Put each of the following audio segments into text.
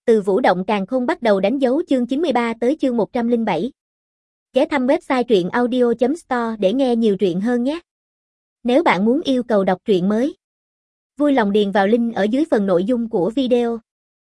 Từ Vũ Động Càn Khôn bắt đầu đánh dấu chương 93 tới chương 107. Ghé thăm website truyệnaudio.store để nghe nhiều truyện hơn nhé. Nếu bạn muốn yêu cầu đọc truyện mới, vui lòng điền vào link ở dưới phần nội dung của video.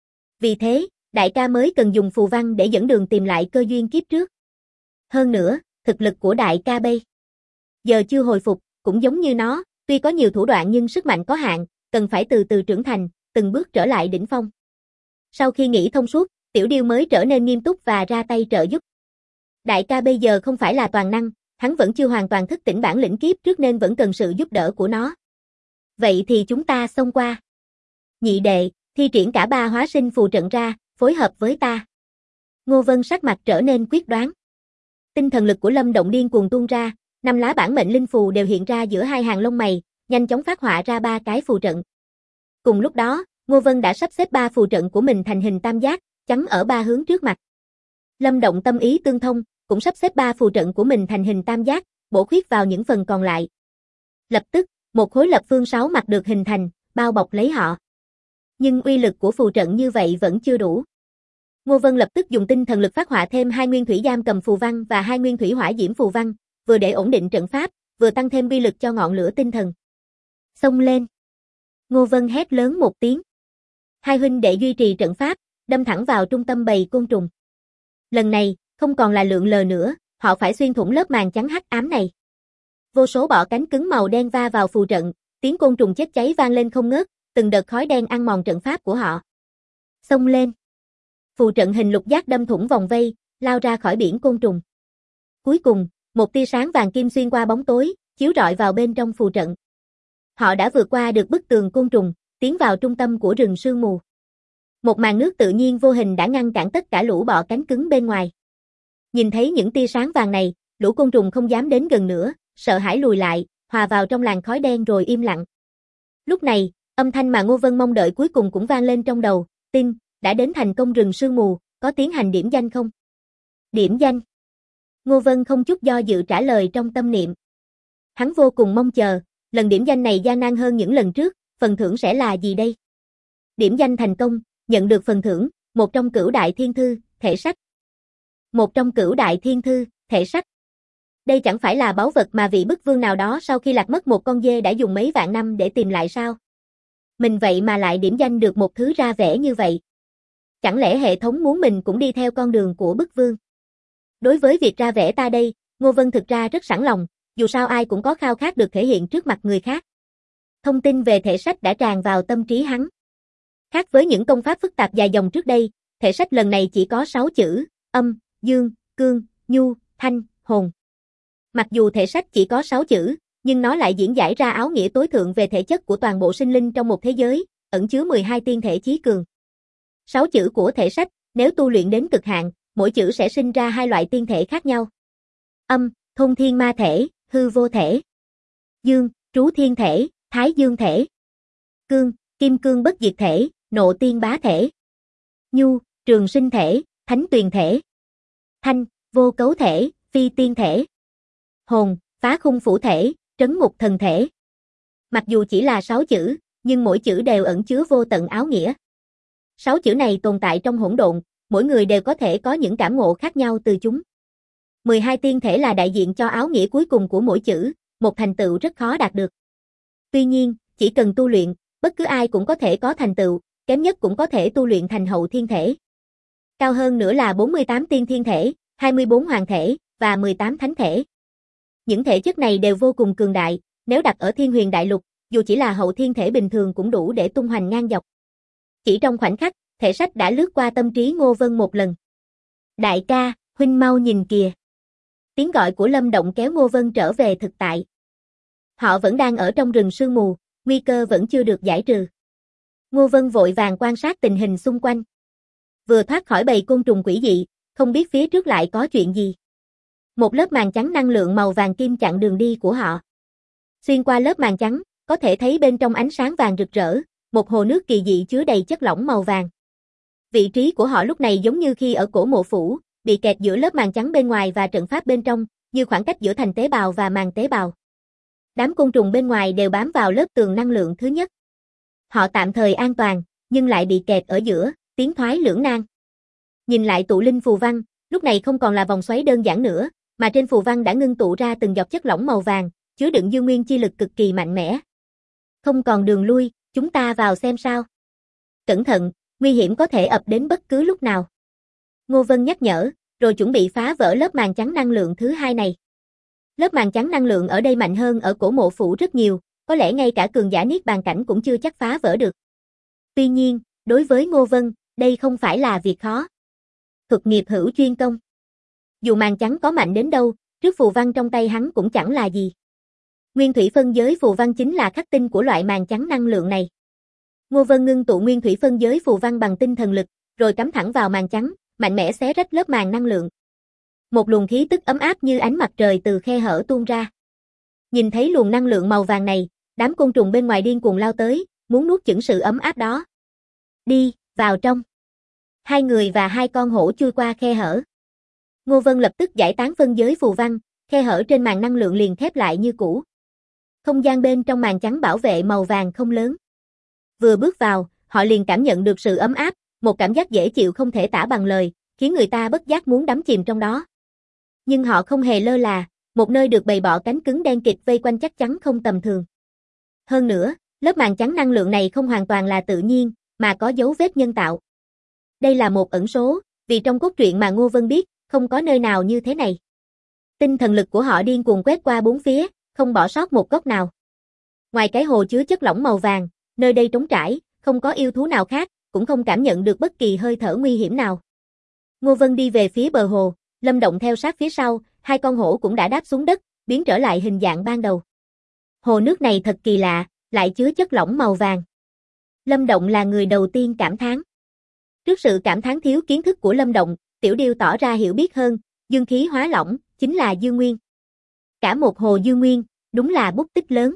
Vì thế, đại ca mới cần dùng phù văn để dẫn đường tìm lại cơ duyên kiếp trước. Hơn nữa, thực lực của đại ca bây giờ chưa hồi phục, cũng giống như nó, tuy có nhiều thủ đoạn nhưng sức mạnh có hạn, cần phải từ từ trưởng thành, từng bước trở lại đỉnh phong. Sau khi nghĩ thông suốt, Tiểu Điêu mới trở nên nghiêm túc và ra tay trợ giúp. Đại ca bây giờ không phải là toàn năng, hắn vẫn chưa hoàn toàn thức tỉnh bản lĩnh kiếp trước nên vẫn cần sự giúp đỡ của nó. Vậy thì chúng ta xông qua. Nhị đệ, thi triển cả 3 hóa sinh phù trận ra, phối hợp với ta. Ngô Vân sắc mặt trở nên quyết đoán. Tinh thần lực của Lâm Động điên cuồng tuôn ra, 5 lá bản mệnh linh phù đều hiện ra giữa hai hàng lông mày, nhanh chóng phát họa ra 3 cái phù trận. Cùng lúc đó, Ngô Vân đã sắp xếp 3 phù trận của mình thành hình tam giác, chắn ở 3 hướng trước mặt. Lâm Động tâm ý tương thông, cũng sắp xếp 3 phù trận của mình thành hình tam giác, bổ khuyết vào những phần còn lại. Lập tức, một khối lập phương 6 mặt được hình thành, bao bọc lấy họ. Nhưng uy lực của phù trận như vậy vẫn chưa đủ. Ngô Vân lập tức dùng tinh thần lực phát họa thêm 2 nguyên thủy giam cầm phù văn và 2 nguyên thủy hỏa diễm phù văn, vừa để ổn định trận pháp, vừa tăng thêm uy lực cho ngọn lửa tinh thần. Xông lên! Ngô Vân hét lớn một tiếng. Hai huynh đệ duy trì trận pháp, đâm thẳng vào trung tâm bầy côn trùng. Lần này, không còn là lượn lờ nữa, họ phải xuyên thủng lớp màn trắng hắc ám này. Vô số bọ cánh cứng màu đen va vào phù trận, tiếng côn trùng chết cháy vang lên không ngớt, từng đợt khói đen ăn mòn trận pháp của họ. Xông lên! Phù trận hình lục giác đâm thủng vòng vây, lao ra khỏi biển côn trùng. Cuối cùng, một tia sáng vàng kim xuyên qua bóng tối, chiếu rọi vào bên trong phù trận. Họ đã vượt qua được bức tường côn trùng, tiến vào trung tâm của rừng sương mù. Một màn nước tự nhiên vô hình đã ngăn cản tất cả lũ bọ cánh cứng bên ngoài. Nhìn thấy những tia sáng vàng này, lũ côn trùng không dám đến gần nữa, sợ hãi lùi lại, hòa vào trong làn khói đen rồi im lặng. Lúc này, âm thanh mà Ngô Vân mong đợi cuối cùng cũng vang lên trong đầu, "Tin, đã đến thành công rừng sương mù, có tiến hành điểm danh không?" Điểm danh. Ngô Vân không chút do dự trả lời trong tâm niệm. Hắn vô cùng mong chờ, lần điểm danh này gian nan hơn những lần trước, phần thưởng sẽ là gì đây? Điểm danh thành công, nhận được phần thưởng, một trong cửu đại thiên thư, thể sách. Một trong cửu đại thiên thư, thể sách. Đây chẳng phải là báu vật mà vị bức vương nào đó sau khi lạc mất một con dê đã dùng mấy vạn năm để tìm lại sao? Mình vậy mà lại điểm danh được một thứ ra vẻ như vậy. Chẳng lẽ hệ thống muốn mình cũng đi theo con đường của bức vương? Đối với việc ra vẻ ta đây, Ngô Vân thực ra rất sẵn lòng, dù sao ai cũng có khao khát được thể hiện trước mặt người khác. Thông tin về thể sách đã tràn vào tâm trí hắn. Khác với những công pháp phức tạp dài dòng trước đây, thể sách lần này chỉ có 6 chữ, âm, dương, cương, nhu, thanh, hồn. Mặc dù thể sách chỉ có 6 chữ, nhưng nó lại diễn giải ra áo nghĩa tối thượng về thể chất của toàn bộ sinh linh trong một thế giới, ẩn chứa 12 tiên thể chí cường. 6 chữ của thể sách, nếu tu luyện đến cực hạn, mỗi chữ sẽ sinh ra 2 loại tiên thể khác nhau. Âm, thôn thiên ma thể, hư vô thể. Dương, trú thiên thể, thái dương thể. Cương, kim cương bất diệt thể, nộ tiên bá thể. Nhu, trường sinh thể, thánh tuyền thể. Thanh, vô cấu thể, phi tiên thể. Hồn, phá khung phủ thể, trấn ngục thần thể. Mặc dù chỉ là 6 chữ, nhưng mỗi chữ đều ẩn chứa vô tận áo nghĩa. 6 chữ này tồn tại trong hỗn độn, mỗi người đều có thể có những cảm ngộ khác nhau từ chúng. 12 tiên thể là đại diện cho áo nghĩa cuối cùng của mỗi chữ, một thành tựu rất khó đạt được. Tuy nhiên, chỉ cần tu luyện, bất cứ ai cũng có thể có thành tựu, kém nhất cũng có thể tu luyện thành hậu thiên thể. Cao hơn nữa là 48 tiên thiên thể, 24 hoàng thể, và 18 thánh thể. Những thể chất này đều vô cùng cường đại, nếu đặt ở Thiên Huyền Đại Lục, dù chỉ là hậu thiên thể bình thường cũng đủ để tung hoành ngang dọc. Chỉ trong khoảnh khắc, thể sách đã lướt qua tâm trí Ngô Vân một lần. Đại ca, huynh mau nhìn kìa. Tiếng gọi của Lâm Động kéo Ngô Vân trở về thực tại. Họ vẫn đang ở trong rừng sương mù, nguy cơ vẫn chưa được giải trừ. Ngô Vân vội vàng quan sát tình hình xung quanh. Vừa thoát khỏi bầy côn trùng quỷ dị, không biết phía trước lại có chuyện gì. Một lớp màn trắng năng lượng màu vàng kim chặn đường đi của họ. Xuyên qua lớp màn trắng, có thể thấy bên trong ánh sáng vàng rực rỡ, một hồ nước kỳ dị chứa đầy chất lỏng màu vàng. Vị trí của họ lúc này giống như khi ở cổ mộ phủ, bị kẹt giữa lớp màn trắng bên ngoài và trận pháp bên trong, như khoảng cách giữa thành tế bào và màng tế bào. Đám côn trùng bên ngoài đều bám vào lớp tường năng lượng thứ nhất. Họ tạm thời an toàn, nhưng lại bị kẹt ở giữa, tiến thoái lưỡng nan. Nhìn lại tụ linh phù văn, lúc này không còn là vòng xoáy đơn giản nữa, mà trên phù văn đã ngưng tụ ra từng giọt chất lỏng màu vàng, chứa đựng dương nguyên chi lực cực kỳ mạnh mẽ. Không còn đường lui, chúng ta vào xem sao. Cẩn thận, nguy hiểm có thể ập đến bất cứ lúc nào. Ngô Vân nhắc nhở, rồi chuẩn bị phá vỡ lớp màn trắng năng lượng thứ hai này. Lớp màn trắng năng lượng ở đây mạnh hơn ở cổ mộ phủ rất nhiều, có lẽ ngay cả cường giả niết bàn cảnh cũng chưa chắc phá vỡ được. Tuy nhiên, đối với Ngô Vân, đây không phải là việc khó. Thuật nghiệp hữu chuyên công. Dù màn trắng có mạnh đến đâu, trước phù văn trong tay hắn cũng chẳng là gì. Nguyên thủy phân giới phù văn chính là khắc tinh của loại màn trắng năng lượng này. Ngô Vân ngưng tụ nguyên thủy phân giới phù văn bằng tinh thần lực, rồi cắm thẳng vào màn trắng, mạnh mẽ xé rách lớp màn năng lượng. Một luồng khí tức ấm áp như ánh mặt trời từ khe hở tuôn ra. Nhìn thấy luồng năng lượng màu vàng này, đám côn trùng bên ngoài điên cuồng lao tới, muốn nuốt chửng sự ấm áp đó. Đi, vào trong. Hai người và hai con hổ chui qua khe hở. Ngô Vân lập tức giải tán phân giới phù văn, khe hở trên màn năng lượng liền khép lại như cũ. Không gian bên trong màn trắng bảo vệ màu vàng không lớn. Vừa bước vào, họ liền cảm nhận được sự ấm áp, một cảm giác dễ chịu không thể tả bằng lời, khiến người ta bất giác muốn đắm chìm trong đó. Nhưng họ không hề lơ là, một nơi được bày bọ cánh cứng đen kịt vây quanh chắc chắn không tầm thường. Hơn nữa, lớp màn trắng năng lượng này không hoàn toàn là tự nhiên, mà có dấu vết nhân tạo. Đây là một ẩn số, vì trong cốt truyện mà Ngô Vân biết, không có nơi nào như thế này. Tinh thần lực của họ điên cuồng quét qua bốn phía, không bỏ sót một góc nào. Ngoài cái hồ chứa chất lỏng màu vàng, nơi đây trống trải, không có yêu thú nào khác, cũng không cảm nhận được bất kỳ hơi thở nguy hiểm nào. Ngô Vân đi về phía bờ hồ, Lâm Động theo sát phía sau, hai con hổ cũng đã đáp xuống đất, biến trở lại hình dạng ban đầu. Hồ nước này thật kỳ lạ, lại chứa chất lỏng màu vàng. Lâm Động là người đầu tiên cảm thán. Trước sự cảm thán thiếu kiến thức của Lâm Động, Tiểu Điêu tỏ ra hiểu biết hơn, dương khí hóa lỏng, chính là dương nguyên. Cả một hồ dương nguyên, đúng là bút tích lớn.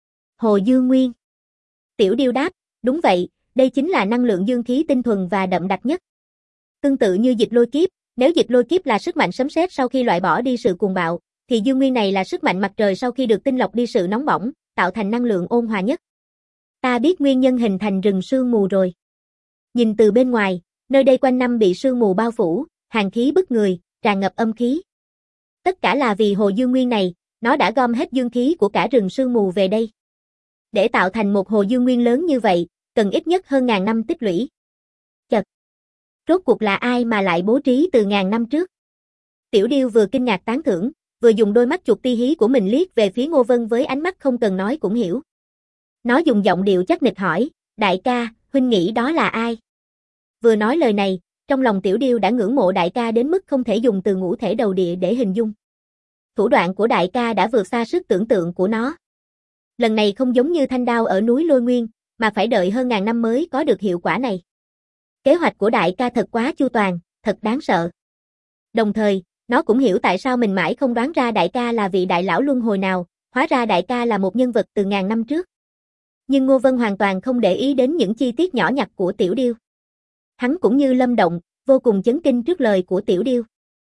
Hồ dương nguyên. Tiểu Điêu đáp, đúng vậy, đây chính là năng lượng dương khí tinh thuần và đậm đặc nhất. Tương tự như dịch lôi kiếp, nếu dịch lôi kiếp là sức mạnh sấm sét sau khi loại bỏ đi sự cuồng bạo, thì dương nguyên này là sức mạnh mặt trời sau khi được tinh lọc đi sự nóng bỏng, tạo thành năng lượng ôn hòa nhất. Ta biết nguyên nhân hình thành rừng sương mù rồi. Nhìn từ bên ngoài, nơi đây quanh năm bị sương mù bao phủ, hàn khí bức người, tràn ngập âm khí. Tất cả là vì hồ dương nguyên này, nó đã gom hết dương khí của cả rừng sương mù về đây. Để tạo thành một hồ dương nguyên lớn như vậy, cần ít nhất hơn ngàn năm tích lũy. Chật! Rốt cuộc là ai mà lại bố trí từ ngàn năm trước? Tiểu Điêu vừa kinh ngạc tán thưởng, vừa dùng đôi mắt chuột ti hí của mình liếc về phía Ngô Vân với ánh mắt không cần nói cũng hiểu. Nó dùng giọng điệu chắc nịch hỏi, đại ca, huynh nghĩ đó là ai? Vừa nói lời này, trong lòng Tiểu Điêu đã ngưỡng mộ đại ca đến mức không thể dùng từ ngũ thể đầu địa để hình dung. Thủ đoạn của đại ca đã vượt xa sức tưởng tượng của nó. Lần này không giống như thanh đao ở núi Lôi Nguyên, mà phải đợi hơn ngàn năm mới có được hiệu quả này. Kế hoạch của đại ca thật quá chu toàn, thật đáng sợ. Đồng thời, nó cũng hiểu tại sao mình mãi không đoán ra đại ca là vị đại lão luân hồi nào, hóa ra đại ca là một nhân vật từ ngàn năm trước. Nhưng Ngô Vân hoàn toàn không để ý đến những chi tiết nhỏ nhặt của Tiểu Điêu. Hắn cũng như Lâm Động, vô cùng chấn kinh trước lời của Tiểu Điêu.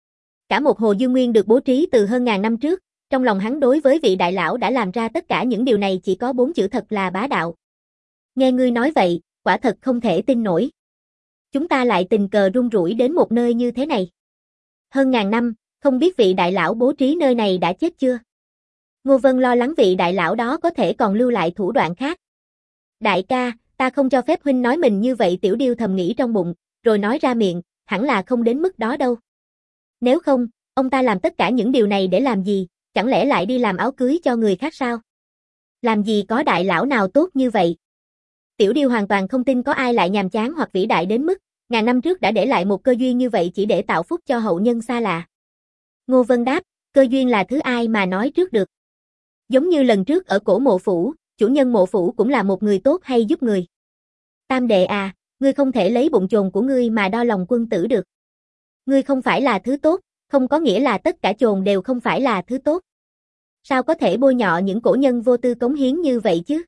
Cả một hồ dương nguyên được bố trí từ hơn ngàn năm trước, trong lòng hắn đối với vị đại lão đã làm ra tất cả những điều này chỉ có 4 chữ thật là bá đạo. Nghe ngươi nói vậy, quả thật không thể tin nổi. Chúng ta lại tình cờ rung rủi đến một nơi như thế này. Hơn ngàn năm, không biết vị đại lão bố trí nơi này đã chết chưa? Ngô Vân lo lắng vị đại lão đó có thể còn lưu lại thủ đoạn khác. Đại ca, ta không cho phép huynh nói mình như vậy. Tiểu Điêu thầm nghĩ trong bụng, rồi nói ra miệng, hẳn là không đến mức đó đâu. Nếu không, ông ta làm tất cả những điều này để làm gì, chẳng lẽ lại đi làm áo cưới cho người khác sao? Làm gì có đại lão nào tốt như vậy? Tiểu Điêu hoàn toàn không tin có ai lại nhàm chán hoặc vĩ đại đến mức ngàn năm trước đã để lại một cơ duyên như vậy chỉ để tạo phúc cho hậu nhân xa lạ. Ngô Vân đáp, cơ duyên là thứ ai mà nói trước được. Giống như lần trước ở cổ mộ phủ, chủ nhân mộ phủ cũng là một người tốt hay giúp người. Tam đệ à, ngươi không thể lấy bụng chồn của ngươi mà đo lòng quân tử được. Ngươi không phải là thứ tốt, không có nghĩa là tất cả chồn đều không phải là thứ tốt. Sao có thể bôi nhọ những cổ nhân vô tư cống hiến như vậy chứ?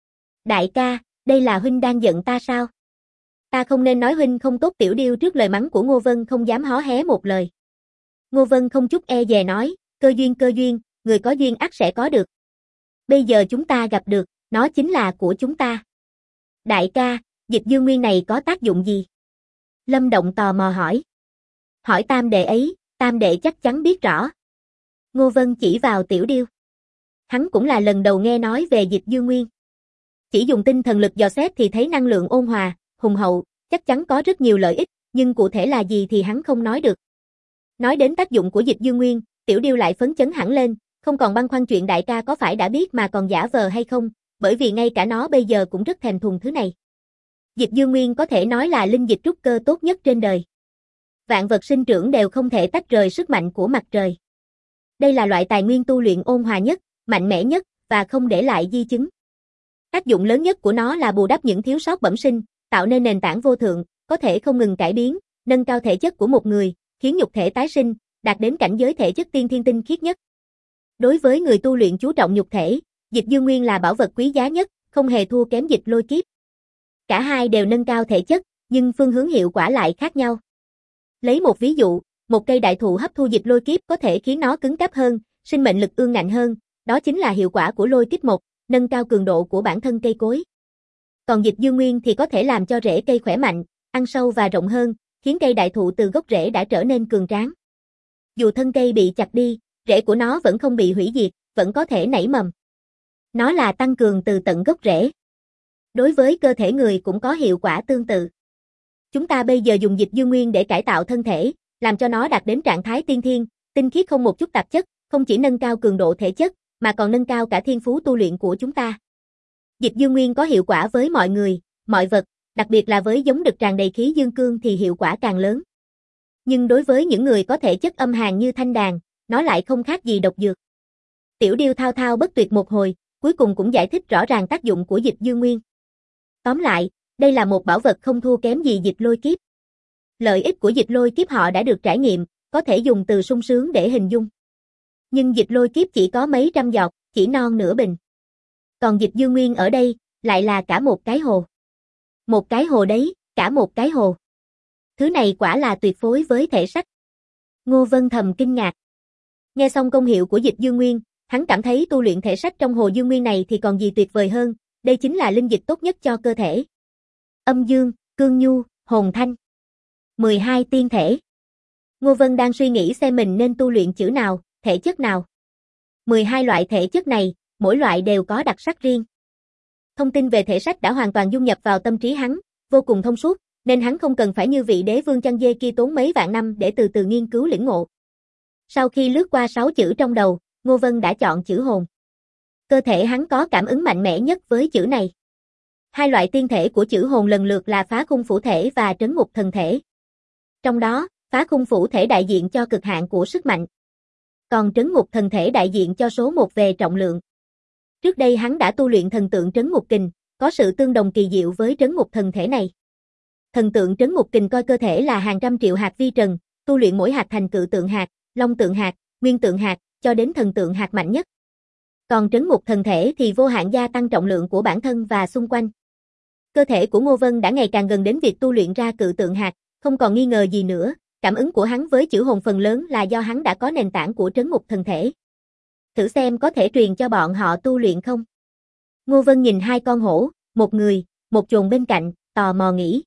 Đại ca, đây là huynh đang giận ta sao? Ta không nên nói huynh không tốt. Tiểu Điêu trước lời mắng của Ngô Vân không dám hó hé một lời. Ngô Vân không chút e dè nói, cơ duyên, người có duyên ắt sẽ có được. Bây giờ chúng ta gặp được, nó chính là của chúng ta. Đại ca, dịch dương nguyên này có tác dụng gì? Lâm Động tò mò hỏi. Hỏi tam đệ ấy, tam đệ chắc chắn biết rõ. Ngô Vân chỉ vào Tiểu Điêu. Hắn cũng là lần đầu nghe nói về Dịch Dương Nguyên. Chỉ dùng tinh thần lực dò xét thì thấy năng lượng ôn hòa, hùng hậu, chắc chắn có rất nhiều lợi ích, nhưng cụ thể là gì thì hắn không nói được. Nói đến tác dụng của Dịch Dương Nguyên, Tiểu Điêu lại phấn chấn hẳn lên, không còn băn khoăn chuyện đại ca có phải đã biết mà còn giả vờ hay không, bởi vì ngay cả nó bây giờ cũng rất thèm thuồng thứ này. Dịch Dương Nguyên có thể nói là linh dịch trúc cơ tốt nhất trên đời. Vạn vật sinh trưởng đều không thể tách rời sức mạnh của mặt trời. Đây là loại tài nguyên tu luyện ôn hòa nhất, mạnh mẽ nhất, và không để lại di chứng. Tác dụng lớn nhất của nó là bù đắp những thiếu sót bẩm sinh, tạo nên nền tảng vô thượng, có thể không ngừng cải biến, nâng cao thể chất của một người, khiến nhục thể tái sinh, đạt đến cảnh giới thể chất tiên thiên tinh khiết nhất. Đối với người tu luyện chú trọng nhục thể, Dịch Dương Nguyên là bảo vật quý giá nhất, không hề thua kém Dịch Lôi Kiếp. Cả hai đều nâng cao thể chất, nhưng phương hướng hiệu quả lại khác nhau. Lấy một ví dụ, một cây đại thụ hấp thu Dịch Lôi Kiếp có thể khiến nó cứng cáp hơn, sinh mệnh lực ương ngạnh hơn, đó chính là hiệu quả của Lôi Kiếp Mộc, nâng cao cường độ của bản thân cây cối. Còn Dịch Dương Nguyên thì có thể làm cho rễ cây khỏe mạnh, ăn sâu và rộng hơn, khiến cây đại thụ từ gốc rễ đã trở nên cường tráng. Dù thân cây bị chặt đi, rễ của nó vẫn không bị hủy diệt, vẫn có thể nảy mầm. Nó là tăng cường từ tận gốc rễ. Đối với cơ thể người cũng có hiệu quả tương tự. Chúng ta bây giờ dùng Dịch Dương Nguyên để cải tạo thân thể, làm cho nó đạt đến trạng thái tiên thiên, tinh khiết không một chút tạp chất, không chỉ nâng cao cường độ thể chất, mà còn nâng cao cả thiên phú tu luyện của chúng ta. Dịch Dương Nguyên có hiệu quả với mọi người, mọi vật, đặc biệt là với giống đực tràn đầy khí dương cương thì hiệu quả càng lớn. Nhưng đối với những người có thể chất âm hàn như Thanh Đàn, nó lại không khác gì độc dược. Tiểu Điêu thao thao bất tuyệt một hồi, cuối cùng cũng giải thích rõ ràng tác dụng của Dịch Dương Nguyên. Tóm lại, đây là một bảo vật không thua kém gì Dịch Lôi Kiếp. Lợi ích của Dịch Lôi Kiếp họ đã được trải nghiệm, có thể dùng từ sung sướng để hình dung. Nhưng Dịch Lôi Kiếp chỉ có mấy trăm giọt, chỉ non nửa bình. Còn Dịch Dương Nguyên ở đây, lại là cả một cái hồ. Một cái hồ đấy, cả một cái hồ. Thứ này quả là tuyệt phối với thể sách. Ngô Vân thầm kinh ngạc. Nghe xong công hiệu của Dịch Dương Nguyên, hắn cảm thấy tu luyện thể sách trong hồ Dương Nguyên này thì còn gì tuyệt vời hơn, đây chính là linh dịch tốt nhất cho cơ thể. Âm dương, cương nhu, hồn thanh. 12 tiên thể. Ngô Vân đang suy nghĩ xem mình nên tu luyện chữ nào, thể chất nào. 12 loại thể chất này, mỗi loại đều có đặc sắc riêng. Thông tin về thể sách đã hoàn toàn dung nhập vào tâm trí hắn, vô cùng thông suốt, nên hắn không cần phải như vị đế vương chăn dê kia tốn mấy vạn năm để từ từ nghiên cứu lĩnh ngộ. Sau khi lướt qua 6 chữ trong đầu, Ngô Vân đã chọn chữ hồn. Cơ thể hắn có cảm ứng mạnh mẽ nhất với chữ này. Hai loại tiên thể của chữ hồn lần lượt là phá khung phủ thể và trấn ngục thần thể. Trong đó, phá khung phủ thể đại diện cho cực hạn của sức mạnh. Còn trấn ngục thần thể đại diện cho số 1 về trọng lượng. Trước đây hắn đã tu luyện thần tượng trấn ngục kình, có sự tương đồng kỳ diệu với trấn ngục thần thể này. Thần tượng trấn ngục kình coi cơ thể là hàng trăm triệu hạt vi trần, tu luyện mỗi hạt thành cự tượng hạt, long tượng hạt, nguyên tượng hạt, cho đến thần tượng hạt mạnh nhất. Còn trấn ngục thần thể thì vô hạn gia tăng trọng lượng của bản thân và xung quanh. Cơ thể của Ngô Vân đã ngày càng gần đến việc tu luyện ra cự tượng hạt, không còn nghi ngờ gì nữa, cảm ứng của hắn với chữ hồn phần lớn là do hắn đã có nền tảng của trấn ngục thần thể. Thử xem có thể truyền cho bọn họ tu luyện không? Ngô Vân nhìn hai con hổ, một người, một chồn bên cạnh, tò mò nghĩ.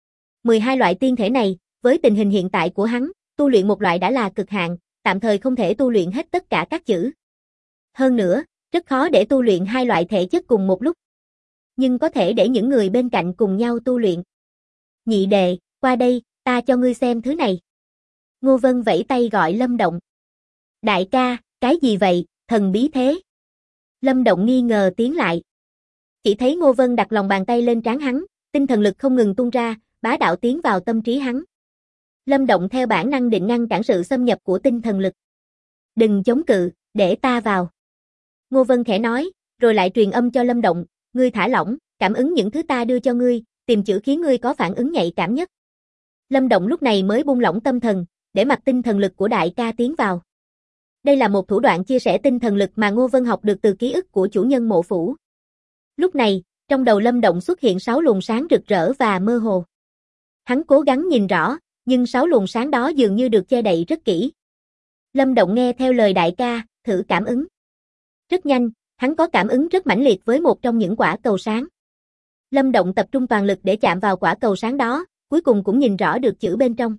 12 loại tiên thể này, với tình hình hiện tại của hắn, tu luyện một loại đã là cực hạn, tạm thời không thể tu luyện hết tất cả các chữ. Hơn nữa, rất khó để tu luyện hai loại thể chất cùng một lúc. Nhưng có thể để những người bên cạnh cùng nhau tu luyện. Nhị đệ, qua đây, ta cho ngươi xem thứ này. Ngô Vân vẫy tay gọi Lâm Động. Đại ca, cái gì vậy, thần bí thế? Lâm Động nghi ngờ tiến lại. Chỉ thấy Ngô Vân đặt lòng bàn tay lên trán hắn, tinh thần lực không ngừng tung ra, bá đạo tiến vào tâm trí hắn. Lâm Động theo bản năng định ngăn cản sự xâm nhập của tinh thần lực. Đừng chống cự, để ta vào. Ngô Vân khẽ nói, rồi lại truyền âm cho Lâm Động, ngươi thả lỏng, cảm ứng những thứ ta đưa cho ngươi, tìm chữ khiến ngươi có phản ứng nhạy cảm nhất. Lâm Động lúc này mới buông lỏng tâm thần, để mặc tinh thần lực của đại ca tiến vào. Đây là một thủ đoạn chia sẻ tinh thần lực mà Ngô Vân học được từ ký ức của chủ nhân mộ phủ. Lúc này, trong đầu Lâm Động xuất hiện 6 luồng sáng rực rỡ và mơ hồ. Hắn cố gắng nhìn rõ, nhưng 6 luồng sáng đó dường như được che đậy rất kỹ. Lâm Động nghe theo lời đại ca, thử cảm ứng. Rất nhanh, hắn có cảm ứng rất mãnh liệt với một trong những quả cầu sáng. Lâm Động tập trung toàn lực để chạm vào quả cầu sáng đó, cuối cùng cũng nhìn rõ được chữ bên trong.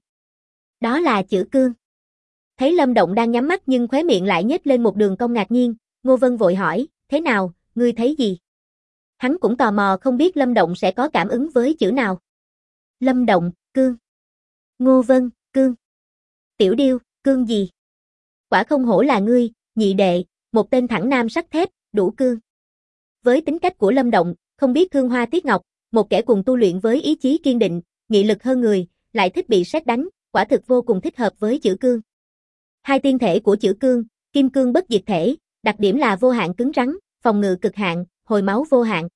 Đó là chữ cương. Thấy Lâm Động đang nhắm mắt nhưng khóe miệng lại nhếch lên một đường cong ngạc nhiên, Ngô Vân vội hỏi, thế nào, ngươi thấy gì? Hắn cũng tò mò không biết Lâm Động sẽ có cảm ứng với chữ nào. Lâm Động, cương. Ngô Vân, cương. Tiểu Điêu, cương gì? Quả không hổ là ngươi, nhị đệ, một tên thẳng nam sắt thép, đủ cương. Với tính cách của Lâm Động, không biết thương hoa tiếc ngọc, một kẻ cùng tu luyện với ý chí kiên định, nghị lực hơn người, lại thích bị sét đánh, quả thực vô cùng thích hợp với chữ cương. Hai tiên thể của chữ cương, kim cương bất diệt thể, đặc điểm là vô hạn cứng rắn, phòng ngự cực hạn, hồi máu vô hạn.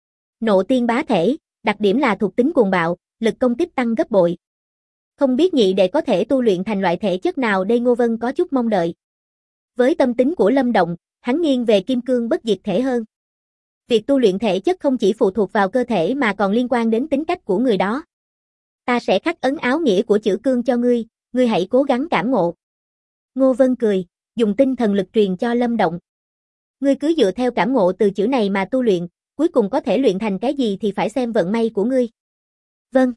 Nộ tiên bá thể, đặc điểm là thuộc tính cuồng bạo, lực công kích tăng gấp bội. Không biết nhị đệ có thể tu luyện thành loại thể chất nào đây, Ngô Vân có chút mong đợi. Với tâm tính của Lâm Động, hắn nghiêng về kim cương bất diệt thể hơn. Việc tu luyện thể chất không chỉ phụ thuộc vào cơ thể mà còn liên quan đến tính cách của người đó. Ta sẽ khắc ấn áo nghĩa của chữ cương cho ngươi, ngươi hãy cố gắng cảm ngộ. Ngô Vân cười, dùng tinh thần lực truyền cho Lâm Động. Ngươi cứ dựa theo cảm ngộ từ chữ này mà tu luyện, cuối cùng có thể luyện thành cái gì thì phải xem vận may của ngươi. Vâng.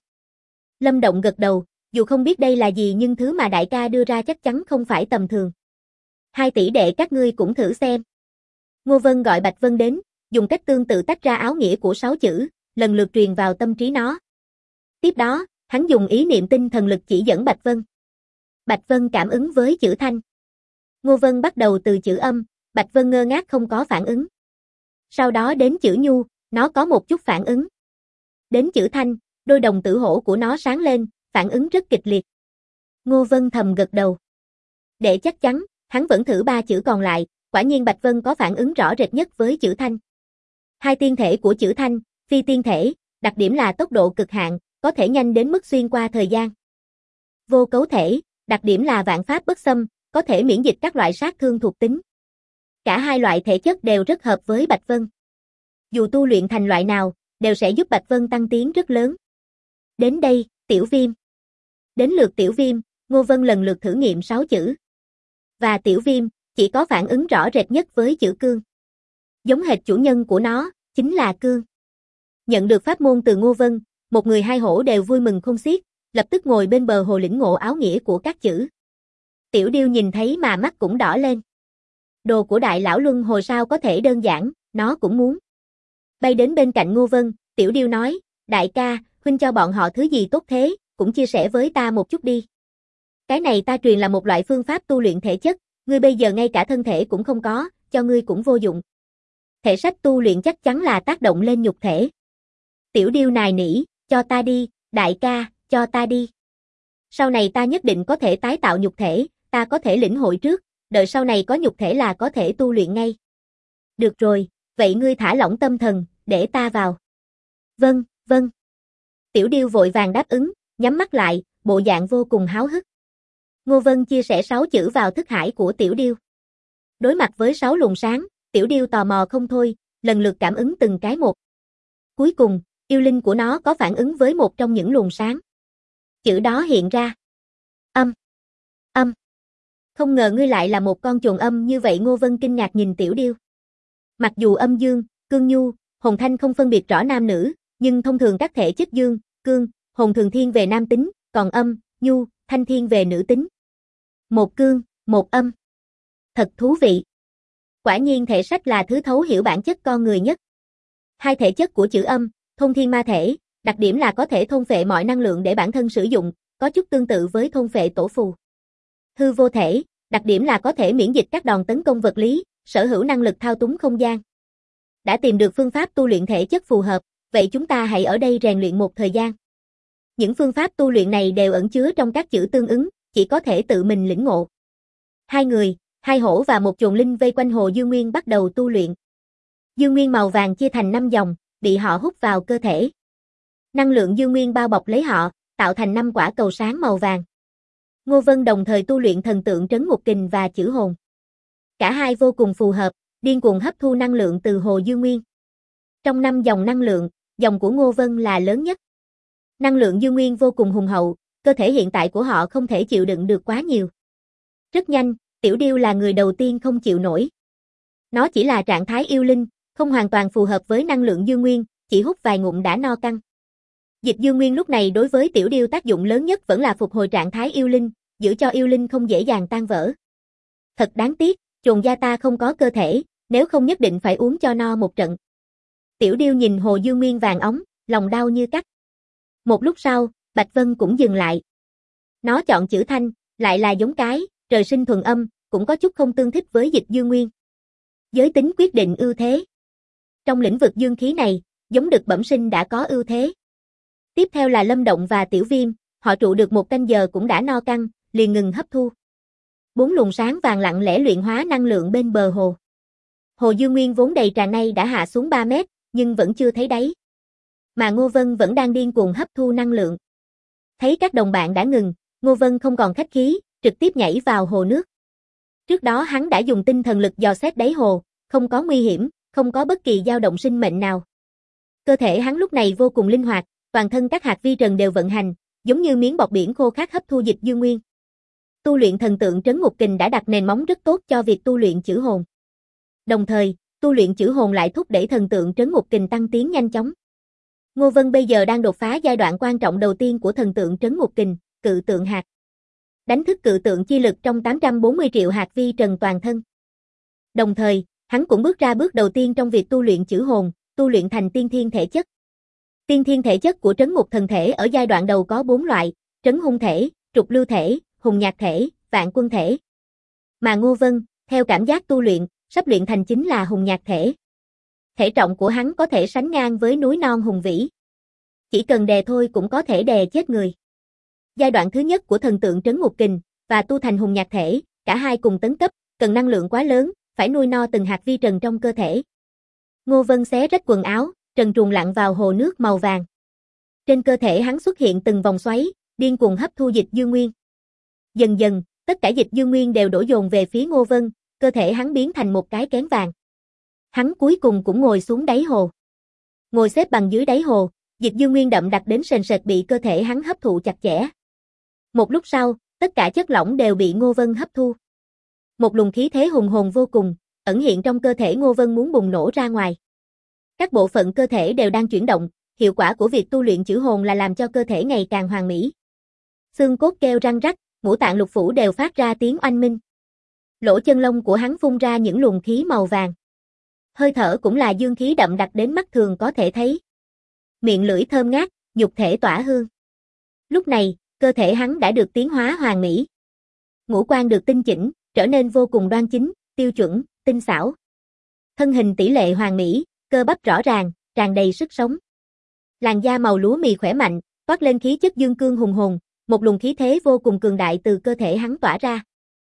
Lâm Động gật đầu, dù không biết đây là gì nhưng thứ mà đại ca đưa ra chắc chắn không phải tầm thường. Hai tỷ đệ các ngươi cũng thử xem. Ngô Vân gọi Bạch Vân đến, dùng cách tương tự tách ra áo nghĩa của 6 chữ, lần lượt truyền vào tâm trí nó. Tiếp đó, hắn dùng ý niệm tinh thần lực chỉ dẫn Bạch Vân. Bạch Vân cảm ứng với chữ thanh. Ngô Vân bắt đầu từ chữ âm, Bạch Vân ngơ ngác không có phản ứng. Sau đó đến chữ nhu, nó có một chút phản ứng. Đến chữ thanh, đôi đồng tử hổ của nó sáng lên, phản ứng rất kịch liệt. Ngô Vân thầm gật đầu. Để chắc chắn, hắn vẫn thử 3 chữ còn lại, quả nhiên Bạch Vân có phản ứng rõ rệt nhất với chữ thanh. Hai tiên thể của chữ thanh, phi tiên thể, đặc điểm là tốc độ cực hạn, có thể nhanh đến mức xuyên qua thời gian. Vô cấu thể, đặc điểm là vạn pháp bất xâm, có thể miễn dịch các loại sát thương thuộc tính. Cả hai loại thể chất đều rất hợp với Bạch Vân. Dù tu luyện thành loại nào, đều sẽ giúp Bạch Vân tăng tiến rất lớn. Đến đây, Tiểu Viêm. Đến lượt Tiểu Viêm, Ngô Vân lần lượt thử nghiệm 6 chữ. Và Tiểu Viêm, chỉ có phản ứng rõ rệt nhất với chữ cương. Giống hệt chủ nhân của nó, chính là cương. Nhận được pháp môn từ Ngô Vân, một người hai hổ đều vui mừng không xiết, lập tức ngồi bên bờ hồ lĩnh ngộ áo nghĩa của các chữ. Tiểu Điêu nhìn thấy mà mắt cũng đỏ lên. Đồ của đại lão luân hồi sao có thể đơn giản, nó cũng muốn. Bay đến bên cạnh Ngô Vân, Tiểu Điêu nói, đại ca, huynh cho bọn họ thứ gì tốt thế, cũng chia sẻ với ta một chút đi. Cái này ta truyền là một loại phương pháp tu luyện thể chất, ngươi bây giờ ngay cả thân thể cũng không có, cho ngươi cũng vô dụng. Thể sách tu luyện chắc chắn là tác động lên nhục thể. Tiểu Điêu nài nỉ, cho ta đi, đại ca, cho ta đi. Sau này ta nhất định có thể tái tạo nhục thể, ta có thể lĩnh hội trước, đợi sau này có nhục thể là có thể tu luyện ngay. Được rồi, vậy ngươi thả lỏng tâm thần, để ta vào. Vâng, vâng. Tiểu Điêu vội vàng đáp ứng, nhắm mắt lại, bộ dạng vô cùng háo hức. Ngô Vân chia sẻ 6 chữ vào thức hải của Tiểu Điêu. Đối mặt với 6 luồng sáng, Tiểu Điêu tò mò không thôi, lần lượt cảm ứng từng cái một. Cuối cùng, yêu linh của nó có phản ứng với một trong những luồng sáng. Chữ đó hiện ra. Âm. Âm. Không ngờ ngươi lại là một con trồn âm như vậy, Ngô Vân kinh ngạc nhìn Tiểu Điêu. Mặc dù âm dương, cương nhu, hồn thanh không phân biệt rõ nam nữ, nhưng thông thường các thể chất dương, cương, hồn thường thiên về nam tính, còn âm, nhu, thanh thiên về nữ tính. Một cương, một âm. Thật thú vị. Quả nhiên thể sách là thứ thấu hiểu bản chất con người nhất. Hai thể chất của chữ âm, thôn thiên ma thể, đặc điểm là có thể thôn phệ mọi năng lượng để bản thân sử dụng, có chút tương tự với thôn phệ tổ phù. Hư vô thể, đặc điểm là có thể miễn dịch các đòn tấn công vật lý, sở hữu năng lực thao túng không gian. Đã tìm được phương pháp tu luyện thể chất phù hợp, vậy chúng ta hãy ở đây rèn luyện một thời gian. Những phương pháp tu luyện này đều ẩn chứa trong các chữ tương ứng, chỉ có thể tự mình lĩnh ngộ. Hai người, hai hổ và một chồn linh vây quanh hồ Dương Nguyên bắt đầu tu luyện. Dương Nguyên màu vàng chia thành 5 dòng, bị họ hút vào cơ thể. Năng lượng Dương Nguyên bao bọc lấy họ, tạo thành 5 quả cầu sáng màu vàng. Ngô Vân đồng thời tu luyện thần tượng trấn ngục kình và chữ hồn. Cả hai vô cùng phù hợp, điên cuồng hấp thu năng lượng từ hồ Dương Nguyên. Trong 5 dòng năng lượng, dòng của Ngô Vân là lớn nhất. Năng lượng Dương Nguyên vô cùng hùng hậu, cơ thể hiện tại của họ không thể chịu đựng được quá nhiều. Rất nhanh, Tiểu Điêu là người đầu tiên không chịu nổi. Nó chỉ là trạng thái yêu linh, không hoàn toàn phù hợp với năng lượng Dương Nguyên, chỉ hút vài ngụm đã no căng. Dịch Dương Nguyên lúc này đối với Tiểu Điêu tác dụng lớn nhất vẫn là phục hồi trạng thái yêu linh, giữ cho yêu linh không dễ dàng tan vỡ. Thật đáng tiếc, chồn gia ta không có cơ thể, nếu không nhất định phải uống cho no một trận. Tiểu Điêu nhìn Hồ Dương Nguyên vàng óng, lòng đau như cắt. Một lúc sau, Bạch Vân cũng dừng lại. Nó chọn chữ thanh, lại là giống cái, trời sinh thuần âm, cũng có chút không tương thích với Dịch Dương Nguyên. Giới tính quyết định ưu thế. Trong lĩnh vực dương khí này, giống đực bẩm sinh đã có ưu thế. Tiếp theo là Lâm Động và Tiểu Viêm, họ trụ được 1 canh giờ cũng đã no căng, liền ngừng hấp thu. 4 luồng sáng vàng lặng lẽ luyện hóa năng lượng bên bờ hồ. Hồ Dương Nguyên vốn đầy tràn nay đã hạ xuống 3 mét, nhưng vẫn chưa thấy đáy. Mà Ngô Vân vẫn đang điên cuồng hấp thu năng lượng. Thấy các đồng bạn đã ngừng, Ngô Vân không còn khách khí, trực tiếp nhảy vào hồ nước. Trước đó hắn đã dùng tinh thần lực dò xét đáy hồ, không có nguy hiểm, không có bất kỳ dao động sinh mệnh nào. Cơ thể hắn lúc này vô cùng linh hoạt, toàn thân các hạt vi trần đều vận hành, giống như miếng bọt biển khô khát hấp thu Dịch Dương Nguyên. Tu luyện thần tượng trấn ngục kình đã đặt nền móng rất tốt cho việc tu luyện chữ hồn. Đồng thời, tu luyện chữ hồn lại thúc đẩy thần tượng trấn ngục kình tăng tiến nhanh chóng. Ngô Vân bây giờ đang đột phá giai đoạn quan trọng đầu tiên của thần tượng trấn ngục kình, cự tượng hạt. Đánh thức cự tượng chi lực trong 840 triệu hạt vi trần toàn thân. Đồng thời, hắn cũng bước ra bước đầu tiên trong việc tu luyện chữ hồn, tu luyện thành tiên thiên thể chất. Tiên thiên thể chất của trấn ngục thần thể ở giai đoạn đầu có 4 loại, trấn hung thể, trục lưu thể, hùng nhạc thể, vạn quân thể. Mà Ngô Vân, theo cảm giác tu luyện, sắp luyện thành chính là hùng nhạc thể. Thể trọng của hắn có thể sánh ngang với núi non hùng vĩ. Chỉ cần đè thôi cũng có thể đè chết người. Giai đoạn thứ nhất của thần tượng trấn ngục kình và tu thành hùng nhạc thể, cả hai cùng tấn cấp, cần năng lượng quá lớn, phải nuôi no từng hạt vi trần trong cơ thể. Ngô Vân xé rách quần áo, trần truồng lặn vào hồ nước màu vàng. Trên cơ thể hắn xuất hiện từng vòng xoáy, điên cuồng hấp thu Dịch Dương Nguyên. Dần dần, tất cả Dịch Dương Nguyên đều đổ dồn về phía Ngô Vân, cơ thể hắn biến thành một cái kén vàng. Hắn cuối cùng cũng ngồi xuống đáy hồ. Ngồi xếp bằng dưới đáy hồ, Dịch Dương Nguyên đậm đặc đến sền sệt bị cơ thể hắn hấp thụ chặt chẽ. Một lúc sau, tất cả chất lỏng đều bị Ngô Vân hấp thu. Một luồng khí thế hùng hồn vô cùng, ẩn hiện trong cơ thể Ngô Vân muốn bùng nổ ra ngoài. Các bộ phận cơ thể đều đang chuyển động, hiệu quả của việc tu luyện chữ hồn là làm cho cơ thể ngày càng hoàn mỹ. Xương cốt kêu răng rắc, ngũ tạng lục phủ đều phát ra tiếng oanh minh. Lỗ chân lông của hắn phun ra những luồng khí màu vàng. Hơi thở cũng là dương khí đậm đặc đến mắt thường có thể thấy. Miệng lưỡi thơm ngát, nhục thể tỏa hương. Lúc này, cơ thể hắn đã được tiến hóa hoàn mỹ. Ngũ quan được tinh chỉnh, trở nên vô cùng đoan chính, tiêu chuẩn, tinh xảo. Thân hình tỷ lệ hoàn mỹ, cơ bắp rõ ràng, tràn đầy sức sống. Làn da màu lúa mì khỏe mạnh, toát lên khí chất dương cương hùng hồn, một luồng khí thế vô cùng cường đại từ cơ thể hắn tỏa ra.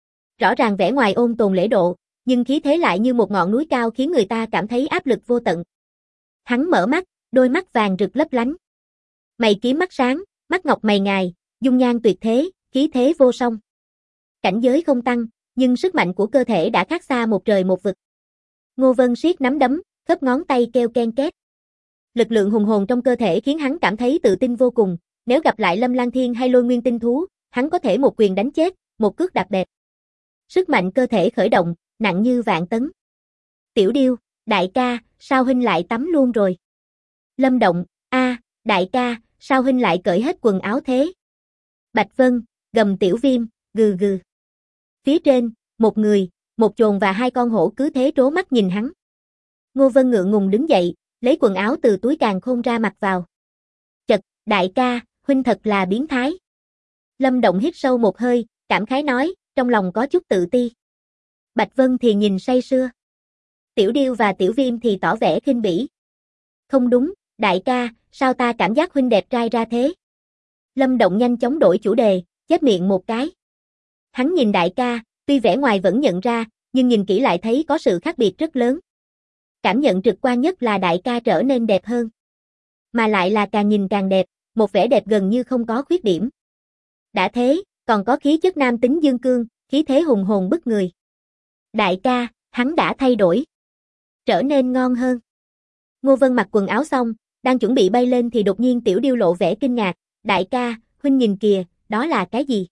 Rõ ràng vẻ ngoài ôn tồn lễ độ, nhưng khí thế lại như một ngọn núi cao khiến người ta cảm thấy áp lực vô tận. Hắn mở mắt, đôi mắt vàng rực lấp lánh. Mày kiếm mắt sáng, mắt ngọc mày ngài, dung nhan tuyệt thế, khí thế vô song. Cảnh giới không tăng, nhưng sức mạnh của cơ thể đã khác xa một trời một vực. Ngô Vân siết nắm đấm, khớp ngón tay kêu ken két. Lực lượng hùng hồn trong cơ thể khiến hắn cảm thấy tự tin vô cùng, nếu gặp lại Lâm Lang Thiên hay Lôi Nguyên Tinh Thú, hắn có thể một quyền đánh chết, một cước đạp bẹp. Sức mạnh cơ thể khởi động, nặng như vạn tấn. Tiểu Điêu, đại ca, sao huynh lại tắm luôn rồi? Lâm Động, đại ca, sao huynh lại cởi hết quần áo thế? Bạch Vân, gầm Tiểu Viêm, gừ gừ. Phía trên, một người, một chồn và 2 con hổ cứ thế trố mắt nhìn hắn. Ngô Vân ngượng ngùng đứng dậy, lấy quần áo từ túi càn khôn ra mặc vào. Chật, đại ca, huynh thật là biến thái. Lâm Động hít sâu một hơi, cảm khái nói, trong lòng có chút tự ti. Bạch Vân thì nhìn say sưa. Tiểu Điêu và Tiểu Viêm thì tỏ vẻ khinh bỉ. Không đúng, đại ca, sao ta cảm giác huynh đẹp trai ra thế? Lâm Động nhanh chóng đổi chủ đề, chép miệng một cái. Hắn nhìn đại ca, tuy vẻ ngoài vẫn nhận ra, nhưng nhìn kỹ lại thấy có sự khác biệt rất lớn. Cảm nhận trực quan nhất là đại ca trở nên đẹp hơn. Mà lại là càng nhìn càng đẹp, một vẻ đẹp gần như không có khuyết điểm. Đã thế, còn có khí chất nam tính dương cương, khí thế hùng hồn bức người. Đại ca, hắn đã thay đổi. Trở nên ngon hơn. Ngô Vân mặc quần áo xong, đang chuẩn bị bay lên thì đột nhiên Tiểu Điêu lộ vẻ kinh ngạc. Đại ca, huynh nhìn kìa, đó là cái gì?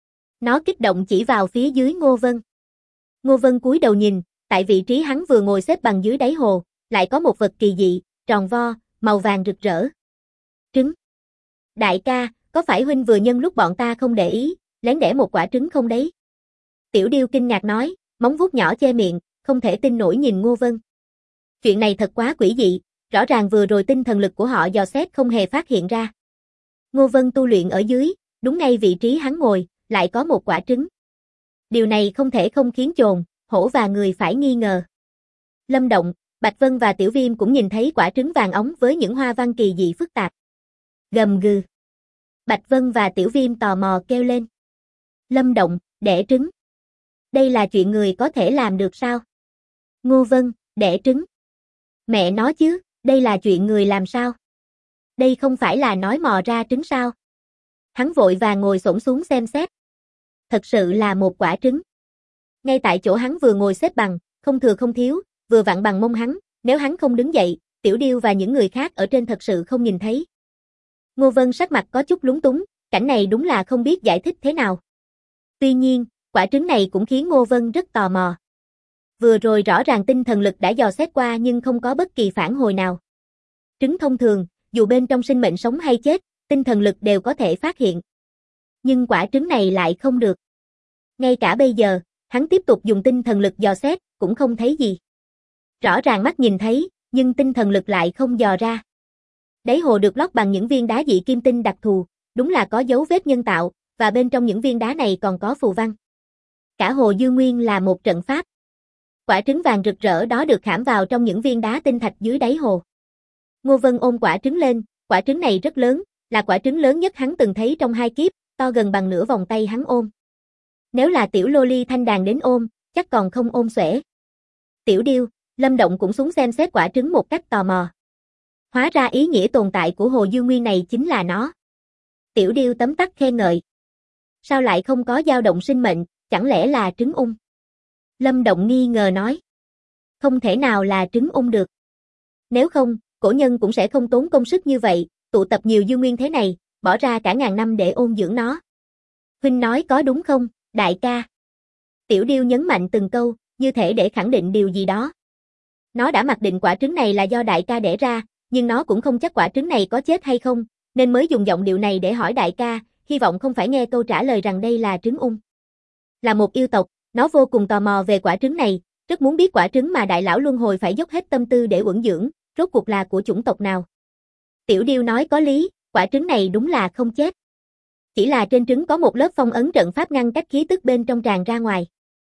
Nó kích động chỉ vào phía dưới Ngô Vân. Ngô Vân cúi đầu nhìn, tại vị trí hắn vừa ngồi xếp bằng dưới đáy hồ, lại có một vật kỳ dị, tròn vo, màu vàng rực rỡ. Trứng. Đại ca, có phải huynh vừa nhân lúc bọn ta không để ý, lén đẻ một quả trứng không đấy? Tiểu Điêu kinh ngạc nói, móng vuốt nhỏ che miệng, không thể tin nổi nhìn Ngô Vân. Chuyện này thật quá quỷ dị, rõ ràng vừa rồi tinh thần lực của họ dò xét không hề phát hiện ra. Ngô Vân tu luyện ở dưới, đúng ngay vị trí hắn ngồi, lại có một quả trứng. Điều này không thể không khiến chồn, hổ và người phải nghi ngờ. Lâm Động, Bạch Vân và Tiểu Viêm cũng nhìn thấy quả trứng vàng óng với những hoa văn kỳ dị phức tạp. Gầm gừ. Bạch Vân và Tiểu Viêm tò mò kêu lên. Lâm Động, đẻ trứng. Đây là chuyện người có thể làm được sao? Ngô Vân, đẻ trứng. Mẹ nói chứ, đây là chuyện người làm sao? Đây không phải là nói mò ra trứng sao? Hắn vội vàng ngồi xổm xuống xem xét. Thật sự là một quả trứng. Ngay tại chỗ hắn vừa ngồi xếp bằng, không thừa không thiếu, vừa vặn bằng mông hắn, nếu hắn không đứng dậy, Tiểu Điêu và những người khác ở trên thật sự không nhìn thấy. Ngô Vân sắc mặt có chút lúng túng, cảnh này đúng là không biết giải thích thế nào. Tuy nhiên, quả trứng này cũng khiến Ngô Vân rất tò mò. Vừa rồi rõ ràng tinh thần lực đã dò xét qua nhưng không có bất kỳ phản hồi nào. Trứng thông thường, dù bên trong sinh mệnh sống hay chết, tinh thần lực đều có thể phát hiện. Nhưng quả trứng này lại không được. Ngay cả bây giờ, hắn tiếp tục dùng tinh thần lực dò xét, cũng không thấy gì. Rõ ràng mắt nhìn thấy, nhưng tinh thần lực lại không dò ra. Đáy hồ được lót bằng những viên đá dị kim tinh đặc thù, đúng là có dấu vết nhân tạo, và bên trong những viên đá này còn có phù văn. Cả hồ dư nguyên là một trận pháp. Quả trứng vàng rực rỡ đó được khảm vào trong những viên đá tinh thạch dưới đáy hồ. Ngô Vân ôm quả trứng lên, quả trứng này rất lớn, là quả trứng lớn nhất hắn từng thấy trong 2 kiếp, to gần bằng nửa vòng tay hắn ôm. Nếu là tiểu lô ly thanh đàn đến ôm, chắc còn không ôm xuể. Tiểu Điêu, Lâm Động cũng xuống xem xét quả trứng một cách tò mò. Hóa ra ý nghĩa tồn tại của hồ dư nguyên này chính là nó. Tiểu Điêu tấm tắc khen ngợi. Sao lại không có dao động sinh mệnh, chẳng lẽ là trứng ung? Lâm Động nghi ngờ nói. Không thể nào là trứng ung được. Nếu không, cổ nhân cũng sẽ không tốn công sức như vậy, tụ tập nhiều dư nguyên thế này, bỏ ra cả ngàn năm để ôn dưỡng nó. Huynh nói có đúng không, đại ca? Tiểu Điêu nhấn mạnh từng câu, như thể để khẳng định điều gì đó. Nó đã mặc định quả trứng này là do đại ca đẻ ra, nhưng nó cũng không chắc quả trứng này có chết hay không, nên mới dùng giọng điệu này để hỏi đại ca, hy vọng không phải nghe câu trả lời rằng đây là trứng ung. Là một yêu tộc, nó vô cùng tò mò về quả trứng này, rất muốn biết quả trứng mà đại lão luân hồi phải dốc hết tâm tư để uẩn dưỡng, rốt cuộc là của chủng tộc nào. Tiểu Điêu nói có lý, quả trứng này đúng là không chết. Chỉ là trên trứng có một lớp phong ấn trận pháp ngăn cách khí tức bên trong tràn ra ngoài.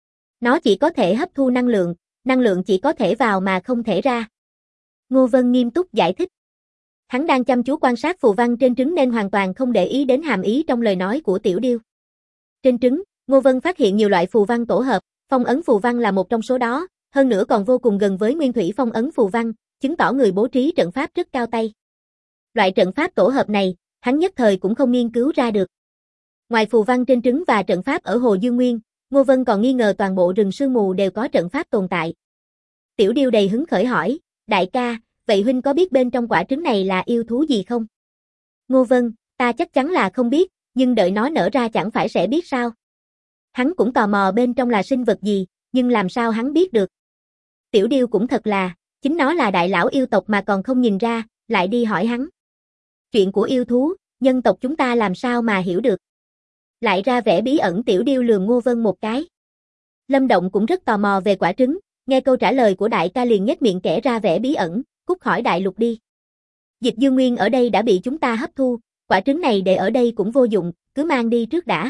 Nó chỉ có thể hấp thu năng lượng chỉ có thể vào mà không thể ra. Ngô Vân nghiêm túc giải thích. Hắn đang chăm chú quan sát phù văn trên trứng nên hoàn toàn không để ý đến hàm ý trong lời nói của Tiểu Điêu. Trên trứng, Ngô Vân phát hiện nhiều loại phù văn tổ hợp, phong ấn phù văn là một trong số đó, hơn nữa còn vô cùng gần với nguyên thủy phong ấn phù văn, chứng tỏ người bố trí trận pháp rất cao tay. Loại trận pháp tổ hợp này, hắn nhất thời cũng không nghiên cứu ra được. Ngoài phù văn trên trứng và trận pháp ở Hồ Dương Nguyên, Ngô Vân còn nghi ngờ toàn bộ rừng sương mù đều có trận pháp tồn tại. Tiểu Điêu đầy hứng khởi hỏi, đại ca, vậy huynh có biết bên trong quả trứng này là yêu thú gì không? Ngô Vân, ta chắc chắn là không biết, nhưng đợi nó nở ra chẳng phải sẽ biết sao? Hắn cũng tò mò bên trong là sinh vật gì, nhưng làm sao hắn biết được? Tiểu Điêu cũng thật là, chính nó là đại lão yêu tộc mà còn không nhìn ra, lại đi hỏi hắn. Chuyện của yêu thú, nhân tộc chúng ta làm sao mà hiểu được? Lại ra vẻ bí ẩn. Tiểu Điêu lườm Ngô Vân một cái. Lâm Động cũng rất tò mò về quả trứng, nghe câu trả lời của đại ca liền nhếch miệng kể ra vẻ bí ẩn, cút khỏi đại lục đi. Dịch dương nguyên ở đây đã bị chúng ta hấp thu, quả trứng này để ở đây cũng vô dụng, cứ mang đi trước đã.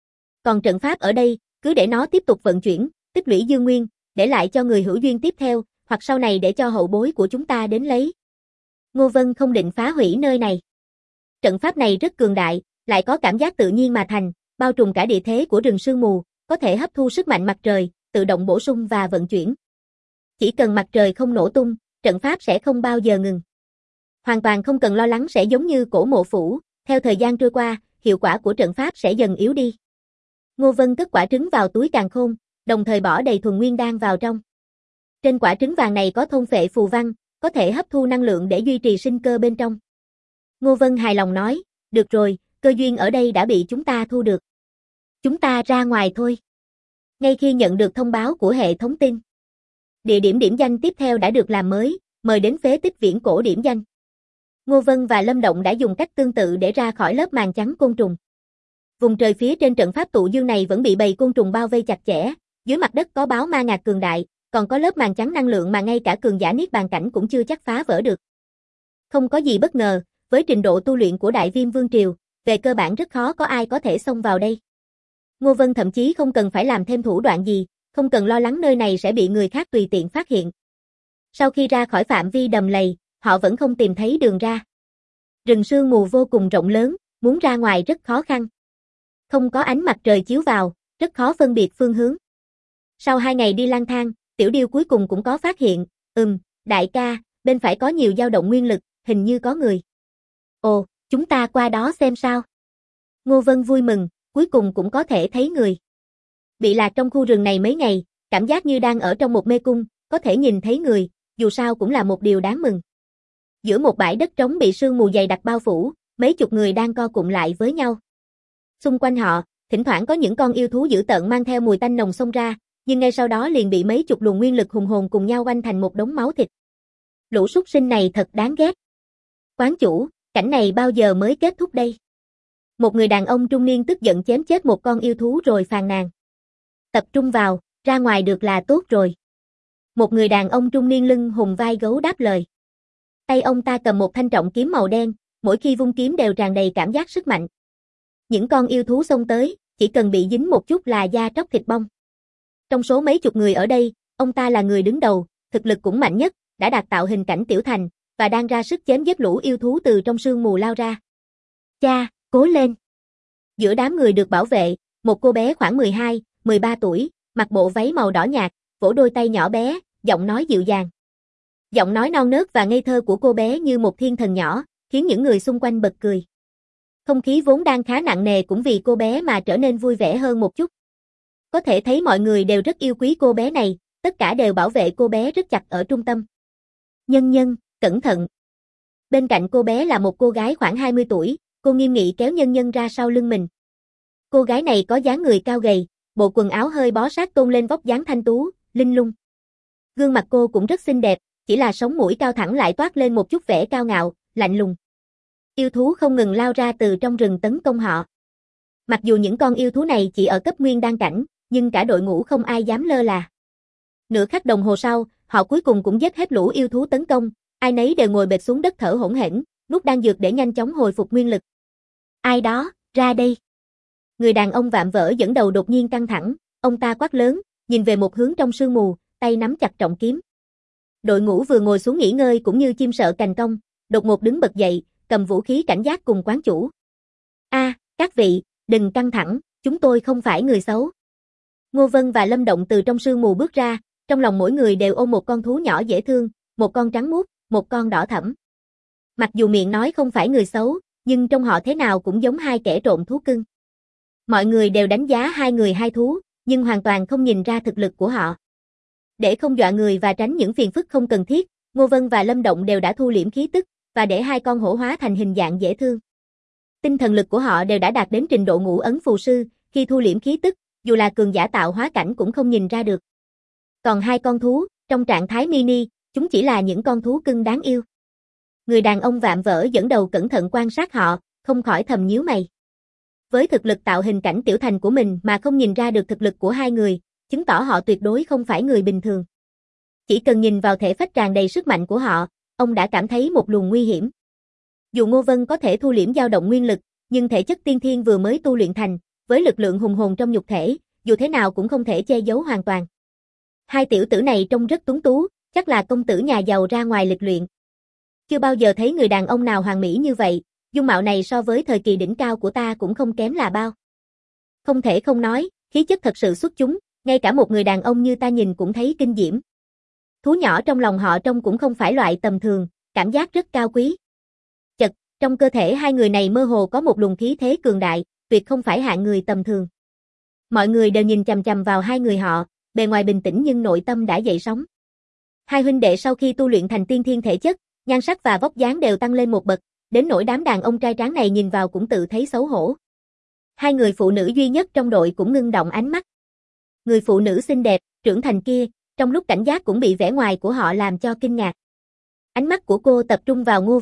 Còn trận pháp ở đây, cứ để nó tiếp tục vận chuyển, tích lũy dương nguyên, để lại cho người hữu duyên tiếp theo, hoặc sau này để cho hậu bối của chúng ta đến lấy. Ngô Vân không định phá hủy nơi này. Trận pháp này rất cường đại, lại có cảm giác tự nhiên mà thành, bao trùm cả địa thế của rừng sương mù, có thể hấp thu sức mạnh mặt trời, tự động bổ sung và vận chuyển. Chỉ cần mặt trời không nổ tung, trận pháp sẽ không bao giờ ngừng. Hoàn toàn không cần lo lắng sẽ giống như cổ mộ phủ, theo thời gian trôi qua, hiệu quả của trận pháp sẽ dần yếu đi. Ngô Vân cất quả trứng vào túi càn khôn, đồng thời bỏ đầy thuần nguyên đan vào trong. Trên quả trứng vàng này có thôn phệ phù văn, có thể hấp thu năng lượng để duy trì sinh cơ bên trong. Ngô Vân hài lòng nói, được rồi, cơ duyên ở đây đã bị chúng ta thu được. Chúng ta ra ngoài thôi. Ngay khi nhận được thông báo của hệ thống tin, địa điểm điểm danh tiếp theo đã được làm mới, mời đến phế tích viễn cổ điểm danh. Ngô Vân và Lâm Động đã dùng cách tương tự để ra khỏi lớp màn chắn côn trùng. Vùng trời phía trên trận pháp tụ dương này vẫn bị bầy côn trùng bao vây chặt chẽ, dưới mặt đất có báo ma ngạc cường đại, còn có lớp màn chắn năng lượng mà ngay cả cường giả niết bàn cảnh cũng chưa chắc phá vỡ được. Không có gì bất ngờ, với trình độ tu luyện của Đại Viêm Vương Triều, về cơ bản rất khó có ai có thể xông vào đây. Ngô Vân thậm chí không cần phải làm thêm thủ đoạn gì, không cần lo lắng nơi này sẽ bị người khác tùy tiện phát hiện. Sau khi ra khỏi phạm vi đầm lầy, họ vẫn không tìm thấy đường ra. Rừng sương mù vô cùng rộng lớn, muốn ra ngoài rất khó khăn. Không có ánh mặt trời chiếu vào, rất khó phân biệt phương hướng. Sau 2 ngày đi lang thang, Tiểu Điêu cuối cùng cũng có phát hiện, đại ca, bên phải có nhiều dao động nguyên lực, hình như có người. Ồ, chúng ta qua đó xem sao. Ngô Vân vui mừng, cuối cùng cũng có thể thấy người. Bị lạc trong khu rừng này mấy ngày, cảm giác như đang ở trong một mê cung, có thể nhìn thấy người, dù sao cũng là một điều đáng mừng. Giữa một bãi đất trống bị sương mù dày đặc bao phủ, mấy chục người đang co cụm lại với nhau. Xung quanh họ, thỉnh thoảng có những con yêu thú dữ tợn mang theo mùi tanh nồng xông ra, nhưng ngay sau đó liền bị mấy chục luồng nguyên lực hùng hồn cùng nhau oanh thành một đống máu thịt. Lũ súc sinh này thật đáng ghét. Quán chủ, cảnh này bao giờ mới kết thúc đây? Một người đàn ông trung niên tức giận chém chết một con yêu thú rồi phàn nàn. Tập trung vào, ra ngoài được là tốt rồi. Một người đàn ông trung niên lưng hùm vai gấu đáp lời. Tay ông ta cầm một thanh trọng kiếm màu đen, mỗi khi vung kiếm đều tràn đầy cảm giác sức mạnh. Những con yêu thú xông tới, chỉ cần bị dính một chút là da tróc thịt bong. Trong số mấy chục người ở đây, ông ta là người đứng đầu, thực lực cũng mạnh nhất, đã đạt tạo hình cảnh tiểu thành, và đang ra sức chém giết lũ yêu thú từ trong sương mù lao ra. Cha, cố lên! Giữa đám người được bảo vệ, một cô bé khoảng 12, 13 tuổi, mặc bộ váy màu đỏ nhạt, vỗ đôi tay nhỏ bé, giọng nói dịu dàng. Giọng nói non nớt và ngây thơ của cô bé như một thiên thần nhỏ, khiến những người xung quanh bật cười. Không khí vốn đang khá nặng nề cũng vì cô bé mà trở nên vui vẻ hơn một chút. Có thể thấy mọi người đều rất yêu quý cô bé này, tất cả đều bảo vệ cô bé rất chặt ở trung tâm. Nhân nhân, cẩn thận. Bên cạnh cô bé là một cô gái khoảng 20 tuổi, cô nghiêm nghị kéo nhân nhân ra sau lưng mình. Cô gái này có dáng người cao gầy, bộ quần áo hơi bó sát tôn lên vóc dáng thanh tú, linh lung. Gương mặt cô cũng rất xinh đẹp, chỉ là sống mũi cao thẳng lại toát lên một chút vẻ cao ngạo, lạnh lùng. Yêu thú không ngừng lao ra từ trong rừng tấn công họ. Mặc dù những con yêu thú này chỉ ở cấp nguyên đan cảnh, nhưng cả đội ngũ không ai dám lơ là. Nửa khắc đồng hồ sau, họ cuối cùng cũng giết hết lũ yêu thú tấn công, ai nấy đều ngồi bệt xuống đất thở hổn hển, nuốt đan dược để nhanh chóng hồi phục nguyên lực. Ai đó, ra đây. Người đàn ông vạm vỡ dẫn đầu đột nhiên căng thẳng, ông ta quát lớn, nhìn về một hướng trong sương mù, tay nắm chặt trọng kiếm. Đội ngũ vừa ngồi xuống nghỉ ngơi cũng như chim sợ cành cong, đột ngột đứng bật dậy, cầm vũ khí cảnh giác cùng quán chủ. Các vị, đừng căng thẳng, chúng tôi không phải người xấu. Ngô Vân và Lâm Động từ trong sương mù bước ra, trong lòng mỗi người đều ôm một con thú nhỏ dễ thương, một con trắng muốt, một con đỏ thẫm. Mặc dù miệng nói không phải người xấu, nhưng trong họ thế nào cũng giống hai kẻ trộm thú cưng. Mọi người đều đánh giá hai người hai thú, nhưng hoàn toàn không nhìn ra thực lực của họ. Để không dọa người và tránh những phiền phức không cần thiết, Ngô Vân và Lâm Động đều đã thu liễm khí tức, và để hai con hổ hóa thành hình dạng dễ thương. Tinh thần lực của họ đều đã đạt đến trình độ ngũ ấn phù sư, khi thu liễm khí tức, dù là cường giả tạo hóa cảnh cũng không nhìn ra được. Còn hai con thú, trong trạng thái mini, chúng chỉ là những con thú cưng đáng yêu. Người đàn ông vạm vỡ dẫn đầu cẩn thận quan sát họ, không khỏi thầm nhíu mày. Với thực lực tạo hình cảnh tiểu thành của mình mà không nhìn ra được thực lực của hai người, chứng tỏ họ tuyệt đối không phải người bình thường. Chỉ cần nhìn vào thể phách tràn đầy sức mạnh của họ, ông đã cảm thấy một luồng nguy hiểm. Dù Ngô Vân có thể thu liễm dao động nguyên lực, nhưng thể chất tiên thiên vừa mới tu luyện thành, với lực lượng hùng hồn trong nhục thể, dù thế nào cũng không thể che giấu hoàn toàn. Hai tiểu tử này trông rất tuấn tú, chắc là công tử nhà giàu ra ngoài lịch luyện. Chưa bao giờ thấy người đàn ông nào hoàn mỹ như vậy, dung mạo này so với thời kỳ đỉnh cao của ta cũng không kém là bao. Không thể không nói, khí chất thật sự xuất chúng, ngay cả một người đàn ông như ta nhìn cũng thấy kinh diễm. Thú nhỏ trong lòng họ trông cũng không phải loại tầm thường, cảm giác rất cao quý. Chật, trong cơ thể hai người này mơ hồ có một luồng khí thế cường đại, tuyệt không phải hạng người tầm thường. Mọi người đều nhìn chằm chằm vào hai người họ, bề ngoài bình tĩnh nhưng nội tâm đã dậy sóng. Hai huynh đệ sau khi tu luyện thành tiên thiên thể chất, nhan sắc và vóc dáng đều tăng lên một bậc, đến nỗi đám đàn ông trai tráng này nhìn vào cũng tự thấy xấu hổ. Hai người phụ nữ duy nhất trong đội cũng ngưng động ánh mắt. Người phụ nữ xinh đẹp, trưởng thành kia, trong lúc cảnh giác cũng bị vẻ ngoài của họ làm cho kinh ngạc. Ánh mắt của cô tập trung vào Ngô Vân,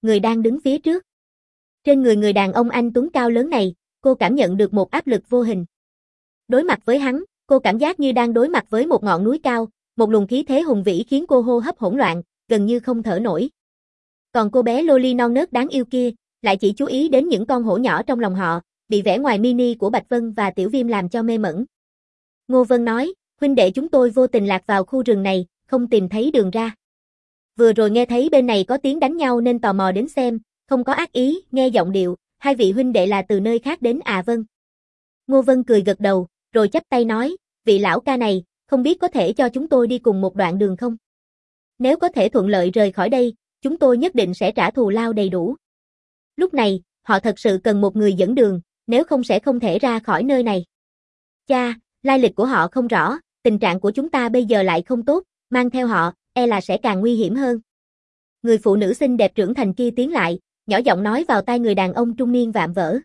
người đang đứng phía trước. Trên người người đàn ông anh tuấn cao lớn này, cô cảm nhận được một áp lực vô hình. Đối mặt với hắn, cô cảm giác như đang đối mặt với một ngọn núi cao, một luồng khí thế hùng vĩ khiến cô hô hấp hỗn loạn, gần như không thở nổi. Còn cô bé Loli non nớt đáng yêu kia, lại chỉ chú ý đến những con hổ nhỏ trong lòng họ, bị vẻ ngoài mini của Bạch Vân và Tiểu Viêm làm cho mê mẩn. Ngô Vân nói, huynh đệ chúng tôi vô tình lạc vào khu rừng này, không tìm thấy đường ra. Vừa rồi nghe thấy bên này có tiếng đánh nhau nên tò mò đến xem, không có ác ý, nghe giọng điệu, hai vị huynh đệ là từ nơi khác đến à vâng. Ngô Vân cười gật đầu, rồi chắp tay nói, vị lão ca này, không biết có thể cho chúng tôi đi cùng một đoạn đường không? Nếu có thể thuận lợi rời khỏi đây, chúng tôi nhất định sẽ trả thù lao đầy đủ. Lúc này, họ thật sự cần một người dẫn đường, nếu không sẽ không thể ra khỏi nơi này. Cha, lai lịch của họ không rõ, tình trạng của chúng ta bây giờ lại không tốt, mang theo họ, e là sẽ càng nguy hiểm hơn. Người phụ nữ xinh đẹp trưởng thành kia tiến lại, nhỏ giọng nói vào tai người đàn ông trung niên vạm vỡ.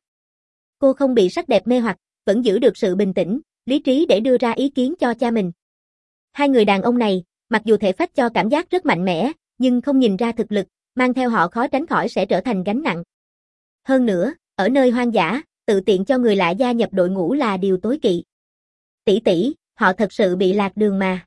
Cô không bị sắc đẹp mê hoặc, vẫn giữ được sự bình tĩnh, lý trí để đưa ra ý kiến cho cha mình. Hai người đàn ông này, mặc dù thể phách cho cảm giác rất mạnh mẽ, nhưng không nhìn ra thực lực, mang theo họ khó tránh khỏi sẽ trở thành gánh nặng. Hơn nữa, ở nơi hoang dã, tự tiện cho người lạ gia nhập đội ngũ là điều tối kỵ. Tỷ tỷ, họ thật sự bị lạc đường mà.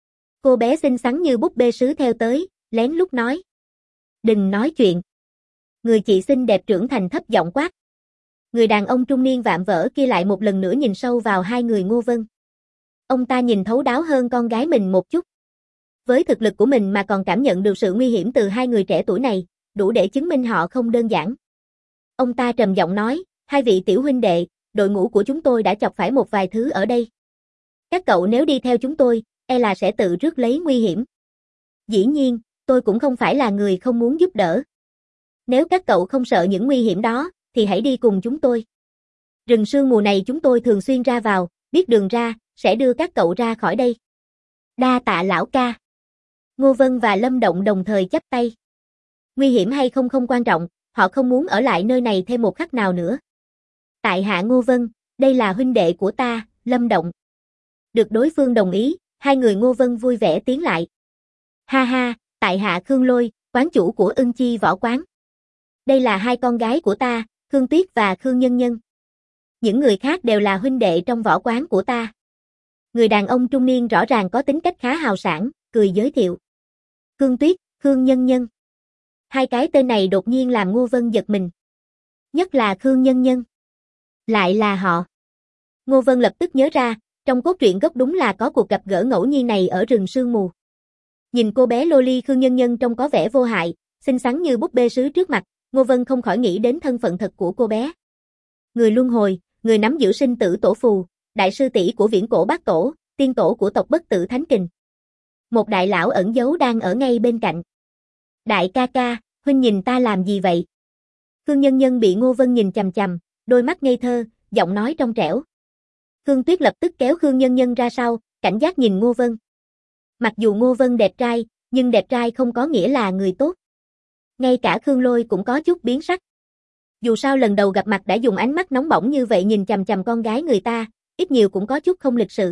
Cô bé xinh xắn như búp bê sứ theo tới, lén lút nói. Đừng nói chuyện. Người chị xinh đẹp trưởng thành thấp giọng quát. Người đàn ông trung niên vạm vỡ kia lại một lần nữa nhìn sâu vào hai người Ngô Vân. Ông ta nhìn thấu đáo hơn con gái mình một chút. Với thực lực của mình mà còn cảm nhận được sự nguy hiểm từ hai người trẻ tuổi này, đủ để chứng minh họ không đơn giản. Ông ta trầm giọng nói, hai vị tiểu huynh đệ, đội ngũ của chúng tôi đã chọc phải một vài thứ ở đây. Các cậu nếu đi theo chúng tôi, e là sẽ tự rước lấy nguy hiểm. Dĩ nhiên, tôi cũng không phải là người không muốn giúp đỡ. Nếu các cậu không sợ những nguy hiểm đó, thì hãy đi cùng chúng tôi. Rừng sương mù này chúng tôi thường xuyên ra vào, biết đường ra, sẽ đưa các cậu ra khỏi đây. Đa tạ lão ca. Ngô Vân và Lâm Động đồng thời chắp tay. Nguy hiểm hay không không quan trọng, họ không muốn ở lại nơi này thêm một khắc nào nữa. Tại hạ Ngô Vân, đây là huynh đệ của ta, Lâm Động. Được đối phương đồng ý, hai người Ngô Vân vui vẻ tiến lại. Ha ha, tại hạ Khương Lôi, quán chủ của Ưng Chi võ quán. Đây là hai con gái của ta, Khương Tuyết và Khương Nhân Nhân. Những người khác đều là huynh đệ trong võ quán của ta. Người đàn ông trung niên rõ ràng có tính cách khá hào sảng, cười giới thiệu. Khương Tuyết, Khương Nhân Nhân. Hai cái tên này đột nhiên làm Ngô Vân giật mình. Nhất là Khương Nhân Nhân. Lại là họ. Ngô Vân lập tức nhớ ra, trong cốt truyện gốc đúng là có cuộc gặp gỡ ngẫu nhiên này ở rừng sương mù. Nhìn cô bé Loli Khương Nhân Nhân trông có vẻ vô hại, xinh xắn như búp bê sứ trước mặt, Ngô Vân không khỏi nghĩ đến thân phận thật của cô bé. Người luân hồi, người nắm giữ sinh tử tổ phù, đại sư tỷ của viễn cổ bát tổ, tiên tổ của tộc Bất Tử Thánh Kình. Một đại lão ẩn giấu đang ở ngay bên cạnh. Đại ca ca, huynh nhìn ta làm gì vậy? Khương Nhân Nhân bị Ngô Vân nhìn chằm chằm, đôi mắt ngây thơ, giọng nói trong trẻo. Khương Tuyết lập tức kéo Khương Nhân Nhân ra sau, cảnh giác nhìn Ngô Vân. Mặc dù Ngô Vân đẹp trai, nhưng đẹp trai không có nghĩa là người tốt. Ngay cả Khương Lôi cũng có chút biến sắc. Dù sao lần đầu gặp mặt đã dùng ánh mắt nóng bỏng như vậy nhìn chằm chằm con gái người ta, ít nhiều cũng có chút không lịch sự.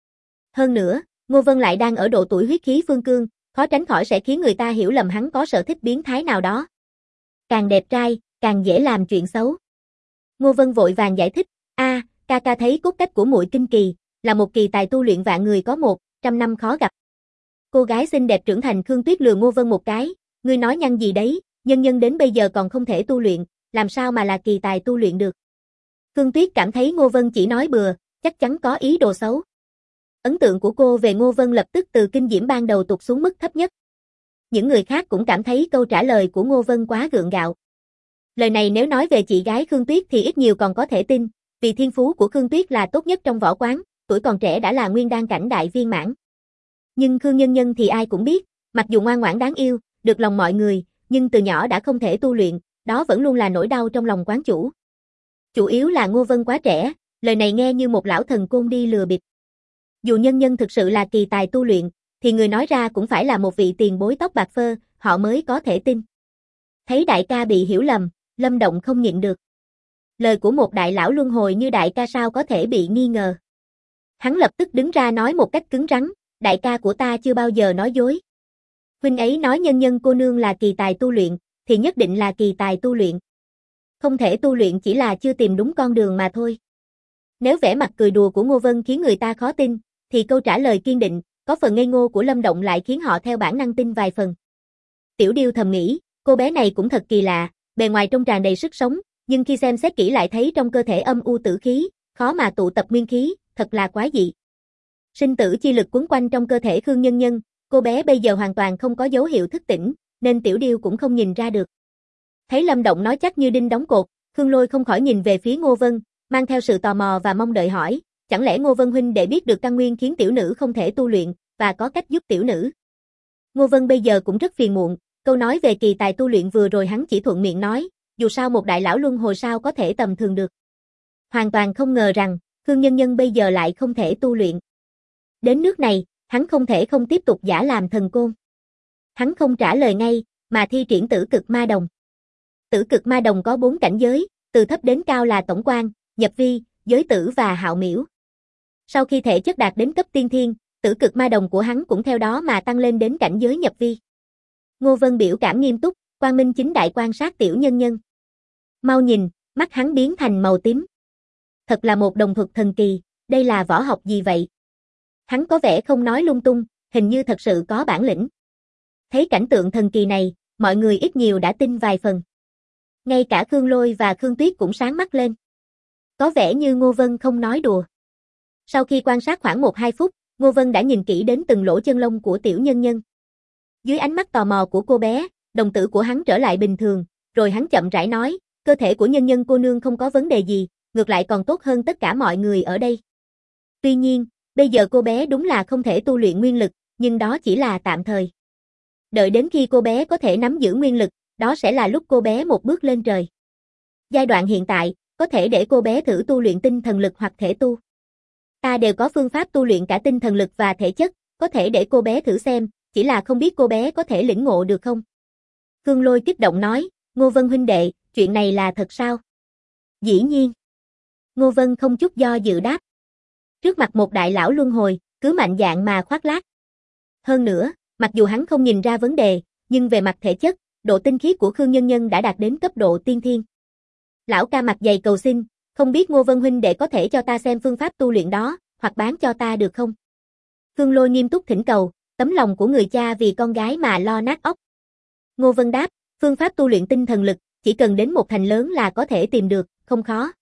Hơn nữa, Ngô Vân lại đang ở độ tuổi huyết khí phương cương, khó tránh khỏi sẽ khiến người ta hiểu lầm hắn có sở thích biến thái nào đó. Càng đẹp trai, càng dễ làm chuyện xấu. Ngô Vân vội vàng giải thích, ca ca thấy cốt cách của muội kinh kỳ, là một kỳ tài tu luyện vạn người có 100 năm khó gặp. Cô gái xinh đẹp trưởng thành Khương Tuyết lừa Ngô Vân một cái, ngươi nói nhăng gì đấy, Nhân Nhân đến bây giờ còn không thể tu luyện, làm sao mà là kỳ tài tu luyện được. Khương Tuyết cảm thấy Ngô Vân chỉ nói bừa, chắc chắn có ý đồ xấu. Ấn tượng của cô về Ngô Vân lập tức từ kinh diễm ban đầu tụt xuống mức thấp nhất. Những người khác cũng cảm thấy câu trả lời của Ngô Vân quá gượng gạo. Lời này nếu nói về chị gái Khương Tuyết thì ít nhiều còn có thể tin, vì thiên phú của Khương Tuyết là tốt nhất trong võ quán, tuổi còn trẻ đã là nguyên đan cảnh đại viên mãn. Nhưng Khương Nhân Nhân thì ai cũng biết, mặc dù ngoan ngoãn đáng yêu, được lòng mọi người, nhưng từ nhỏ đã không thể tu luyện, đó vẫn luôn là nỗi đau trong lòng quán chủ. Chủ yếu là Ngô Vân quá trẻ, lời này nghe như một lão thần côn đi lừa bịp. Dù Nhân Nhân thực sự là kỳ tài tu luyện, thì người nói ra cũng phải là một vị tiền bối tóc bạc phơ, họ mới có thể tin. Thấy đại ca bị hiểu lầm, Lâm Động không nhịn được. Lời của một đại lão luân hồi như đại ca sao có thể bị nghi ngờ. Hắn lập tức đứng ra nói một cách cứng rắn, đại ca của ta chưa bao giờ nói dối. Huynh ấy nói Nhân Nhân cô nương là kỳ tài tu luyện, thì nhất định là kỳ tài tu luyện. Không thể tu luyện chỉ là chưa tìm đúng con đường mà thôi. Nếu vẻ mặt cười đùa của Ngô Vân khiến người ta khó tin, thì câu trả lời kiên định, có phần ngây ngô của Lâm Động lại khiến họ theo bản năng tin vài phần. Tiểu Điêu thầm nghĩ, cô bé này cũng thật kỳ lạ, bề ngoài trông tràn đầy sức sống, nhưng khi xem xét kỹ lại thấy trong cơ thể âm u tử khí, khó mà tụ tập nguyên khí, thật là quái dị. Sinh tử chi lực quấn quanh trong cơ thể Khương Nhân Nhân, cô bé bây giờ hoàn toàn không có dấu hiệu thức tỉnh, nên Tiểu Điêu cũng không nhìn ra được. Thấy Lâm Động nói chắc như đinh đóng cột, Khương Lôi không khỏi nhìn về phía Ngô Vân, mang theo sự tò mò và mong đợi hỏi, chẳng lẽ Ngô Vân huynh để biết được căn nguyên khiến tiểu nữ không thể tu luyện, và có cách giúp tiểu nữ. Ngô Vân bây giờ cũng rất phiền muộn, câu nói về kỳ tài tu luyện vừa rồi hắn chỉ thuận miệng nói, dù sao một đại lão luân hồi sao có thể tầm thường được. Hoàn toàn không ngờ rằng, Khương Nhân Nhân bây giờ lại không thể tu luyện. Đến nước này, hắn không thể không tiếp tục giả làm thần côn. Hắn không trả lời ngay, mà thi triển tử cực ma đồng. Tử cực ma đồng có 4 cảnh giới, từ thấp đến cao là tổng quan, nhập vi, giới tử và hạo miễu. Sau khi thể chất đạt đến cấp tiên thiên, tử cực ma đồng của hắn cũng theo đó mà tăng lên đến cảnh giới nhập vi. Ngô Vân biểu cảm nghiêm túc, quang minh chính đại quan sát tiểu nhân nhân. Mau nhìn, mắt hắn biến thành màu tím. Thật là một đồng thuật thần kỳ, đây là võ học gì vậy? Hắn có vẻ không nói lung tung, hình như thật sự có bản lĩnh. Thấy cảnh tượng thần kỳ này, mọi người ít nhiều đã tin vài phần. Ngay cả Khương Lôi và Khương Tuyết cũng sáng mắt lên. Có vẻ như Ngô Vân không nói đùa. Sau khi quan sát khoảng 1-2 phút, Ngô Vân đã nhìn kỹ đến từng lỗ chân lông của tiểu nhân nhân. Dưới ánh mắt tò mò của cô bé, đồng tử của hắn trở lại bình thường, rồi hắn chậm rãi nói, cơ thể của nhân nhân cô nương không có vấn đề gì, ngược lại còn tốt hơn tất cả mọi người ở đây. Tuy nhiên, bây giờ cô bé đúng là không thể tu luyện nguyên lực, nhưng đó chỉ là tạm thời. Đợi đến khi cô bé có thể nắm giữ nguyên lực, đó sẽ là lúc cô bé một bước lên trời. Giai đoạn hiện tại, có thể để cô bé thử tu luyện tinh thần lực hoặc thể tu. Ta đều có phương pháp tu luyện cả tinh thần lực và thể chất, có thể để cô bé thử xem, chỉ là không biết cô bé có thể lĩnh ngộ được không. Khương Lôi kích động nói, Ngô Vân huynh đệ, chuyện này là thật sao? Dĩ nhiên. Ngô Vân không chút do dự đáp. Trước mặt một đại lão luân hồi, cứ mạnh dạn mà khoác lác. Hơn nữa, mặc dù hắn không nhìn ra vấn đề, nhưng về mặt thể chất, độ tinh khiết của Khương Nhân Nhân đã đạt đến cấp độ tiên thiên. Lão ca mặt dày cầu xin, không biết Ngô Vân huynh đệ có thể cho ta xem phương pháp tu luyện đó, hoặc bán cho ta được không? Khương Lôi nghiêm túc thỉnh cầu, tấm lòng của người cha vì con gái mà lo nát óc. Ngô Vân đáp, phương pháp tu luyện tinh thần lực, chỉ cần đến một thành lớn là có thể tìm được, không khó.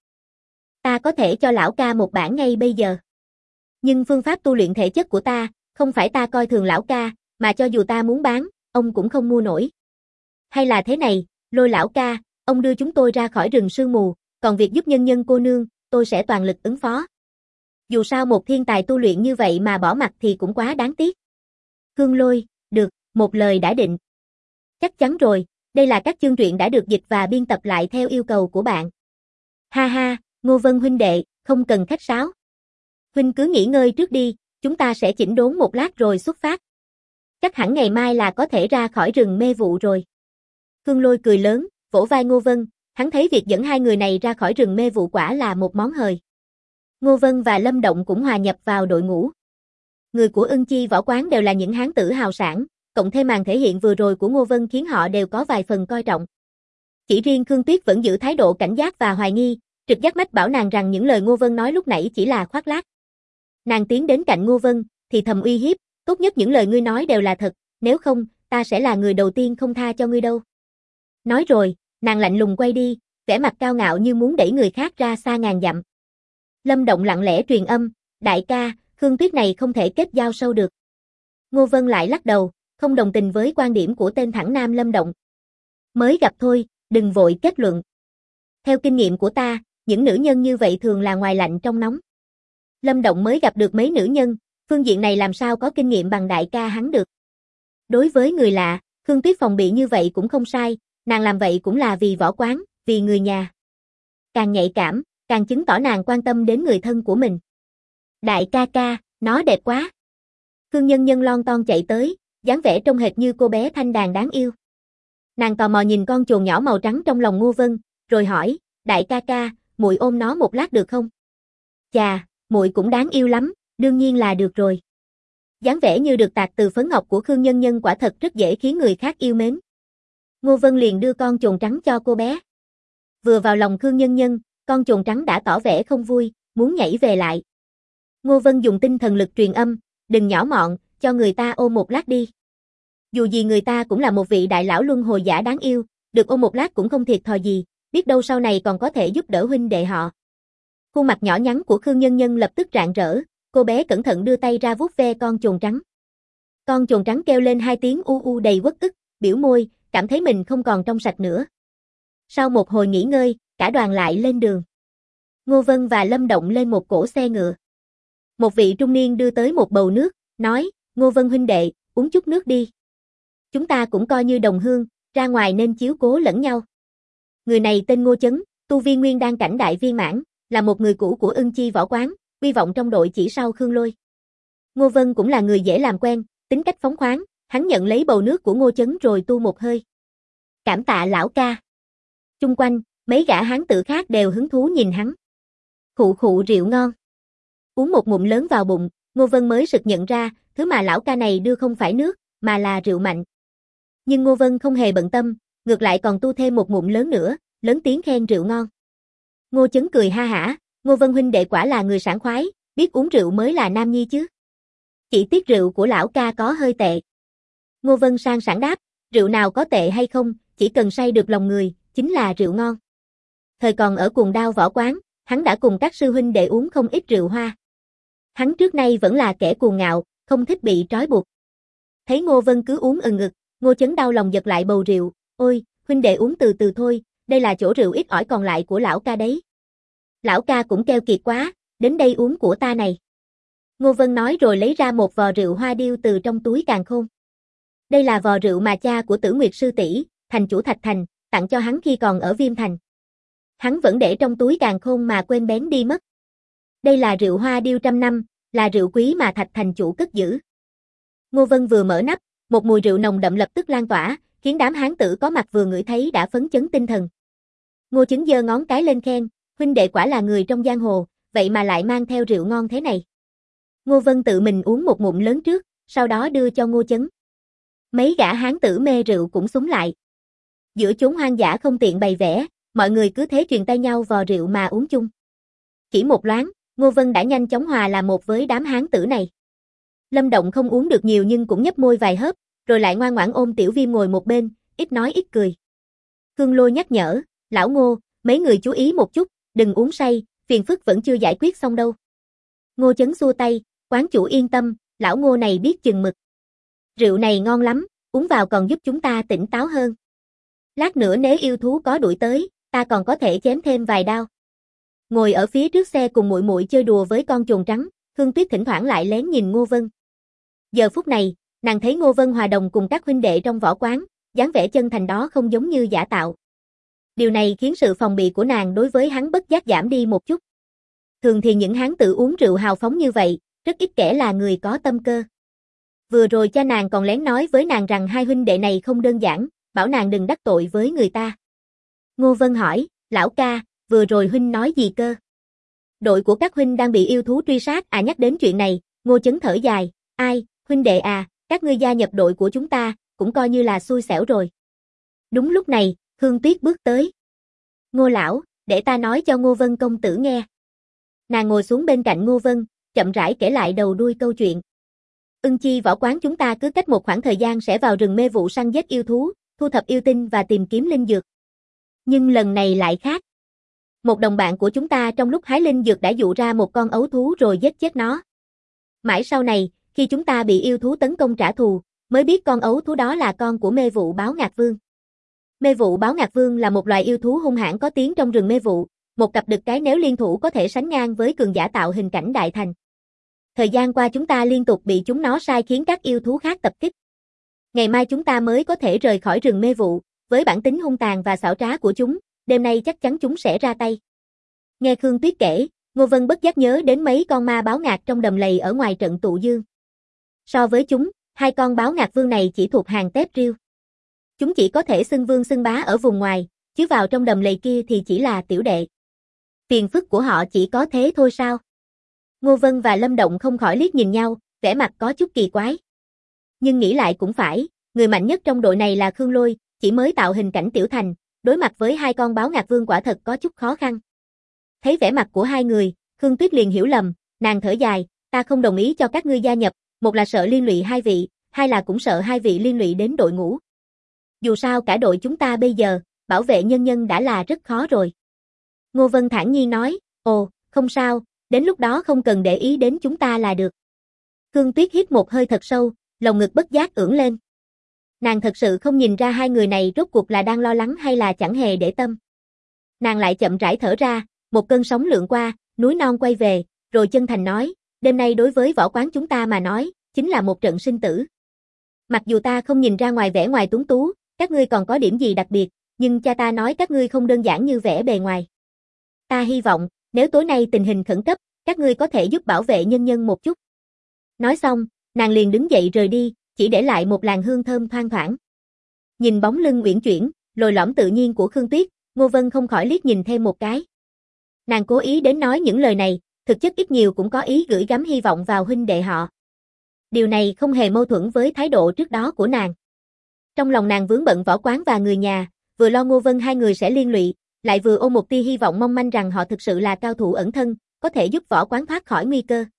Ta có thể cho lão ca một bản ngay bây giờ. Nhưng phương pháp tu luyện thể chất của ta, không phải ta coi thường lão ca, mà cho dù ta muốn bán, ông cũng không mua nổi. Hay là thế này, Lôi lão ca, ông đưa chúng tôi ra khỏi rừng sương mù, còn việc giúp nhân nhân cô nương, tôi sẽ toàn lực ứng phó. Dù sao một thiên tài tu luyện như vậy mà bỏ mặt thì cũng quá đáng tiếc. Khương Lôi, được, một lời đã định. Chắc chắn rồi, đây là các chương truyện đã được dịch và biên tập lại theo yêu cầu của bạn. Ha ha, Ngô Vân huynh đệ, không cần khách sáo. Huynh cứ nghỉ ngơi trước đi, chúng ta sẽ chỉnh đốn một lát rồi xuất phát. Chắc hẳn ngày mai là có thể ra khỏi rừng mê vụ rồi. Khương Lôi cười lớn, vỗ vai Ngô Vân, hắn thấy việc dẫn hai người này ra khỏi rừng mê vụ quả là một món hời. Ngô Vân và Lâm Động cũng hòa nhập vào đội ngũ. Người của Ưng Chi võ quán đều là những hán tử hào sảng, cộng thêm màn thể hiện vừa rồi của Ngô Vân khiến họ đều có vài phần coi trọng. Chỉ riêng Khương Tuyết vẫn giữ thái độ cảnh giác và hoài nghi, trực giác mách bảo nàng rằng những lời Ngô Vân nói lúc nãy chỉ là khoác lác. Nàng tiến đến cạnh Ngô Vân, thì thầm uy hiếp, tốt nhất những lời ngươi nói đều là thật, nếu không, ta sẽ là người đầu tiên không tha cho ngươi đâu. Nói rồi, nàng lạnh lùng quay đi, vẻ mặt cao ngạo như muốn đẩy người khác ra xa ngàn dặm. Lâm Động lặng lẽ truyền âm, đại ca, Khương Tuyết này không thể kết giao sâu được. Ngô Vân lại lắc đầu, không đồng tình với quan điểm của tên thẳng nam Lâm Động. Mới gặp thôi, đừng vội kết luận. Theo kinh nghiệm của ta, những nữ nhân như vậy thường là ngoài lạnh trong nóng. Lâm Động mới gặp được mấy nữ nhân, phương diện này làm sao có kinh nghiệm bằng đại ca hắn được. Đối với người lạ, Khương Tuyết phòng bị như vậy cũng không sai, nàng làm vậy cũng là vì võ quán, vì người nhà. Càng nhạy cảm, càng chứng tỏ nàng quan tâm đến người thân của mình. Đại ca ca, nó đẹp quá. Khương Nhân Nhân lon ton chạy tới, dáng vẻ trông hệt như cô bé thanh đàn đáng yêu. Nàng tò mò nhìn con chồn nhỏ màu trắng trong lòng Ngô Vân, rồi hỏi, đại ca ca, muội ôm nó một lát được không? Chà, muội cũng đáng yêu lắm, đương nhiên là được rồi. Dáng vẻ như được tạc từ phấn ngọc của Khương Nhân Nhân quả thật rất dễ khiến người khác yêu mến. Ngô Vân liền đưa con chồn trắng cho cô bé. Vừa vào lòng Khương Nhân Nhân, con chồn trắng đã tỏ vẻ không vui, muốn nhảy về lại. Ngô Vân dùng tinh thần lực truyền âm, đừng nhỏ mọn, cho người ta ôm một lát đi. Dù gì người ta cũng là một vị đại lão luân hồi giả đáng yêu, được ôm một lát cũng không thiệt thòi gì, biết đâu sau này còn có thể giúp đỡ huynh đệ họ. Khuôn mặt nhỏ nhắn của Khương Nhân Nhân lập tức rạng rỡ, cô bé cẩn thận đưa tay ra vuốt ve con chồn trắng. Con chồn trắng kêu lên 2 tiếng u u đầy uất ức, biểu môi, cảm thấy mình không còn trong sạch nữa. Sau một hồi nghỉ ngơi, cả đoàn lại lên đường. Ngô Vân và Lâm Động lên một cỗ xe ngựa. Một vị trung niên đưa tới một bầu nước, nói, Ngô Vân huynh đệ, uống chút nước đi. Chúng ta cũng coi như đồng hương, ra ngoài nên chiếu cố lẫn nhau. Người này tên Ngô Chấn, tu vi nguyên đan cảnh đại viên mãn, là một người cũ của Ưng Chi võ quán, uy vọng trong đội chỉ sau Khương Lôi. Ngô Vân cũng là người dễ làm quen, tính cách phóng khoáng, hắn nhận lấy bầu nước của Ngô Chấn rồi tu một hơi. Cảm tạ lão ca. Chung quanh, mấy gã hán tử khác đều hứng thú nhìn hắn. Khụ khụ rượu ngon. Uống một ngụm lớn vào bụng, Ngô Vân mới sực nhận ra, thứ mà lão ca này đưa không phải nước, mà là rượu mạnh. Nhưng Ngô Vân không hề bận tâm, ngược lại còn tu thêm một ngụm lớn nữa, lớn tiếng khen rượu ngon. Ngô Chấn cười ha hả, Ngô Vân huynh đệ quả là người sảng khoái, biết uống rượu mới là nam nhi chứ. Chỉ tiếc rượu của lão ca có hơi tệ. Ngô Vân sang sảng đáp, rượu nào có tệ hay không, chỉ cần say được lòng người, chính là rượu ngon. Thời còn ở Cuồng Đao võ quán, hắn đã cùng các sư huynh đệ uống không ít rượu hoa. Hắn trước nay vẫn là kẻ cuồng ngạo, không thích bị trói buộc. Thấy Ngô Vân cứ uống ực, Ngô Chấn đau lòng giật lại bầu rượu, ôi, huynh đệ uống từ từ thôi, đây là chỗ rượu ít ỏi còn lại của lão ca đấy. Lão ca cũng keo kiệt quá, đến đây uống của ta này. Ngô Vân nói rồi lấy ra một vò rượu hoa điêu từ trong túi càn khôn. Đây là vò rượu mà cha của Tử Nguyệt sư tỷ, thành chủ Thạch Thành, tặng cho hắn khi còn ở Viêm Thành. Hắn vẫn để trong túi càn khôn mà quên bén đi mất. Đây là rượu hoa điêu 100 năm, là rượu quý mà Thạch Thành chủ cất giữ. Ngô Vân vừa mở nắp, một mùi rượu nồng đậm lập tức lan tỏa, khiến đám hán tử có mặt vừa ngửi thấy đã phấn chấn tinh thần. Ngô Chấn giơ ngón cái lên khen, huynh đệ quả là người trong giang hồ, vậy mà lại mang theo rượu ngon thế này. Ngô Vân tự mình uống một ngụm lớn trước, sau đó đưa cho Ngô Chấn. Mấy gã hán tử mê rượu cũng xúm lại. Giữa chốn hoang dã không tiện bày vẽ, mọi người cứ thế truyền tay nhau vò rượu mà uống chung. Chỉ một loáng, Ngô Vân đã nhanh chóng hòa là một với đám hán tử này. Lâm Động không uống được nhiều nhưng cũng nhấp môi vài hớp, rồi lại ngoan ngoãn ôm Tiểu Viêm ngồi một bên, ít nói ít cười. Khương Lôi nhắc nhở, lão Ngô, mấy người chú ý một chút, đừng uống say, phiền phức vẫn chưa giải quyết xong đâu. Ngô Chấn xua tay, quán chủ yên tâm, lão Ngô này biết chừng mực. Rượu này ngon lắm, uống vào còn giúp chúng ta tỉnh táo hơn. Lát nữa nếu yêu thú có đuổi tới, ta còn có thể chém thêm vài đao. Ngồi ở phía trước xe cùng muội muội chơi đùa với con chồn trắng, Khương Tuyết thỉnh thoảng lại lén nhìn Ngô Vân. Giờ phút này, nàng thấy Ngô Vân hòa đồng cùng các huynh đệ trong võ quán, dáng vẻ chân thành đó không giống như giả tạo. Điều này khiến sự phòng bị của nàng đối với hắn bất giác giảm đi một chút. Thường thì những hán tử uống rượu hào phóng như vậy, rất ít kẻ là người có tâm cơ. Vừa rồi cha nàng còn lén nói với nàng rằng hai huynh đệ này không đơn giản, bảo nàng đừng đắc tội với người ta. Ngô Vân hỏi, lão ca, vừa rồi huynh nói gì cơ? Đội của các huynh đang bị yêu thú truy sát à? Nhắc đến chuyện này, Ngô Chấn thở dài, ai, huynh đệ à, các ngươi gia nhập đội của chúng ta, cũng coi như là xui xẻo rồi. Đúng lúc này, Khương Tuyết bước tới. Ngô lão, để ta nói cho Ngô Vân công tử nghe. Nàng ngồi xuống bên cạnh Ngô Vân, chậm rãi kể lại đầu đuôi câu chuyện. Ưng Chi võ quán chúng ta cứ cách một khoảng thời gian sẽ vào rừng mê vụ săn giết yêu thú, thu thập yêu tinh và tìm kiếm linh dược. Nhưng lần này lại khác. Một đồng bạn của chúng ta trong lúc hái linh dược đã dụ ra một con ấu thú rồi giết chết nó. Mãi sau này, khi chúng ta bị yêu thú tấn công trả thù, mới biết con ấu thú đó là con của mê vụ báo ngạc vương. Mê vụ báo ngạc vương là một loài yêu thú hung hãn có tiếng trong rừng mê vụ, một cặp đực cái nếu liên thủ có thể sánh ngang với cường giả tạo hình cảnh đại thành. Thời gian qua chúng ta liên tục bị chúng nó sai khiến các yêu thú khác tập kích. Ngày mai chúng ta mới có thể rời khỏi rừng mê vụ, với bản tính hung tàn và xảo trá của chúng, đêm nay chắc chắn chúng sẽ ra tay. Nghe Khương Tuyết kể, Ngô Vân bất giác nhớ đến mấy con ma báo ngạc trong đầm lầy ở ngoài trận Tụ Dương. So với chúng, hai con báo ngạc vương này chỉ thuộc hàng tép riêu. Chúng chỉ có thể xưng vương xưng bá ở vùng ngoài, chứ vào trong đầm lầy kia thì chỉ là tiểu đệ. Phiền phức của họ chỉ có thế thôi sao? Ngô Vân và Lâm Động không khỏi liếc nhìn nhau, vẻ mặt có chút kỳ quái. Nhưng nghĩ lại cũng phải, người mạnh nhất trong đội này là Khương Lôi, chỉ mới tạo hình cảnh tiểu thành, đối mặt với hai con báo ngạc vương quả thật có chút khó khăn. Thấy vẻ mặt của hai người, Khương Tuyết liền hiểu lầm, nàng thở dài, ta không đồng ý cho các ngươi gia nhập, một là sợ liên lụy hai vị, hai là cũng sợ hai vị liên lụy đến đội ngũ. Dù sao cả đội chúng ta bây giờ, bảo vệ nhân nhân đã là rất khó rồi. Ngô Vân thản nhiên nói, ồ, không sao, đến lúc đó không cần để ý đến chúng ta là được. Khương Tuyết hít một hơi thật sâu, lồng ngực bất giác ưỡn lên. Nàng thật sự không nhìn ra hai người này rốt cuộc là đang lo lắng hay là chẳng hề để tâm. Nàng lại chậm rãi thở ra, một cơn sóng lượn qua, núi non quay về, rồi chân thành nói, đêm nay đối với võ quán chúng ta mà nói, chính là một trận sinh tử. Mặc dù ta không nhìn ra ngoài vẻ ngoài tuấn tú, các ngươi còn có điểm gì đặc biệt, nhưng cha ta nói các ngươi không đơn giản như vẻ bề ngoài. Ta hy vọng, nếu tối nay tình hình khẩn cấp, các ngươi có thể giúp bảo vệ nhân nhân một chút. Nói xong, nàng liền đứng dậy rời đi, chỉ để lại một làn hương thơm thoang thoảng. Nhìn bóng lưng uyển chuyển, lồi lõm tự nhiên của Khương Tuyết, Ngô Vân không khỏi liếc nhìn thêm một cái. Nàng cố ý đến nói những lời này, thực chất ít nhiều cũng có ý gửi gắm hy vọng vào huynh đệ họ. Điều này không hề mâu thuẫn với thái độ trước đó của nàng. Trong lòng nàng vướng bận võ quán và người nhà, vừa lo Ngô Vân hai người sẽ liên lụy, lại vừa ôm một tia hy vọng mong manh rằng họ thực sự là cao thủ ẩn thân, có thể giúp võ quán thoát khỏi nguy cơ.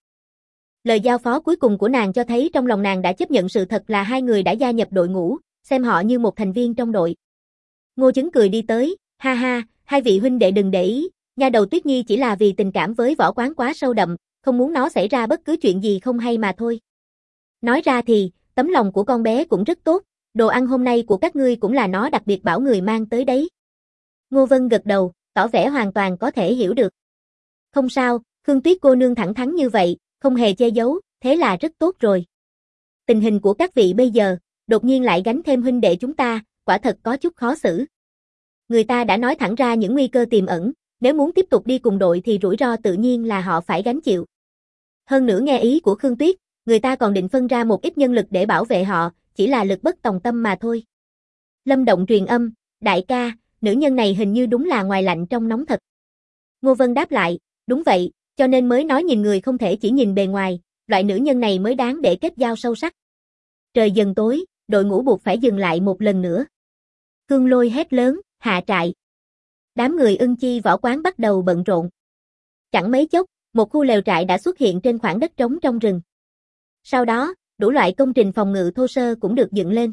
Lời giao phó cuối cùng của nàng cho thấy trong lòng nàng đã chấp nhận sự thật là hai người đã gia nhập đội ngũ, xem họ như một thành viên trong đội. Ngô Chứng cười đi tới, ha ha, hai vị huynh đệ đừng để ý, nha đầu Tuyết Nhi chỉ là vì tình cảm với võ quán quá sâu đậm, không muốn nó xảy ra bất cứ chuyện gì không hay mà thôi. Nói ra thì, tấm lòng của con bé cũng rất tốt, đồ ăn hôm nay của các ngươi cũng là nó đặc biệt bảo người mang tới đấy. Ngô Vân gật đầu, tỏ vẻ hoàn toàn có thể hiểu được. Không sao, Khương Tuyết cô nương thẳng thắn như vậy, không hề che giấu, thế là rất tốt rồi. Tình hình của các vị bây giờ, đột nhiên lại gánh thêm huynh đệ chúng ta, quả thật có chút khó xử. Người ta đã nói thẳng ra những nguy cơ tiềm ẩn, nếu muốn tiếp tục đi cùng đội thì rủi ro tự nhiên là họ phải gánh chịu. Hơn nữa nghe ý của Khương Tuyết, người ta còn định phân ra một ít nhân lực để bảo vệ họ, chỉ là lực bất tòng tâm mà thôi. Lâm Động truyền âm, đại ca, nữ nhân này hình như đúng là ngoài lạnh trong nóng thật. Ngô Vân đáp lại, đúng vậy, cho nên mới nói nhìn người không thể chỉ nhìn bề ngoài, loại nữ nhân này mới đáng để kết giao sâu sắc. Trời dần tối, đội ngũ buộc phải dừng lại một lần nữa. Khương Lôi hét lớn, hạ trại. Đám người Ưng Chi võ quán bắt đầu bận rộn. Chẳng mấy chốc, một khu lều trại đã xuất hiện trên khoảng đất trống trong rừng. Sau đó, đủ loại công trình phòng ngự thô sơ cũng được dựng lên.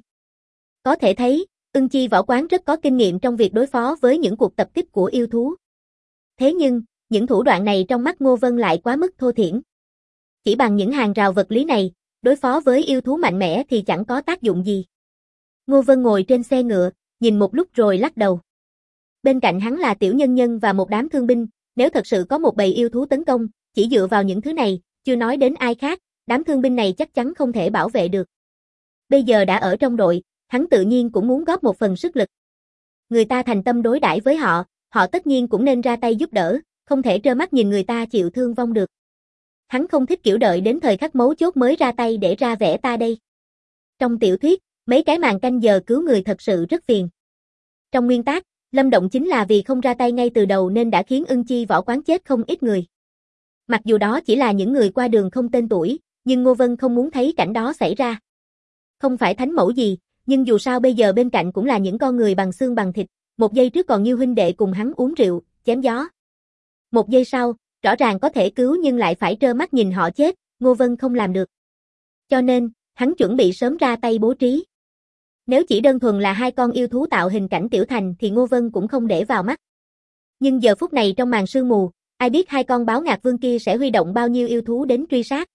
Có thể thấy, Ưng Chi võ quán rất có kinh nghiệm trong việc đối phó với những cuộc tập kích của yêu thú. Thế nhưng, những thủ đoạn này trong mắt Ngô Vân lại quá mức thô thiển. Chỉ bằng những hàng rào vật lý này, đối phó với yêu thú mạnh mẽ thì chẳng có tác dụng gì. Ngô Vân ngồi trên xe ngựa, nhìn một lúc rồi lắc đầu. Bên cạnh hắn là tiểu nhân nhân và một đám thương binh, nếu thật sự có một bầy yêu thú tấn công, chỉ dựa vào những thứ này, chưa nói đến ai khác, đám thương binh này chắc chắn không thể bảo vệ được. Bây giờ đã ở trong đội, hắn tự nhiên cũng muốn góp một phần sức lực. Người ta thành tâm đối đãi với họ, họ tất nhiên cũng nên ra tay giúp đỡ, không thể trơ mắt nhìn người ta chịu thương vong được. Hắn không thích kiểu đợi đến thời khắc mấu chốt mới ra tay để ra vẻ ta đây. Trong tiểu thuyết, mấy cái màn canh giờ cứu người thật sự rất phiền. Trong nguyên tắc, Lâm Động chính là vì không ra tay ngay từ đầu nên đã khiến Ưng Chi võ quán chết không ít người. Mặc dù đó chỉ là những người qua đường không tên tuổi, nhưng Ngô Vân không muốn thấy cảnh đó xảy ra. Không phải thánh mẫu gì, nhưng dù sao bây giờ bên cạnh cũng là những con người bằng xương bằng thịt, một giây trước còn như huynh đệ cùng hắn uống rượu, chém gió. Một giây sau, rõ ràng có thể cứu nhưng lại phải trơ mắt nhìn họ chết, Ngô Vân không làm được. Cho nên, hắn chuẩn bị sớm ra tay bố trí. Nếu chỉ đơn thuần là hai con yêu thú tạo hình cảnh tiểu thành thì Ngô Vân cũng không để vào mắt. Nhưng giờ phút này trong màn sương mù, ai biết hai con báo ngạc vương kia sẽ huy động bao nhiêu yêu thú đến truy sát.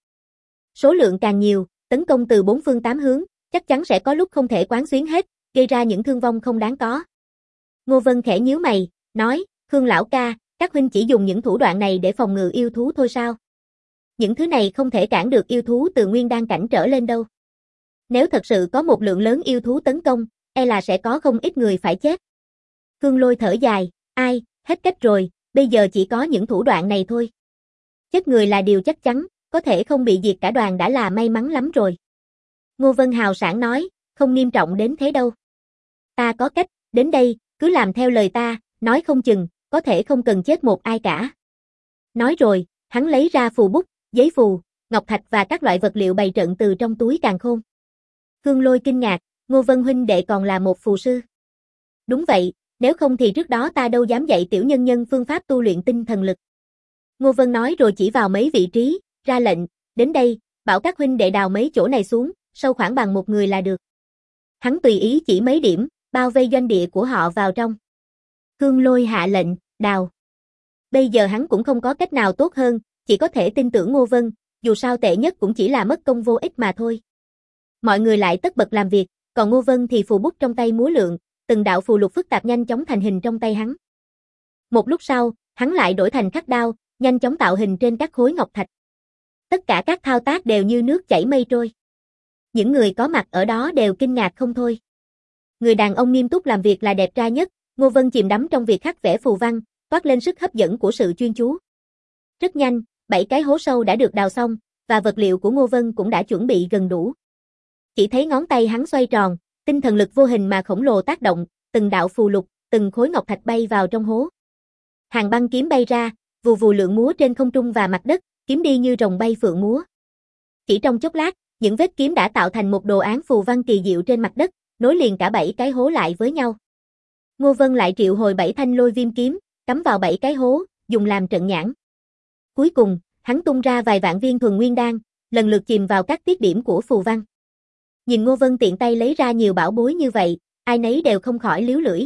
Số lượng càng nhiều, tấn công từ bốn phương tám hướng, chắc chắn sẽ có lúc không thể quán xuyến hết, gây ra những thương vong không đáng có. Ngô Vân khẽ nhíu mày, nói, Khương lão ca, các huynh chỉ dùng những thủ đoạn này để phòng ngự yêu thú thôi sao? Những thứ này không thể cản được yêu thú từ nguyên đan cảnh trở lên đâu. Nếu thật sự có một lượng lớn yêu thú tấn công, e là sẽ có không ít người phải chết. Khương Lôi thở dài, ai, hết cách rồi, bây giờ chỉ có những thủ đoạn này thôi. Chết người là điều chắc chắn, có thể không bị diệt cả đoàn đã là may mắn lắm rồi. Ngô Vân hào sảng nói, không nghiêm trọng đến thế đâu. Ta có cách, đến đây, cứ làm theo lời ta, nói không chừng, có thể không cần chết một ai cả. Nói rồi, hắn lấy ra phù bút, giấy phù, ngọc thạch và các loại vật liệu bày trận từ trong túi càn khôn. Khương Lôi kinh ngạc, Ngô Vân huynh đệ còn là một phù sư. Đúng vậy, nếu không thì trước đó ta đâu dám dạy tiểu nhân nhân phương pháp tu luyện tinh thần lực. Ngô Vân nói rồi chỉ vào mấy vị trí, ra lệnh, đến đây, bảo các huynh đệ đào mấy chỗ này xuống, sâu khoảng bằng một người là được. Hắn tùy ý chỉ mấy điểm, bao vây doanh địa của họ vào trong. Khương Lôi hạ lệnh, đào. Bây giờ hắn cũng không có cách nào tốt hơn, chỉ có thể tin tưởng Ngô Vân, dù sao tệ nhất cũng chỉ là mất công vô ích mà thôi. Mọi người lại tất bật làm việc, còn Ngô Vân thì phù bút trong tay múa lượn, từng đạo phù lục phức tạp nhanh chóng thành hình trong tay hắn. Một lúc sau, hắn lại đổi thành khắc đao, nhanh chóng tạo hình trên các khối ngọc thạch. Tất cả các thao tác đều như nước chảy mây trôi. Những người có mặt ở đó đều kinh ngạc không thôi. Người đàn ông nghiêm túc làm việc là đẹp trai nhất, Ngô Vân chìm đắm trong việc khắc vẽ phù văn, toát lên sức hấp dẫn của sự chuyên chú. Rất nhanh, 7 cái hố sâu đã được đào xong, và vật liệu của Ngô Vân cũng đã chuẩn bị gần đủ. Chỉ thấy ngón tay hắn xoay tròn, tinh thần lực vô hình mà khổng lồ tác động, từng đạo phù lục, từng khối ngọc thạch bay vào trong hố. Hàng băng kiếm bay ra, vù vù lượn múa trên không trung và mặt đất, kiếm đi như rồng bay phượng múa. Chỉ trong chốc lát, những vết kiếm đã tạo thành một đồ án phù văn kỳ diệu trên mặt đất, nối liền cả 7 cái hố lại với nhau. Ngô Vân lại triệu hồi 7 thanh lôi viêm kiếm, cắm vào 7 cái hố, dùng làm trận nhãn. Cuối cùng, hắn tung ra vài vạn viên thuần nguyên đan, lần lượt chìm vào các tiết điểm của phù văn. Nhìn Ngô Vân tiện tay lấy ra nhiều bảo bối như vậy, ai nấy đều không khỏi líu lưỡi.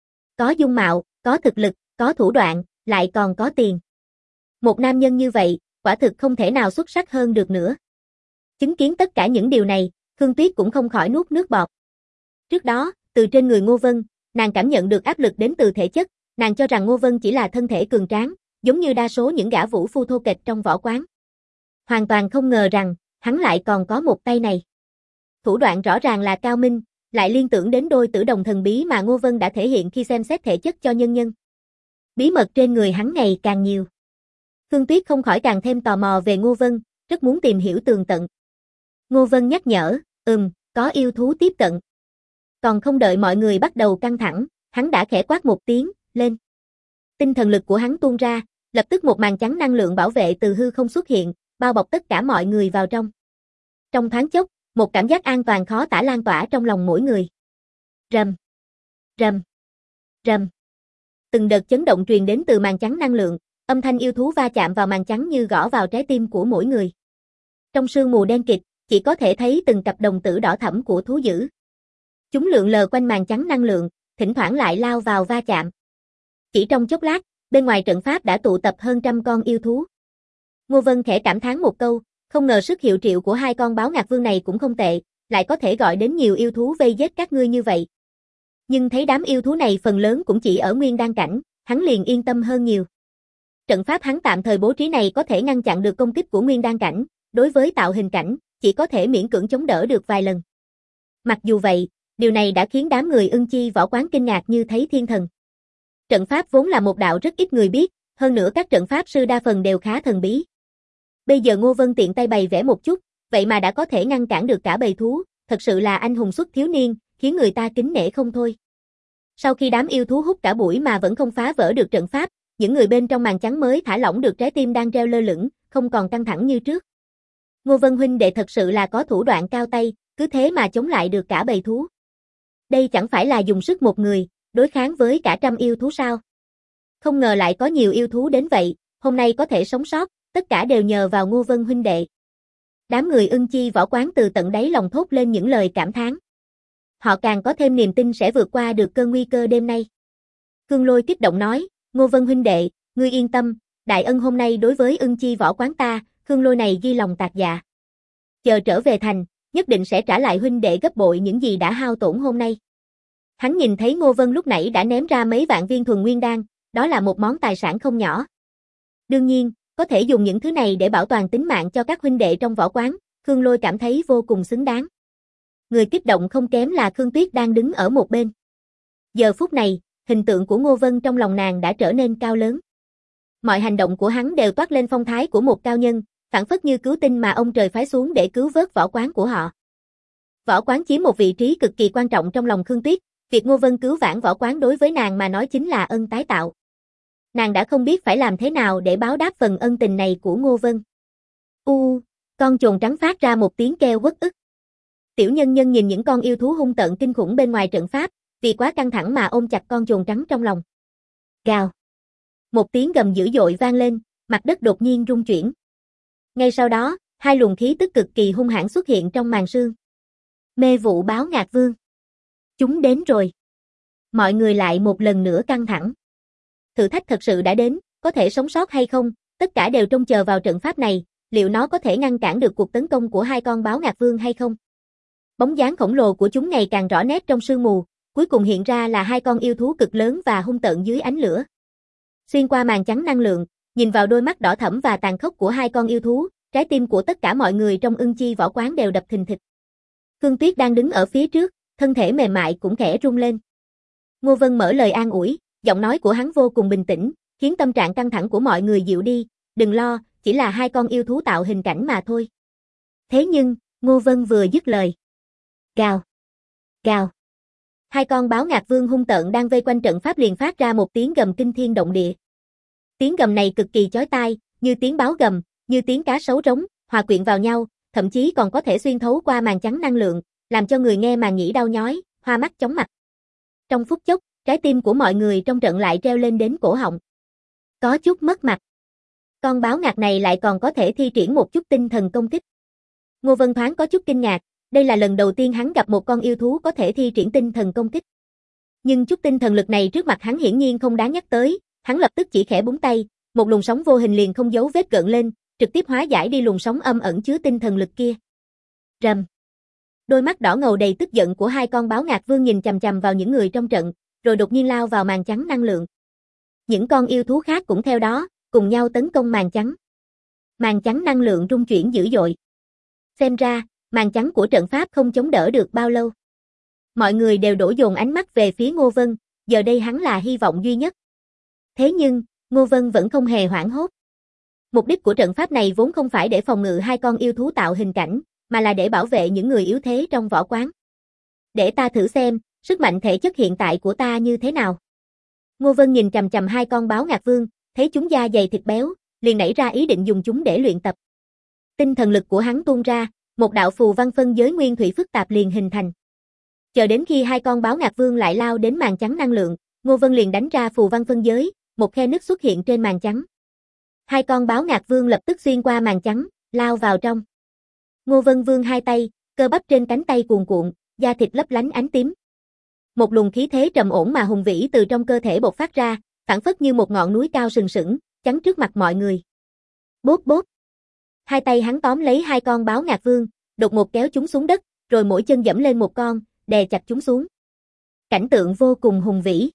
Có dung mạo, có thực lực, có thủ đoạn, lại còn có tiền. Một nam nhân như vậy, quả thực không thể nào xuất sắc hơn được nữa. Chứng kiến tất cả những điều này, Khương Tuyết cũng không khỏi nuốt nước bọt. Trước đó, từ trên người Ngô Vân, nàng cảm nhận được áp lực đến từ thể chất, nàng cho rằng Ngô Vân chỉ là thân thể cường tráng, giống như đa số những gã vũ phu thô kệch trong võ quán. Hoàn toàn không ngờ rằng, hắn lại còn có một tay này. Thủ đoạn rõ ràng là cao minh, lại liên tưởng đến đôi tử đồng thần bí mà Ngô Vân đã thể hiện khi xem xét thể chất cho nhân nhân. Bí mật trên người hắn ngày càng nhiều. Khương Tuyết không khỏi càng thêm tò mò về Ngô Vân, rất muốn tìm hiểu tường tận. Ngô Vân nhắc nhở, có yêu thú tiếp cận. Còn không đợi mọi người bắt đầu căng thẳng, hắn đã khẽ quát một tiếng, lên. Tinh thần lực của hắn tuôn ra, lập tức một màn trắng năng lượng bảo vệ từ hư không xuất hiện, bao bọc tất cả mọi người vào trong. Trong thoáng chốc, một cảm giác an toàn khó tả lan tỏa trong lòng mỗi người. Rầm, rầm, rầm. Từng đợt chấn động truyền đến từ màn trắng năng lượng, âm thanh yêu thú va chạm vào màn trắng như gõ vào trái tim của mỗi người. Trong sương mù đen kịt, chỉ có thể thấy từng cặp đồng tử đỏ thẫm của thú dữ. Chúng lượn lờ quanh màn trắng năng lượng, thỉnh thoảng lại lao vào va chạm. Chỉ trong chốc lát, bên ngoài trận pháp đã tụ tập hơn trăm con yêu thú. Ngô Vân khẽ cảm thán một câu, không ngờ sức hiệu triệu của 2 con báo ngạc vương này cũng không tệ, lại có thể gọi đến nhiều yêu thú vây giết các ngươi như vậy. Nhưng thấy đám yêu thú này phần lớn cũng chỉ ở nguyên đan cảnh, hắn liền yên tâm hơn nhiều. Trận pháp hắn tạm thời bố trí này có thể ngăn chặn được công kích của nguyên đan cảnh, đối với tạo hình cảnh, chỉ có thể miễn cưỡng chống đỡ được vài lần. Mặc dù vậy, điều này đã khiến đám người Ưng Chi võ quán kinh ngạc như thấy thiên thần. Trận pháp vốn là một đạo rất ít người biết, hơn nữa các trận pháp sư đa phần đều khá thần bí. Bây giờ Ngô Vân tiện tay bày vẽ một chút, vậy mà đã có thể ngăn cản được cả bầy thú, thật sự là anh hùng xuất thiếu niên, khiến người ta kính nể không thôi. Sau khi đám yêu thú hút cả buổi mà vẫn không phá vỡ được trận pháp, những người bên trong màn trắng mới thả lỏng được trái tim đang treo lơ lửng, không còn căng thẳng như trước. Ngô Vân huynh đệ thật sự là có thủ đoạn cao tay, cứ thế mà chống lại được cả bầy thú. Đây chẳng phải là dùng sức một người, đối kháng với cả trăm yêu thú sao? Không ngờ lại có nhiều yêu thú đến vậy, hôm nay có thể sống sót, tất cả đều nhờ vào Ngô Vân huynh đệ. Đám người Ưng Chi võ quán từ tận đáy lòng thốt lên những lời cảm thán. Họ càng có thêm niềm tin sẽ vượt qua được cơn nguy cơ đêm nay. Khương Lôi kích động nói, Ngô Vân huynh đệ, ngươi yên tâm, đại ân hôm nay đối với Ưng Chi võ quán ta, Khương Lôi này ghi lòng tạc dạ. Chờ trở về thành, nhất định sẽ trả lại huynh đệ gấp bội những gì đã hao tổn hôm nay. Hắn nhìn thấy Ngô Vân lúc nãy đã ném ra mấy vạn viên thuần nguyên đan, đó là một món tài sản không nhỏ. Đương nhiên, có thể dùng những thứ này để bảo toàn tính mạng cho các huynh đệ trong võ quán, Khương Lôi cảm thấy vô cùng xứng đáng. Người kích động không kém là Khương Tuyết đang đứng ở một bên. Giờ phút này, hình tượng của Ngô Vân trong lòng nàng đã trở nên cao lớn. Mọi hành động của hắn đều toát lên phong thái của một cao nhân, phảng phất như cứu tinh mà ông trời phái xuống để cứu vớt võ quán của họ. Võ quán chiếm một vị trí cực kỳ quan trọng trong lòng Khương Tuyết, việc Ngô Vân cứu vãn võ quán đối với nàng mà nói chính là ân tái tạo. Nàng đã không biết phải làm thế nào để báo đáp phần ân tình này của Ngô Vân. Con chồn trắng phát ra một tiếng kêu uất ức. Tiểu nhân nhân nhìn những con yêu thú hung tợn kinh khủng bên ngoài trận pháp, vì quá căng thẳng mà ôm chặt con chồn trắng trong lòng. Gào. Một tiếng gầm dữ dội vang lên, mặt đất đột nhiên rung chuyển. Ngay sau đó, hai luồng khí tức cực kỳ hung hãn xuất hiện trong màn sương. Mê vụ báo ngạc vương. Chúng đến rồi. Mọi người lại một lần nữa căng thẳng. Thử thách thật sự đã đến, có thể sống sót hay không, tất cả đều trông chờ vào trận pháp này, liệu nó có thể ngăn cản được cuộc tấn công của hai con báo ngạc vương hay không. Bóng dáng khổng lồ của chúng ngày càng rõ nét trong sương mù, cuối cùng hiện ra là hai con yêu thú cực lớn và hung tợn dưới ánh lửa. Xuyên qua màn trắng năng lượng, nhìn vào đôi mắt đỏ thẫm và tàn khốc của hai con yêu thú, trái tim của tất cả mọi người trong Ưng Chi võ quán đều đập thình thịch. Khương Tuyết đang đứng ở phía trước, thân thể mềm mại cũng khẽ rung lên. Ngô Vân mở lời an ủi, giọng nói của hắn vô cùng bình tĩnh, khiến tâm trạng căng thẳng của mọi người dịu đi, đừng lo, chỉ là hai con yêu thú tạo hình cảnh mà thôi. Thế nhưng, Ngô Vân vừa dứt lời. Gào. Gào. Hai con báo ngạc vương hung tợn đang vây quanh trận pháp liền phát ra một tiếng gầm kinh thiên động địa. Tiếng gầm này cực kỳ chói tai, như tiếng báo gầm, như tiếng cá sấu rống, hòa quyện vào nhau, thậm chí còn có thể xuyên thấu qua màn trắng năng lượng, làm cho người nghe màng nhĩ đau nhói, hoa mắt chóng mặt. Trong phút chốc, trái tim của mọi người trong trận lại treo lên đến cổ họng. Có chút mất mặt. Con báo ngạc này lại còn có thể thi triển một chút tinh thần công kích. Ngô Vân thoáng có chút kinh ngạc, đây là lần đầu tiên hắn gặp một con yêu thú có thể thi triển tinh thần công kích. Nhưng chút tinh thần lực này trước mặt hắn hiển nhiên không đáng nhắc tới, hắn lập tức chỉ khẽ búng tay, một luồng sóng vô hình liền không dấu vết gợn lên, trực tiếp hóa giải đi luồng sóng âm ẩn chứa tinh thần lực kia. Rầm. Đôi mắt đỏ ngầu đầy tức giận của hai con báo ngạc vương nhìn chằm chằm vào những người trong trận, rồi đột nhiên lao vào màn trắng năng lượng. Những con yêu thú khác cũng theo đó, cùng nhau tấn công màn trắng. Màn trắng năng lượng rung chuyển dữ dội. Xem ra, màn trắng của trận pháp không chống đỡ được bao lâu. Mọi người đều đổ dồn ánh mắt về phía Ngô Vân, giờ đây hắn là hy vọng duy nhất. Thế nhưng, Ngô Vân vẫn không hề hoảng hốt. Mục đích của trận pháp này vốn không phải để phòng ngự hai con yêu thú tạo hình cảnh, mà là để bảo vệ những người yếu thế trong võ quán. Để ta thử xem, sức mạnh thể chất hiện tại của ta như thế nào. Ngô Vân nhìn chằm chằm hai con báo ngạc vương, thấy chúng da dày thịt béo, liền nảy ra ý định dùng chúng để luyện tập. Tinh thần lực của hắn tuôn ra, một đạo phù văn phân giới nguyên thủy phức tạp liền hình thành. Chờ đến khi hai con báo ngạc vương lại lao đến màn trắng năng lượng, Ngô Vân liền đánh ra phù văn phân giới, một khe nứt xuất hiện trên màn trắng. Hai con báo ngạc vương lập tức xuyên qua màn trắng, lao vào trong. Ngô Vân vươn hai tay, cơ bắp trên cánh tay cuồn cuộn, da thịt lấp lánh ánh tím. Một luồng khí thế trầm ổn mà hùng vĩ từ trong cơ thể bộc phát ra, phảng phất như một ngọn núi cao sừng sững, chắn trước mặt mọi người. Bốp bốp. Hai tay hắn tóm lấy hai con báo ngạc vương, đột ngột kéo chúng xuống đất, rồi mỗi chân giẫm lên một con, đè chặt chúng xuống. Cảnh tượng vô cùng hùng vĩ.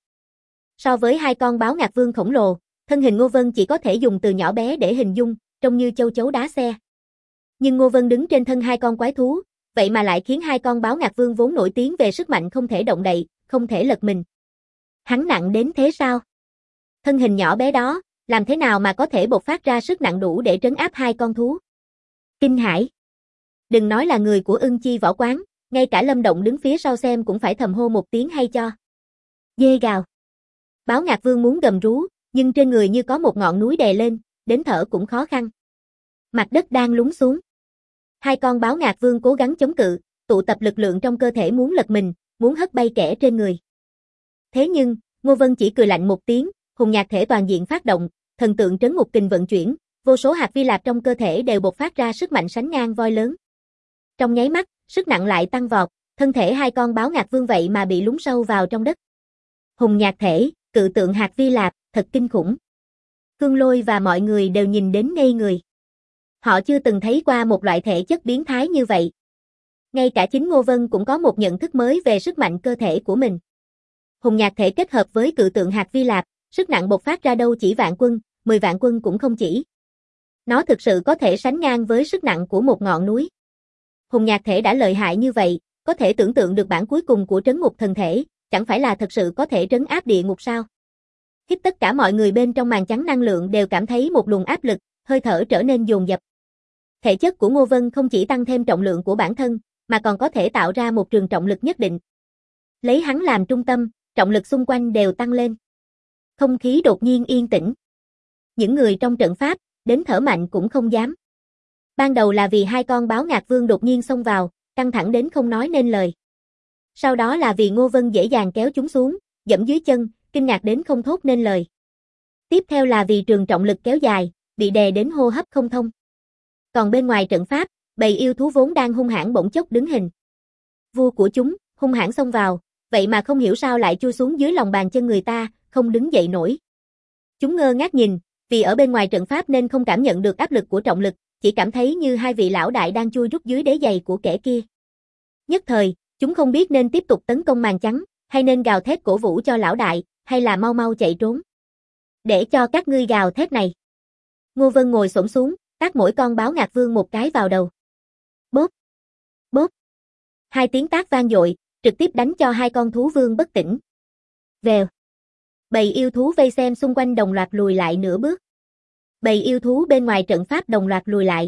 So với hai con báo ngạc vương khổng lồ, thân hình Ngô Vân chỉ có thể dùng từ nhỏ bé để hình dung, trông như châu chấu đá xe. Nhưng Ngô Vân đứng trên thân hai con quái thú, vậy mà lại khiến hai con báo ngạc vương vốn nổi tiếng về sức mạnh không thể động đậy, không thể lật mình. Hắn nặng đến thế sao? Thân hình nhỏ bé đó, làm thế nào mà có thể bộc phát ra sức nặng đủ để trấn áp hai con thú? Kinh hãi. Đừng nói là người của Ưng Chi võ quán, ngay cả Lâm Động đứng phía sau xem cũng phải thầm hô một tiếng hay cho. Dê gào. Báo ngạc vương muốn gầm rú, nhưng trên người như có một ngọn núi đè lên, đến thở cũng khó khăn. Mặt đất đang lún xuống. Hai con báo ngạc vương cố gắng chống cự, tụ tập lực lượng trong cơ thể muốn lật mình, muốn hất bay kẻ trên người. Thế nhưng, Ngô Vân chỉ cười lạnh một tiếng, hùng nhạc thể toàn diện phát động, thần tượng trấn ngục kình vận chuyển, vô số hạt vi lạp trong cơ thể đều bộc phát ra sức mạnh sánh ngang voi lớn. Trong nháy mắt, sức nặng lại tăng vọt, thân thể hai con báo ngạc vương vậy mà bị lún sâu vào trong đất. Hùng nhạc thể, cự tượng hạt vi lạp, thật kinh khủng. Khương Lôi và mọi người đều nhìn đến ngây người. Họ chưa từng thấy qua một loại thể chất biến thái như vậy. Ngay cả chính Ngô Vân cũng có một nhận thức mới về sức mạnh cơ thể của mình. Hùng nhạc thể kết hợp với cự tượng hạt vi lạp, sức nặng bộc phát ra đâu chỉ vạn quân, 10 vạn quân cũng không chỉ. Nó thực sự có thể sánh ngang với sức nặng của một ngọn núi. Hùng nhạc thể đã lợi hại như vậy, có thể tưởng tượng được bản cuối cùng của trấn ngục thần thể, chẳng phải là thật sự có thể trấn áp địa ngục sao? Hít tất cả mọi người bên trong màn trắng năng lượng đều cảm thấy một luồng áp lực, hơi thở trở nên dồn dập. Thể chất của Ngô Vân không chỉ tăng thêm trọng lượng của bản thân, mà còn có thể tạo ra một trường trọng lực nhất định. Lấy hắn làm trung tâm, trọng lực xung quanh đều tăng lên. Không khí đột nhiên yên tĩnh. Những người trong trận pháp, đến thở mạnh cũng không dám. Ban đầu là vì hai con báo ngạc vương đột nhiên xông vào, căng thẳng đến không nói nên lời. Sau đó là vì Ngô Vân dễ dàng kéo chúng xuống, dẫm dưới chân, kinh ngạc đến không thốt nên lời. Tiếp theo là vì trường trọng lực kéo dài, bị đè đến hô hấp không thông. Còn bên ngoài trận pháp, bầy yêu thú vốn đang hung hãn bỗng chốc đứng hình. Vua của chúng, hung hãn xông vào, vậy mà không hiểu sao lại chui xuống dưới lòng bàn chân người ta, không đứng dậy nổi. Chúng ngơ ngác nhìn, vì ở bên ngoài trận pháp nên không cảm nhận được áp lực của trọng lực, chỉ cảm thấy như hai vị lão đại đang chui rút dưới đế giày của kẻ kia. Nhất thời, chúng không biết nên tiếp tục tấn công màn trắng, hay nên gào thét cổ vũ cho lão đại, hay là mau mau chạy trốn. Để cho các ngươi gào thét này. Ngô Vân ngồi xổm xuống, tát mỗi con báo ngạc vương một cái vào đầu. Bốp, bốp. Hai tiếng tát vang dội, trực tiếp đánh cho hai con thú vương bất tỉnh. Vèo. Bầy yêu thú vây xem xung quanh đồng loạt lùi lại nửa bước. Bầy yêu thú bên ngoài trận pháp đồng loạt lùi lại.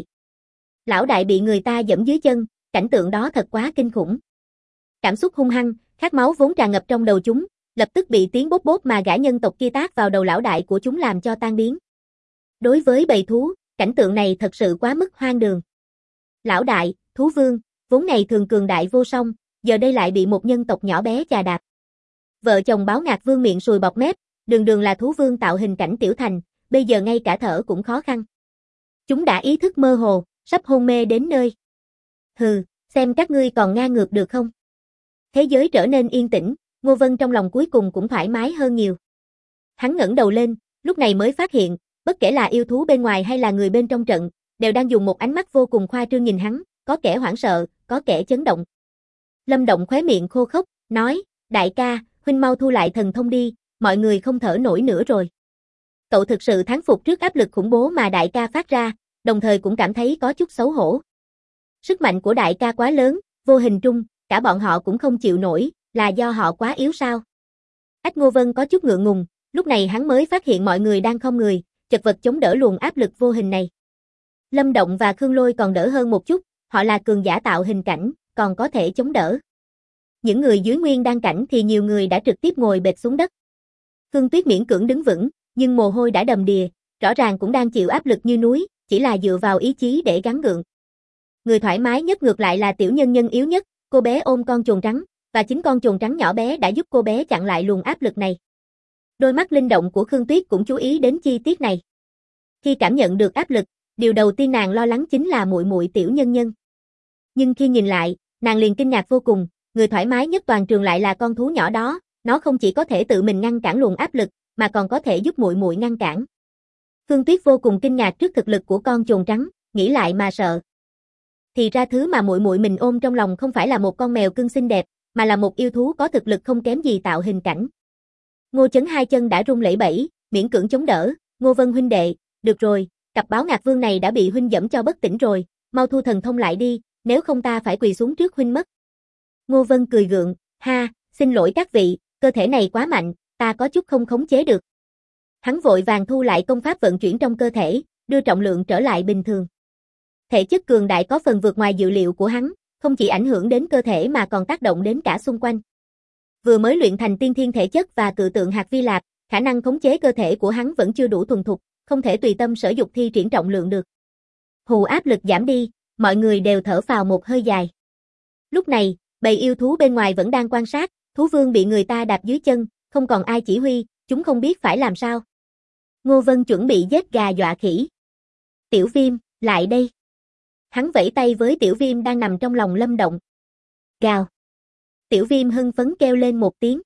Lão đại bị người ta giẫm dưới chân, cảnh tượng đó thật quá kinh khủng. Cảm xúc hung hăng, khát máu vốn tràn ngập trong đầu chúng, lập tức bị tiếng bốp bốp mà gã nhân tộc kia tát vào đầu lão đại của chúng làm cho tan biến. Đối với bầy thú, cảnh tượng này thật sự quá mức hoang đường. Lão đại, thú vương, vốn ngày thường cường đại vô song, giờ đây lại bị một nhân tộc nhỏ bé chà đạp. Vợ chồng báo ngạc vương miệng sùi bọt mép, đường đường là thú vương tạo hình cảnh tiểu thành, bây giờ ngay cả thở cũng khó khăn. Chúng đã ý thức mơ hồ, sắp hôn mê đến nơi. Hừ, xem các ngươi còn ngang ngược được không? Thế giới trở nên yên tĩnh, Ngô Vân trong lòng cuối cùng cũng thoải mái hơn nhiều. Hắn ngẩng đầu lên, lúc này mới phát hiện, bất kể là yêu thú bên ngoài hay là người bên trong trận, đều đang dùng một ánh mắt vô cùng khoa trương nhìn hắn, có kẻ hoảng sợ, có kẻ chấn động. Lâm Động khóe miệng khô khốc, nói, đại ca, huynh mau thu lại thần thông đi, mọi người không thở nổi nữa rồi. Cậu thực sự thán phục trước áp lực khủng bố mà đại ca phát ra, đồng thời cũng cảm thấy có chút xấu hổ. Sức mạnh của đại ca quá lớn, vô hình trung, cả bọn họ cũng không chịu nổi, là do họ quá yếu sao? Ách Ngô Vân có chút ngượng ngùng, lúc này hắn mới phát hiện mọi người đang không người, chật vật chống đỡ luồng áp lực vô hình này. Lâm Động và Khương Lôi còn đỡ hơn một chút, họ là cường giả tạo hình cảnh, còn có thể chống đỡ. Những người dưới nguyên đan cảnh thì nhiều người đã trực tiếp ngồi bệt xuống đất. Khương Tuyết miễn cưỡng đứng vững, nhưng mồ hôi đã đầm đìa, rõ ràng cũng đang chịu áp lực như núi, chỉ là dựa vào ý chí để gắng gượng. Người thoải mái nhất ngược lại là tiểu nhân nhân yếu nhất, cô bé ôm con trồn trắng, và chính con trồn trắng nhỏ bé đã giúp cô bé chặn lại luồng áp lực này. Đôi mắt linh động của Khương Tuyết cũng chú ý đến chi tiết này. Khi cảm nhận được áp lực, điều đầu tiên nàng lo lắng chính là muội muội tiểu nhân nhân. Nhưng khi nhìn lại, nàng liền kinh ngạc vô cùng, người thoải mái nhất toàn trường lại là con thú nhỏ đó, nó không chỉ có thể tự mình ngăn cản luồng áp lực, mà còn có thể giúp muội muội ngăn cản. Khương Tuyết vô cùng kinh ngạc trước thực lực của con trồn trắng, nghĩ lại mà sợ. Thì ra thứ mà muội muội mình ôm trong lòng không phải là một con mèo cưng xinh đẹp, mà là một yêu thú có thực lực không kém gì tạo hình cảnh. Ngô Chấn hai chân đã run lẩy bẩy, miễn cưỡng chống đỡ, Ngô Vân huynh đệ, được rồi, cặp báo ngạc vương này đã bị huynh dẫm cho bất tỉnh rồi, mau thu thần thông lại đi, nếu không ta phải quỳ xuống trước huynh mất. Ngô Vân cười gượng, ha, xin lỗi các vị, cơ thể này quá mạnh, ta có chút không khống chế được. Hắn vội vàng thu lại công pháp vận chuyển trong cơ thể, đưa trọng lượng trở lại bình thường. Thể chất cường đại có phần vượt ngoài dự liệu của hắn, không chỉ ảnh hưởng đến cơ thể mà còn tác động đến cả xung quanh. Vừa mới luyện thành tiên thiên thể chất và cự tượng hạt vi lạp, khả năng khống chế cơ thể của hắn vẫn chưa đủ thuần thục, không thể tùy tâm sở dục thi triển trọng lượng được. Hù áp lực giảm đi, mọi người đều thở phào một hơi dài. Lúc này, bầy yêu thú bên ngoài vẫn đang quan sát, thú vương bị người ta đạp dưới chân, không còn ai chỉ huy, chúng không biết phải làm sao. Ngô Vân chuẩn bị giết gà dọa khỉ. Tiểu Viêm, lại đây. Hắn vẫy tay với Tiểu Viêm đang nằm trong lòng Lâm Động. Gào. Tiểu Viêm hưng phấn kêu lên một tiếng.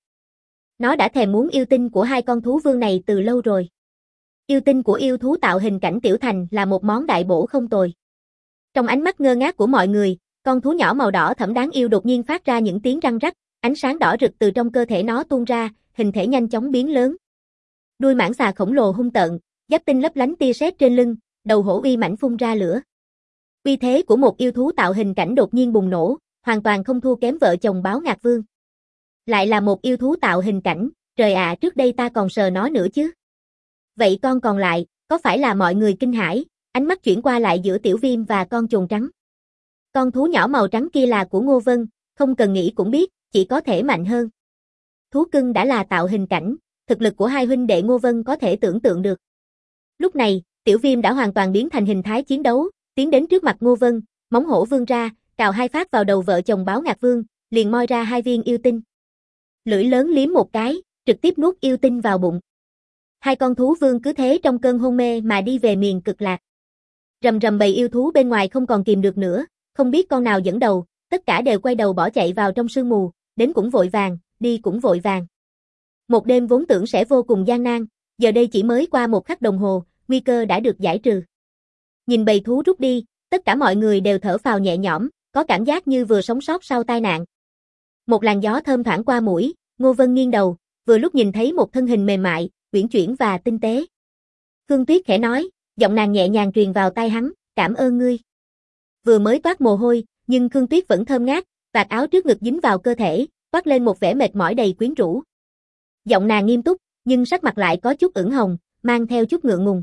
Nó đã thèm muốn yêu tinh của hai con thú vương này từ lâu rồi. Yêu tinh của yêu thú tạo hình cảnh tiểu thành là một món đại bổ không tồi. Trong ánh mắt ngơ ngác của mọi người, con thú nhỏ màu đỏ thẫm đáng yêu đột nhiên phát ra những tiếng răng rắc, ánh sáng đỏ rực từ trong cơ thể nó tuôn ra, hình thể nhanh chóng biến lớn. Đuôi mãng xà khổng lồ hung tợn, giáp tinh lấp lánh tia sét trên lưng, đầu hổ uy mãnh phun ra lửa. Uy thế của một yêu thú tạo hình cảnh đột nhiên bùng nổ, hoàn toàn không thua kém vợ chồng báo ngạc vương. Lại là một yêu thú tạo hình cảnh, trời ạ, trước đây ta còn sờ nó nữa chứ. Vậy con còn lại, có phải là mọi người kinh hãi, ánh mắt chuyển qua lại giữa Tiểu Viêm và con trồn trắng. Con thú nhỏ màu trắng kia là của Ngô Vân, không cần nghĩ cũng biết, chỉ có thể mạnh hơn. Thú cưng đã là tạo hình cảnh, thực lực của hai huynh đệ Ngô Vân có thể tưởng tượng được. Lúc này, Tiểu Viêm đã hoàn toàn biến thành hình thái chiến đấu, tiến đến trước mặt Ngô Vân, móng hổ vươn ra, cào hai phát vào đầu vợ chồng báo ngạc vương, liền moi ra 2 viên yêu tinh. Lưỡi lớn liếm một cái, trực tiếp nuốt yêu tinh vào bụng. 2 con thú vương cứ thế trong cơn hôn mê mà đi về miền Cực Lạc. Rầm rầm bầy yêu thú bên ngoài không còn kìm được nữa, không biết con nào dẫn đầu, tất cả đều quay đầu bỏ chạy vào trong sương mù, đến cũng vội vàng, đi cũng vội vàng. Một đêm vốn tưởng sẽ vô cùng gian nan, giờ đây chỉ mới qua 1 khắc đồng hồ, nguy cơ đã được giải trừ. Nhìn bầy thú rút đi, tất cả mọi người đều thở phào nhẹ nhõm, có cảm giác như vừa sống sót sau tai nạn. Một làn gió thơm thoảng qua mũi, Ngô Vân nghiêng đầu, vừa lúc nhìn thấy một thân hình mềm mại, uyển chuyển và tinh tế. Khương Tuyết khẽ nói, giọng nàng nhẹ nhàng truyền vào tai hắn, cảm ơn ngươi. Vừa mới toát mồ hôi, nhưng Khương Tuyết vẫn thơm ngát, vạt áo trước ngực dính vào cơ thể, toát lên một vẻ mệt mỏi đầy quyến rũ. Giọng nàng nghiêm túc, nhưng sắc mặt lại có chút ửng hồng, mang theo chút ngượng ngùng.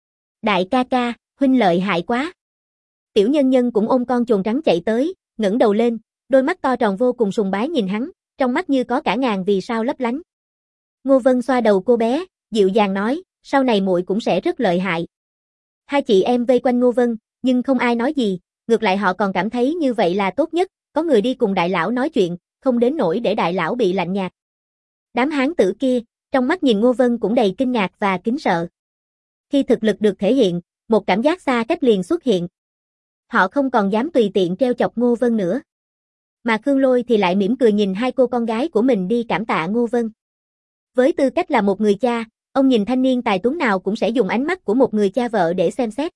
Đại ca ca, huynh lợi hại quá. Tiểu nhân nhân cũng ôm con chồn trắng chạy tới, ngẩng đầu lên, đôi mắt to tròn vô cùng sùng bái nhìn hắn, trong mắt như có cả ngàn vì sao lấp lánh. Ngô Vân xoa đầu cô bé, dịu dàng nói, sau này muội cũng sẽ rất lợi hại. 2 chị em vây quanh Ngô Vân, nhưng không ai nói gì, ngược lại họ còn cảm thấy như vậy là tốt nhất, có người đi cùng đại lão nói chuyện, không đến nỗi để đại lão bị lạnh nhạt. Đám hán tử kia, trong mắt nhìn Ngô Vân cũng đầy kinh ngạc và kính sợ. Khi thực lực được thể hiện, một cảm giác xa cách liền xuất hiện. Họ không còn dám tùy tiện treo chọc Ngô Vân nữa. Mà Khương Lôi thì lại mỉm cười nhìn 2 cô con gái của mình đi cảm tạ Ngô Vân. Với tư cách là một người cha, ông nhìn thanh niên tài tuấn nào cũng sẽ dùng ánh mắt của một người cha vợ để xem xét.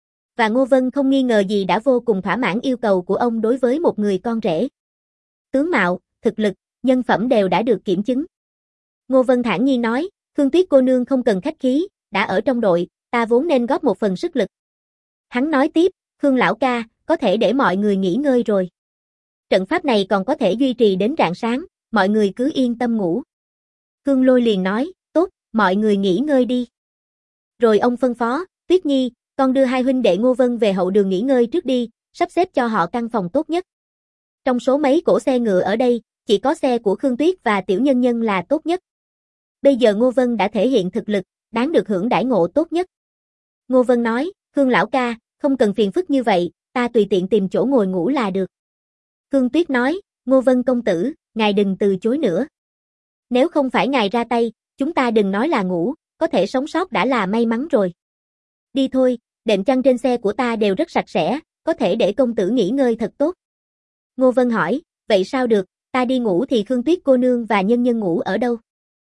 Và Ngô Vân không nghi ngờ gì đã vô cùng thỏa mãn yêu cầu của ông đối với một người con rể. Tướng mạo, thực lực, nhân phẩm đều đã được kiểm chứng. Ngô Vân thản nhiên nói, Khương Tuyết cô nương không cần khách khí, đã ở trong đội, ta vốn nên góp một phần sức lực. Hắn nói tiếp, Khương lão ca, có thể để mọi người nghỉ ngơi rồi. Trận pháp này còn có thể duy trì đến rạng sáng, mọi người cứ yên tâm ngủ. Khương Lôi liền nói, tốt, mọi người nghỉ ngơi đi. Rồi ông phân phó, Tuyết Nhi, con đưa 2 huynh đệ Ngô Vân về hậu đường nghỉ ngơi trước đi, sắp xếp cho họ căn phòng tốt nhất. Trong số mấy cỗ xe ngựa ở đây, chỉ có xe của Khương Tuyết và Tiểu Nhân Nhân là tốt nhất. Bây giờ Ngô Vân đã thể hiện thực lực, đáng được hưởng đãi ngộ tốt nhất. Ngô Vân nói, Khương lão ca, không cần phiền phức như vậy, ta tùy tiện tìm chỗ ngồi ngủ là được. Khương Tuyết nói, Ngô Vân công tử, ngài đừng từ chối nữa. Nếu không phải ngài ra tay, chúng ta đừng nói là ngủ, có thể sống sót đã là may mắn rồi. Đi thôi, đệm chăn trên xe của ta đều rất sạch sẽ, có thể để công tử nghỉ ngơi thật tốt. Ngô Vân hỏi, vậy sao được, ta đi ngủ thì Khương Tuyết cô nương và Nhân Nhân ngủ ở đâu?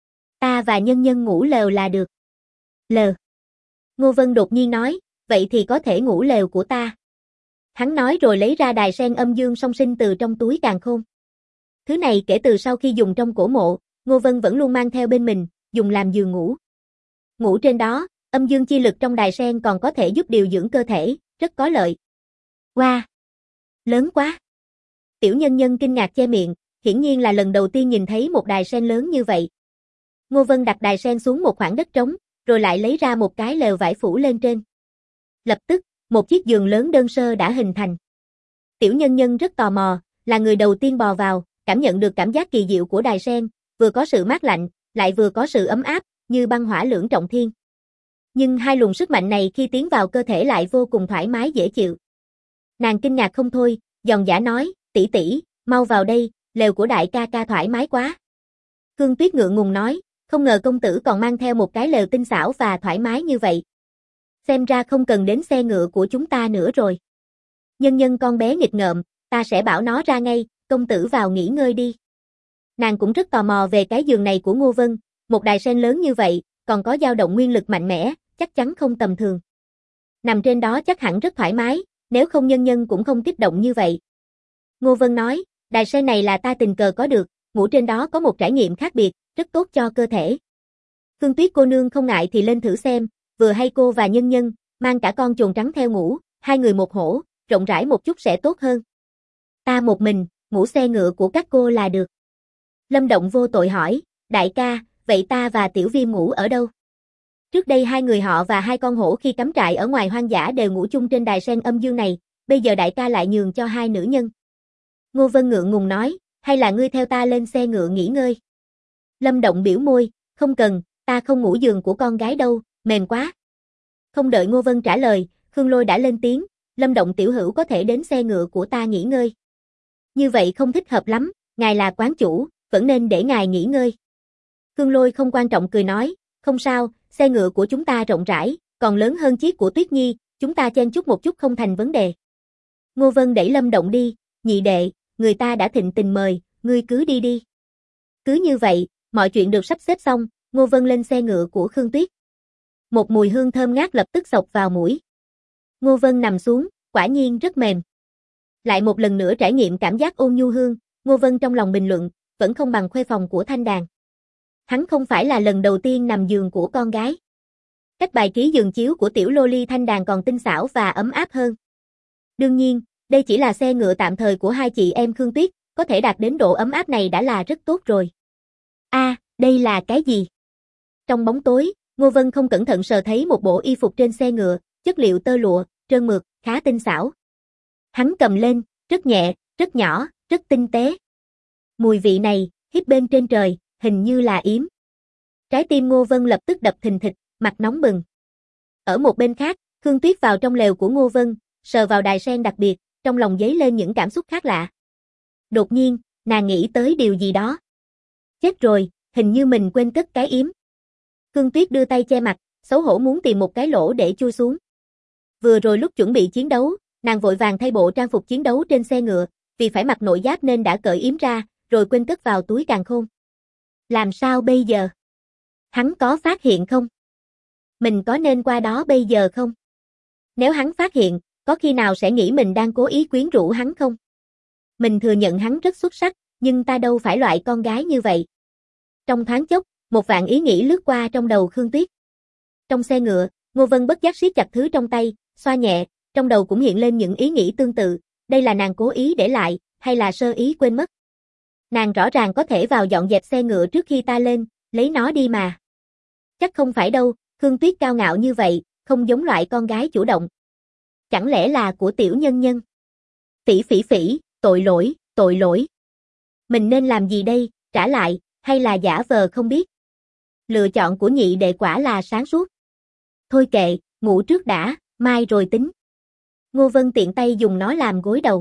Ta và Nhân Nhân ngủ lều là được. Lều. Ngô Vân đột nhiên nói, vậy thì có thể ngủ lều của ta. Hắn nói rồi lấy ra đài sen âm dương song sinh từ trong túi càn khôn. Thứ này kể từ sau khi dùng trong cổ mộ, Ngô Vân vẫn luôn mang theo bên mình, dùng làm giường ngủ. Ngủ trên đó, âm dương chi lực trong đài sen còn có thể giúp điều dưỡng cơ thể, rất có lợi. Wow! Lớn quá! Tiểu Nhân Nhân kinh ngạc che miệng, hiển nhiên là lần đầu tiên nhìn thấy một đài sen lớn như vậy. Ngô Vân đặt đài sen xuống một khoảng đất trống, rồi lại lấy ra một cái lều vải phủ lên trên. Lập tức, một chiếc giường lớn đơn sơ đã hình thành. Tiểu Nhân Nhân rất tò mò, là người đầu tiên bò vào, cảm nhận được cảm giác kỳ diệu của đài sen, vừa có sự mát lạnh, lại vừa có sự ấm áp, như băng hỏa lưỡng trọng thiên. Nhưng 2 luồng sức mạnh này khi tiến vào cơ thể lại vô cùng thoải mái dễ chịu. Nàng kinh ngạc không thôi, giòn giả nói, tỷ tỷ, mau vào đây, lều của đại ca ca thoải mái quá. Khương Tuyết ngượng ngùng nói, không ngờ công tử còn mang theo một cái lều tinh xảo và thoải mái như vậy. Xem ra không cần đến xe ngựa của chúng ta nữa rồi. Nhân Nhân con bé nghịch ngợm, ta sẽ bảo nó ra ngay, công tử vào nghỉ ngơi đi. Nàng cũng rất tò mò về cái giường này của Ngô Vân, một đài sen lớn như vậy, còn có dao động nguyên lực mạnh mẽ, chắc chắn không tầm thường. Nằm trên đó chắc hẳn rất thoải mái, nếu không Nhân Nhân cũng không kích động như vậy. Ngô Vân nói, đài sen này là ta tình cờ có được, ngủ trên đó có một trải nghiệm khác biệt, rất tốt cho cơ thể. Khương Tuyết cô nương không ngại thì lên thử xem, vừa hay cô và Nhân Nhân, mang cả con chồn trắng theo ngủ, 2 người một hổ, rộng rãi một chút sẽ tốt hơn. Ta một mình, ngủ xe ngựa của các cô là được. Lâm Động vô tội hỏi, đại ca, vậy ta và Tiểu Viêm ngủ ở đâu? Trước đây 2 người họ và 2 con hổ khi cắm trại ở ngoài hoang dã đều ngủ chung trên đài sen âm dương này, bây giờ đại ca lại nhường cho 2 nữ nhân. Ngô Vân ngượng ngùng nói, hay là ngươi theo ta lên xe ngựa nghỉ ngơi? Lâm Động biểu môi, không cần, ta không ngủ giường của con gái đâu, mềm quá. Không đợi Ngô Vân trả lời, Khương Lôi đã lên tiếng, Lâm Động tiểu hữu có thể đến xe ngựa của ta nghỉ ngơi. Như vậy không thích hợp lắm, Ngài là quán chủ, vẫn nên để ngài nghỉ ngơi. Khương Lôi không quan trọng cười nói, không sao, xe ngựa của chúng ta rộng rãi, còn lớn hơn chiếc của Tuyết Nhi, chúng ta chen chúc một chút không thành vấn đề. Ngô Vân đẩy Lâm Động đi, nhị đệ, người ta đã thịnh tình mời, ngươi cứ đi đi. Cứ như vậy, mọi chuyện được sắp xếp xong, Ngô Vân lên xe ngựa của Khương Tuyết. Một mùi hương thơm ngát lập tức xộc vào mũi. Ngô Vân nằm xuống, quả nhiên rất mềm. Lại một lần nữa trải nghiệm cảm giác ôn nhu hương, Ngô Vân trong lòng bình luận, vẫn không bằng khuê phòng của Thanh Đàn. Hắn không phải là lần đầu tiên nằm giường của con gái. Cách bài trí giường chiếu của tiểu loli Thanh Đàn còn tinh xảo và ấm áp hơn. Đương nhiên, đây chỉ là xe ngựa tạm thời của hai chị em Khương Tuyết, có thể đạt đến độ ấm áp này đã là rất tốt rồi. Đây là cái gì? Trong bóng tối, Ngô Vân không cẩn thận sờ thấy một bộ y phục trên xe ngựa, chất liệu tơ lụa, trơn mượt, khá tinh xảo. Hắn cầm lên, rất nhẹ, rất nhỏ, rất tinh tế. Mùi vị này, hít bên trên trời, hình như là yếm. Trái tim Ngô Vân lập tức đập thình thịch, mặt nóng bừng. Ở một bên khác, Khương Tuyết vào trong lều của Ngô Vân, sờ vào đài sen đặc biệt, trong lòng dấy lên những cảm xúc khác lạ. Đột nhiên, nàng nghĩ tới điều gì đó. Chết rồi, hình như mình quên cất cái yếm. Khương Tuyết đưa tay che mặt, xấu hổ muốn tìm một cái lỗ để chui xuống. Vừa rồi lúc chuẩn bị chiến đấu, nàng vội vàng thay bộ trang phục chiến đấu trên xe ngựa, vì phải mặc nội giáp nên đã cởi yếm ra, rồi quên cất vào túi càn khôn. Làm sao bây giờ? Hắn có phát hiện không? Mình có nên qua đó bây giờ không? Nếu hắn phát hiện, có khi nào sẽ nghĩ mình đang cố ý quyến rũ hắn không? Mình thừa nhận hắn rất xuất sắc, nhưng ta đâu phải loại con gái như vậy. Trong thoáng chốc, một vạn ý nghĩ lướt qua trong đầu Khương Tuyết. Trong xe ngựa, Ngô Vân bất giác siết chặt thứ trong tay, xoa nhẹ, trong đầu cũng hiện lên những ý nghĩ tương tự, đây là nàng cố ý để lại, hay là sơ ý quên mất. Nàng rõ ràng có thể vào dọn dẹp xe ngựa trước khi ta lên, lấy nó đi mà. Chắc không phải đâu, Khương Tuyết cao ngạo như vậy, không giống loại con gái chủ động. Chẳng lẽ là của tiểu nhân nhân? Phỉ, tội lỗi. Mình nên làm gì đây, trả lại, hay là giả vờ không biết? Lựa chọn của nhị đệ quả là sáng suốt. Thôi kệ, ngủ trước đã, mai rồi tính. Ngô Vân tiện tay dùng nó làm gối đầu.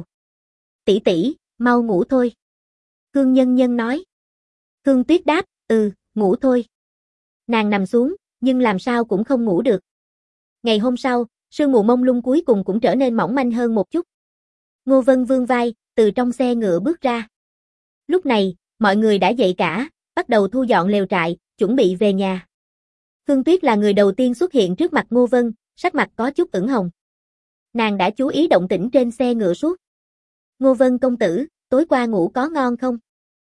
Tỷ, mau ngủ thôi. Khương Nhân Nhân nói. Khương Tuyết đáp, ngủ thôi. Nàng nằm xuống, nhưng làm sao cũng không ngủ được. Ngày hôm sau, sương mù mông lung cuối cùng cũng trở nên mỏng manh hơn một chút. Ngô Vân vươn vai, từ trong xe ngựa bước ra. Lúc này, mọi người đã dậy cả, bắt đầu thu dọn lều trại, chuẩn bị về nhà. Khương Tuyết là người đầu tiên xuất hiện trước mặt Ngô Vân, sắc mặt có chút ửng hồng. Nàng đã chú ý động tĩnh trên xe ngựa suốt. Ngô Vân công tử, tối qua ngủ có ngon không?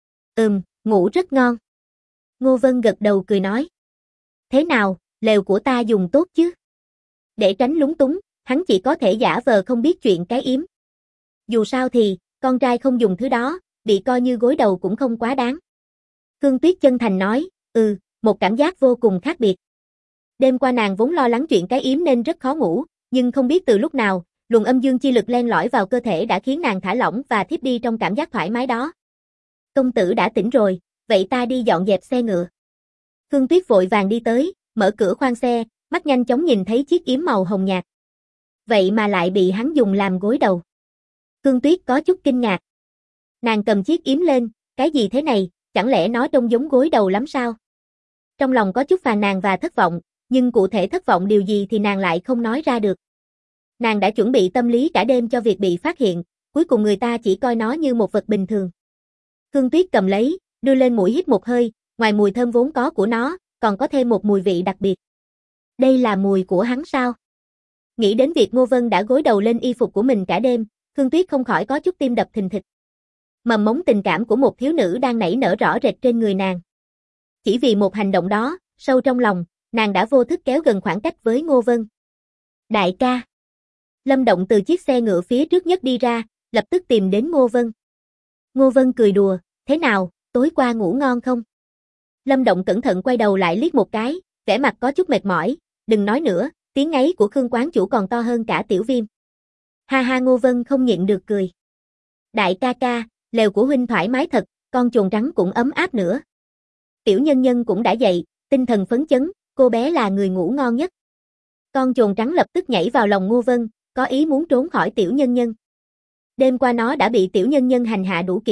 Ngủ rất ngon. Ngô Vân gật đầu cười nói. Thế nào, lều của ta dùng tốt chứ? Để tránh lúng túng, hắn chỉ có thể giả vờ không biết chuyện cái yếm. Dù sao thì, con trai không dùng thứ đó, bị coi như gối đầu cũng không quá đáng. Khương Tuyết chân thành nói, một cảm giác vô cùng khác biệt. Đêm qua nàng vốn lo lắng chuyện cái yếm nên rất khó ngủ, nhưng không biết từ lúc nào, luồng âm dương chi lực len lỏi vào cơ thể đã khiến nàng thả lỏng và thiếp đi trong cảm giác thoải mái đó. Công tử đã tỉnh rồi, vậy ta đi dọn dẹp xe ngựa. Khương Tuyết vội vàng đi tới, mở cửa khoang xe, mắt nhanh chóng nhìn thấy chiếc yếm màu hồng nhạt. Vậy mà lại bị hắn dùng làm gối đầu. Khương Tuyết có chút kinh ngạc. Nàng cầm chiếc yếm lên, cái gì thế này, chẳng lẽ nó trông giống gối đầu lắm sao? Trong lòng có chút phàn nàn và thất vọng, nhưng cụ thể thất vọng điều gì thì nàng lại không nói ra được. Nàng đã chuẩn bị tâm lý cả đêm cho việc bị phát hiện, cuối cùng người ta chỉ coi nó như một vật bình thường. Khương Tuyết cầm lấy, đưa lên mũi hít một hơi, ngoài mùi thơm vốn có của nó, còn có thêm một mùi vị đặc biệt. Đây là mùi của hắn sao? Nghĩ đến việc Ngô Vân đã gối đầu lên y phục của mình cả đêm, Khương Tuyết không khỏi có chút tim đập thình thịch. Mầm mống tình cảm của một thiếu nữ đang nảy nở rõ rệt trên người nàng. Chỉ vì một hành động đó, sâu trong lòng, nàng đã vô thức kéo gần khoảng cách với Ngô Vân. Đại ca. Lâm Động từ chiếc xe ngựa phía trước nhất đi ra, lập tức tìm đến Ngô Vân. Ngô Vân cười đùa, thế nào, tối qua ngủ ngon không? Lâm Động cẩn thận quay đầu lại liếc một cái, vẻ mặt có chút mệt mỏi, đừng nói nữa, tiếng ngáy của Khương quán chủ còn to hơn cả Tiểu Viêm. Ha ha, Ngô Vân không nhịn được cười. Đại ca ca, lều của huynh thoải mái thật, con chuồn trắng cũng ấm áp nữa. Tiểu Nhân Nhân cũng đã dậy, tinh thần phấn chấn, cô bé là người ngủ ngon nhất. Con chuồn trắng lập tức nhảy vào lòng Ngô Vân, có ý muốn trốn khỏi Tiểu Nhân Nhân. Đêm qua nó đã bị Tiểu Nhân Nhân hành hạ đủ kiểu,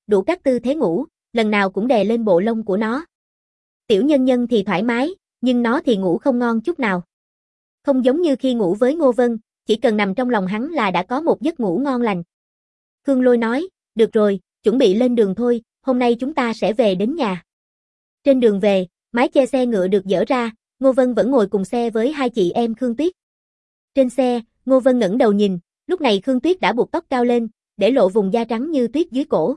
đủ các tư thế ngủ, lần nào cũng đè lên bộ lông của nó. Tiểu Nhân Nhân thì thoải mái, nhưng nó thì ngủ không ngon chút nào. Không giống như khi ngủ với Ngô Vân, chỉ cần nằm trong lòng hắn là đã có một giấc ngủ ngon lành. Khương Lôi nói, được rồi, chuẩn bị lên đường thôi, hôm nay chúng ta sẽ về đến nhà. Trên đường về, mái che xe ngựa được dỡ ra, Ngô Vân vẫn ngồi cùng xe với hai chị em Khương Tuyết. Trên xe, Ngô Vân ngẩng đầu nhìn, lúc này Khương Tuyết đã buộc tóc cao lên, để lộ vùng da trắng như tuyết dưới cổ.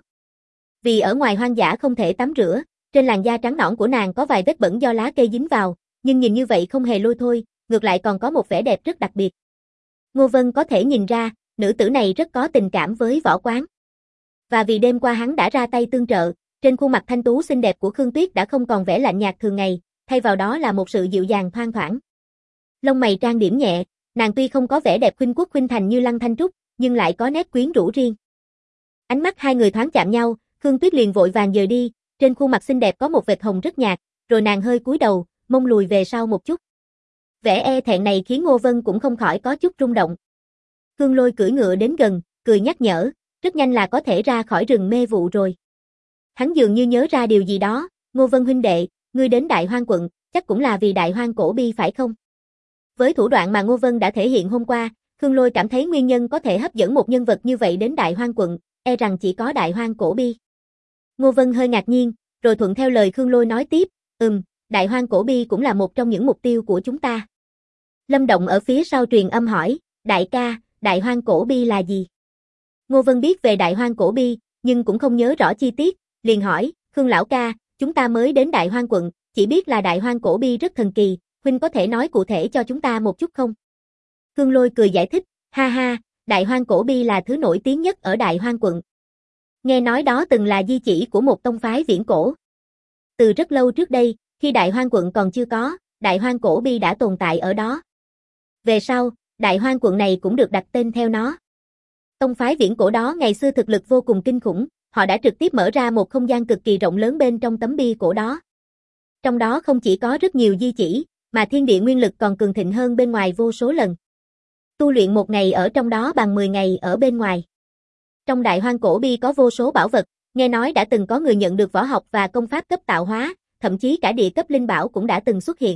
Vì ở ngoài hoang dã không thể tắm rửa, trên làn da trắng nõn của nàng có vài vết bẩn do lá cây dính vào, nhưng nhìn như vậy không hề lôi thôi, ngược lại còn có một vẻ đẹp rất đặc biệt. Ngô Vân có thể nhìn ra, nữ tử này rất có tình cảm với Võ Quán. Và vì đêm qua hắn đã ra tay tương trợ, trên khuôn mặt thanh tú xinh đẹp của Khương Tuyết đã không còn vẻ lạnh nhạt thường ngày, thay vào đó là một sự dịu dàng thoang thoảng. Lông mày trang điểm nhẹ, nàng tuy không có vẻ đẹp khuynh quốc khuynh thành như Lăng Thanh Trúc, nhưng lại có nét quyến rũ riêng. Ánh mắt hai người thoáng chạm nhau, Khương Tuyết liền vội vàng dời đi, trên khuôn mặt xinh đẹp có một vệt hồng rất nhạt, rồi nàng hơi cúi đầu, mông lùi về sau một chút. Vẻ e thẹn này khiến Ngô Vân cũng không khỏi có chút rung động. Khương Lôi cưỡi ngựa đến gần, cười nhắc nhở, rất nhanh là có thể ra khỏi rừng mê vụ rồi. Hắn dường như nhớ ra điều gì đó, Ngô Vân huynh đệ, ngươi đến Đại Hoang quận, chắc cũng là vì Đại Hoang cổ bi phải không? Với thủ đoạn mà Ngô Vân đã thể hiện hôm qua, Khương Lôi cảm thấy nguyên nhân có thể hấp dẫn một nhân vật như vậy đến Đại Hoang quận, e rằng chỉ có Đại Hoang cổ bi. Ngô Vân hơi ngạc nhiên, rồi thuận theo lời Khương Lôi nói tiếp, Đại Hoang cổ bi cũng là một trong những mục tiêu của chúng ta. Lâm Động ở phía sau truyền âm hỏi, đại ca, Đại Hoang cổ bi là gì? Ngô Vân biết về Đại Hoang cổ bi, nhưng cũng không nhớ rõ chi tiết, liền hỏi, Khương lão ca, chúng ta mới đến Đại Hoang quận, chỉ biết là Đại Hoang cổ bi rất thần kỳ, huynh có thể nói cụ thể cho chúng ta một chút không? Khương Lôi cười giải thích, ha ha, Đại Hoang cổ bi là thứ nổi tiếng nhất ở Đại Hoang quận. Nghe nói đó từng là di chỉ của một tông phái viễn cổ. Từ rất lâu trước đây, khi Đại Hoang quận còn chưa có, Đại Hoang cổ bi đã tồn tại ở đó. Về sau, Đại Hoang quận này cũng được đặt tên theo nó. Tông phái viễn cổ đó ngày xưa thực lực vô cùng kinh khủng, họ đã trực tiếp mở ra một không gian cực kỳ rộng lớn bên trong tấm bia cổ đó. Trong đó không chỉ có rất nhiều di chỉ, mà thiên địa nguyên lực còn cường thịnh hơn bên ngoài vô số lần. Tu luyện một ngày ở trong đó bằng 10 ngày ở bên ngoài. Trong Đại Hoang cổ bi có vô số bảo vật, nghe nói đã từng có người nhận được võ học và công pháp cấp tạo hóa, thậm chí cả địa cấp linh bảo cũng đã từng xuất hiện.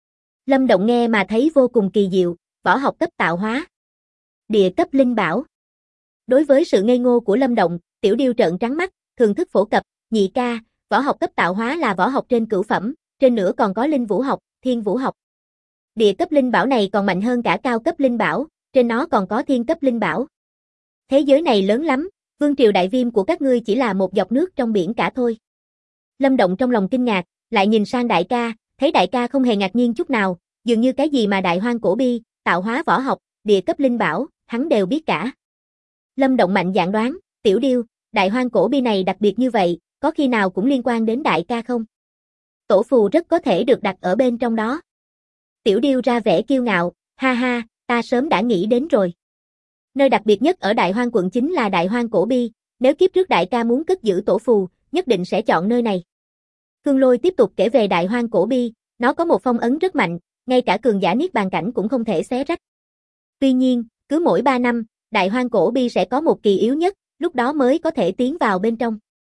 Lâm Động nghe mà thấy vô cùng kỳ diệu, võ học cấp tạo hóa, địa cấp linh bảo. Đối với sự ngây ngô của Lâm Động, Tiểu Điêu trợn trắng mắt, thường thức phổ cập, nhị ca, võ học cấp tạo hóa là võ học trên cửu phẩm, trên nữa còn có linh vũ học, thiên vũ học. Địa cấp linh bảo này còn mạnh hơn cả cao cấp linh bảo, trên nó còn có thiên cấp linh bảo. Thế giới này lớn lắm, vương triều Đại Viêm của các ngươi chỉ là một giọt nước trong biển cả thôi. Lâm Động trong lòng kinh ngạc, lại nhìn sang đại ca, thấy đại ca không hề ngạc nhiên chút nào, dường như cái gì mà Đại Hoang cổ bi, tạo hóa võ học, địa cấp linh bảo, hắn đều biết cả. Lâm Động mạnh dạn đoán, Tiểu Điêu, Đại Hoang cổ bi này đặc biệt như vậy, có khi nào cũng liên quan đến đại ca không? Tổ phù rất có thể được đặt ở bên trong đó. Tiểu Điêu ra vẻ kiêu ngạo, ha ha, ta sớm đã nghĩ đến rồi. Nơi đặc biệt nhất ở Đại Hoang quận chính là Đại Hoang cổ bi, nếu kiếp trước đại ca muốn cất giữ tổ phù, nhất định sẽ chọn nơi này. Khương Lôi tiếp tục kể về Đại Hoang cổ bi, nó có một phong ấn rất mạnh, ngay cả cường giả niết bàn cảnh cũng không thể xé rách. Tuy nhiên, cứ mỗi 3 năm, Đại Hoang cổ bi sẽ có một kỳ yếu nhất, lúc đó mới có thể tiến vào bên trong.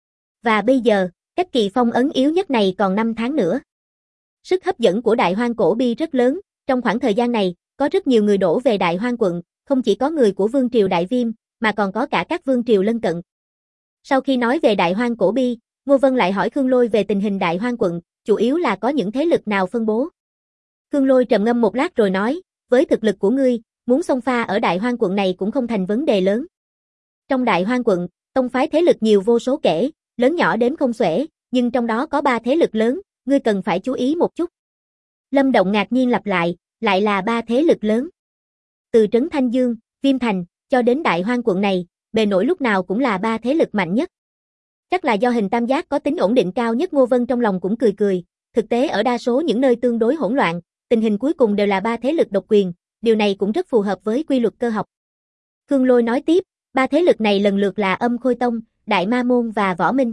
Và bây giờ, cách kỳ phong ấn yếu nhất này còn 5 tháng nữa. Sức hấp dẫn của Đại Hoang cổ bi rất lớn, trong khoảng thời gian này, có rất nhiều người đổ về Đại Hoang quận, không chỉ có người của vương triều Đại Viêm, mà còn có cả các vương triều lân cận. Sau khi nói về Đại Hoang cổ bi, Ngô Vân lại hỏi Khương Lôi về tình hình Đại Hoang quận, chủ yếu là có những thế lực nào phân bố. Khương Lôi trầm ngâm một lát rồi nói, với thực lực của ngươi, muốn xông pha ở Đại Hoang quận này cũng không thành vấn đề lớn. Trong Đại Hoang quận, tông phái thế lực nhiều vô số kể, lớn nhỏ đếm không xuể, nhưng trong đó có 3 thế lực lớn, ngươi cần phải chú ý một chút. Lâm Động ngạc nhiên lặp lại là 3 thế lực lớn. Từ trấn Thanh Dương, Viêm Thành, cho đến Đại Hoang quận này, bề nổi lúc nào cũng là 3 thế lực mạnh nhất. Chắc là do hình tam giác có tính ổn định cao nhất. Ngô Vân trong lòng cũng cười, thực tế ở đa số những nơi tương đối hỗn loạn, tình hình cuối cùng đều là 3 thế lực độc quyền, điều này cũng rất phù hợp với quy luật cơ học. Khương Lôi nói tiếp, 3 thế lực này lần lượt là Âm Khôi Tông, Đại Ma Môn và Võ Minh.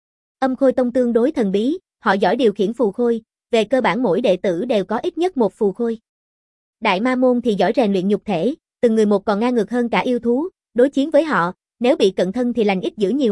Âm Khôi Tông tương đối thần bí, họ giỏi điều khiển phù khôi, về cơ bản mỗi đệ tử đều có ít nhất một phù khôi. Đại Ma Môn thì giỏi rèn luyện nhục thể, từng người một còn ngang ngược hơn cả yêu thú, đối chiến với họ, nếu bị cận thân thì lành ít dữ nhiều à,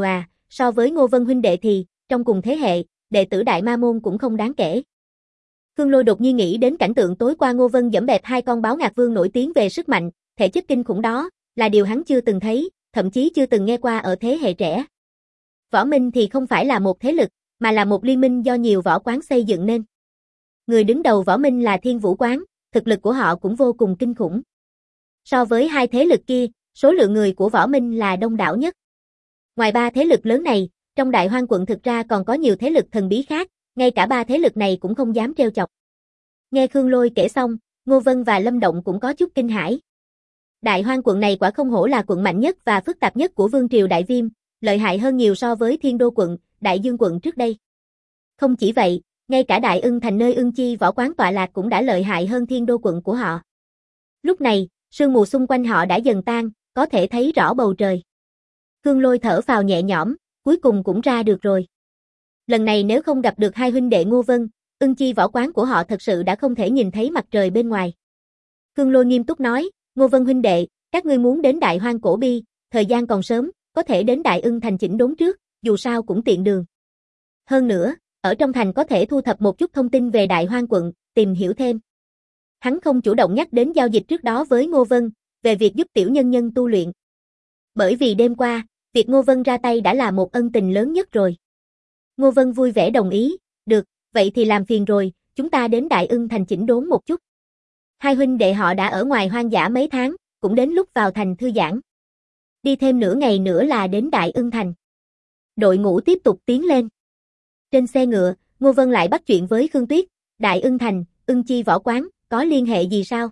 so với Ngô Vân huynh đệ thì, trong cùng thế hệ, đệ tử Đại Ma Môn cũng không đáng kể. Khương Lôi đột nhiên nghĩ đến cảnh tượng tối qua Ngô Vân giẫm bẹp hai con báo ngạc vương nổi tiếng về sức mạnh, thể chất kinh khủng đó, là điều hắn chưa từng thấy, thậm chí chưa từng nghe qua ở thế hệ trẻ. Võ Minh thì không phải là một thế lực, mà là một liên minh do nhiều võ quán xây dựng nên. Người đứng đầu Võ Minh là Thiên Vũ Quán, thực lực của họ cũng vô cùng kinh khủng. So với hai thế lực kia, số lượng người của Võ Minh là đông đảo nhất. Ngoài ba thế lực lớn này, trong Đại Hoang quận thực ra còn có nhiều thế lực thần bí khác, ngay cả ba thế lực này cũng không dám trêu chọc. Nghe Khương Lôi kể xong, Ngô Vân và Lâm Động cũng có chút kinh hãi. Đại Hoang quận này quả không hổ là quận mạnh nhất và phức tạp nhất của Vương triều Đại Viêm, lợi hại hơn nhiều so với Thiên Đô quận, Đại Dương quận trước đây. Không chỉ vậy, ngay cả Đại Ưng thành nơi Ưng Chi võ quán tọa lạc cũng đã lợi hại hơn Thiên Đô quận của họ. Lúc này, sương mù xung quanh họ đã dần tan, có thể thấy rõ bầu trời. Khương Lôi thở phào nhẹ nhõm, cuối cùng cũng ra được rồi. Lần này nếu không gặp được hai huynh đệ Ngô Vân, Ưng Chi võ quán của họ thật sự đã không thể nhìn thấy mặt trời bên ngoài. Khương Lôi nghiêm túc nói, Ngô Vân huynh đệ, các ngươi muốn đến Đại Hoang Cổ Bi, thời gian còn sớm, có thể đến Đại Ưng thành chỉnh đốn trước, dù sao cũng tiện đường. Hơn nữa, ở trong thành có thể thu thập một chút thông tin về Đại Hoang quận, tìm hiểu thêm. Hắn không chủ động nhắc đến giao dịch trước đó với Ngô Vân, về việc giúp tiểu nhân nhân tu luyện. Bởi vì đêm qua, việc Ngô Vân ra tay đã là một ân tình lớn nhất rồi. Ngô Vân vui vẻ đồng ý, được, vậy thì làm phiền rồi, chúng ta đến Đại Ưng thành chỉnh đốn một chút. Hai huynh đệ họ đã ở ngoài hoang dã mấy tháng, cũng đến lúc vào thành thư giãn. Đi thêm nửa ngày nữa là đến Đại Ưng thành. Đội ngũ tiếp tục tiến lên. Trên xe ngựa, Ngô Vân lại bắt chuyện với Khương Tuyết, Đại Ưng thành, Ưng Chi võ quán, có liên hệ gì sao?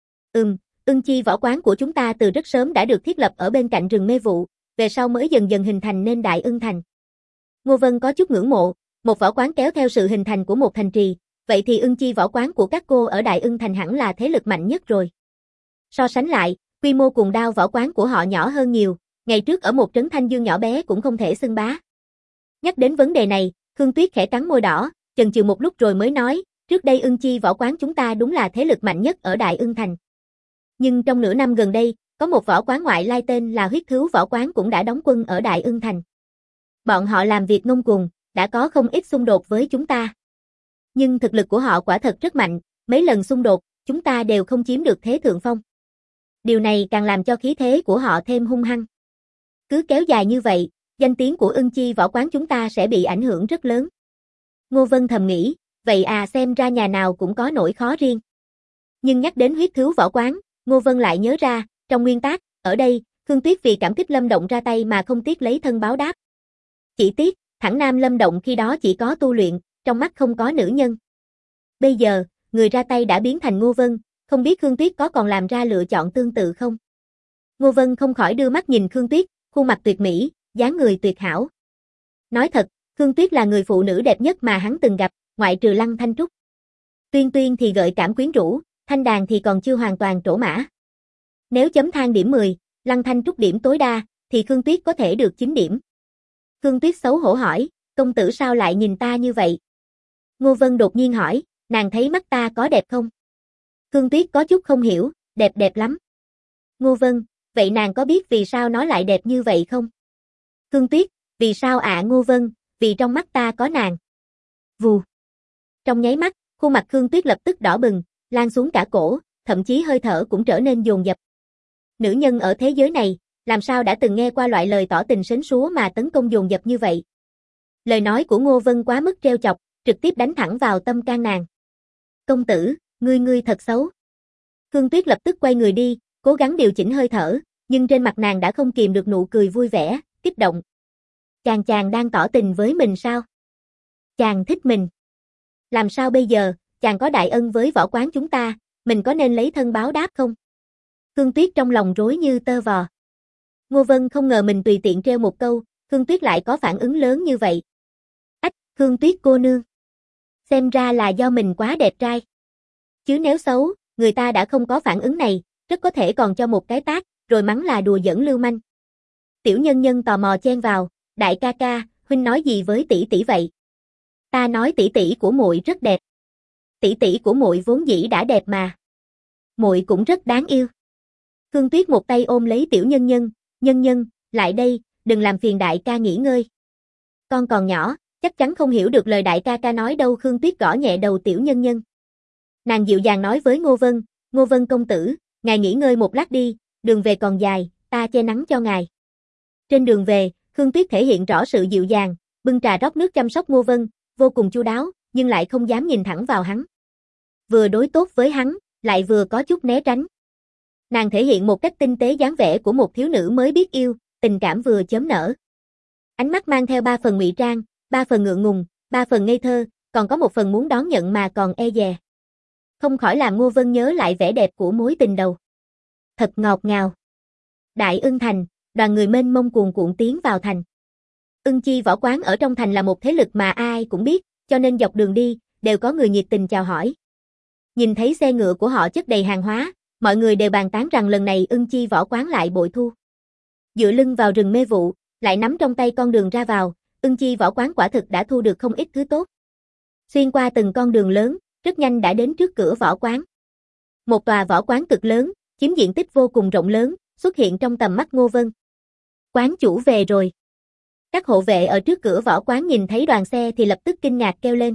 Ưng Chi võ quán của chúng ta từ rất sớm đã được thiết lập ở bên cạnh rừng mê vụ, về sau mới dần dần hình thành nên Đại Ưng thành. Ngô Vân có chút ngưỡng mộ, một võ quán kéo theo sự hình thành của một thành trì, vậy thì Ưng Chi võ quán của các cô ở Đại Ưng thành hẳn là thế lực mạnh nhất rồi. So sánh lại, quy mô cùng đao võ quán của họ nhỏ hơn nhiều, ngày trước ở một trấn Thanh Dương nhỏ bé cũng không thể xưng bá. Nhắc đến vấn đề này, Khương Tuyết khẽ cắn môi đỏ, chần chừ một lúc rồi mới nói, trước đây Ưng Chi võ quán chúng ta đúng là thế lực mạnh nhất ở Đại Ưng thành. Nhưng trong nửa năm gần đây, có một võ quán ngoại lai tên là Huyết Thứu võ quán cũng đã đóng quân ở Đại Ưng thành. Bọn họ làm việc ngông cuồng, đã có không ít xung đột với chúng ta. Nhưng thực lực của họ quả thật rất mạnh, mấy lần xung đột, chúng ta đều không chiếm được thế thượng phong. Điều này càng làm cho khí thế của họ thêm hung hăng. Cứ kéo dài như vậy, danh tiếng của Ưng Chi võ quán chúng ta sẽ bị ảnh hưởng rất lớn. Ngô Vân thầm nghĩ, vậy à, xem ra nhà nào cũng có nỗi khó riêng. Nhưng nhắc đến Huyết Thứu võ quán, Ngô Vân lại nhớ ra, trong nguyên tắc, ở đây, Khương Tuyết vì cảm kích Lâm Động ra tay mà không tiếc lấy thân báo đáp. Chỉ tiếc, thẳng nam Lâm Động khi đó chỉ có tu luyện, trong mắt không có nữ nhân. Bây giờ, người ra tay đã biến thành Ngô Vân, không biết Khương Tuyết có còn làm ra lựa chọn tương tự không? Ngô Vân không khỏi đưa mắt nhìn Khương Tuyết, khuôn mặt tuyệt mỹ, dáng người tuyệt hảo. Nói thật, Khương Tuyết là người phụ nữ đẹp nhất mà hắn từng gặp, ngoại trừ Lăng Thanh Trúc. Tuyên Tuyên thì gợi cảm quyến rũ, Thanh Đàn thì còn chưa hoàn toàn trổ mã. Nếu chấm thang điểm 10, Lăng Thanh Trúc điểm tối đa, thì Khương Tuyết có thể được 9 điểm. Khương Tuyết xấu hổ hỏi, công tử sao lại nhìn ta như vậy? Ngô Vân đột nhiên hỏi, nàng thấy mắt ta có đẹp không? Khương Tuyết có chút không hiểu, đẹp lắm. Ngô Vân, vậy nàng có biết vì sao nó lại đẹp như vậy không? Khương Tuyết, vì sao ạ Ngô Vân, vì trong mắt ta có nàng. Vù. Trong nháy mắt, khuôn mặt Khương Tuyết lập tức đỏ bừng, lan xuống cả cổ, thậm chí hơi thở cũng trở nên dồn dập. Nữ nhân ở thế giới này, làm sao đã từng nghe qua loại lời tỏ tình sến súa mà tấn công dồn dập như vậy? Lời nói của Ngô Vân quá mức trêu chọc, trực tiếp đánh thẳng vào tâm can nàng. Công tử, ngươi thật xấu. Khương Tuyết lập tức quay người đi, cố gắng điều chỉnh hơi thở, nhưng trên mặt nàng đã không kìm được nụ cười vui vẻ, kích động. Chàng đang tỏ tình với mình sao? Chàng thích mình. Làm sao bây giờ, chàng có đại ân với võ quán chúng ta, mình có nên lấy thân báo đáp không? Khương Tuyết trong lòng rối như tơ vò. Ngô Vân không ngờ mình tùy tiện treo một câu, Khương Tuyết lại có phản ứng lớn như vậy. Ách, Khương Tuyết cô nương. Xem ra là do mình quá đẹp trai. Chứ nếu xấu, người ta đã không có phản ứng này, rất có thể còn cho một cái tát, rồi mắng là đùa giỡn lưu manh. Tiểu nhân nhân tò mò chen vào, đại ca ca, huynh nói gì với tỷ tỷ vậy? Ta nói tỷ tỷ của muội rất đẹp. Tỷ tỷ của muội vốn dĩ đã đẹp mà. Muội cũng rất đáng yêu. Khương Tuyết một tay ôm lấy tiểu nhân nhân, nhân nhân, lại đây, đừng làm phiền đại ca nghỉ ngơi. con còn nhỏ, chắc chắn không hiểu được lời đại ca ca nói đâu. Khương Tuyết gõ nhẹ đầu Tiểu Nhân Nhân. Nàng dịu dàng nói với Ngô Vân công tử, ngài nghỉ ngơi một lát đi, đường về còn dài, ta che nắng cho ngài. Trên đường về, Khương Tuyết thể hiện rõ sự dịu dàng, bưng trà rót nước chăm sóc Ngô Vân, vô cùng chu đáo, nhưng lại không dám nhìn thẳng vào hắn. Vừa đối tốt với hắn, lại vừa có chút né tránh. Nàng thể hiện một cách tinh tế dáng vẻ của một thiếu nữ mới biết yêu, tình cảm vừa chớm nở. Ánh mắt mang theo 3 phần ngụy trang, 3 phần ngượng ngùng, 3 phần ngây thơ, còn có một phần muốn đón nhận mà còn e dè. Không khỏi làm Ngô Vân nhớ lại vẻ đẹp của mối tình đầu. Thật ngọt ngào. Đại Ưng Thành, đoàn người mênh mông cuồn cuộn tiến vào thành. Ưng Chi võ quán ở trong thành là một thế lực mà ai cũng biết, cho nên dọc đường đi, đều có người nhiệt tình chào hỏi. Nhìn thấy xe ngựa của họ chất đầy hàng hóa, mọi người đều bàn tán rằng lần này Ưng Chi võ quán lại bội thu. Dựa lưng vào rừng mê vụ, lại nắm trong tay con đường ra vào, Ưng Chi võ quán quả thực đã thu được không ít thứ tốt. Xuyên qua từng con đường lớn, rất nhanh đã đến trước cửa võ quán. Một tòa võ quán cực lớn, chiếm diện tích vô cùng rộng lớn, xuất hiện trong tầm mắt Ngô Vân. Quán chủ về rồi. Các hộ vệ ở trước cửa võ quán nhìn thấy đoàn xe thì lập tức kinh ngạc kêu lên.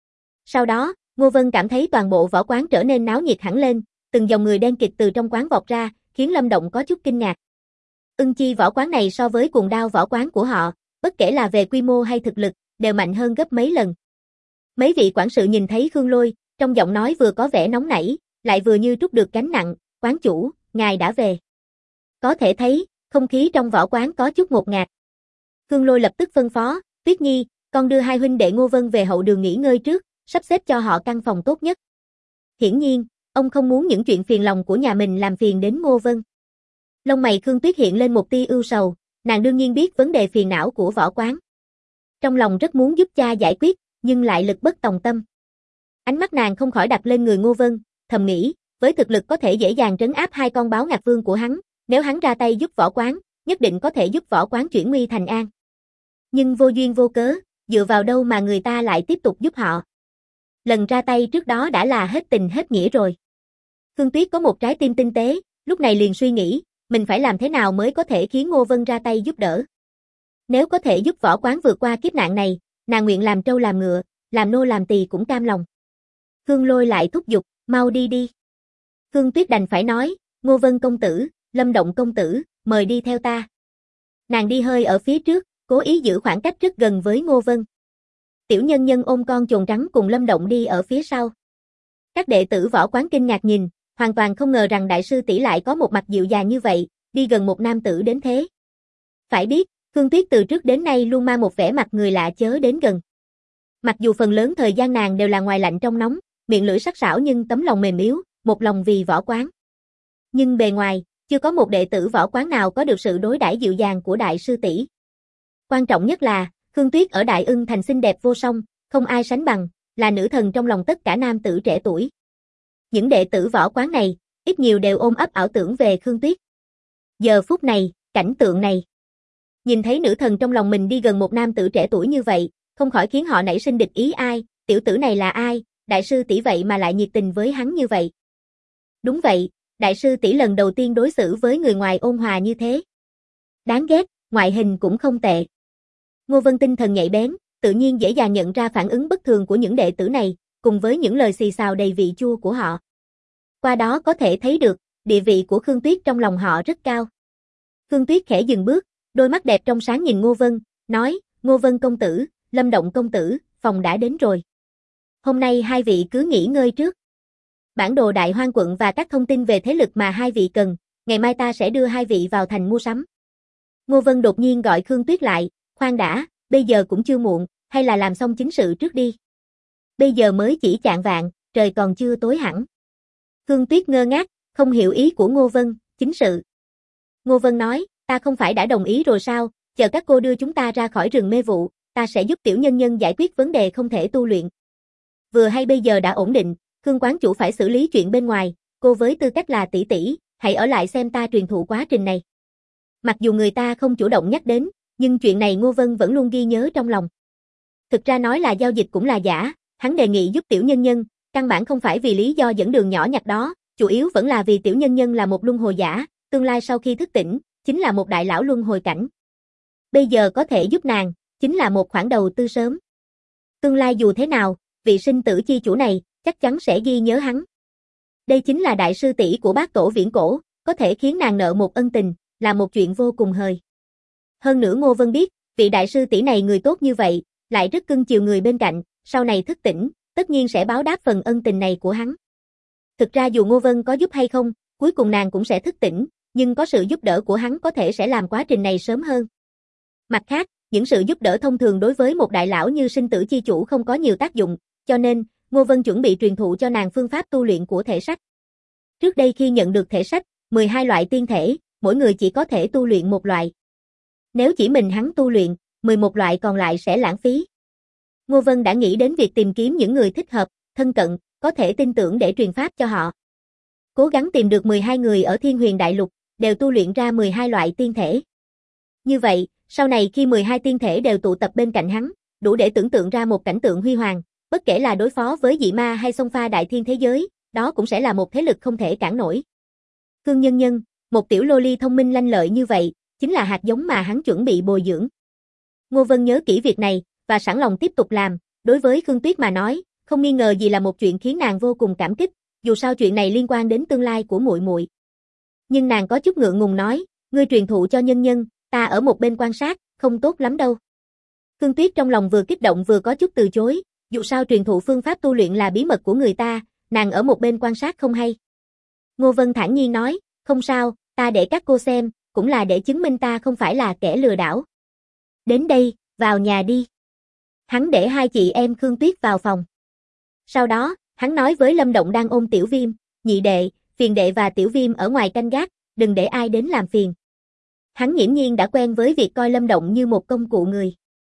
Sau đó, Ngô Vân cảm thấy toàn bộ võ quán trở nên náo nhiệt hẳn lên, từng dòng người đen kịt từ trong quán vọt ra, khiến Lâm Động có chút kinh ngạc. Ưng Chi võ quán này so với Cuồng Đao võ quán của họ, bất kể là về quy mô hay thực lực, đều mạnh hơn gấp mấy lần. Mấy vị quản sự nhìn thấy Khương Lôi, trong giọng nói vừa có vẻ nóng nảy, lại vừa như trút được gánh nặng, quán chủ, ngài đã về. Có thể thấy, không khí trong võ quán có chút ngột ngạt. Khương Lôi lập tức phân phó, Tuyết Nhi, con đưa hai huynh đệ Ngô Vân về hậu đường nghỉ ngơi trước, sắp xếp cho họ căn phòng tốt nhất. Hiển nhiên, ông không muốn những chuyện phiền lòng của nhà mình làm phiền đến Ngô Vân. Lông mày Khương Tuyết hiện lên một tia ưu sầu, nàng đương nhiên biết vấn đề phiền não của võ quán. Trong lòng rất muốn giúp cha giải quyết, nhưng lại lực bất tòng tâm. Ánh mắt nàng không khỏi đặt lên người Ngô Vân, thầm nghĩ, với thực lực có thể dễ dàng trấn áp hai con báo ngạc vương của hắn, nếu hắn ra tay giúp võ quán, nhất định có thể giúp võ quán chuyển nguy thành an. Nhưng vô duyên vô cớ, dựa vào đâu mà người ta lại tiếp tục giúp họ. Lần ra tay trước đó đã là hết tình hết nghĩa rồi. Khương Tuyết có một trái tim tinh tế, lúc này liền suy nghĩ, mình phải làm thế nào mới có thể khiến Ngô Vân ra tay giúp đỡ. Nếu có thể giúp võ quán vượt qua kiếp nạn này, nàng nguyện làm trâu làm ngựa, làm nô làm tỳ cũng cam lòng. Khương Lôi lại thúc giục, mau đi đi. Khương Tuyết đành phải nói, Ngô Vân công tử, Lâm Động công tử, mời đi theo ta. Nàng đi hơi ở phía trước, cố ý giữ khoảng cách rất gần với Ngô Vân. Tiểu Nhân Nhân ôm con chồn trắng cùng Lâm Động đi ở phía sau. Các đệ tử võ quán kinh ngạc nhìn, hoàn toàn không ngờ rằng đại sư tỷ lại có một mặt dịu dàng như vậy, đi gần một nam tử đến thế. Phải biết, Khương Tuyết từ trước đến nay luôn mang một vẻ mặt người lạ chớ đến gần. Mặc dù phần lớn thời gian nàng đều là ngoài lạnh trong nóng, miệng lưỡi sắc sảo nhưng tấm lòng mềm yếu, một lòng vì võ quán. Nhưng bề ngoài, chưa có một đệ tử võ quán nào có được sự đối đãi dịu dàng của đại sư tỷ. Quan trọng nhất là, Khương Tuyết ở Đại Ưng Thành xinh đẹp vô song, không ai sánh bằng, là nữ thần trong lòng tất cả nam tử trẻ tuổi. Những đệ tử võ quán này, ít nhiều đều ôm ấp ảo tưởng về Khương Tuyết. Giờ phút này, cảnh tượng này. Nhìn thấy nữ thần trong lòng mình đi gần một nam tử trẻ tuổi như vậy, không khỏi khiến họ nảy sinh địch ý ai, tiểu tử này là ai, đại sư tỷ vậy mà lại nhiệt tình với hắn như vậy. Đúng vậy, đại sư tỷ lần đầu tiên đối xử với người ngoài ôn hòa như thế. Đáng ghét, ngoại hình cũng không tệ. Ngô Vân tinh thần nhạy bén, tự nhiên dễ dàng nhận ra phản ứng bất thường của những đệ tử này, cùng với những lời xì xào đầy vị chua của họ. Qua đó có thể thấy được, địa vị của Khương Tuyết trong lòng họ rất cao. Khương Tuyết khẽ dừng bước, đôi mắt đẹp trong sáng nhìn Ngô Vân, nói, Ngô Vân công tử, Lâm Động công tử, phòng đã đến rồi. Hôm nay hai vị cứ nghỉ ngơi trước. Bản đồ Đại Hoang quận và các thông tin về thế lực mà hai vị cần, ngày mai ta sẽ đưa hai vị vào thành mua sắm. Ngô Vân đột nhiên gọi Khương Tuyết lại, khoan đã, bây giờ cũng chưa muộn, hay là làm xong chính sự trước đi. Bây giờ mới chỉ chạng vạng, trời còn chưa tối hẳn. Khương Tuyết ngơ ngác, không hiểu ý của Ngô Vân, chính sự. Ngô Vân nói, ta không phải đã đồng ý rồi sao, chờ các cô đưa chúng ta ra khỏi rừng mê vụ, ta sẽ giúp Tiểu Nhân Nhân giải quyết vấn đề không thể tu luyện. Vừa hay bây giờ đã ổn định, Khương quán chủ phải xử lý chuyện bên ngoài, cô với tư cách là tỷ tỷ, hãy ở lại xem ta truyền thụ quá trình này. Mặc dù người ta không chủ động nhắc đến, nhưng chuyện này Ngô Vân vẫn luôn ghi nhớ trong lòng. Thực ra nói là giao dịch cũng là giả, hắn đề nghị giúp Tiểu Nhân Nhân, căn bản không phải vì lý do dẫn đường nhỏ nhặt đó, chủ yếu vẫn là vì Tiểu Nhân Nhân là một luân hồi giả, tương lai sau khi thức tỉnh, chính là một đại lão luân hồi cảnh. Bây giờ có thể giúp nàng, chính là một khoản đầu tư sớm. Tương lai dù thế nào, vị sinh tử chi chủ này chắc chắn sẽ ghi nhớ hắn. Đây chính là đại sư tỷ của bác tổ viễn cổ, có thể khiến nàng nợ một ân tình, là một chuyện vô cùng hời. Hơn nữa Ngô Vân biết, vị đại sư tỷ này người tốt như vậy, lại rất cưng chiều người bên cạnh, sau này thức tỉnh, tất nhiên sẽ báo đáp phần ân tình này của hắn. Thực ra dù Ngô Vân có giúp hay không, cuối cùng nàng cũng sẽ thức tỉnh, nhưng có sự giúp đỡ của hắn có thể sẽ làm quá trình này sớm hơn. Mặt khác, những sự giúp đỡ thông thường đối với một đại lão như sinh tử chi chủ không có nhiều tác dụng, cho nên, Ngô Vân chuẩn bị truyền thụ cho nàng phương pháp tu luyện của thể sách. Trước đây khi nhận được thể sách, 12 loại tiên thể, mỗi người chỉ có thể tu luyện một loại. Nếu chỉ mình hắn tu luyện, 11 loại còn lại sẽ lãng phí. Ngô Vân đã nghĩ đến việc tìm kiếm những người thích hợp, thân cận, có thể tin tưởng để truyền pháp cho họ. Cố gắng tìm được 12 người ở Thiên Huyền Đại Lục, đều tu luyện ra 12 loại tiên thể. Như vậy, sau này khi 12 tiên thể đều tụ tập bên cạnh hắn, đủ để tưởng tượng ra một cảnh tượng huy hoàng, bất kể là đối phó với dị ma hay xông pha đại thiên thế giới, đó cũng sẽ là một thế lực không thể cản nổi. Khương Nhân Nhân, một tiểu lô ly thông minh lanh lợi như vậy, chính là hạt giống mà hắn chuẩn bị bồi dưỡng. Ngô Vân nhớ kỹ việc này, và sẵn lòng tiếp tục làm, đối với Khương Tuyết mà nói, không nghi ngờ gì là một chuyện khiến nàng vô cùng cảm kích, dù sao chuyện này liên quan đến tương lai của muội muội. Nhưng nàng có chút ngượng ngùng nói, ngươi truyền thụ cho Nhân Nhân, ta ở một bên quan sát, không tốt lắm đâu. Khương Tuyết trong lòng vừa kích động vừa có chút từ chối, dù sao truyền thụ phương pháp tu luyện là bí mật của người ta, nàng ở một bên quan sát không hay. Ngô Vân thản nhiên nói, không sao, ta để các cô xem, cũng là để chứng minh ta không phải là kẻ lừa đảo. Đến đây, vào nhà đi. Hắn để hai chị em Khương Tuyết vào phòng. Sau đó, hắn nói với Lâm Động đang ôm Tiểu Viêm, nhị đệ, phiền đệ và Tiểu Viêm ở ngoài canh gác, đừng để ai đến làm phiền. Hắn nghiễm nhiên đã quen với việc coi Lâm Động như một công cụ người.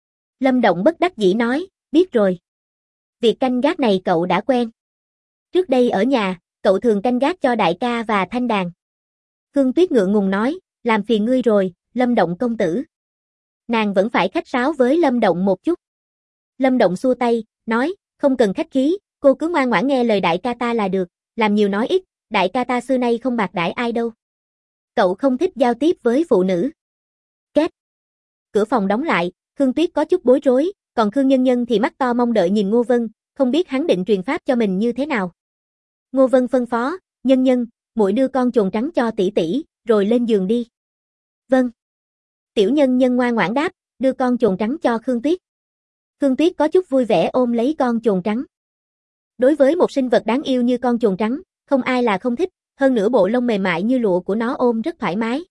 Lâm Động bất đắc dĩ nói, biết rồi. Việc canh gác này cậu đã quen. Trước đây ở nhà, cậu thường canh gác cho đại ca và Thanh Đàn. Khương Tuyết ngượng ngùng nói, làm phiền ngươi rồi, Lâm Động công tử. Nàng vẫn phải khách sáo với Lâm Động một chút. Lâm Động xua tay, nói, không cần khách khí, cô cứ ngoan ngoãn nghe lời đại ca ta là được, làm nhiều nói ít, đại ca ta xưa nay không bạc đãi ai đâu. Cậu không thích giao tiếp với phụ nữ. Két. Cửa phòng đóng lại, Khương Tuyết có chút bối rối, còn Khương Nhân Nhân thì mắt to mong đợi nhìn Ngô Vân, không biết hắn định truyền pháp cho mình như thế nào. Ngô Vân phân phó, Nhân Nhân, muội đưa con chồn trắng cho tỷ tỷ, rồi lên giường đi. Vâng. Tiểu Nhân Nhân ngoan ngoãn đáp, đưa con chồn trắng cho Khương Tuyết. Khương Tuyết có chút vui vẻ ôm lấy con chồn trắng. Đối với một sinh vật đáng yêu như con chồn trắng, không ai là không thích, hơn nữa bộ lông mềm mại như lụa của nó ôm rất thoải mái.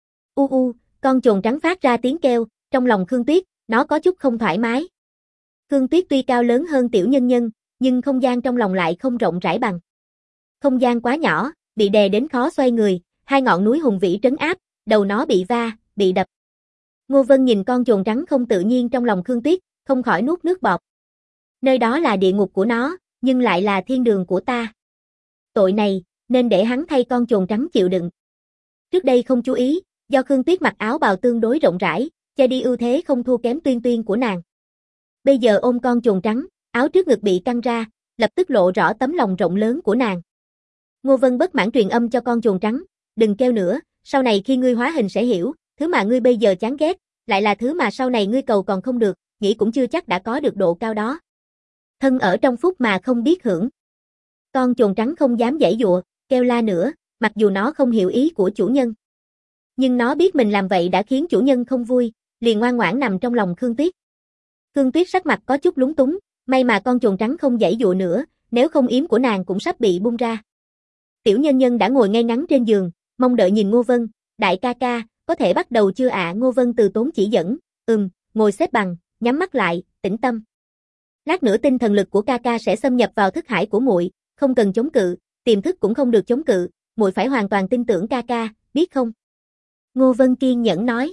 Con chồn trắng phát ra tiếng kêu, trong lòng Khương Tuyết, nó có chút không thoải mái. Khương Tuyết tuy cao lớn hơn Tiểu Nhân Nhân, nhưng không gian trong lòng lại không rộng rãi bằng. Không gian quá nhỏ, bị đè đến khó xoay người, hai ngọn núi hùng vĩ trấn áp, đầu nó bị va, bị đập. Ngô Vân nhìn con chồn trắng không tự nhiên trong lòng Khương Tuyết, không khỏi nuốt nước bọt. Nơi đó là địa ngục của nó, nhưng lại là thiên đường của ta. Tội này, nên để hắn thay con chồn trắng chịu đựng. Trước đây không chú ý, do Khương Tuyết mặc áo bào tương đối rộng rãi, che đi ưu thế không thua kém Tuyên Tuyên của nàng. Bây giờ ôm con chồn trắng, áo trước ngực bị căng ra, lập tức lộ rõ tấm lòng rộng lớn của nàng. Ngô Vân bất mãn truyền âm cho con chồn trắng, đừng kêu nữa, sau này khi ngươi hóa hình sẽ hiểu, thứ mà ngươi bây giờ chán ghét, lại là thứ mà sau này ngươi cầu còn không được, nghĩ cũng chưa chắc đã có được độ cao đó. Thân ở trong phúc mà không biết hưởng. Con chồn trắng không dám giãy giụa, kêu la nữa, mặc dù nó không hiểu ý của chủ nhân. Nhưng nó biết mình làm vậy đã khiến chủ nhân không vui, liền ngoan ngoãn nằm trong lòng Khương Tuyết. Khương Tuyết sắc mặt có chút lúng túng, may mà con chồn trắng không giãy giụa nữa, nếu không yếm của nàng cũng sắp bị bung ra. Tiểu Nhân Nhân đã ngồi ngay ngắn trên giường, mong đợi nhìn Ngô Vân, đại ca ca, có thể bắt đầu chưa ạ? Ngô Vân từ tốn chỉ dẫn, ngồi xếp bằng, nhắm mắt lại, tĩnh tâm. Lát nữa tinh thần lực của ca ca sẽ xâm nhập vào thức hải của muội, không cần chống cự, tiềm thức cũng không được chống cự, muội phải hoàn toàn tin tưởng ca ca, biết không? Ngô Vân kiên nhẫn nói.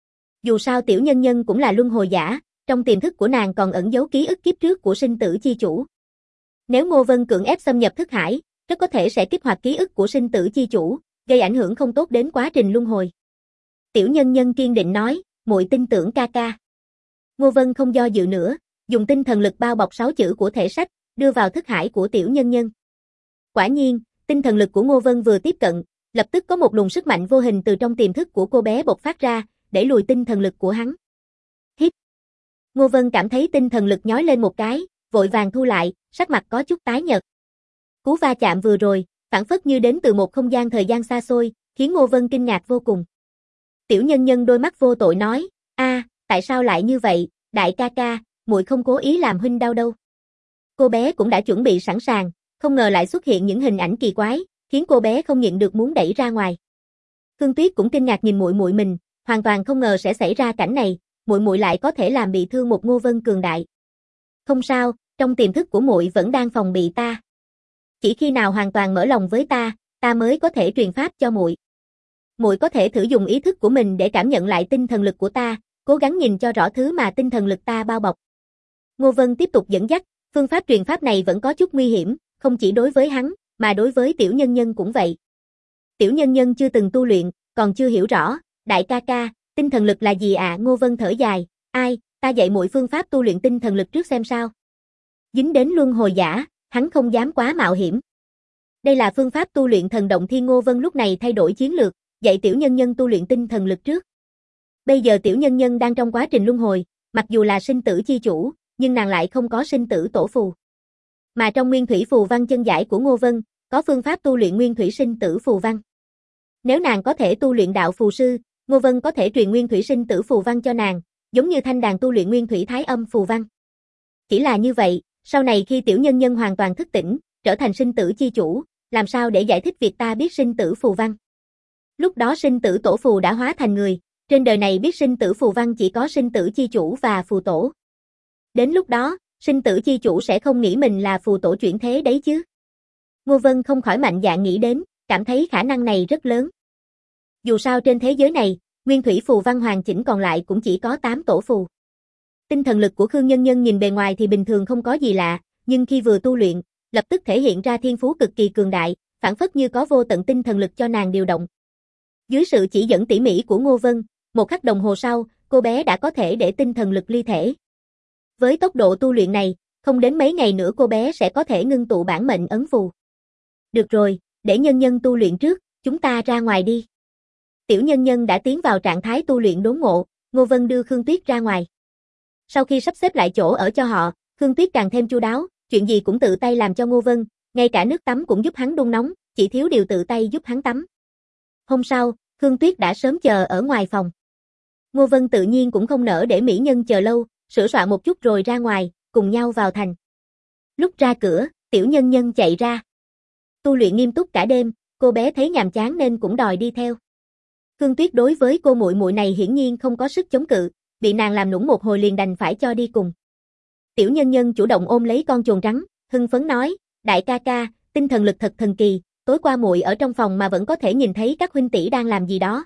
Dù sao Tiểu Nhân Nhân cũng là luân hồi giả, trong tiềm thức của nàng còn ẩn giấu ký ức kiếp trước của sinh tử chi chủ. Nếu Ngô Vân cưỡng ép xâm nhập thức hải, rất có thể sẽ kích hoạt ký ức của sinh tử chi chủ, gây ảnh hưởng không tốt đến quá trình luân hồi. Tiểu Nhân Nhân kiên định nói, muội tin tưởng ca ca. Ngô Vân không do dự nữa, dùng tinh thần lực bao bọc 6 chữ của thể sách, đưa vào thức hải của Tiểu Nhân Nhân. Quả nhiên, tinh thần lực của Ngô Vân vừa tiếp cận, lập tức có một luồng sức mạnh vô hình từ trong tiềm thức của cô bé bộc phát ra, đẩy lùi tinh thần lực của hắn. Hít. Ngô Vân cảm thấy tinh thần lực nhói lên một cái, vội vàng thu lại, sắc mặt có chút tái nhợt. Cú va chạm vừa rồi, phảng phất như đến từ một không gian thời gian xa xôi, khiến Ngô Vân kinh ngạc vô cùng. Tiểu Nhân Nhân đôi mắt vô tội nói, tại sao lại như vậy, đại ca ca, muội không cố ý làm huynh đau đâu. Cô bé cũng đã chuẩn bị sẵn sàng, không ngờ lại xuất hiện những hình ảnh kỳ quái, khiến cô bé không nhịn được muốn đẩy ra ngoài. Khương Tuyết cũng kinh ngạc nhìn muội muội mình, hoàn toàn không ngờ sẽ xảy ra cảnh này, muội muội lại có thể làm bị thương một Ngô Vân cường đại. Không sao, trong tiềm thức của muội vẫn đang phòng bị ta. Chỉ khi nào hoàn toàn mở lòng với ta mới có thể truyền pháp cho muội. Muội có thể thử dùng ý thức của mình để cảm nhận lại tinh thần lực của ta, cố gắng nhìn cho rõ thứ mà tinh thần lực ta bao bọc. Ngô Vân tiếp tục dẫn dắt, phương pháp truyền pháp này vẫn có chút nguy hiểm, không chỉ đối với hắn, mà đối với Tiểu Nhân Nhân cũng vậy. Tiểu Nhân Nhân chưa từng tu luyện, còn chưa hiểu rõ, đại ca ca, tinh thần lực là gì ạ? Ngô Vân thở dài, ta dạy muội phương pháp tu luyện tinh thần lực trước xem sao. Dính đến luân hồi giả, hắn không dám quá mạo hiểm. Đây là phương pháp tu luyện thần động thiên. Ngô Vân lúc này thay đổi chiến lược, dạy Tiểu Nhân Nhân tu luyện tinh thần lực trước. Bây giờ Tiểu Nhân Nhân đang trong quá trình luân hồi, mặc dù là sinh tử chi chủ, nhưng nàng lại không có sinh tử tổ phù. Mà trong nguyên thủy phù văn chân giải của Ngô Vân, có phương pháp tu luyện nguyên thủy sinh tử phù văn. Nếu nàng có thể tu luyện đạo phù sư, Ngô Vân có thể truyền nguyên thủy sinh tử phù văn cho nàng, giống như Thanh Đàn tu luyện nguyên thủy thái âm phù văn. Chỉ là như vậy, sau này khi Tiểu Nhân Nhân hoàn toàn thức tỉnh, trở thành sinh tử chi chủ, làm sao để giải thích việc ta biết sinh tử phù văn? Lúc đó sinh tử tổ phù đã hóa thành người, trên đời này biết sinh tử phù văn chỉ có sinh tử chi chủ và phù tổ. Đến lúc đó, sinh tử chi chủ sẽ không nghĩ mình là phù tổ chuyển thế đấy chứ. Ngô Vân không khỏi mạnh dạn nghĩ đến, cảm thấy khả năng này rất lớn. Dù sao trên thế giới này, nguyên thủy phù văn hoàn chỉnh còn lại cũng chỉ có 8 tổ phù. Tinh thần lực của Khương Nhân Nhân nhìn bề ngoài thì bình thường không có gì lạ, nhưng khi vừa tu luyện, lập tức thể hiện ra thiên phú cực kỳ cường đại, phảng phất như có vô tận tinh thần lực cho nàng điều động. Dưới sự chỉ dẫn tỉ mỉ của Ngô Vân, một khắc đồng hồ sau, cô bé đã có thể để tinh thần lực ly thể. Với tốc độ tu luyện này, không đến mấy ngày nữa cô bé sẽ có thể ngưng tụ bản mệnh ấn phù. Được rồi, để Nhân Nhân tu luyện trước, chúng ta ra ngoài đi. Tiểu Nhân Nhân đã tiến vào trạng thái tu luyện đốn ngộ, Ngô Vân đưa Khương Tuyết ra ngoài. Sau khi sắp xếp lại chỗ ở cho họ, Khương Tuyết càng thêm chu đáo, chuyện gì cũng tự tay làm cho Ngô Vân, ngay cả nước tắm cũng giúp hắn đun nóng, chỉ thiếu điều tự tay giúp hắn tắm. Hôm sau, Khương Tuyết đã sớm chờ ở ngoài phòng. Ngô Vân tự nhiên cũng không nỡ để mỹ nhân chờ lâu, sửa soạn một chút rồi ra ngoài, cùng nhau vào thành. Lúc ra cửa, Tiểu Nhân Nhân chạy ra. Tu luyện nghiêm túc cả đêm, cô bé thấy nhàm chán nên cũng đòi đi theo. Khương Tuyết đối với cô muội muội này hiển nhiên không có sức chống cự, bị nàng làm nũng một hồi liền đành phải cho đi cùng. Tiểu Nhân Nhân chủ động ôm lấy con chồn trắng, hưng phấn nói, đại ca ca, tinh thần lực thật thần kỳ, tối qua muội ở trong phòng mà vẫn có thể nhìn thấy các huynh tỷ đang làm gì đó.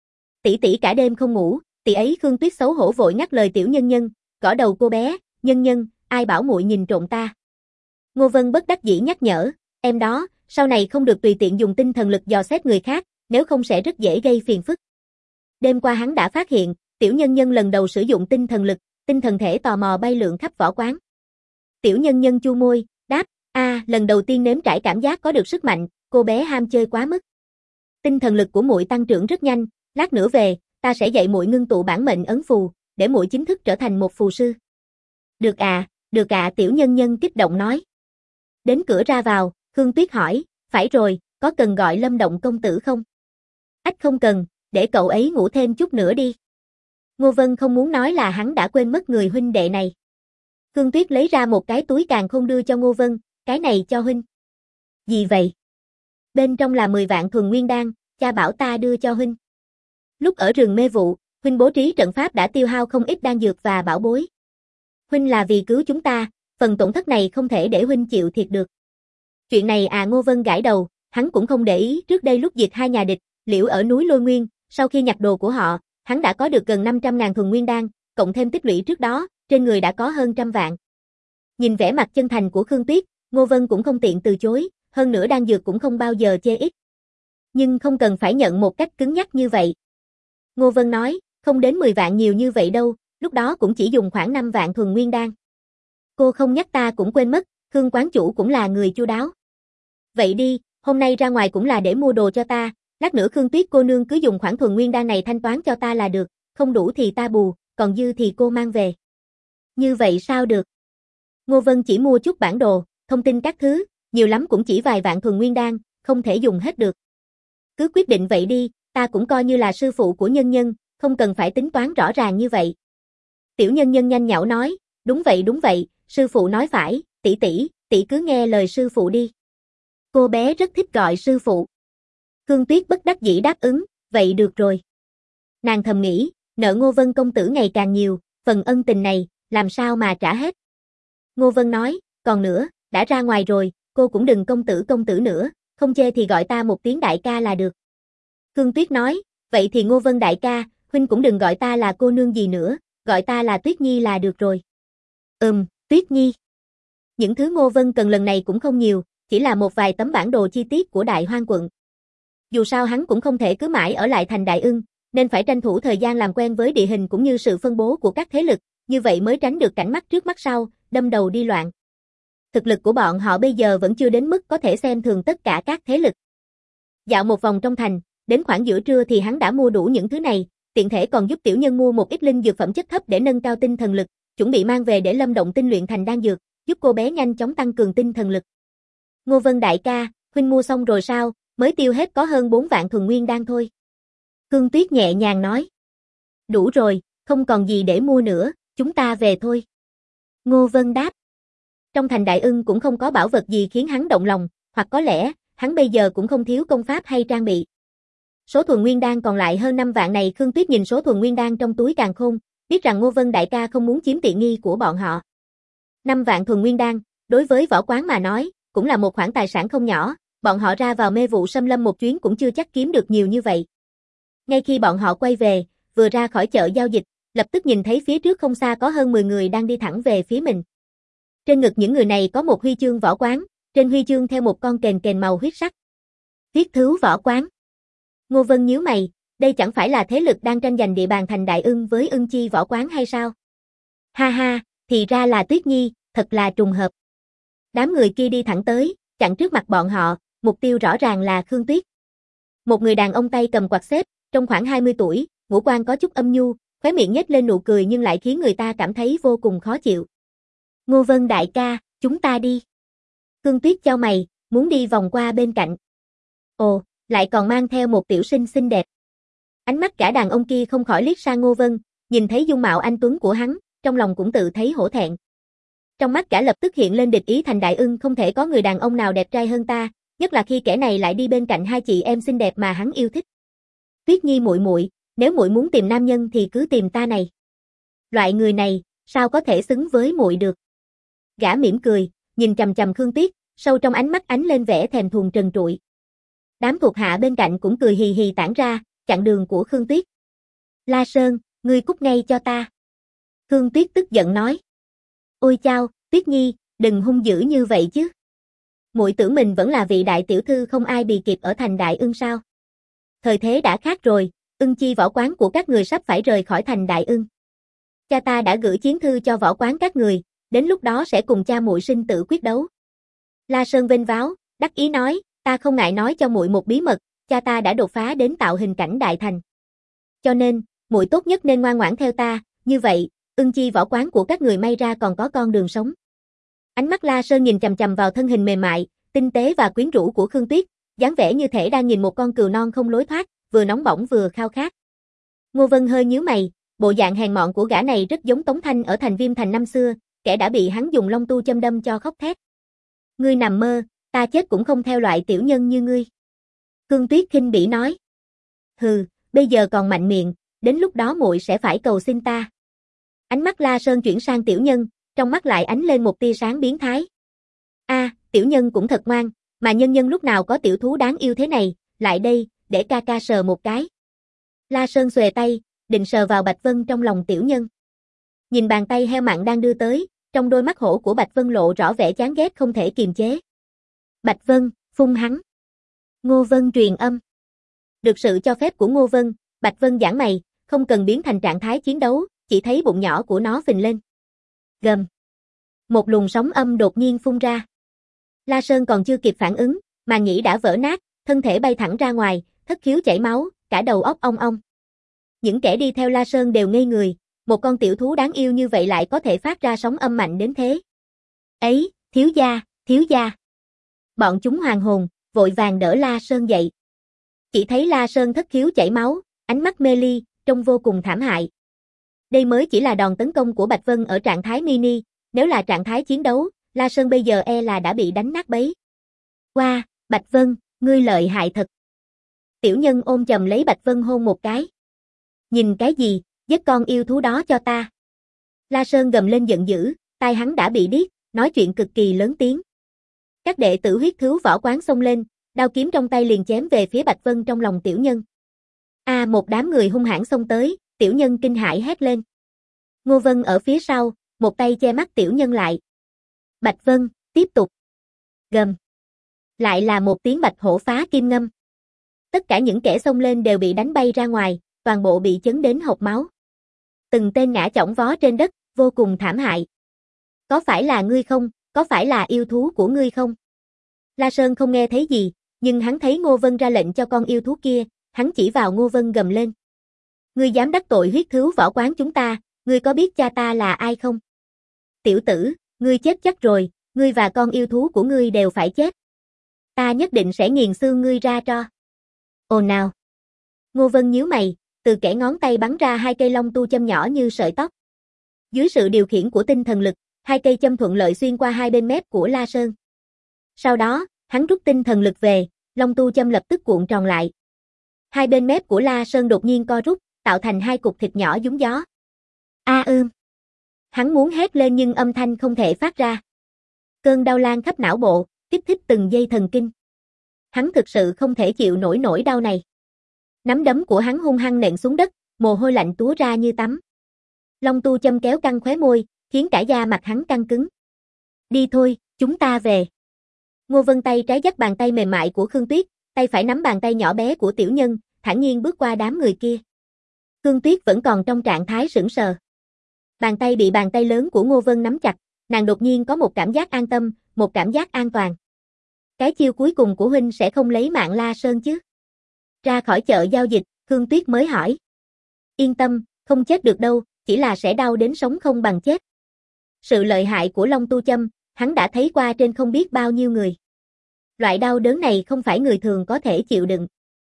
Tỷ tỷ cả đêm không ngủ, tỷ ấy. Khương Tuyết xấu hổ vội ngắt lời Tiểu Nhân Nhân, gõ đầu cô bé, Nhân Nhân, ai bảo muội nhìn trộm ta. Ngô Vân bất đắc dĩ nhắc nhở, em đó, sau này không được tùy tiện dùng tinh thần lực dò xét người khác, nếu không sẽ rất dễ gây phiền phức. Đêm qua hắn đã phát hiện, Tiểu Nhân Nhân lần đầu sử dụng tinh thần lực, tinh thần thể tò mò bay lượn khắp võ quán. Tiểu Nhân Nhân chu môi, đáp, lần đầu tiên nếm trải cảm giác có được sức mạnh, cô bé ham chơi quá mức. Tinh thần lực của muội tăng trưởng rất nhanh, lát nữa về, ta sẽ dạy muội ngưng tụ bản mệnh ấn phù, để muội chính thức trở thành một phù sư. Được ạ, Tiểu Nhân Nhân kích động nói. Đến cửa ra vào, Khương Tuyết hỏi, phải rồi, có cần gọi Lâm Động công tử không? Ách không cần, để cậu ấy ngủ thêm chút nữa đi. Ngô Vân không muốn nói là hắn đã quên mất người huynh đệ này. Khương Tuyết lấy ra một cái túi càn khôn đưa cho Ngô Vân, cái này cho huynh. Gì vậy? Bên trong là 10 vạn thuần nguyên đan, cha bảo ta đưa cho huynh. Lúc ở rừng mê vụ, huynh bố trí trận pháp đã tiêu hao không ít đan dược và bảo bối. Huynh là vì cứu chúng ta, phần tổn thất này không thể để huynh chịu thiệt được. Chuyện này Ngô Vân gãi đầu, hắn cũng không để ý, trước đây lúc diệt hai nhà địch, Liễu ở núi Lôi Nguyên, sau khi nhặt đồ của họ, hắn đã có được gần 500.000 thuần nguyên đan, cộng thêm tích lũy trước đó, trên người đã có hơn 100 vạn. Nhìn vẻ mặt chân thành của Khương Tuyết, Ngô Vân cũng không tiện từ chối, hơn nữa đan dược cũng không bao giờ chê ít. Nhưng không cần phải nhận một cách cứng nhắc như vậy. Ngô Vân nói, không đến 10 vạn nhiều như vậy đâu, lúc đó cũng chỉ dùng khoảng 5 vạn thuần nguyên đan. Cô không nhắc ta cũng quên mất, Khương quán chủ cũng là người chu đáo. Vậy đi, hôm nay ra ngoài cũng là để mua đồ cho ta, lát nữa Khương Tuyết cô nương cứ dùng khoản thuần nguyên đan này thanh toán cho ta là được, không đủ thì ta bù, còn dư thì cô mang về. Như vậy sao được? Ngô Vân chỉ mua chút bản đồ, thông tin các thứ, nhiều lắm cũng chỉ vài vạn thuần nguyên đan, không thể dùng hết được. Cứ quyết định vậy đi, ta cũng coi như là sư phụ của Nhân Nhân, không cần phải tính toán rõ ràng như vậy. Tiểu Nhân Nhân nhanh nhảu nói, đúng vậy, sư phụ nói phải, tỷ cứ nghe lời sư phụ đi. Cô bé rất thích gọi sư phụ. Khương Tuyết bất đắc dĩ đáp ứng, vậy được rồi. Nàng thầm nghĩ, nợ Ngô Vân công tử ngày càng nhiều, phần ân tình này, làm sao mà trả hết. Ngô Vân nói, còn nữa, đã ra ngoài rồi, cô cũng đừng công tử nữa, không chê thì gọi ta một tiếng đại ca là được. Khương Tuyết nói, vậy thì Ngô Vân đại ca, huynh cũng đừng gọi ta là cô nương gì nữa, gọi ta là Tuyết Nhi là được rồi. Tuyết Nhi. Những thứ Ngô Vân cần lần này cũng không nhiều, chỉ là một vài tấm bản đồ chi tiết của Đại Hoang quận. Dù sao hắn cũng không thể cứ mãi ở lại thành Đại Ưng, nên phải tranh thủ thời gian làm quen với địa hình cũng như sự phân bố của các thế lực, như vậy mới tránh được cảnh mắt trước mắt sau, đâm đầu đi loạn. Thực lực của bọn họ bây giờ vẫn chưa đến mức có thể xem thường tất cả các thế lực. Dạo một vòng trong thành, đến khoảng giữa trưa thì hắn đã mua đủ những thứ này, tiện thể còn giúp tiểu nhân mua một ít linh dược phẩm chất thấp để nâng cao tinh thần lực, chuẩn bị mang về để Lâm Động Tinh luyện thành đan dược, giúp cô bé nhanh chóng tăng cường tinh thần lực. Ngô Vân đại ca, huynh mua xong rồi sao, mới tiêu hết có hơn 4 vạn thuần nguyên đan thôi. Khương Tuyết nhẹ nhàng nói. Đủ rồi, không còn gì để mua nữa, chúng ta về thôi. Ngô Vân đáp. Trong thành Đại Ưng cũng không có bảo vật gì khiến hắn động lòng, hoặc có lẽ, hắn bây giờ cũng không thiếu công pháp hay trang bị. Số thuần nguyên đan còn lại hơn 5 vạn này, Khương Tuyết nhìn số thuần nguyên đan trong túi càn khôn, biết rằng Ngô Vân đại ca không muốn chiếm tiện nghi của bọn họ. 5 vạn thuần nguyên đan, đối với võ quán mà nói, cũng là một khoản tài sản không nhỏ, bọn họ ra vào mê vụ xâm lâm một chuyến cũng chưa chắc kiếm được nhiều như vậy. Ngay khi bọn họ quay về, vừa ra khỏi chợ giao dịch, lập tức nhìn thấy phía trước không xa có hơn 10 người đang đi thẳng về phía mình. Trên ngực những người này có một huy chương võ quán, trên huy chương theo một con kền màu huyết sắc. Viết Thứu võ quán. Ngô Vân nhíu mày, đây chẳng phải là thế lực đang tranh giành địa bàn thành Đại Ưng với Ưng Chi võ quán hay sao? Ha ha, thì ra là Tuyết Nhi, thật là trùng hợp. Đám người kia đi thẳng tới, chặn trước mặt bọn họ, mục tiêu rõ ràng là Khương Tuyết. Một người đàn ông tay cầm quạt xếp, trong khoảng 20 tuổi, ngũ quan có chút âm nhu, khóe miệng nhếch lên nụ cười nhưng lại khiến người ta cảm thấy vô cùng khó chịu. Ngô Vân đại ca, chúng ta đi. Khương Tuyết chau mày, muốn đi vòng qua bên cạnh. Ồ, lại còn mang theo một tiểu sinh xinh đẹp. Ánh mắt cả đàn ông kia không khỏi liếc sang Ngô Vân, nhìn thấy dung mạo anh tuấn của hắn, trong lòng cũng tự thấy hổ thẹn. Trong mắt cả lập tức hiện lên địch ý, thành Đại Ưng không thể có người đàn ông nào đẹp trai hơn ta, nhất là khi kẻ này lại đi bên cạnh hai chị em xinh đẹp mà hắn yêu thích. Tuyết Nhi muội muội, nếu muội muốn tìm nam nhân thì cứ tìm ta này. Loại người này, sao có thể xứng với muội được? Gã mỉm cười, nhìn chằm chằm Khương Tuyết, sâu trong ánh mắt ánh lên vẻ thèm thuồng trần trụi. Đám thuộc hạ bên cạnh cũng cười hì hì tản ra, chặn đường của Khương Tuyết. La Sơn, ngươi cút ngay cho ta. Khương Tuyết tức giận nói. Ôi chao, Tuyết Nhi, đừng hung dữ như vậy chứ. Muội tưởng mình vẫn là vị đại tiểu thư không ai bì kịp ở thành Đại Ưng sao? Thời thế đã khác rồi, Ưng Chi võ quán của các người sắp phải rời khỏi thành Đại Ưng. Cha ta đã gửi chiến thư cho võ quán các người, đến lúc đó sẽ cùng cha muội sinh tử quyết đấu. La Sơn vênh váo, đắc ý nói, ta không ngại nói cho muội một bí mật, cha ta đã đột phá đến tạo hình cảnh đại thành. Cho nên, muội tốt nhất nên ngoan ngoãn theo ta, như vậy, Ưng Chi võ quán của các người may ra còn có con đường sống. Ánh mắt La Sơn nhìn chằm chằm vào thân hình mềm mại, tinh tế và quyến rũ của Khương Tuyết, dáng vẻ như thể đang nhìn một con cừu non không lối thoát, vừa nóng bỏng vừa khao khát. Ngô Vân hơi nhíu mày, bộ dạng hèn mọn của gã này rất giống Tống Thanh ở thành Viêm Thành năm xưa, kẻ đã bị hắn dùng long tu châm đâm cho khóc thét. Ngươi nằm mơ, ta chết cũng không theo loại tiểu nhân như ngươi. Khương Tuyết khinh bỉ nói. Hừ, bây giờ còn mạnh miệng, đến lúc đó muội sẽ phải cầu xin ta. Ánh mắt La Sơn chuyển sang tiểu nhân, trong mắt lại ánh lên một tia sáng biến thái. Tiểu nhân cũng thật ngoan, mà nhân nhân lúc nào có tiểu thú đáng yêu thế này, lại đây, để ca ca sờ một cái. La Sơn xuề tay, định sờ vào Bạch Vân trong lòng tiểu nhân. Nhìn bàn tay heo mặn đang đưa tới, trong đôi mắt hổ của Bạch Vân lộ rõ vẻ chán ghét không thể kiềm chế. Bạch Vân, phun hắn. Ngô Vân truyền âm. Được sự cho phép của Ngô Vân, Bạch Vân giãn mày, không cần biến thành trạng thái chiến đấu, chỉ thấy bụng nhỏ của nó phình lên. Gầm. Một luồng sóng âm đột nhiên phun ra. La Sơn còn chưa kịp phản ứng, màng nhĩ đã vỡ nát, thân thể bay thẳng ra ngoài, thất khiếu chảy máu, cả đầu óc ong ong. Những kẻ đi theo La Sơn đều ngây người, một con tiểu thú đáng yêu như vậy lại có thể phát ra sóng âm mạnh đến thế. Ấy, thiếu gia, thiếu gia. Bọn chúng hoàn hồn, vội vàng đỡ La Sơn dậy. Chỉ thấy La Sơn thất khiếu chảy máu, ánh mắt mê ly, trông vô cùng thảm hại. Đây mới chỉ là đòn tấn công của Bạch Vân ở trạng thái mini, nếu là trạng thái chiến đấu, La Sơn bây giờ là đã bị đánh nát bấy. Wow, Bạch Vân, ngươi lợi hại thật. Tiểu nhân ôm chầm lấy Bạch Vân hôn một cái. Nhìn cái gì, giết con yêu thú đó cho ta. La Sơn gầm lên giận dữ, tai hắn đã bị điếc, nói chuyện cực kỳ lớn tiếng. Các đệ tử huyết thú võ quán xông lên, đao kiếm trong tay liền chém về phía Bạch Vân trong lòng tiểu nhân. Một đám người hung hãn xông tới, tiểu nhân kinh hãi hét lên. Ngô Vân ở phía sau, một tay che mắt tiểu nhân lại. Bạch Vân, tiếp tục. Gầm. Lại là một tiếng bạch hổ phá kim ngâm. Tất cả những kẻ xông lên đều bị đánh bay ra ngoài, toàn bộ bị chấn đến hộc máu. Từng tên ngã chỏng vó trên đất, vô cùng thảm hại. Có phải là ngươi không, có phải là yêu thú của ngươi không? La Sơn không nghe thấy gì, nhưng hắn thấy Ngô Vân ra lệnh cho con yêu thú kia, hắn chỉ vào Ngô Vân gầm lên. Ngươi dám đắc tội huyết thú võ quán chúng ta, ngươi có biết cha ta là ai không? Tiểu tử, ngươi chết chắc rồi, ngươi và con yêu thú của ngươi đều phải chết. Ta nhất định sẽ nghiền xương ngươi ra tro. Ồn nào. Ngô Vân nhíu mày, từ kẽ ngón tay bắn ra 2 cây long tu châm nhỏ như sợi tóc. Dưới sự điều khiển của tinh thần lực, 2 cây châm thuận lợi xuyên qua 2 bên mép của La Sơn. Sau đó, hắn rút tinh thần lực về, long tu châm lập tức cuộn tròn lại. 2 bên mép của La Sơn đột nhiên co rút, tạo thành 2 cục thịt nhỏ nhúng gió. Hắn muốn hét lên nhưng âm thanh không thể phát ra. Cơn đau lan khắp não bộ, kích thích từng dây thần kinh. Hắn thực sự không thể chịu nổi nỗi đau này. Nắm đấm của hắn hung hăng nện xuống đất, mồ hôi lạnh túa ra như tắm. Long tu châm kéo căng khóe môi, khiến cả da mặt hắn căng cứng. Đi thôi, chúng ta về. Ngô Vân tay trái dắt bàn tay mềm mại của Khương Tuyết, tay phải nắm bàn tay nhỏ bé của tiểu nhân, thản nhiên bước qua đám người kia. Khương Tuyết vẫn còn trong trạng thái sững sờ. Bàn tay bị bàn tay lớn của Ngô Vân nắm chặt, nàng đột nhiên có một cảm giác an tâm, một cảm giác an toàn. Cái chiêu cuối cùng của huynh sẽ không lấy mạng La Sơn chứ? Ra khỏi chợ giao dịch, Khương Tuyết mới hỏi. Yên tâm, không chết được đâu, chỉ là sẽ đau đến sống không bằng chết. Sự lợi hại của Long tu châm, hắn đã thấy qua trên không biết bao nhiêu người. Loại đau đớn này không phải người thường có thể chịu đựng.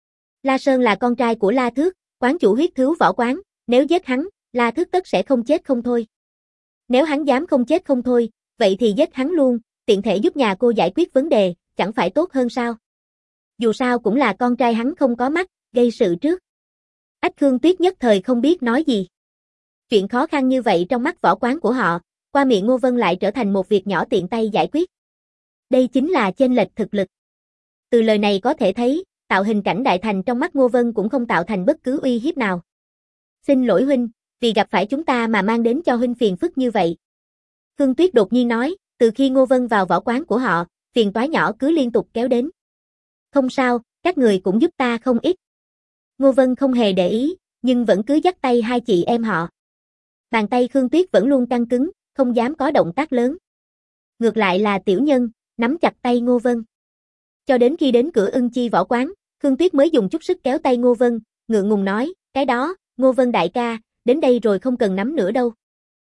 La Sơn là con trai của La Thước, quán chủ huyết thú võ quán, nếu giết hắn, La Thước tất sẽ không chết không thôi. Nếu hắn dám không chết không thôi, vậy thì giết hắn luôn, tiện thể giúp nhà cô giải quyết vấn đề, chẳng phải tốt hơn sao? Dù sao cũng là con trai hắn không có mắt, gây sự trước. Khương Tuyết nhất thời không biết nói gì. Chuyện khó khăn như vậy trong mắt võ quán của họ, qua miệng Ngô Vân lại trở thành một việc nhỏ tiện tay giải quyết. Đây chính là chênh lệch thực lực. Từ lời này có thể thấy, tạo hình cảnh đại thành trong mắt Ngô Vân cũng không tạo thành bất cứ uy hiếp nào. Xin lỗi huynh, vì gặp phải chúng ta mà mang đến cho huynh phiền phức như vậy. Khương Tuyết đột nhiên nói, từ khi Ngô Vân vào võ quán của họ, phiền toái nhỏ cứ liên tục kéo đến. Không sao, các người cũng giúp ta không ít. Ngô Vân không hề để ý, nhưng vẫn cứ dắt tay hai chị em họ. Bàn tay Khương Tuyết vẫn luôn căng cứng, không dám có động tác lớn. Ngược lại là tiểu nhân, nắm chặt tay Ngô Vân. Cho đến khi đến cửa Ưng Chi võ quán, Khương Tuyết mới dùng chút sức kéo tay Ngô Vân, ngượng ngùng nói, cái đó, Ngô Vân đại ca, đến đây rồi không cần nắm nữa đâu.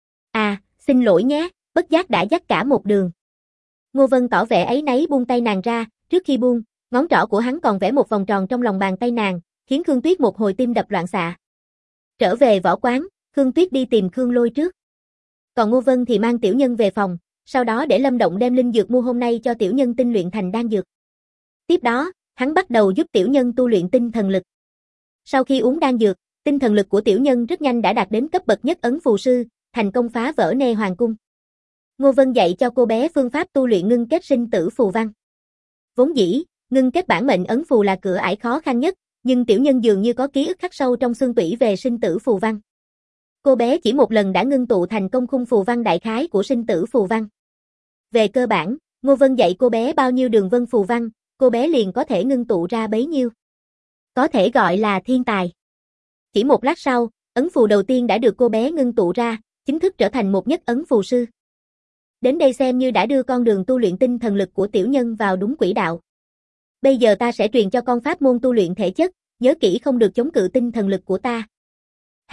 Xin lỗi nhé, bất giác đã dắt cả một đường. Ngô Vân tỏ vẻ áy náy buông tay nàng ra, trước khi buông, ngón trỏ của hắn còn vẽ một vòng tròn trong lòng bàn tay nàng, khiến Khương Tuyết một hồi tim đập loạn xạ. Trở về võ quán, Khương Tuyết đi tìm Khương Lôi trước. Còn Ngô Vân thì mang tiểu nhân về phòng, sau đó để Lâm Động đem linh dược mua hôm nay cho tiểu nhân tinh luyện thành đan dược. Tiếp đó, hắn bắt đầu giúp tiểu nhân tu luyện tinh thần lực. Sau khi uống đan dược, tinh thần lực của tiểu nhân rất nhanh đã đạt đến cấp bậc nhất ấn phù sư, thành công phá vỡ nê hoàng cung. Ngô Vân dạy cho cô bé phương pháp tu luyện ngưng kết sinh tử phù văn. Vốn dĩ, ngưng kết bản mệnh ấn phù là cửa ải khó khăn nhất, nhưng tiểu nhân dường như có ký ức khắc sâu trong xương tủy về sinh tử phù văn. Cô bé chỉ một lần đã ngưng tụ thành công khung phù văn đại khái của sinh tử phù văn. Về cơ bản, Ngô Vân dạy cô bé bao nhiêu đường vân phù văn, cô bé liền có thể ngưng tụ ra bấy nhiêu. Có thể gọi là thiên tài. Chỉ một lát sau, ấn phù đầu tiên đã được cô bé ngưng tụ ra, chính thức trở thành một nhất ấn phù sư. Đến đây xem như đã đưa con đường tu luyện tinh thần lực của tiểu nhân vào đúng quỹ đạo. Bây giờ ta sẽ truyền cho con pháp môn tu luyện thể chất, nhớ kỹ không được chống cự tinh thần lực của ta.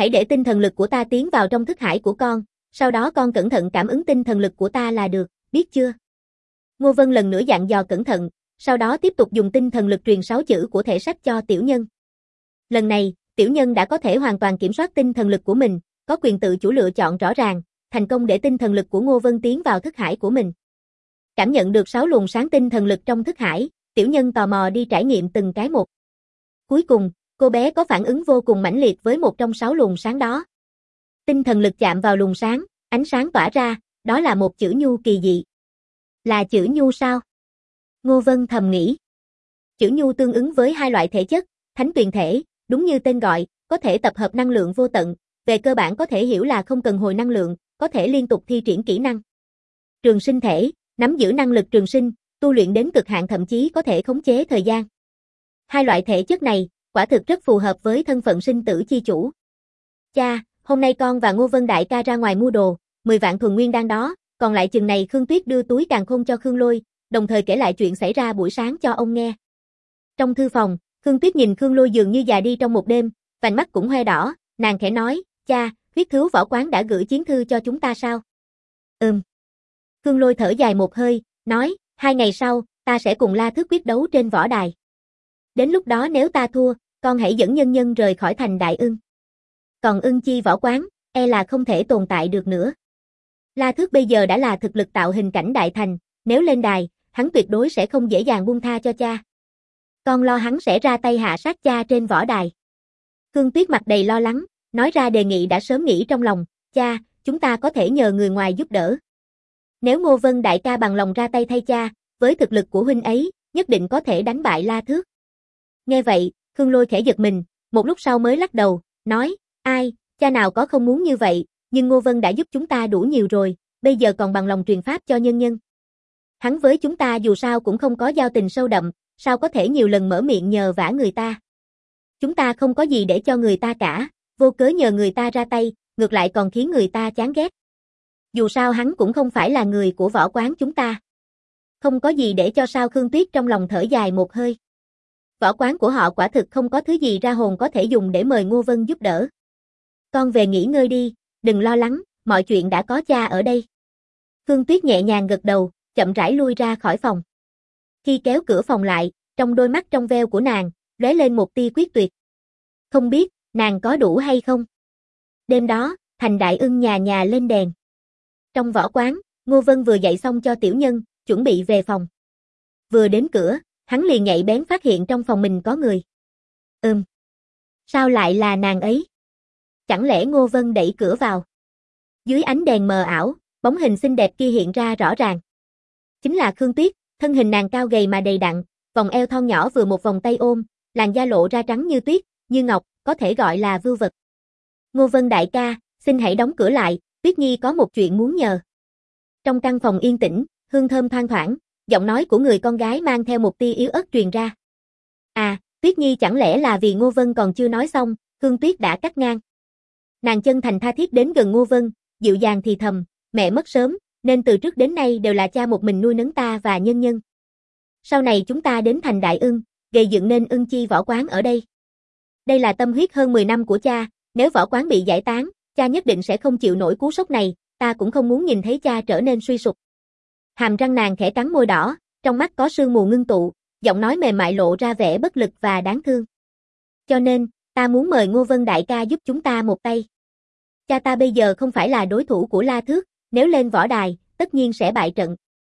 hãy để tinh thần lực của ta tiến vào trong thức hải của con, sau đó con cẩn thận cảm ứng tinh thần lực của ta là được, biết chưa? Ngô Vân lần nữa dặn dò cẩn thận, sau đó tiếp tục dùng tinh thần lực truyền 6 chữ của thể sách cho tiểu nhân. Lần này, tiểu nhân đã có thể hoàn toàn kiểm soát tinh thần lực của mình, có quyền tự chủ lựa chọn rõ ràng, thành công để tinh thần lực của Ngô Vân tiến vào thức hải của mình. Cảm nhận được 6 luồng sáng tinh thần lực trong thức hải, tiểu nhân tò mò đi trải nghiệm từng cái một. Cuối cùng, cô bé có phản ứng vô cùng mãnh liệt với một trong 6 luồng sáng đó. Tinh thần lực chạm vào luồng sáng, ánh sáng tỏa ra, đó là một chữ nhu kỳ dị. Là chữ nhu sao? Ngô Vân thầm nghĩ. Chữ nhu tương ứng với hai loại thể chất, thánh tuyền thể, đúng như tên gọi, có thể tập hợp năng lượng vô tận, về cơ bản có thể hiểu là không cần hồi năng lượng, có thể liên tục thi triển kỹ năng. Trường sinh thể, nắm giữ năng lực trường sinh, tu luyện đến cực hạn thậm chí có thể khống chế thời gian. Hai loại thể chất này, quả thực rất phù hợp với thân phận sinh tử chi chủ. Cha, hôm nay con và Ngô Vân đại ca ra ngoài mua đồ, 10 vạn thuần nguyên đan đó, còn lại chừng này Khương Tuyết đưa túi càn khôn cho Khương Lôi, đồng thời kể lại chuyện xảy ra buổi sáng cho ông nghe. Trong thư phòng, Khương Tuyết nhìn Khương Lôi dường như già đi trong một đêm, vành mắt cũng hoe đỏ, nàng khẽ nói, cha, huyết thứu võ quán đã gửi chiến thư cho chúng ta sao? Khương Lôi thở dài một hơi, nói, 2 ngày sau, ta sẽ cùng La Thước quyết đấu trên võ đài. Đến lúc đó nếu ta thua, con hãy dẫn nhân nhân rời khỏi thành Đại Ưng. Còn Ưng Chi võ quán, e là không thể tồn tại được nữa. La Thước bây giờ đã là thực lực tạo hình cảnh đại thành, nếu lên đài, hắn tuyệt đối sẽ không dễ dàng buông tha cho cha. Con lo hắn sẽ ra tay hạ sát cha trên võ đài. Khương Tuyết mặt đầy lo lắng, nói ra đề nghị đã sớm nghĩ trong lòng, cha, chúng ta có thể nhờ người ngoài giúp đỡ. Nếu Ngô Vân đại ca bằng lòng ra tay thay cha, với thực lực của huynh ấy, nhất định có thể đánh bại La Thước. Nghe vậy, Khương Lôi khẽ giật mình, một lúc sau mới lắc đầu, nói, ai, cha nào có không muốn như vậy, nhưng Ngô Vân đã giúp chúng ta đủ nhiều rồi, bây giờ còn bằng lòng truyền pháp cho nhân nhân. Hắn với chúng ta dù sao cũng không có giao tình sâu đậm, sao có thể nhiều lần mở miệng nhờ vả người ta. Chúng ta không có gì để cho người ta cả, vô cớ nhờ người ta ra tay, ngược lại còn khiến người ta chán ghét. Dù sao hắn cũng không phải là người của võ quán chúng ta. Không có gì để cho sao Khương Tuyết trong lòng thở dài một hơi. Võ quán của họ quả thực không có thứ gì ra hồn có thể dùng để mời Ngô Vân giúp đỡ. Con về nghỉ ngơi đi, đừng lo lắng, mọi chuyện đã có cha ở đây. Khương Tuyết nhẹ nhàng gật đầu, chậm rãi lui ra khỏi phòng. Khi kéo cửa phòng lại, trong đôi mắt trong veo của nàng, lóe lên một tia quyết tuyệt. Không biết, nàng có đủ hay không? Đêm đó, thành Đại Ưng nhà nhà lên đèn. Trong võ quán, Ngô Vân vừa dạy xong cho tiểu nhân, chuẩn bị về phòng. Vừa đến cửa, hắn liền nhạy bén phát hiện trong phòng mình có người. Sao lại là nàng ấy? Chẳng lẽ Ngô Vân đẩy cửa vào? Dưới ánh đèn mờ ảo, bóng hình xinh đẹp kia hiện ra rõ ràng. Chính là Khương Tuyết, thân hình nàng cao gầy mà đầy đặn, vòng eo thon nhỏ vừa một vòng tay ôm, làn da lộ ra trắng như tuyết, như ngọc, có thể gọi là vưu vật. Ngô Vân đại ca, xin hãy đóng cửa lại, Tuyết Nhi có một chuyện muốn nhờ. Trong căn phòng yên tĩnh, hương thơm thoang thoảng, giọng nói của người con gái mang theo một tia yếu ớt truyền ra. À, Tuyết Nhi chẳng lẽ là vì Ngô Vân còn chưa nói xong, Khương Tuyết đã cắt ngang. Nàng chân thành tha thiết đến gần Ngô Vân, dịu dàng thì thầm, mẹ mất sớm, nên từ trước đến nay đều là cha một mình nuôi nấng ta và nhân nhân. Sau này chúng ta đến thành Đại Ưng, gây dựng nên Ưng Chi võ quán ở đây. Đây là tâm huyết hơn 10 năm của cha, nếu võ quán bị giải tán, cha nhất định sẽ không chịu nổi cú sốc này, ta cũng không muốn nhìn thấy cha trở nên suy sụp. Hàm răng nàng khẽ cắn môi đỏ, trong mắt có sương mù ngưng tụ, giọng nói mềm mại lộ ra vẻ bất lực và đáng thương. Cho nên, ta muốn mời Ngô Vân đại ca giúp chúng ta một tay. Cha ta bây giờ không phải là đối thủ của La Thước, nếu lên võ đài, tất nhiên sẽ bại trận.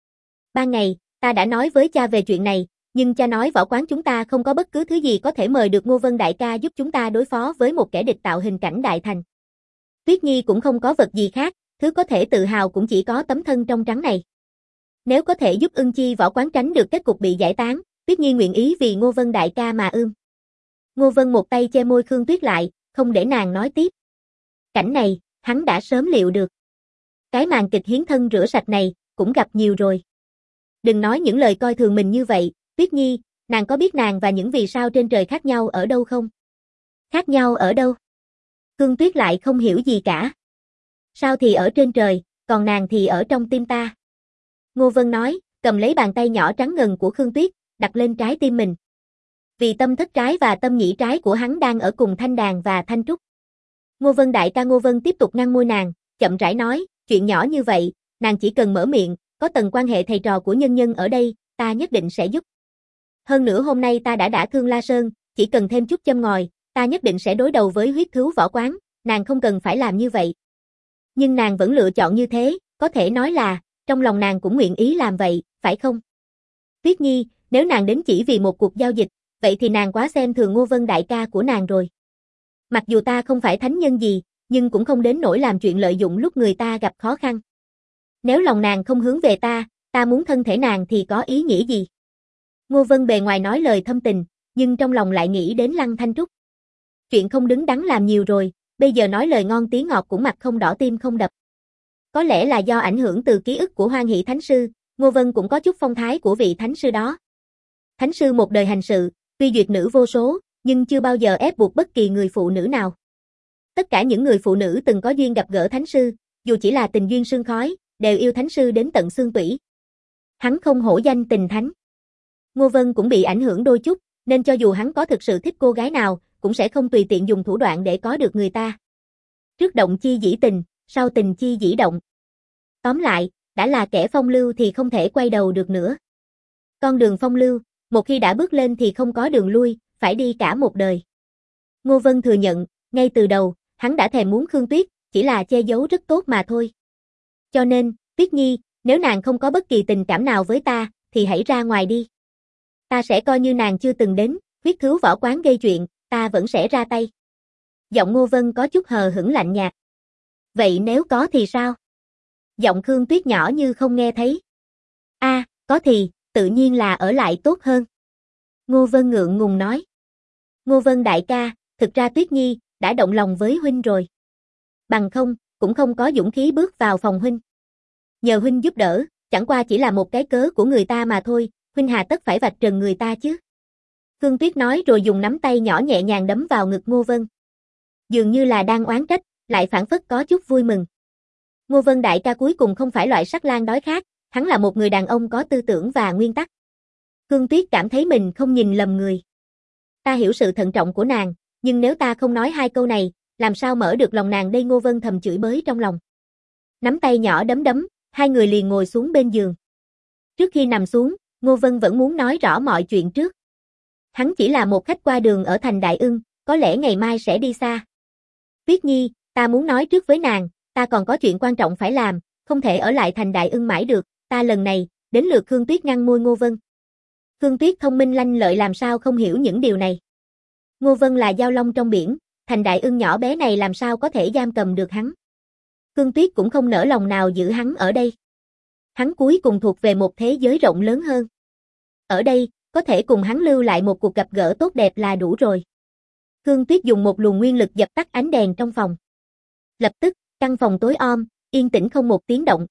Ban ngày, ta đã nói với cha về chuyện này, nhưng cha nói võ quán chúng ta không có bất cứ thứ gì có thể mời được Ngô Vân đại ca giúp chúng ta đối phó với một kẻ địch tạo hình cảnh đại thành. Tuyết Nhi cũng không có vật gì khác, thứ có thể tự hào cũng chỉ có tấm thân trong trắng này. Nếu có thể giúp Ưng Chi võ quán tránh được kết cục bị giải tán, Tuyết Nhi nguyện ý vì Ngô Vân đại ca mà ươm. Ngô Vân một tay che môi Khương Tuyết lại, không để nàng nói tiếp. Cảnh này, hắn đã sớm liệu được. Cái màn kịch hiến thân rửa sạch này, cũng gặp nhiều rồi. Đừng nói những lời coi thường mình như vậy, Tuyết Nhi, nàng có biết nàng và những vì sao trên trời khác nhau ở đâu không? Khác nhau ở đâu? Khương Tuyết lại không hiểu gì cả. Sao thì ở trên trời, còn nàng thì ở trong tim ta. Ngô Vân nói, cầm lấy bàn tay nhỏ trắng ngần của Khương Tuyết, đặt lên trái tim mình. Vì tâm thất trái và tâm nhĩ trái của hắn đang ở cùng Thanh Đàn và Thanh Trúc. Ngô Vân đại ca. Ngô Vân tiếp tục ngăn môi nàng, chậm rãi nói, chuyện nhỏ như vậy, nàng chỉ cần mở miệng, có tầng quan hệ thầy trò của nhân nhân ở đây, ta nhất định sẽ giúp. Hơn nữa hôm nay ta đã đả thương La Sơn, chỉ cần thêm chút châm ngòi, ta nhất định sẽ đối đầu với huyết thú võ quán, nàng không cần phải làm như vậy. Nhưng nàng vẫn lựa chọn như thế, có thể nói là, trong lòng nàng cũng nguyện ý làm vậy, phải không? Tuyết Nhi, nếu nàng đến chỉ vì một cuộc giao dịch, vậy thì nàng quá xem thường Ngô Vân đại ca của nàng rồi. Mặc dù ta không phải thánh nhân gì, nhưng cũng không đến nỗi làm chuyện lợi dụng lúc người ta gặp khó khăn. Nếu lòng nàng không hướng về ta muốn thân thể nàng thì có ý nghĩa gì? Ngô Vân bề ngoài nói lời thâm tình, nhưng trong lòng lại nghĩ đến Lăng Thanh Trúc. Chuyện không đứng đắn làm nhiều rồi, bây giờ nói lời ngon tiếng ngọt cũng mặt không đỏ tim không đập. Có lẽ là do ảnh hưởng từ ký ức của Hoan Hỷ Thánh Sư, Ngô Vân cũng có chút phong thái của vị Thánh Sư đó. Thánh Sư một đời hành sự, tuy duyệt nữ vô số, nhưng chưa bao giờ ép buộc bất kỳ người phụ nữ nào. Tất cả những người phụ nữ từng có duyên gặp gỡ Thánh Sư, dù chỉ là tình duyên sương khói, đều yêu Thánh Sư đến tận xương tủy. Hắn không hổ danh tình thánh. Ngô Vân cũng bị ảnh hưởng đôi chút, nên cho dù hắn có thực sự thích cô gái nào, cũng sẽ không tùy tiện dùng thủ đoạn để có được người ta. Trước động chi dĩ tình, sau tình chi dĩ động. Tóm lại, đã là kẻ phong lưu thì không thể quay đầu được nữa. Con đường phong lưu, một khi đã bước lên thì không có đường lui, phải đi cả một đời. Ngô Vân thừa nhận, ngay từ đầu, hắn đã thèm muốn Khương Tuyết, chỉ là che giấu rất tốt mà thôi. Cho nên, Tuyết Nhi, nếu nàng không có bất kỳ tình cảm nào với ta, thì hãy ra ngoài đi. Ta sẽ coi như nàng chưa từng đến, huyết thú võ quán gây chuyện, ta vẫn sẽ ra tay. Giọng Ngô Vân có chút hờ hững lạnh nhạt. Vậy nếu có thì sao? Giọng Khương Tuyết nhỏ như không nghe thấy. Có thì, tự nhiên là ở lại tốt hơn. Ngô Vân ngượng ngùng nói. Ngô Vân đại ca, thực ra Tuyết Nhi, đã động lòng với huynh rồi. Bằng không, cũng không có dũng khí bước vào phòng huynh. Nhờ huynh giúp đỡ, chẳng qua chỉ là một cái cớ của người ta mà thôi, huynh hà tất phải vạch trần người ta chứ. Khương Tuyết nói rồi dùng nắm tay nhỏ nhẹ nhàng đấm vào ngực Ngô Vân. Dường như là đang oán trách, lại phảng phất có chút vui mừng. Ngô Vân đại ca cuối cùng không phải loại sắc lang đói khát, hắn là một người đàn ông có tư tưởng và nguyên tắc. Khương Tuyết cảm thấy mình không nhìn lầm người. Ta hiểu sự thận trọng của nàng, nhưng nếu ta không nói hai câu này, làm sao mở được lòng nàng đây? Ngô Vân thầm chửi bới trong lòng. Nắm tay nhỏ đấm, hai người liền ngồi xuống bên giường. Trước khi nằm xuống, Ngô Vân vẫn muốn nói rõ mọi chuyện trước. Hắn chỉ là một khách qua đường ở thành Đại Ưng, có lẽ ngày mai sẽ đi xa. Tuyết Nhi, ta muốn nói trước với nàng, ta còn có chuyện quan trọng phải làm, không thể ở lại thành Đại Ưng mãi được, ta lần này, đến lượt Khương Tuyết ngăn môi Ngô Vân. Khương Tuyết thông minh lanh lợi làm sao không hiểu những điều này. Ngô Vân là giao long trong biển, thành Đại Ưng nhỏ bé này làm sao có thể giam cầm được hắn. Khương Tuyết cũng không nỡ lòng nào giữ hắn ở đây. Hắn cuối cùng thuộc về một thế giới rộng lớn hơn. Ở đây, có thể cùng hắn lưu lại một cuộc gặp gỡ tốt đẹp là đủ rồi. Khương Tuyết dùng một luồng nguyên lực dập tắt ánh đèn trong phòng. Lập tức, căn phòng tối om, yên tĩnh không một tiếng động.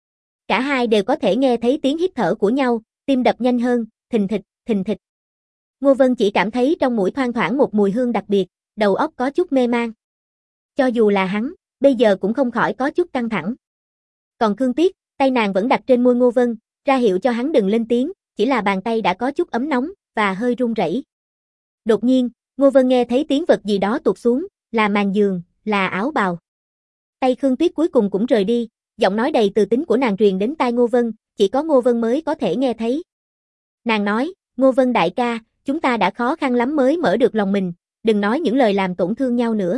Cả hai đều có thể nghe thấy tiếng hít thở của nhau, tim đập nhanh hơn, thình thịch, thình thịch. Ngô Vân chỉ cảm thấy trong mũi thoang thoảng một mùi hương đặc biệt, đầu óc có chút mê man. Cho dù là hắn, bây giờ cũng không khỏi có chút căng thẳng. Còn Khương Tuyết, tay nàng vẫn đặt trên môi Ngô Vân, ra hiệu cho hắn đừng lên tiếng, chỉ là bàn tay đã có chút ấm nóng, và hơi run rẩy. Đột nhiên, Ngô Vân nghe thấy tiếng vật gì đó tuột xuống, là màn giường, là áo bào. Tay Khương Tuyết cuối cùng cũng rời đi, giọng nói đầy từ tính của nàng truyền đến tai Ngô Vân, chỉ có Ngô Vân mới có thể nghe thấy. Nàng nói, Ngô Vân đại ca, chúng ta đã khó khăn lắm mới mở được lòng mình, đừng nói những lời làm tổn thương nhau nữa.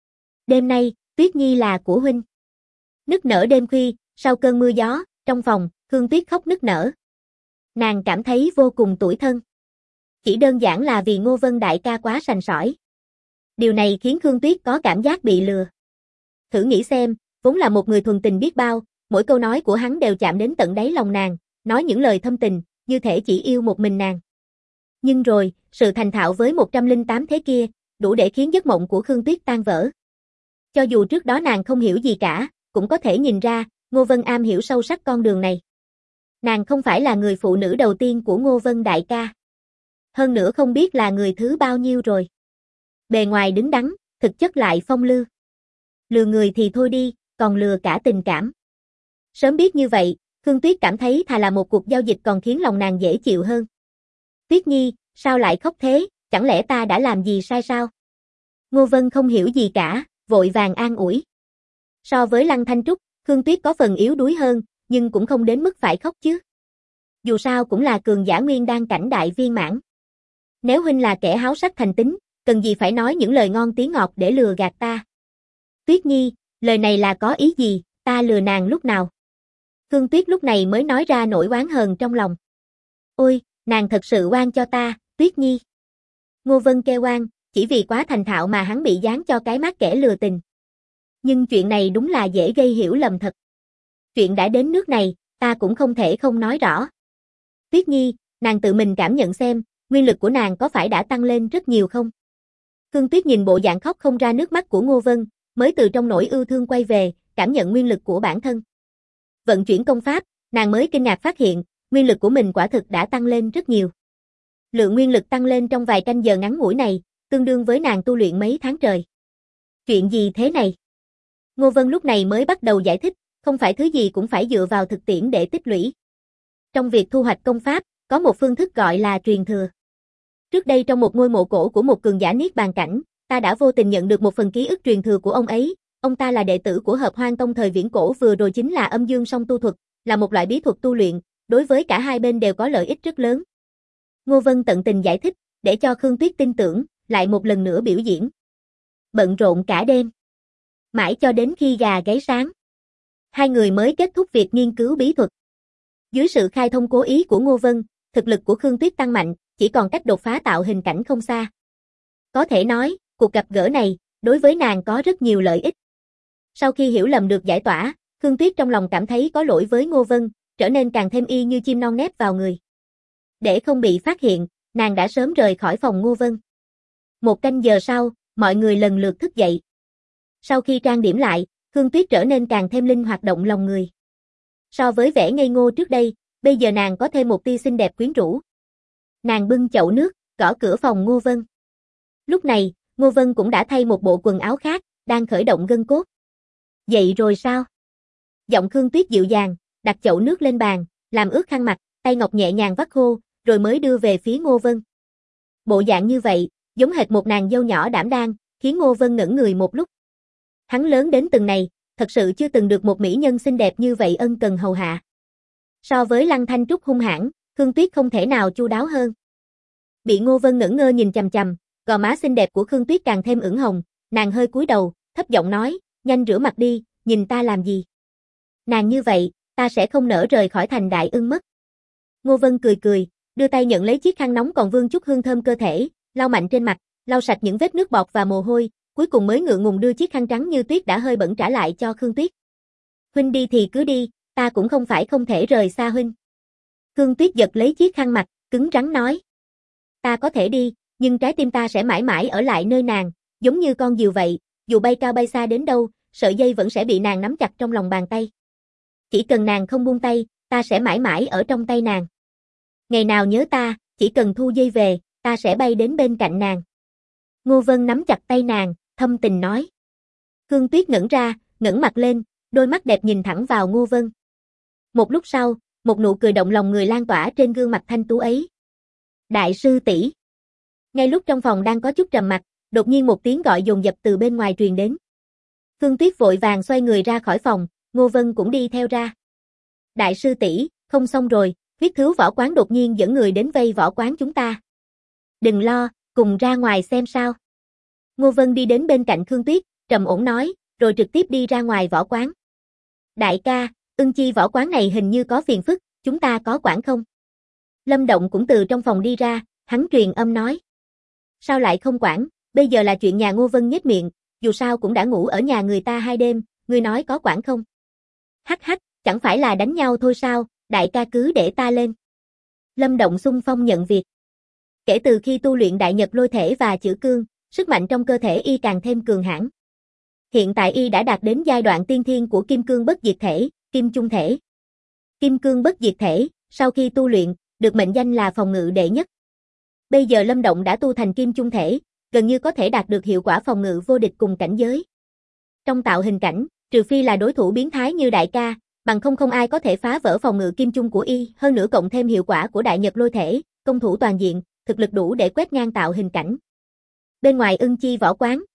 Đêm nay, Tuyết Nhi là của huynh. Nức nở đêm khuya, sau cơn mưa gió, trong phòng, Khương Tuyết khóc nức nở. Nàng cảm thấy vô cùng tủi thân. Chỉ đơn giản là vì Ngô Vân đại ca quá sành sỏi. Điều này khiến Khương Tuyết có cảm giác bị lừa. Thử nghĩ xem, vốn là một người thuần tình biết bao, mỗi câu nói của hắn đều chạm đến tận đáy lòng nàng, nói những lời thâm tình, như thể chỉ yêu một mình nàng. Nhưng rồi, sự thành thạo với 108 thế kia, đủ để khiến giấc mộng của Khương Tuyết tan vỡ. Cho dù trước đó nàng không hiểu gì cả, cũng có thể nhìn ra, Ngô Vân am hiểu sâu sắc con đường này. Nàng không phải là người phụ nữ đầu tiên của Ngô Vân đại ca. Hơn nữa không biết là người thứ bao nhiêu rồi. Bề ngoài đứng đắn, thực chất lại phong lưu. Lừa người thì thôi đi, còn lừa cả tình cảm. Sớm biết như vậy, Khương Tuyết cảm thấy thà là một cuộc giao dịch còn khiến lòng nàng dễ chịu hơn. Tuyết Nhi, sao lại khóc thế, chẳng lẽ ta đã làm gì sai sao? Ngô Vân không hiểu gì cả, vội vàng an ủi. So với Lăng Thanh Trúc, Khương Tuyết có phần yếu đuối hơn, nhưng cũng không đến mức phải khóc chứ. Dù sao cũng là cường giả nguyên đan cảnh đại viên mãn. Nếu huynh là kẻ háo sắc thành tính, cần gì phải nói những lời ngon tiếng ngọt để lừa gạt ta. Tuyết Nhi, lời này là có ý gì, ta lừa nàng lúc nào? Khương Tuyết lúc này mới nói ra nỗi oán hờn trong lòng. Ôi, nàng thật sự oan cho ta, Tuyết Nhi. Ngô Vân kêu oan, chỉ vì quá thành thạo mà hắn bị dán cho cái mác kẻ lừa tình. Nhưng chuyện này đúng là dễ gây hiểu lầm thật. Chuyện đã đến nước này, ta cũng không thể không nói rõ. Tuyết Nhi, nàng tự mình cảm nhận xem, nguyên lực của nàng có phải đã tăng lên rất nhiều không? Khương Tuyết nhìn bộ dạng khóc không ra nước mắt của Ngô Vân, mới từ trong nỗi ưu thương quay về, cảm nhận nguyên lực của bản thân. Vận chuyển công pháp, nàng mới kinh ngạc phát hiện, nguyên lực của mình quả thực đã tăng lên rất nhiều. Lượng nguyên lực tăng lên trong vài canh giờ ngắn ngủi này, tương đương với nàng tu luyện mấy tháng trời. Chuyện gì thế này? Ngô Vân lúc này mới bắt đầu giải thích, không phải thứ gì cũng phải dựa vào thực tiễn để tích lũy. Trong việc thu hoạch công pháp, có một phương thức gọi là truyền thừa. Trước đây trong một ngôi mộ cổ của một cường giả niết bàn cảnh, ta đã vô tình nhận được một phần ký ức truyền thừa của ông ấy. Ông ta là đệ tử của Hợp Hoan Tông thời viễn cổ, vừa rồi chính là âm dương song tu thuật, là một loại bí thuật tu luyện, đối với cả hai bên đều có lợi ích rất lớn. Ngô Vân tận tình giải thích, để cho Khương Tuyết tin tưởng, lại một lần nữa biểu diễn. Bận rộn cả đêm. Mãi cho đến khi gà gáy sáng. Hai người mới kết thúc việc nghiên cứu bí thuật. Dưới sự khai thông cố ý của Ngô Vân, thực lực của Khương Tuyết tăng mạnh, chỉ còn cách đột phá tạo hình cảnh không xa. Có thể nói, cuộc gặp gỡ này, đối với nàng có rất nhiều lợi ích. Sau khi hiểu lầm được giải tỏa, Khương Tuyết trong lòng cảm thấy có lỗi với Ngô Vân, trở nên càng thêm y như chim non nép vào người. Để không bị phát hiện, nàng đã sớm rời khỏi phòng Ngô Vân. Một canh giờ sau, mọi người lần lượt thức dậy. Sau khi trang điểm lại, Khương Tuyết trở nên càng thêm linh hoạt động lòng người. So với vẻ ngây ngô trước đây, bây giờ nàng có thêm một tia xinh đẹp quyến rũ. Nàng bưng chậu nước, gõ cửa phòng Ngô Vân. Lúc này, Ngô Vân cũng đã thay một bộ quần áo khác, đang khởi động gân cốt. Dậy rồi sao? Giọng Khương Tuyết dịu dàng, đặt chậu nước lên bàn, làm ướt khăn mặt, tay ngọc nhẹ nhàng vắt khô, rồi mới đưa về phía Ngô Vân. Bộ dạng như vậy, giống hệt một nàng dâu nhỏ đảm đang, khiến Ngô Vân ngẩn người một lúc. Hắn lớn đến từng này, thật sự chưa từng được một mỹ nhân xinh đẹp như vậy ân cần hầu hạ. So với Lăng Thanh Trúc hung hãn, Khương Tuyết không thể nào chu đáo hơn. Bị Ngô Vân ngẩn ngơ nhìn chằm chằm, gò má xinh đẹp của Khương Tuyết càng thêm ửng hồng, nàng hơi cúi đầu, thấp giọng nói, nhanh rửa mặt đi, nhìn ta làm gì? Nàng như vậy, ta sẽ không nỡ rời khỏi thành Đại Ưng mất. Ngô Vân cười cười, đưa tay nhận lấy chiếc khăn nóng còn vương chút hương thơm cơ thể, lau mạnh trên mặt, lau sạch những vết nước bọt và mồ hôi, cuối cùng mới ngượng ngùng đưa chiếc khăn trắng như tuyết đã hơi bẩn trả lại cho Khương Tuyết. Huynh đi thì cứ đi, ta cũng không phải không thể rời xa huynh. Khương Tuyết giật lấy chiếc khăn mặt, cứng rắn nói. Ta có thể đi, nhưng trái tim ta sẽ mãi mãi ở lại nơi nàng, giống như con diều vậy, dù bay cao bay xa đến đâu, sợi dây vẫn sẽ bị nàng nắm chặt trong lòng bàn tay. Chỉ cần nàng không buông tay, ta sẽ mãi mãi ở trong tay nàng. Ngày nào nhớ ta, chỉ cần thu dây về, ta sẽ bay đến bên cạnh nàng. Ngô Vân nắm chặt tay nàng, thâm tình nói. Khương Tuyết ngẩng ra, ngẩng mặt lên, đôi mắt đẹp nhìn thẳng vào Ngô Vân. Một lúc sau, một nụ cười động lòng người lan tỏa trên gương mặt thanh tú ấy. Đại sư tỷ. Ngay lúc trong phòng đang có chút trầm mặc, đột nhiên một tiếng gọi dồn dập từ bên ngoài truyền đến. Khương Tuyết vội vàng xoay người ra khỏi phòng, Ngô Vân cũng đi theo ra. Đại sư tỷ, không xong rồi, huyết thứu võ quán đột nhiên dẫn người đến vây võ quán chúng ta. Đừng lo, cùng ra ngoài xem sao. Ngô Vân đi đến bên cạnh Khương Tuyết, trầm ổn nói, rồi trực tiếp đi ra ngoài võ quán. Đại ca, Ưng Chi võ quán này hình như có phiền phức, chúng ta có quản không? Lâm Động cũng từ trong phòng đi ra, hắn truyền âm nói. Sao lại không quản, bây giờ là chuyện nhà Ngô Vân nhếch miệng, dù sao cũng đã ngủ ở nhà người ta 2 đêm, ngươi nói có quản không? Hắc hắc, chẳng phải là đánh nhau thôi sao, đại ca cứ để ta lên. Lâm Động xung phong nhận việc. Kể từ khi tu luyện Đại Nhật Lôi Thể và Chữ Cương, sức mạnh trong cơ thể y càng thêm cường hãn. Hiện tại y đã đạt đến giai đoạn tiên thiên của Kim Cương Bất Diệt Thể, Kim Trung Thể. Kim Cương Bất Diệt Thể, sau khi tu luyện, được mệnh danh là phòng ngự đệ nhất. Bây giờ Lâm Động đã tu thành Kim Trung Thể, gần như có thể đạt được hiệu quả phòng ngự vô địch cùng cảnh giới. Trong tạo hình cảnh, trừ phi là đối thủ biến thái như đại ca, bằng không ai có thể phá vỡ phòng ngự kim trung của y, hơn nữa cộng thêm hiệu quả của Đại Nhật Lôi Thể, công thủ toàn diện, thực lực đủ để quét ngang tạo hình cảnh. Bên ngoài Ưng Chi võ quán,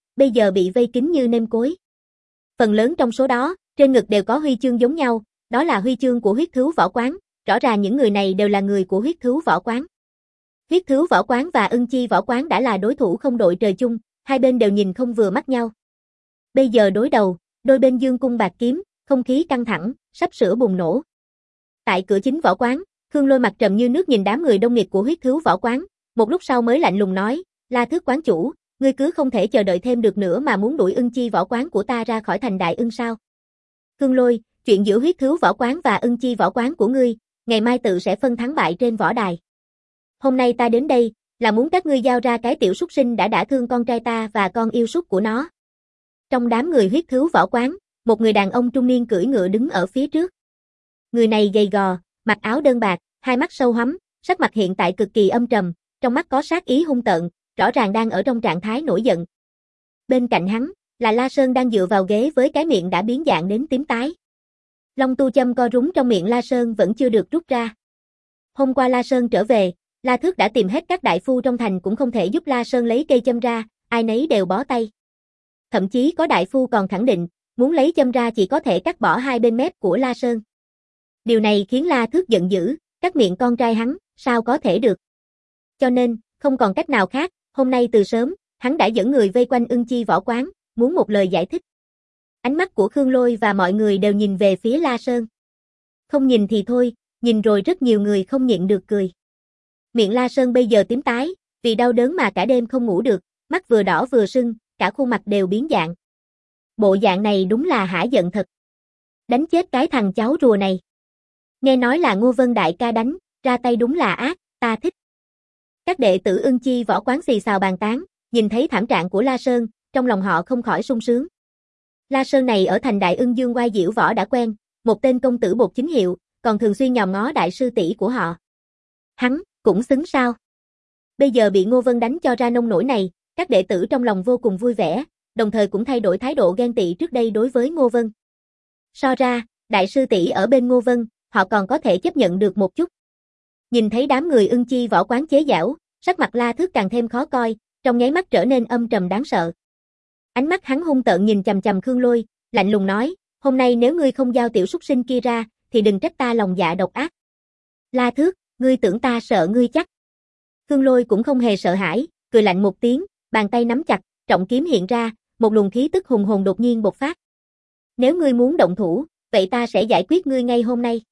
bây giờ bị vây kín như nêm cối. Phần lớn trong số đó, trên ngực đều có huy chương giống nhau, đó là huy chương của huyết thứu võ quán, rõ ràng những người này đều là người của huyết thứu võ quán. Huyết thứu võ quán và ưng chi võ quán đã là đối thủ không đội trời chung, hai bên đều nhìn không vừa mắt nhau. Bây giờ đối đầu, đôi bên dương cung bạt kiếm, không khí căng thẳng, sắp sửa bùng nổ. Tại cửa chính võ quán, Khương Lôi mặt trầm như nước nhìn đám người đông nghịt của huyết thứu võ quán, một lúc sau mới lạnh lùng nói, La Thước quán chủ, ngươi cứ không thể chờ đợi thêm được nữa mà muốn đuổi ưng chi võ quán của ta ra khỏi thành Đại Ưng sao? Khương Lôi, chuyện giữa huyết thứu võ quán và ưng chi võ quán của ngươi, ngày mai tự sẽ phân thắng bại trên võ đài. Hôm nay ta đến đây, là muốn các ngươi giao ra cái tiểu súc sinh đã thương con trai ta và con yêu súc của nó. Trong đám người huyết thứu võ quán, một người đàn ông trung niên cưỡi ngựa đứng ở phía trước. Người này gầy gò, mặc áo đơn bạc, hai mắt sâu hoắm, sắc mặt hiện tại cực kỳ âm trầm, trong mắt có sát ý hung tợn, rõ ràng đang ở trong trạng thái nổi giận. Bên cạnh hắn, là La Sơn đang dựa vào ghế với cái miệng đã biến dạng đến tím tái. Long tu châm co rúng trong miệng La Sơn vẫn chưa được rút ra. Hôm qua La Sơn trở về, La Thước đã tìm hết các đại phu trong thành cũng không thể giúp La Sơn lấy cây châm ra, ai nấy đều bó tay. Thậm chí có đại phu còn khẳng định, muốn lấy châm ra chỉ có thể cắt bỏ hai bên mép của La Sơn. Điều này khiến La Thước giận dữ, cắt miệng con trai hắn, sao có thể được. Cho nên, không còn cách nào khác, hôm nay từ sớm, hắn đã dẫn người vây quanh ưng chi võ quán, muốn một lời giải thích. Ánh mắt của Khương Lôi và mọi người đều nhìn về phía La Sơn. Không nhìn thì thôi, nhìn rồi rất nhiều người không nhịn được cười. Miệng La Sơn bây giờ tím tái, vì đau đớn mà cả đêm không ngủ được, mắt vừa đỏ vừa sưng, cả khuôn mặt đều biến dạng. Bộ dạng này đúng là hả giận thật. Đánh chết cái thằng cháu rùa này. Nghe nói là Ngô Vân đại ca đánh, ra tay đúng là ác, ta thích. Các đệ tử ưng chi võ quán xì xào bàn tán, nhìn thấy thảm trạng của La Sơn, trong lòng họ không khỏi sung sướng. La Sơn này ở thành Đại Ưng dương oai diễu võ đã quen, một tên công tử bột chính hiệu, còn thường xuyên nhòm ngó đại sư tỷ của họ. Hắn, cũng xứng sao. Bây giờ bị Ngô Vân đánh cho ra nông nổi này, các đệ tử trong lòng vô cùng vui vẻ, đồng thời cũng thay đổi thái độ ghen tị trước đây đối với Ngô Vân. So ra, đại sư tỷ ở bên Ngô Vân, họ còn có thể chấp nhận được một chút. Nhìn thấy đám người ưng chi võ quán chế giễu, sắc mặt La Thước càng thêm khó coi, trong nháy mắt trở nên âm trầm đáng sợ. Ánh mắt hắn hung tợn nhìn chằm chằm Khương Lôi, lạnh lùng nói, hôm nay nếu ngươi không giao tiểu súc sinh kia ra, thì đừng trách ta lòng dạ độc ác. La Thước, ngươi tưởng ta sợ ngươi chắc. Khương Lôi cũng không hề sợ hãi, cười lạnh một tiếng, bàn tay nắm chặt, trọng kiếm hiện ra, một luồng khí tức hùng hồn đột nhiên bộc phát. Nếu ngươi muốn động thủ, vậy ta sẽ giải quyết ngươi ngay hôm nay.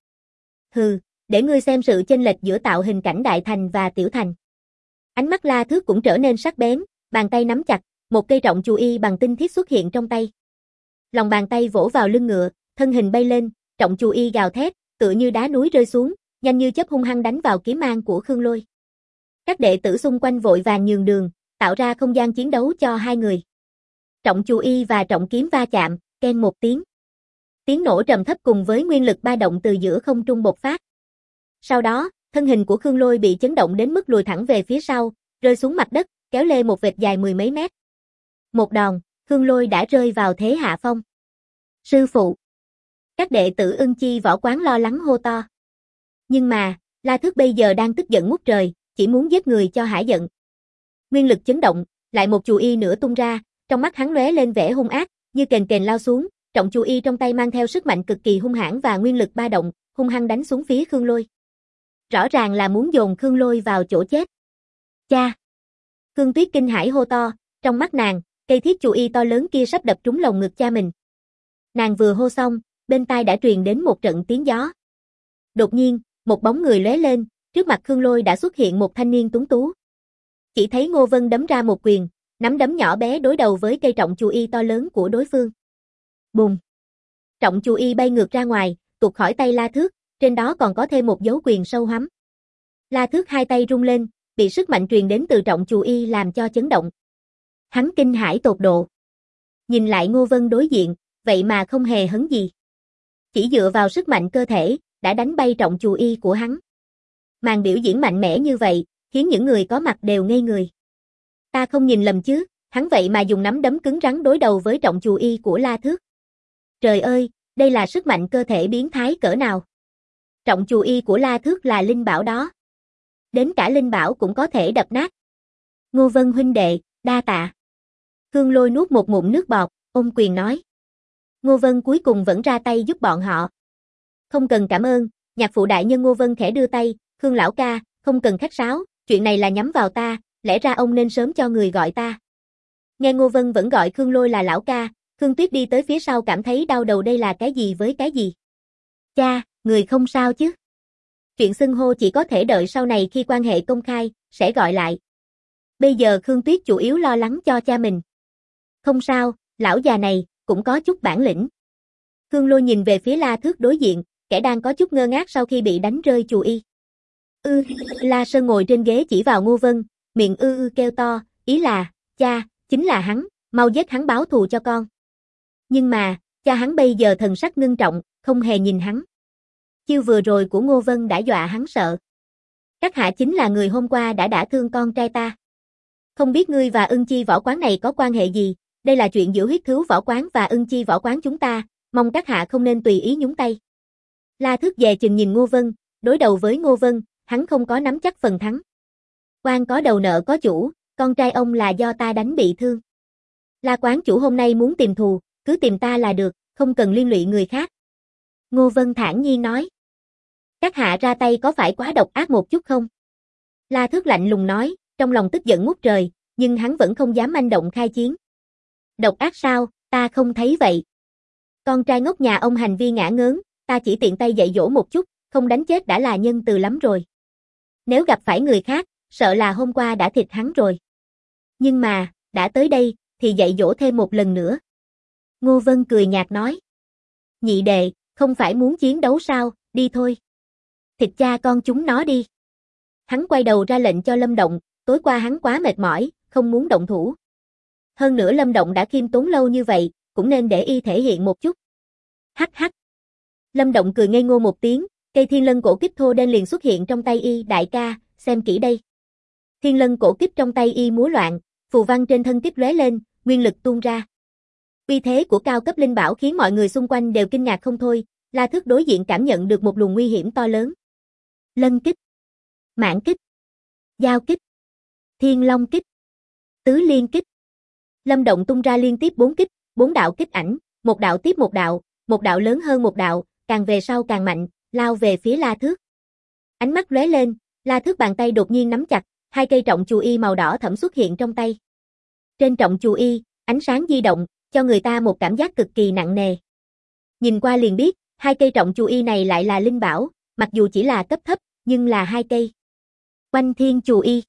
Hừ, để ngươi xem sự chênh lệch giữa tạo hình cảnh đại thành và tiểu thành. Ánh mắt La Thước cũng trở nên sắc bén, bàn tay nắm chặt, một cây trọng chù y bằng tinh thiết xuất hiện trong tay. Lòng bàn tay vỗ vào lưng ngựa, thân hình bay lên, trọng chù y gào thét, tựa như đá núi rơi xuống, nhanh như chớp hung hăng đánh vào kiếm mang của Khương Lôi. Các đệ tử xung quanh vội vàng nhường đường, tạo ra không gian chiến đấu cho hai người. Trọng chù y và trọng kiếm va chạm, keng một tiếng. Tiếng nổ trầm thấp cùng với nguyên lực ba động từ giữa không trung bộc phát. Sau đó, thân hình của Khương Lôi bị chấn động đến mức lùi thẳng về phía sau, rơi xuống mặt đất, kéo lê một vệt dài mười mấy mét. Một đòn, Khương Lôi đã rơi vào thế hạ phong. Sư phụ! Các đệ tử ưng chi võ quán lo lắng hô to. Nhưng mà, La Thước bây giờ đang tức giận ngút trời, chỉ muốn giết người cho hả giận. Nguyên lực chấn động, lại một chù y nữa tung ra, trong mắt hắn lóe lên vẻ hung ác, như kềnh kềnh lao xuống, trọng chù y trong tay mang theo sức mạnh cực kỳ hung hãn và nguyên lực ba động, hung hăng đánh xuống phía Khương Lôi. Rõ ràng là muốn dồn Khương Lôi vào chỗ chết. Cha! Khương Tuyết kinh hãi hô to, trong mắt nàng, cây thiết chù y to lớn kia sắp đập trúng lồng ngực cha mình. Nàng vừa hô xong, bên tai đã truyền đến một trận tiếng gió. Đột nhiên, một bóng người lóe lên, trước mặt Khương Lôi đã xuất hiện một thanh niên tuấn tú. Chỉ thấy Ngô Vân đấm ra một quyền, nắm đấm nhỏ bé đối đầu với cây trọng chù y to lớn của đối phương. Bùm! Trọng chù y bay ngược ra ngoài, tuột khỏi tay La Thước, trên đó còn có thêm một dấu quyền sâu hoắm. La Thước hai tay rung lên, bị sức mạnh truyền đến từ trọng chù y làm cho chấn động. Hắn kinh hãi tột độ. Nhìn lại Ngô Vân đối diện, vậy mà không hề hấn gì. Chỉ dựa vào sức mạnh cơ thể, đã đánh bay trọng chù y của hắn. Màn biểu diễn mạnh mẽ như vậy, khiến những người có mặt đều ngây người. Ta không nhìn lầm chứ, hắn vậy mà dùng nắm đấm cứng rắn đối đầu với trọng chù y của La Thước. Trời ơi, đây là sức mạnh cơ thể biến thái cỡ nào. Trọng chù y của La Thước là linh bảo đó. Đến cả linh bảo cũng có thể đập nát. Ngô Vân huynh đệ, đa tạ. Khương Lôi nuốt một ngụm nước bọt, ôm quyền nói. Ngô Vân cuối cùng vẫn ra tay giúp bọn họ. Không cần cảm ơn, nhạc phụ đại nhân. Ngô Vân khẽ đưa tay, Khương lão ca, không cần khách sáo, chuyện này là nhắm vào ta, lẽ ra ông nên sớm cho người gọi ta. Nghe Ngô Vân vẫn gọi Khương Lôi là lão ca, Khương Tuyết đi tới phía sau cảm thấy đau đầu, đây là cái gì với cái gì. Cha, người không sao chứ? Chuyện xưng hô chỉ có thể đợi sau này khi quan hệ công khai, sẽ gọi lại. Bây giờ Khương Tuyết chủ yếu lo lắng cho cha mình. Không sao, lão già này, cũng có chút bản lĩnh. Khương Lôi nhìn về phía La Thước đối diện, kẻ đang có chút ngơ ngác sau khi bị đánh rơi chù y. La Sơn ngồi trên ghế chỉ vào Ngô Vân, miệng kêu to, ý là, cha, chính là hắn, mau giết hắn báo thù cho con. Nhưng mà, cha hắn bây giờ thần sắc ngưng trọng, không hề nhìn hắn. Chiêu vừa rồi của Ngô Vân đã dọa hắn sợ. Các hạ chính là người hôm qua đã đả thương con trai ta. Không biết ngươi và Ưng Chi võ quán này có quan hệ gì, đây là chuyện giữa Huyết Thứu võ quán và Ưng Chi võ quán chúng ta, mong các hạ không nên tùy ý nhúng tay. La Thước dè chừng nhìn Ngô Vân, đối đầu với Ngô Vân, hắn không có nắm chắc phần thắng. Quan có đầu nợ có chủ, con trai ông là do ta đánh bị thương. La quán chủ hôm nay muốn tìm thù, cứ tìm ta là được, không cần liên lụy người khác. Ngô Vân thản nhiên nói. Các hạ ra tay có phải quá độc ác một chút không? La Thước lạnh lùng nói, trong lòng tức giận ngút trời, nhưng hắn vẫn không dám manh động khai chiến. Độc ác sao, ta không thấy vậy. Con trai ngốc nhà ông hành vi ngả ngớn, ta chỉ tiện tay dạy dỗ một chút, không đánh chết đã là nhân từ lắm rồi. Nếu gặp phải người khác, sợ là hôm qua đã thịt hắn rồi. Nhưng mà, đã tới đây, thì dạy dỗ thêm một lần nữa. Ngô Vân cười nhạt nói. Nhị đệ, không phải muốn chiến đấu sao, đi thôi. Thịt cha con chúng nó đi. Hắn quay đầu ra lệnh cho Lâm Động, tối qua hắn quá mệt mỏi, không muốn động thủ. Hơn nữa Lâm Động đã khiêm tốn lâu như vậy, cũng nên để y thể hiện một chút. Hắc hắc. Lâm Động cười ngây ngô một tiếng, cây thiên lân cổ kíp thô đen liền xuất hiện trong tay y. Đại ca, xem kỹ đây. Thiên lân cổ kíp trong tay y múa loạn, phù văn trên thân kíp lóe lên, nguyên lực tuôn ra. Uy thế của cao cấp linh bảo khiến mọi người xung quanh đều kinh ngạc không thôi. La Thước đối diện cảm nhận được một luồng nguy hiểm to lớn. Lân kích, mãn kích, giao kích, thiên long kích, tứ liên kích. Lâm Động tung ra liên tiếp 4 kích, 4 đạo kích ảnh, một đạo tiếp một đạo lớn hơn một đạo, càng về sau càng mạnh, lao về phía La Thước. Ánh mắt lóe lên, La Thước bàn tay đột nhiên nắm chặt, 2 cây trọng chù y màu đỏ thẫm xuất hiện trong tay. Trên trọng chù y, ánh sáng di động, cho người ta một cảm giác cực kỳ nặng nề. Nhìn qua liền biết, 2 cây trọng chù y này lại là linh bảo, mặc dù chỉ là cấp thấp, nhưng là 2 cây. Quanh thiên chù y.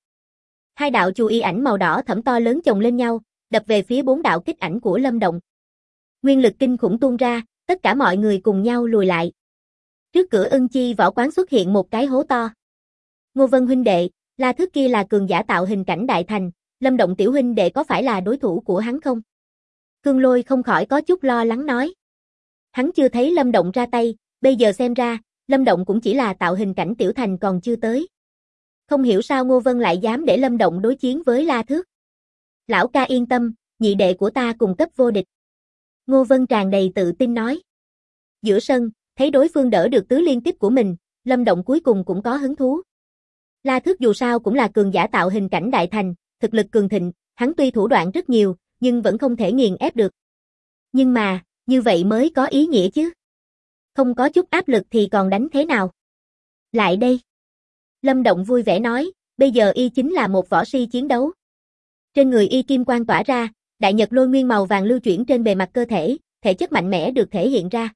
2 đạo chù y ảnh màu đỏ thẫm to lớn chồng lên nhau, đập về phía 4 đạo kích ảnh của Lâm Động. Nguyên lực kinh khủng tuôn ra, tất cả mọi người cùng nhau lùi lại. Trước cửa Ưng Chi võ quán xuất hiện một cái hố to. Ngô Vân huynh đệ, La Thước kia là cường giả tạo hình cảnh đại thành, Lâm Động tiểu huynh đệ có phải là đối thủ của hắn không? Khương Lôi không khỏi có chút lo lắng nói. Hắn chưa thấy Lâm Động ra tay, bây giờ xem ra, Lâm Động cũng chỉ là tạo hình cảnh tiểu thành còn chưa tới. Không hiểu sao Ngô Vân lại dám để Lâm Động đối chiến với La Thước. Lão ca yên tâm, nhị đệ của ta cùng cấp vô địch. Ngô Vân tràn đầy tự tin nói. Giữa sân, thấy đối phương đỡ được tứ liên tiếp của mình, Lâm Động cuối cùng cũng có hứng thú. La Thước dù sao cũng là cường giả tạo hình cảnh đại thành, thực lực cường thịnh, hắn tuy thủ đoạn rất nhiều, nhưng vẫn không thể nghiền ép được. Nhưng mà, như vậy mới có ý nghĩa chứ. Không có chút áp lực thì còn đánh thế nào? Lại đây. Lâm Động vui vẻ nói, bây giờ y chính là một võ si chiến đấu. Trên người y kim quang tỏa ra, đại nhật lôi nguyên màu vàng lưu chuyển trên bề mặt cơ thể, thể chất mạnh mẽ được thể hiện ra.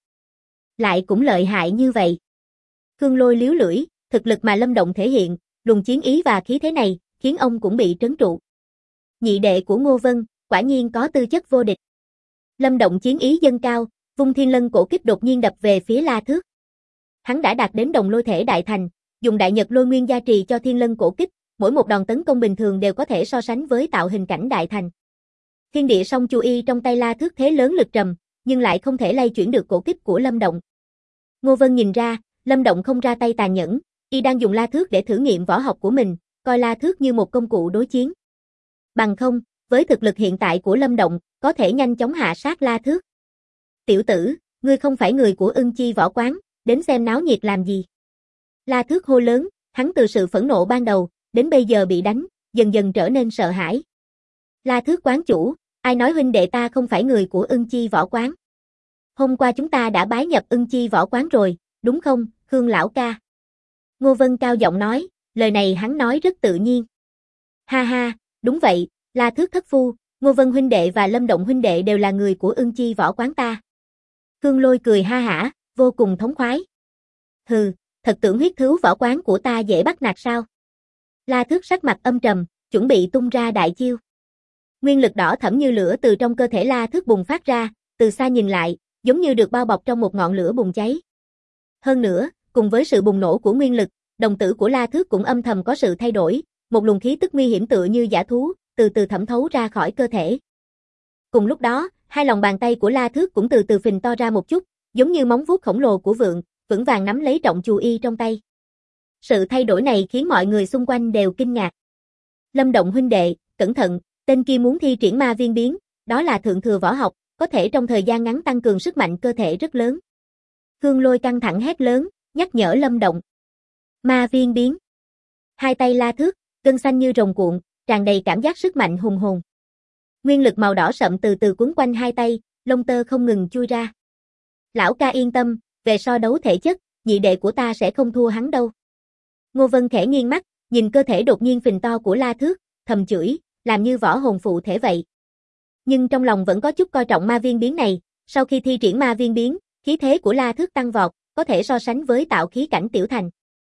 Lại cũng lợi hại như vậy. Khương Lôi liếu lưỡi, thực lực mà Lâm Động thể hiện, luồng chiến ý và khí thế này, khiến ông cũng bị trấn trụ. Nhị đệ của Ngô Vân, quả nhiên có tư chất vô địch. Lâm Động chiến ý dâng cao, vung thiên lân cổ kích đột nhiên đập về phía La Thước. Hắn đã đạt đến đồng lôi thể đại thành, dùng đại nhật lôi nguyên gia trì cho thiên lân cổ kích, mỗi một đòn tấn công bình thường đều có thể so sánh với tạo hình cảnh đại thành. Thiên địa song chu y trong tay La Thước thế lớn lực trầm, nhưng lại không thể lay chuyển được cổ kích của Lâm Động. Ngô Vân nhìn ra, Lâm Động không ra tay tàn nhẫn, y đang dùng La Thước để thử nghiệm võ học của mình, coi La Thước như một công cụ đối chiến. Bằng không, với thực lực hiện tại của Lâm Động, có thể nhanh chóng hạ sát La Thước. Tiểu tử, ngươi không phải người của Ưng Chi võ quán, đến xem náo nhiệt làm gì? La Thước hô lớn, hắn từ sự phẫn nộ ban đầu, đến bây giờ bị đánh, dần dần trở nên sợ hãi. La Thước quán chủ, Ai nói huynh đệ ta không phải người của Ưng Chi võ quán? Hôm qua chúng ta đã bái nhập Ưng Chi võ quán rồi, đúng không, Khương lão ca? Ngô Vân cao giọng nói, lời này hắn nói rất tự nhiên. Ha ha, đúng vậy, La Thước thất phu, Ngô Vân huynh đệ và Lâm Động huynh đệ đều là người của Ưng Chi võ quán ta. Khương Lôi cười ha hả, vô cùng thống khoái. Hừ, thật tưởng huyết thứu võ quán của ta dễ bắt nạt sao? La Thước sắc mặt âm trầm, chuẩn bị tung ra đại chiêu. Nguyên lực đỏ thẫm như lửa từ trong cơ thể La Thước bùng phát ra, từ xa nhìn lại, giống như được bao bọc trong một ngọn lửa bùng cháy. Hơn nữa, cùng với sự bùng nổ của nguyên lực, đồng tử của La Thước cũng âm thầm có sự thay đổi, một luồng khí tức nguy hiểm tựa như dã thú, từ từ thẩm thấu ra khỏi cơ thể. Cùng lúc đó, hai lòng bàn tay của La Thước cũng từ từ phình to ra một chút, giống như móng vuốt khổng lồ của vượn, vững vàng nắm lấy trọng chù y trong tay. Sự thay đổi này khiến mọi người xung quanh đều kinh ngạc. Lâm Động huynh đệ, cẩn thận, tên kia muốn thi triển ma viên biến, đó là thượng thừa võ học, có thể trong thời gian ngắn tăng cường sức mạnh cơ thể rất lớn. Khương Lôi căng thẳng hét lớn, nhắc nhở Lâm Động. Ma viên biến. Hai tay La Thước, gân xanh như rồng cuộn, tràn đầy cảm giác sức mạnh hùng hồn. Nguyên lực màu đỏ sậm từ từ quấn quanh hai tay, lông tơ không ngừng chui ra. Lão ca yên tâm, về so đấu thể chất, nhị đệ của ta sẽ không thua hắn đâu. Ngô Vân khẽ nghiêng mắt, nhìn cơ thể đột nhiên phình to của La Thước, thầm chửi, làm như võ hồn phụ thể vậy. Nhưng trong lòng vẫn có chút coi trọng ma viên biến này, sau khi thi triển ma viên biến, khí thế của La Thước tăng vọt, có thể so sánh với tạo khí cảnh tiểu thành.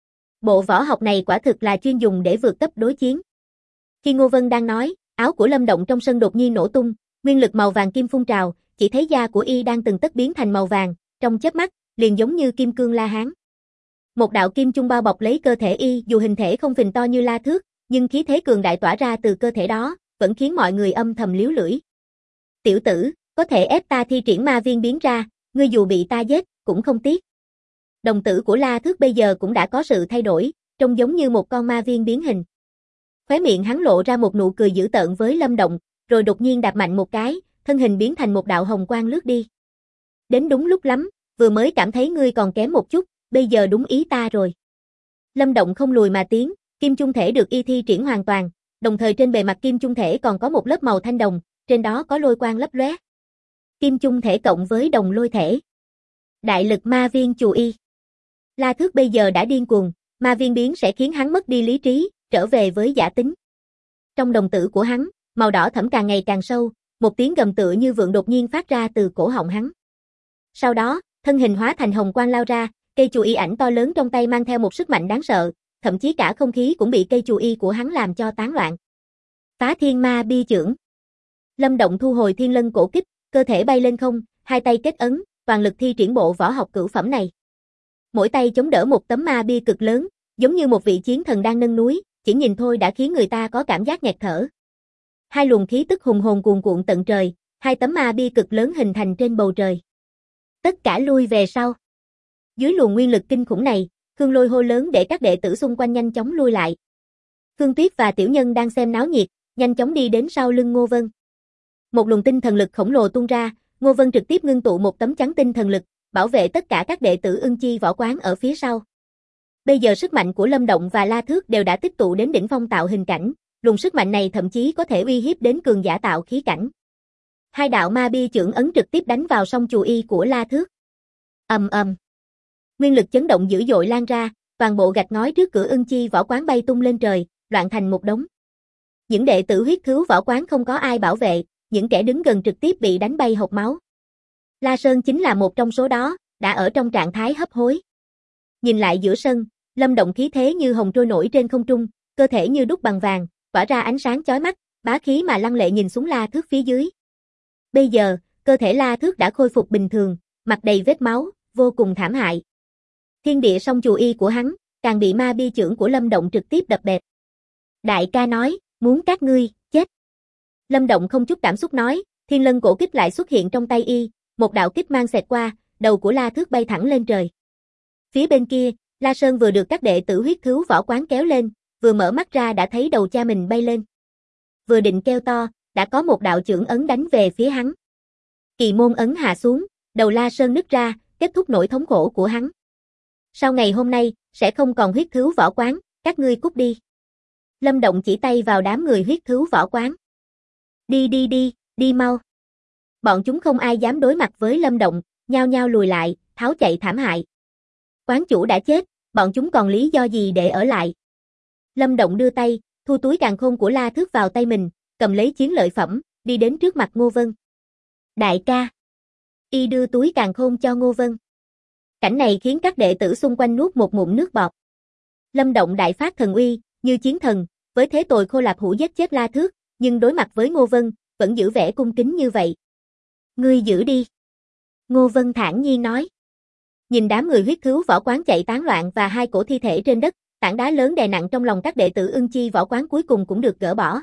Bộ võ học này quả thực là chuyên dùng để vượt cấp đối chiến. Khi Ngô Vân đang nói, áo của Lâm Động trong sân đột nhiên nổ tung, nguyên lực màu vàng kim phun trào, chỉ thấy da của y đang từng tấc biến thành màu vàng, trong chớp mắt, liền giống như kim cương La Hán. Một đạo kim chung bao bọc lấy cơ thể y, dù hình thể không phình to như La Thước, nhưng khí thế cường đại tỏa ra từ cơ thể đó, vẫn khiến mọi người âm thầm liếu lưỡi. Tiểu tử, có thể ép ta thi triển ma viên biến ra, ngươi dù bị ta giết, cũng không tiếc. Đồng tử của La Thước bây giờ cũng đã có sự thay đổi, trông giống như một con ma viên biến hình. Khóe miệng hắn lộ ra một nụ cười dữ tợn với Lâm Động, rồi đột nhiên đạp mạnh một cái, thân hình biến thành một đạo hồng quang lướt đi. Đến đúng lúc lắm, vừa mới cảm thấy ngươi còn kém một chút, bây giờ đúng ý ta rồi. Lâm Động không lùi mà tiến, kim chung thể được y thi triển hoàn toàn, đồng thời trên bề mặt kim chung thể còn có một lớp màu thanh đồng, trên đó có lôi quang lấp lóe. Kim chung thể cộng với đồng lôi thể. Đại lực ma viên chù y. La Thước bây giờ đã điên cuồng, ma viên biến sẽ khiến hắn mất đi lý trí, trở về với giả tính. Trong đồng tử của hắn, màu đỏ thẫm càng ngày càng sâu, một tiếng gầm tựa như vượn đột nhiên phát ra từ cổ họng hắn. Sau đó, thân hình hóa thành hồng quang lao ra, cây chù y ảnh to lớn trong tay mang theo một sức mạnh đáng sợ, thậm chí cả không khí cũng bị cây chù y của hắn làm cho tán loạn. Phá thiên ma bi chưởng. Lâm Động thu hồi thiên lân cổ kích, cơ thể bay lên không, hai tay kết ấn, toàn lực thi triển bộ võ học cửu phẩm này. Mỗi tay chống đỡ một tấm ma bi cực lớn, giống như một vị chiến thần đang nâng núi, chỉ nhìn thôi đã khiến người ta có cảm giác nghẹt thở. Hai luồng khí tức hùng hồn cuồn cuộn tận trời, hai tấm ma bi cực lớn hình thành trên bầu trời. Tất cả lui về sau. Dưới luồng nguyên lực kinh khủng này, Khương Lôi hô lớn để các đệ tử xung quanh nhanh chóng lui lại. Khương Tuyết và Tiểu Nhân đang xem náo nhiệt, nhanh chóng đi đến sau lưng Ngô Vân. Một luồng tinh thần lực khổng lồ tung ra, Ngô Vân trực tiếp ngưng tụ một tấm chắn tinh thần lực, bảo vệ tất cả các đệ tử Ưng Chi võ quán ở phía sau. Bây giờ sức mạnh của Lâm Động và La Thước đều đã tích tụ đến đỉnh phong tạo hình cảnh, luồng sức mạnh này thậm chí có thể uy hiếp đến cường giả tạo khí cảnh. Hai đạo ma bi chưởng ấn trực tiếp đánh vào song chù y của La Thước. Ầm ầm. Nguyên lực chấn động dữ dội lan ra, toàn bộ gạch ngói trước cửa Ưng Chi võ quán bay tung lên trời, loạn thành một đống. Những đệ tử huyết thứu võ quán không có ai bảo vệ, những kẻ đứng gần trực tiếp bị đánh bay hộc máu. La Sơn chính là một trong số đó, đã ở trong trạng thái hấp hối. Nhìn lại giữa sân, Lâm Động khí thế như hồng trôi nổi trên không trung, cơ thể như đúc bằng vàng, tỏa ra ánh sáng chói mắt, bá khí mà lăng lệ nhìn xuống La Thước phía dưới. Bây giờ, cơ thể La Thước đã khôi phục bình thường, mặt đầy vết máu, vô cùng thảm hại. Thiên địa song chù y của hắn, càng bị ma bi chưởng của Lâm Động trực tiếp đập bẹp. Đại ca nói, muốn các ngươi, chết. Lâm Động không chút cảm xúc nói, thiên lân cổ kích lại xuất hiện trong tay y, một đạo kích mang xẹt qua, đầu của La Thước bay thẳng lên trời. Phía bên kia, La Sơn vừa được các đệ tử huyết thứu võ quán kéo lên, vừa mở mắt ra đã thấy đầu cha mình bay lên. Vừa định kêu to, đã có một đạo chưởng ấn đánh về phía hắn. Kỳ môn ấn hạ xuống, đầu La Sơn nứt ra, kết thúc nỗi thống khổ của hắn. Sau ngày hôm nay, sẽ không còn huyết thứu võ quán, các ngươi cút đi. Lâm Động chỉ tay vào đám người huyết thứu võ quán. Đi đi đi, Đi mau. Bọn chúng không ai dám đối mặt với Lâm Động, nhao nhao lùi lại, tháo chạy thảm hại. Quán chủ đã chết, bọn chúng còn lý do gì để ở lại? Lâm Động đưa tay, thu túi càn khôn của La Thước vào tay mình, cầm lấy chiến lợi phẩm, đi đến trước mặt Ngô Vân. Đại ca. Y đưa túi càn khôn cho Ngô Vân. Cảnh này khiến các đệ tử xung quanh nuốt một ngụm nước bọt. Lâm Động đại phát thần uy, như chiến thần, với thế tội Khô Lạp Hủ giết chết La Thước, nhưng đối mặt với Ngô Vân, vẫn giữ vẻ cung kính như vậy. Ngươi giữ đi. Ngô Vân thản nhiên nói. Nhìn đám người huyết khứu võ quán chạy tán loạn và hai cổ thi thể trên đất, tảng đá lớn đè nặng trong lòng các đệ tử Ưng Chi võ quán cuối cùng cũng được gỡ bỏ.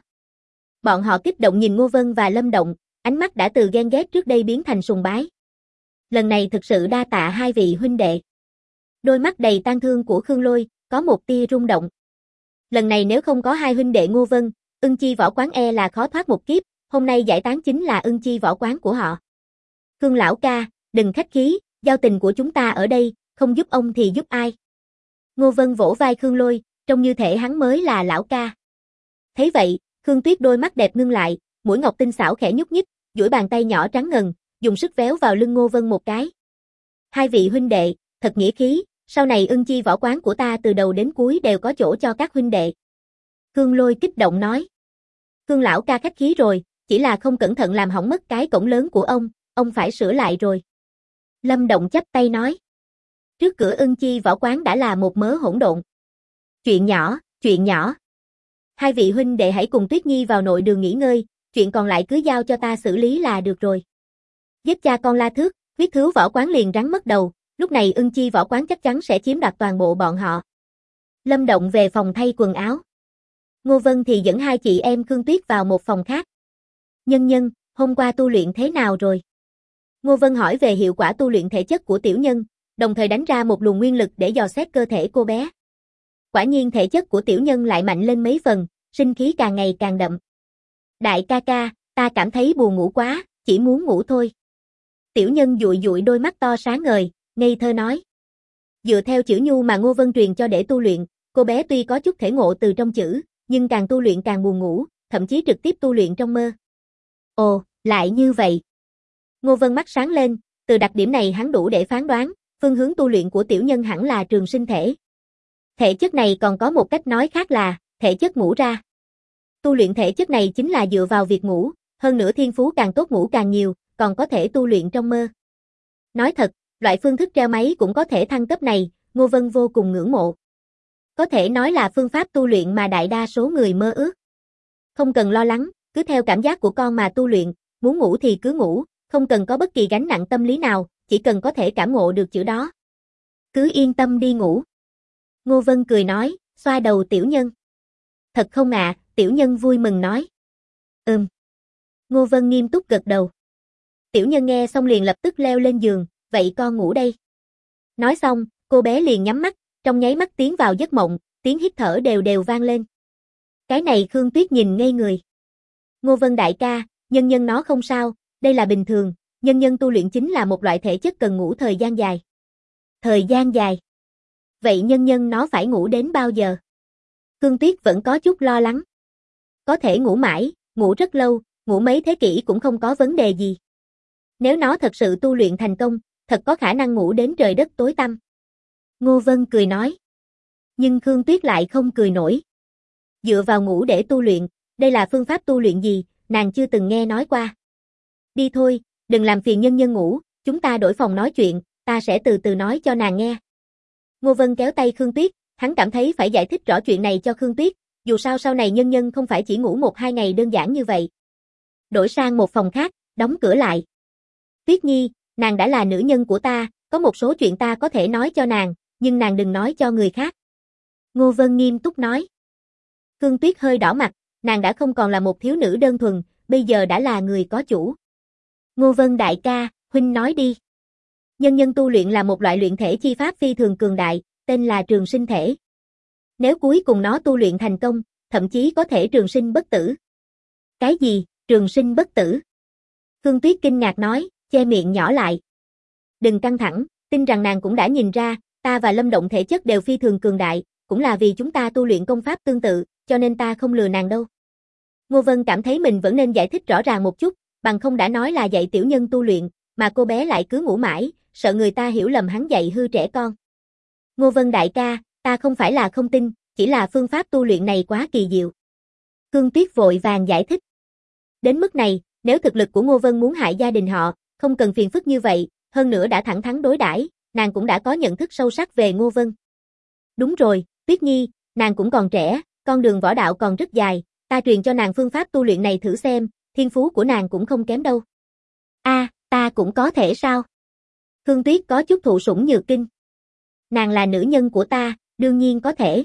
Bọn họ kích động nhìn Ngô Vân và Lâm Động, ánh mắt đã từ ghen ghét trước đây biến thành sùng bái. Lần này thực sự đa tạ hai vị huynh đệ. Đôi mắt đầy tang thương của Khương Lôi, có một tia rung động. Lần này nếu không có hai huynh đệ Ngô Vân, Ưng Chi võ quán e là khó thoát một kiếp, hôm nay giải tán chính là Ưng Chi võ quán của họ. Khương lão ca, đừng khách khí, giao tình của chúng ta ở đây, không giúp ông thì giúp ai? Ngô Vân vỗ vai Khương Lôi, trông như thể hắn mới là lão ca. Thấy vậy, Khương Tuyết đôi mắt đẹp ngưng lại, mũi ngọc tinh xảo khẽ nhúc nhích, duỗi bàn tay nhỏ trắng ngần, dùng sức véo vào lưng Ngô Vân một cái. Hai vị huynh đệ, thật nghĩa khí, sau này Ưng Chi võ quán của ta từ đầu đến cuối đều có chỗ cho các huynh đệ. Khương Lôi kích động nói. Khương lão ca khách khí rồi, chỉ là không cẩn thận làm hỏng mất cái cổng lớn của ông phải sửa lại rồi. Lâm Động chắp tay nói. Trước cửa Ưng Chi võ quán đã là một mớ hỗn độn. Chuyện nhỏ. Hai vị huynh đệ hãy cùng Tuyết Nhi vào nội đường nghỉ ngơi, chuyện còn lại cứ giao cho ta xử lý là được rồi. Giết cha con La Thước, huyết khứu võ quán liền rắn mất đầu, lúc này Ưng Chi võ quán chắc chắn sẽ chiếm đoạt toàn bộ bọn họ. Lâm Động về phòng thay quần áo. Ngô Vân thì dẫn hai chị em Khương Tuyết vào một phòng khác. Nhân, hôm qua tu luyện thế nào rồi? Ngô Vân hỏi về hiệu quả tu luyện thể chất của tiểu nhân, đồng thời đánh ra một luồng nguyên lực để dò xét cơ thể cô bé. Quả nhiên thể chất của tiểu nhân lại mạnh lên mấy phần, sinh khí càng ngày càng đậm. Đại ca ca, ta cảm thấy buồn ngủ quá, chỉ muốn ngủ thôi. Tiểu nhân dụi dụi đôi mắt to sáng ngời, ngây thơ nói. Dựa theo chữ nhu mà Ngô Vân truyền cho để tu luyện, cô bé tuy có chút thể ngộ từ trong chữ, nhưng càng tu luyện càng buồn ngủ, thậm chí trực tiếp tu luyện trong mơ. Ồ, lại như vậy. Ngô Vân mắt sáng lên, từ đặc điểm này hắn đủ để phán đoán, phương hướng tu luyện của tiểu nhân hẳn là trường sinh thể. Thể chất này còn có một cách nói khác là, thể chất ngủ ra. Tu luyện thể chất này chính là dựa vào việc ngủ, hơn nữa thiên phú càng tốt ngủ càng nhiều, còn có thể tu luyện trong mơ. Nói thật, loại phương thức treo máy cũng có thể thăng cấp này, Ngô Vân vô cùng ngưỡng mộ. Có thể nói là phương pháp tu luyện mà đại đa số người mơ ước. Không cần lo lắng, cứ theo cảm giác của con mà tu luyện, muốn ngủ thì cứ ngủ, không cần có bất kỳ gánh nặng tâm lý nào, chỉ cần có thể cảm ngộ được chữ đó. Cứ yên tâm đi ngủ. Ngô Vân cười nói, xoa đầu tiểu nhân. Thật không ạ, tiểu nhân vui mừng nói. Ngô Vân nghiêm túc gật đầu. Tiểu nhân nghe xong liền lập tức leo lên giường, vậy con ngủ đây. Nói xong, cô bé liền nhắm mắt, trong nháy mắt tiến vào giấc mộng, tiếng hít thở đều đều vang lên. Cái này Khương Tuyết nhìn ngây người. Ngô Vân đại ca, nhân nó không sao, đây là bình thường, nhân tu luyện chính là một loại thể chất cần ngủ thời gian dài. Thời gian dài? Vậy nhân nó phải ngủ đến bao giờ? Khương Tuyết vẫn có chút lo lắng. Có thể ngủ mãi, ngủ rất lâu, ngủ mấy thế kỷ cũng không có vấn đề gì. Nếu nó thật sự tu luyện thành công, thật có khả năng ngủ đến trời đất tối tăm. Ngô Vân cười nói. Nhưng Khương Tuyết lại không cười nổi. Dựa vào ngủ để tu luyện, đây là phương pháp tu luyện gì, nàng chưa từng nghe nói qua. Đi thôi, đừng làm phiền nhân ngủ, chúng ta đổi phòng nói chuyện, ta sẽ từ từ nói cho nàng nghe. Ngô Vân kéo tay Khương Tuyết, hắn cảm thấy phải giải thích rõ chuyện này cho Khương Tuyết, dù sao sau này nhân không phải chỉ ngủ 1-2 ngày đơn giản như vậy. Đổi sang một phòng khác, đóng cửa lại. Tuyết Nhi, nàng đã là nữ nhân của ta, có một số chuyện ta có thể nói cho nàng, nhưng nàng đừng nói cho người khác. Ngô Vân nghiêm túc nói. Khương Tuyết hơi đỏ mặt, nàng đã không còn là một thiếu nữ đơn thuần, bây giờ đã là người có chủ. Ngô Vân đại ca, huynh nói đi. Nhân tu luyện là một loại luyện thể chi pháp phi thường cường đại, tên là trường sinh thể. Nếu cuối cùng nó tu luyện thành công, thậm chí có thể trường sinh bất tử. Cái gì, trường sinh bất tử? Khương Tuyết kinh ngạc nói, che miệng nhỏ lại. Đừng căng thẳng, tin rằng nàng cũng đã nhìn ra, ta và Lâm Động thể chất đều phi thường cường đại, cũng là vì chúng ta tu luyện công pháp tương tự, cho nên ta không lừa nàng đâu. Ngô Vân cảm thấy mình vẫn nên giải thích rõ ràng một chút, bằng không đã nói là dạy tiểu nhân tu luyện, mà cô bé lại cứ ngủ mãi, sợ người ta hiểu lầm hắn dạy hư trẻ con. Ngô Vân đại ca, ta không phải là không tin, chỉ là phương pháp tu luyện này quá kỳ diệu. Khương Tuyết vội vàng giải thích. Đến mức này, nếu thực lực của Ngô Vân muốn hại gia đình họ, không cần phiền phức như vậy, hơn nữa đã thẳng thắn đối đãi, nàng cũng đã có nhận thức sâu sắc về Ngô Vân. Đúng rồi, Tuyết Nhi, nàng cũng còn trẻ, con đường võ đạo còn rất dài, ta truyền cho nàng phương pháp tu luyện này thử xem, thiên phú của nàng cũng không kém đâu. Ta cũng có thể sao? Khương Tuyết có chút thụ sủng nhược kinh. Nàng là nữ nhân của ta, đương nhiên có thể.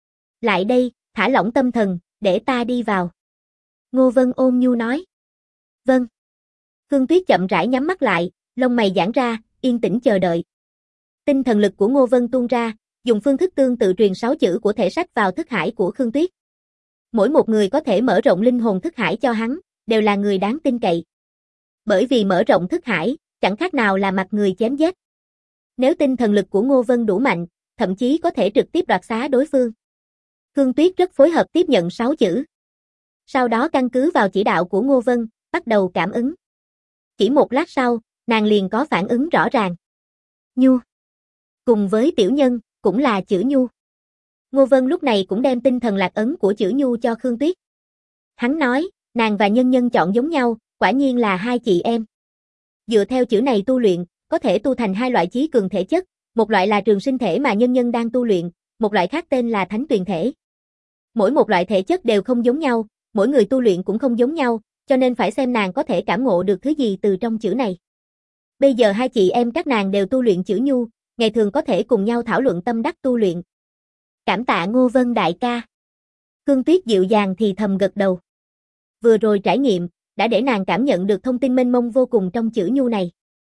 Lại đây, thả lỏng tâm thần, để ta đi vào. Ngô Vân ôn nhu nói. Vâng. Khương Tuyết chậm rãi nhắm mắt lại, lông mày giãn ra, yên tĩnh chờ đợi. Tinh thần lực của Ngô Vân tuôn ra, dùng phương thức tương tự truyền 6 chữ của thể sách vào thức hải của Khương Tuyết. Mỗi một người có thể mở rộng linh hồn thức hải cho hắn, đều là người đáng tin cậy. Bởi vì mở rộng thức hải, chẳng khác nào là mặt người chém giết. Nếu tinh thần lực của Ngô Vân đủ mạnh, thậm chí có thể trực tiếp đoạt xá đối phương. Khương Tuyết rất phối hợp tiếp nhận 6 chữ. Sau đó căn cứ vào chỉ đạo của Ngô Vân, bắt đầu cảm ứng. Chỉ một lát sau, nàng liền có phản ứng rõ ràng. Nhu. Cùng với tiểu nhân, cũng là chữ Nhu. Ngô Vân lúc này cũng đem tinh thần lạc ấn của chữ Nhu cho Khương Tuyết. Hắn nói, nàng và nhân nhân chọn giống nhau, quả nhiên là hai chị em. Dựa theo chữ này tu luyện, có thể tu thành hai loại chí cường thể chất, một loại là trường sinh thể mà nhân nhân đang tu luyện, một loại khác tên là thánh tuyền thể. Mỗi một loại thể chất đều không giống nhau, mỗi người tu luyện cũng không giống nhau, cho nên phải xem nàng có thể cảm ngộ được thứ gì từ trong chữ này. Bây giờ hai chị em các nàng đều tu luyện chữ Nhu, ngày thường có thể cùng nhau thảo luận tâm đắc tu luyện. Cảm tạ Ngô Vân đại ca. Khương Tuyết dịu dàng thì thầm gật đầu. Vừa rồi trải nghiệm, đã để nàng cảm nhận được thông tin mênh mông vô cùng trong chữ Nhu này.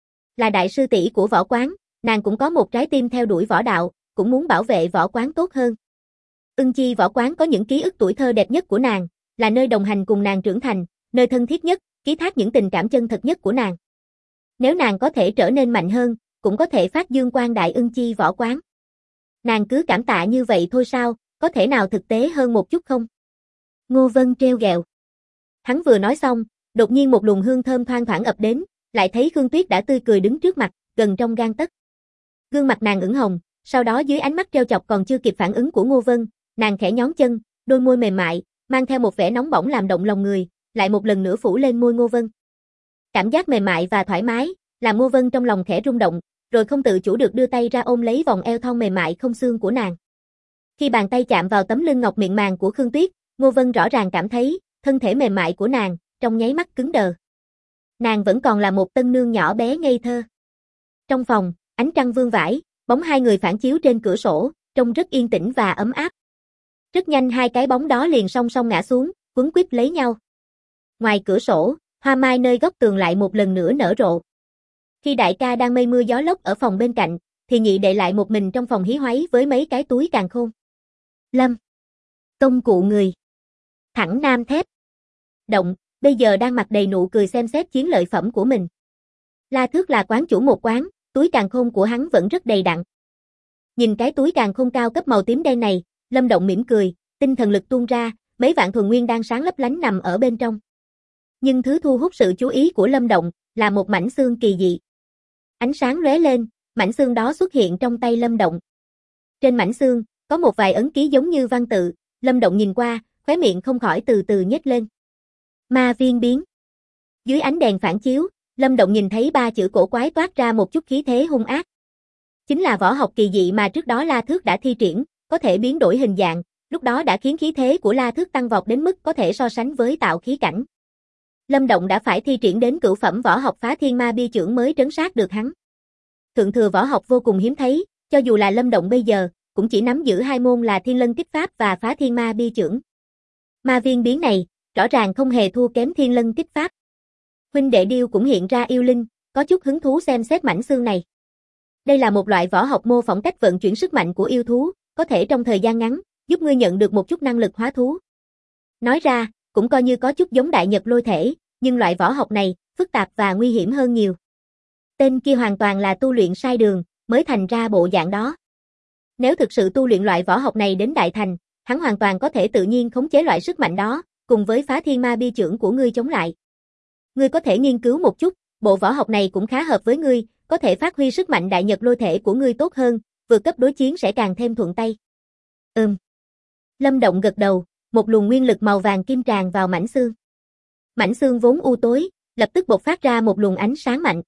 Là đại sư tỷ của võ quán, nàng cũng có một trái tim theo đuổi võ đạo, cũng muốn bảo vệ võ quán tốt hơn. Ưng Chi võ quán có những ký ức tuổi thơ đẹp nhất của nàng, là nơi đồng hành cùng nàng trưởng thành, nơi thân thiết nhất, ký thác những tình cảm chân thật nhất của nàng. Nếu nàng có thể trở nên mạnh hơn, cũng có thể phát dương quang đại Ưng Chi võ quán. Nàng cứ cảm tạ như vậy thôi sao, có thể nào thực tế hơn một chút không? Ngô Vân trêu ghẹo. Hắn vừa nói xong, đột nhiên một luồng hương thơm thoang thoảng ập đến, lại thấy Khương Tuyết đã tươi cười đứng trước mặt, gần trong gang tấc. Gương mặt nàng ửng hồng, sau đó dưới ánh mắt trêu chọc còn chưa kịp phản ứng của Ngô Vân, nàng khẽ nhón chân, đôi môi mềm mại, mang theo một vẻ nóng bỏng làm động lòng người, lại một lần nữa phủ lên môi Ngô Vân. Cảm giác mềm mại và thoải mái, làm Ngô Vân trong lòng khẽ rung động, rồi không tự chủ được đưa tay ra ôm lấy vòng eo thon mềm mại không xương của nàng. Khi bàn tay chạm vào tấm lưng ngọc mịn màng của Khương Tuyết, Ngô Vân rõ ràng cảm thấy, thân thể mềm mại của nàng, trong nháy mắt cứng đờ. Nàng vẫn còn là một tân nương nhỏ bé ngây thơ. Trong phòng, ánh trăng vương vãi, bóng hai người phản chiếu trên cửa sổ, trông rất yên tĩnh và ấm áp. Rất nhanh hai cái bóng đó liền song song ngã xuống, quấn quýt lấy nhau. Ngoài cửa sổ, hoa mai nơi góc tường lại một lần nữa nở rộ. Khi đại ca đang mây mưa gió lốc ở phòng bên cạnh, thì nhị đệ lại một mình trong phòng hí hoáy với mấy cái túi càn khôn. Lâm. Công cụ người. Thẳng nam thép. Động, bây giờ đang mặt đầy nụ cười xem xét chiến lợi phẩm của mình. La Thước là quán chủ một quán, túi càn khôn của hắn vẫn rất đầy đặn. Nhìn cái túi càn khôn cao cấp màu tím đen này, Lâm Động mỉm cười, tinh thần lực tuôn ra, mấy vạn thuần nguyên đang sáng lấp lánh nằm ở bên trong. Nhưng thứ thu hút sự chú ý của Lâm Động là một mảnh xương kỳ dị. Ánh sáng lóe lên, mảnh xương đó xuất hiện trong tay Lâm Động. Trên mảnh xương, có một vài ấn ký giống như văn tự, Lâm Động nhìn qua, khóe miệng không khỏi từ từ nhếch lên. Ma viên biến. Dưới ánh đèn phản chiếu, Lâm Động nhìn thấy ba chữ cổ quái toát ra một chút khí thế hung ác. Chính là võ học kỳ dị mà trước đó La Thước đã thi triển, có thể biến đổi hình dạng, lúc đó đã khiến khí thế của La Thước tăng vọt đến mức có thể so sánh với tạo khí cảnh. Lâm Động đã phải thi triển đến cửu phẩm võ học Phá Thiên Ma Bi Chưởng mới trấn sát được hắn. Thượng thừa võ học vô cùng hiếm thấy, cho dù là Lâm Động bây giờ, cũng chỉ nắm giữ hai môn là Thiên Lân Kích Pháp và Phá Thiên Ma Bi Chưởng. Ma viên biến này, rõ ràng không hề thua kém Thiên Lân Kích Pháp. Huynh đệ Điêu cũng hiện ra yêu linh, có chút hứng thú xem xét mảnh xương này. Đây là một loại võ học mô phỏng cách vận chuyển sức mạnh của yêu thú, có thể trong thời gian ngắn, giúp ngươi nhận được một chút năng lực hóa thú. Nói ra, cũng coi như có chút giống đại nhật lôi thể, nhưng loại võ học này, phức tạp và nguy hiểm hơn nhiều. Tên kia hoàn toàn là tu luyện sai đường, mới thành ra bộ dạng đó. Nếu thực sự tu luyện loại võ học này đến đại thành, hắn hoàn toàn có thể tự nhiên khống chế loại sức mạnh đó, cùng với Phá Thiên Ma Bi Chưởng của ngươi chống lại. Ngươi có thể nghiên cứu một chút, bộ võ học này cũng khá hợp với ngươi, có thể phát huy sức mạnh đại nhật lôi thể của ngươi tốt hơn, vượt cấp đối chiến sẽ càng thêm thuận tay. Lâm Động gật đầu, một luồng nguyên lực màu vàng kim tràn vào mảnh xương. Mảnh xương vốn u tối, lập tức bộc phát ra một luồng ánh sáng mạnh.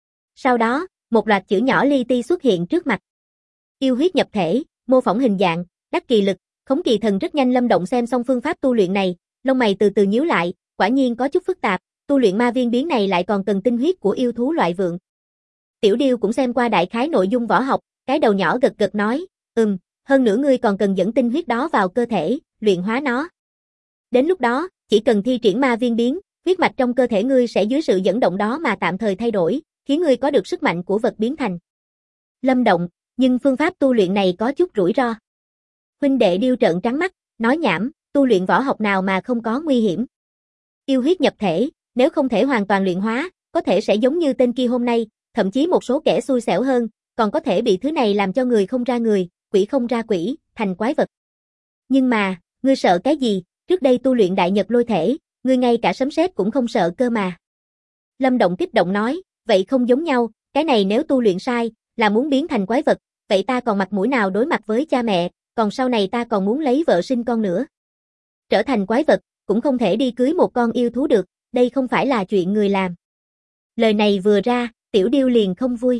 Sau đó, một loạt chữ nhỏ li ti xuất hiện trước mặt. Yêu huyết nhập thể, mô phỏng hình dạng, đắc kỳ lực, khống kỳ thần rất nhanh. Lâm Động xem xong phương pháp tu luyện này, lông mày từ từ nhíu lại, quả nhiên có chút phức tạp, tu luyện ma viên biến này lại còn cần tinh huyết của yêu thú loại vượn. Tiểu Điêu cũng xem qua đại khái nội dung võ học, cái đầu nhỏ gật gật nói, hơn nữa ngươi còn cần dẫn tinh huyết đó vào cơ thể, luyện hóa nó. Đến lúc đó, chỉ cần thi triển ma viên biến, huyết mạch trong cơ thể ngươi sẽ dưới sự dẫn động đó mà tạm thời thay đổi, khiến ngươi có được sức mạnh của vật biến thành. Lâm Động, nhưng phương pháp tu luyện này có chút rủi ro. Huynh đệ Điêu trợn trắng mắt, nói nhảm, tu luyện võ học nào mà không có nguy hiểm. Yêu huyết nhập thể, nếu không thể hoàn toàn luyện hóa, có thể sẽ giống như tên kia hôm nay, thậm chí một số kẻ xui xẻo hơn, còn có thể bị thứ này làm cho người không ra người, quỷ không ra quỷ, thành quái vật. Nhưng mà, ngươi sợ cái gì, trước đây tu luyện đại nhật lôi thể, ngươi ngay cả sấm sét cũng không sợ cơ mà. Lâm Động kích động nói, vậy không giống nhau, cái này nếu tu luyện sai, là muốn biến thành quái vật, vậy ta còn mặt mũi nào đối mặt với cha mẹ, còn sau này ta còn muốn lấy vợ sinh con nữa. Trở thành quái vật, cũng không thể đi cưới một con yêu thú được, đây không phải là chuyện người làm. Lời này vừa ra, Tiểu Điêu liền không vui.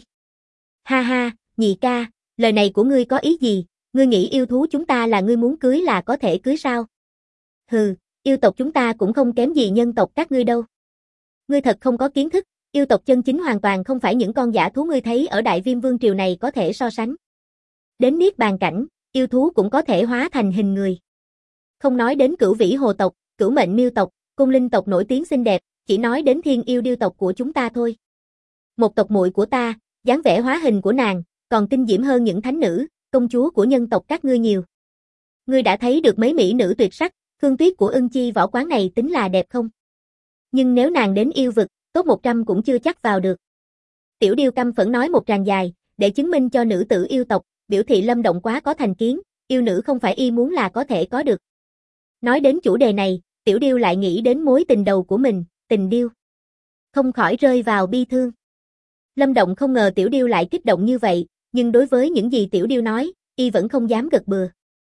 Ha ha, nhị ca, lời này của ngươi có ý gì, ngươi nghĩ yêu thú chúng ta là ngươi muốn cưới là có thể cưới sao? Hừ, yêu tộc chúng ta cũng không kém gì nhân tộc các ngươi đâu. Ngươi thật không có kiến thức, yêu tộc chân chính hoàn toàn không phải những con dã thú ngươi thấy ở Đại Viêm Vương triều này có thể so sánh. Đến niết bàn cảnh, yêu thú cũng có thể hóa thành hình người. Không nói đến Cửu Vĩ Hồ tộc, Cửu Mệnh Miêu tộc, Côn Linh tộc nổi tiếng xinh đẹp, chỉ nói đến Thiên Yêu Điêu tộc của chúng ta thôi. Một tộc muội của ta, dáng vẻ hóa hình của nàng, còn kinh diễm hơn những thánh nữ, công chúa của nhân tộc các ngươi nhiều. Ngươi đã thấy được mấy mỹ nữ tuyệt sắc, Khương Tuyết của Ưng Chi võ quán này tính là đẹp không? Nhưng nếu nàng đến yêu vực, top 100 cũng chưa chắc vào được. Tiểu Điêu căm phẫn nói một tràng dài, để chứng minh cho nữ tử yêu tộc, biểu thị Lâm Động quá có thành kiến, yêu nữ không phải y muốn là có thể có được. Nói đến chủ đề này, Tiểu Điêu lại nghĩ đến mối tình đầu của mình, Tình Điêu. Không khỏi rơi vào bi thương. Lâm Động không ngờ Tiểu Điêu lại kích động như vậy, nhưng đối với những gì Tiểu Điêu nói, y vẫn không dám gật bừa.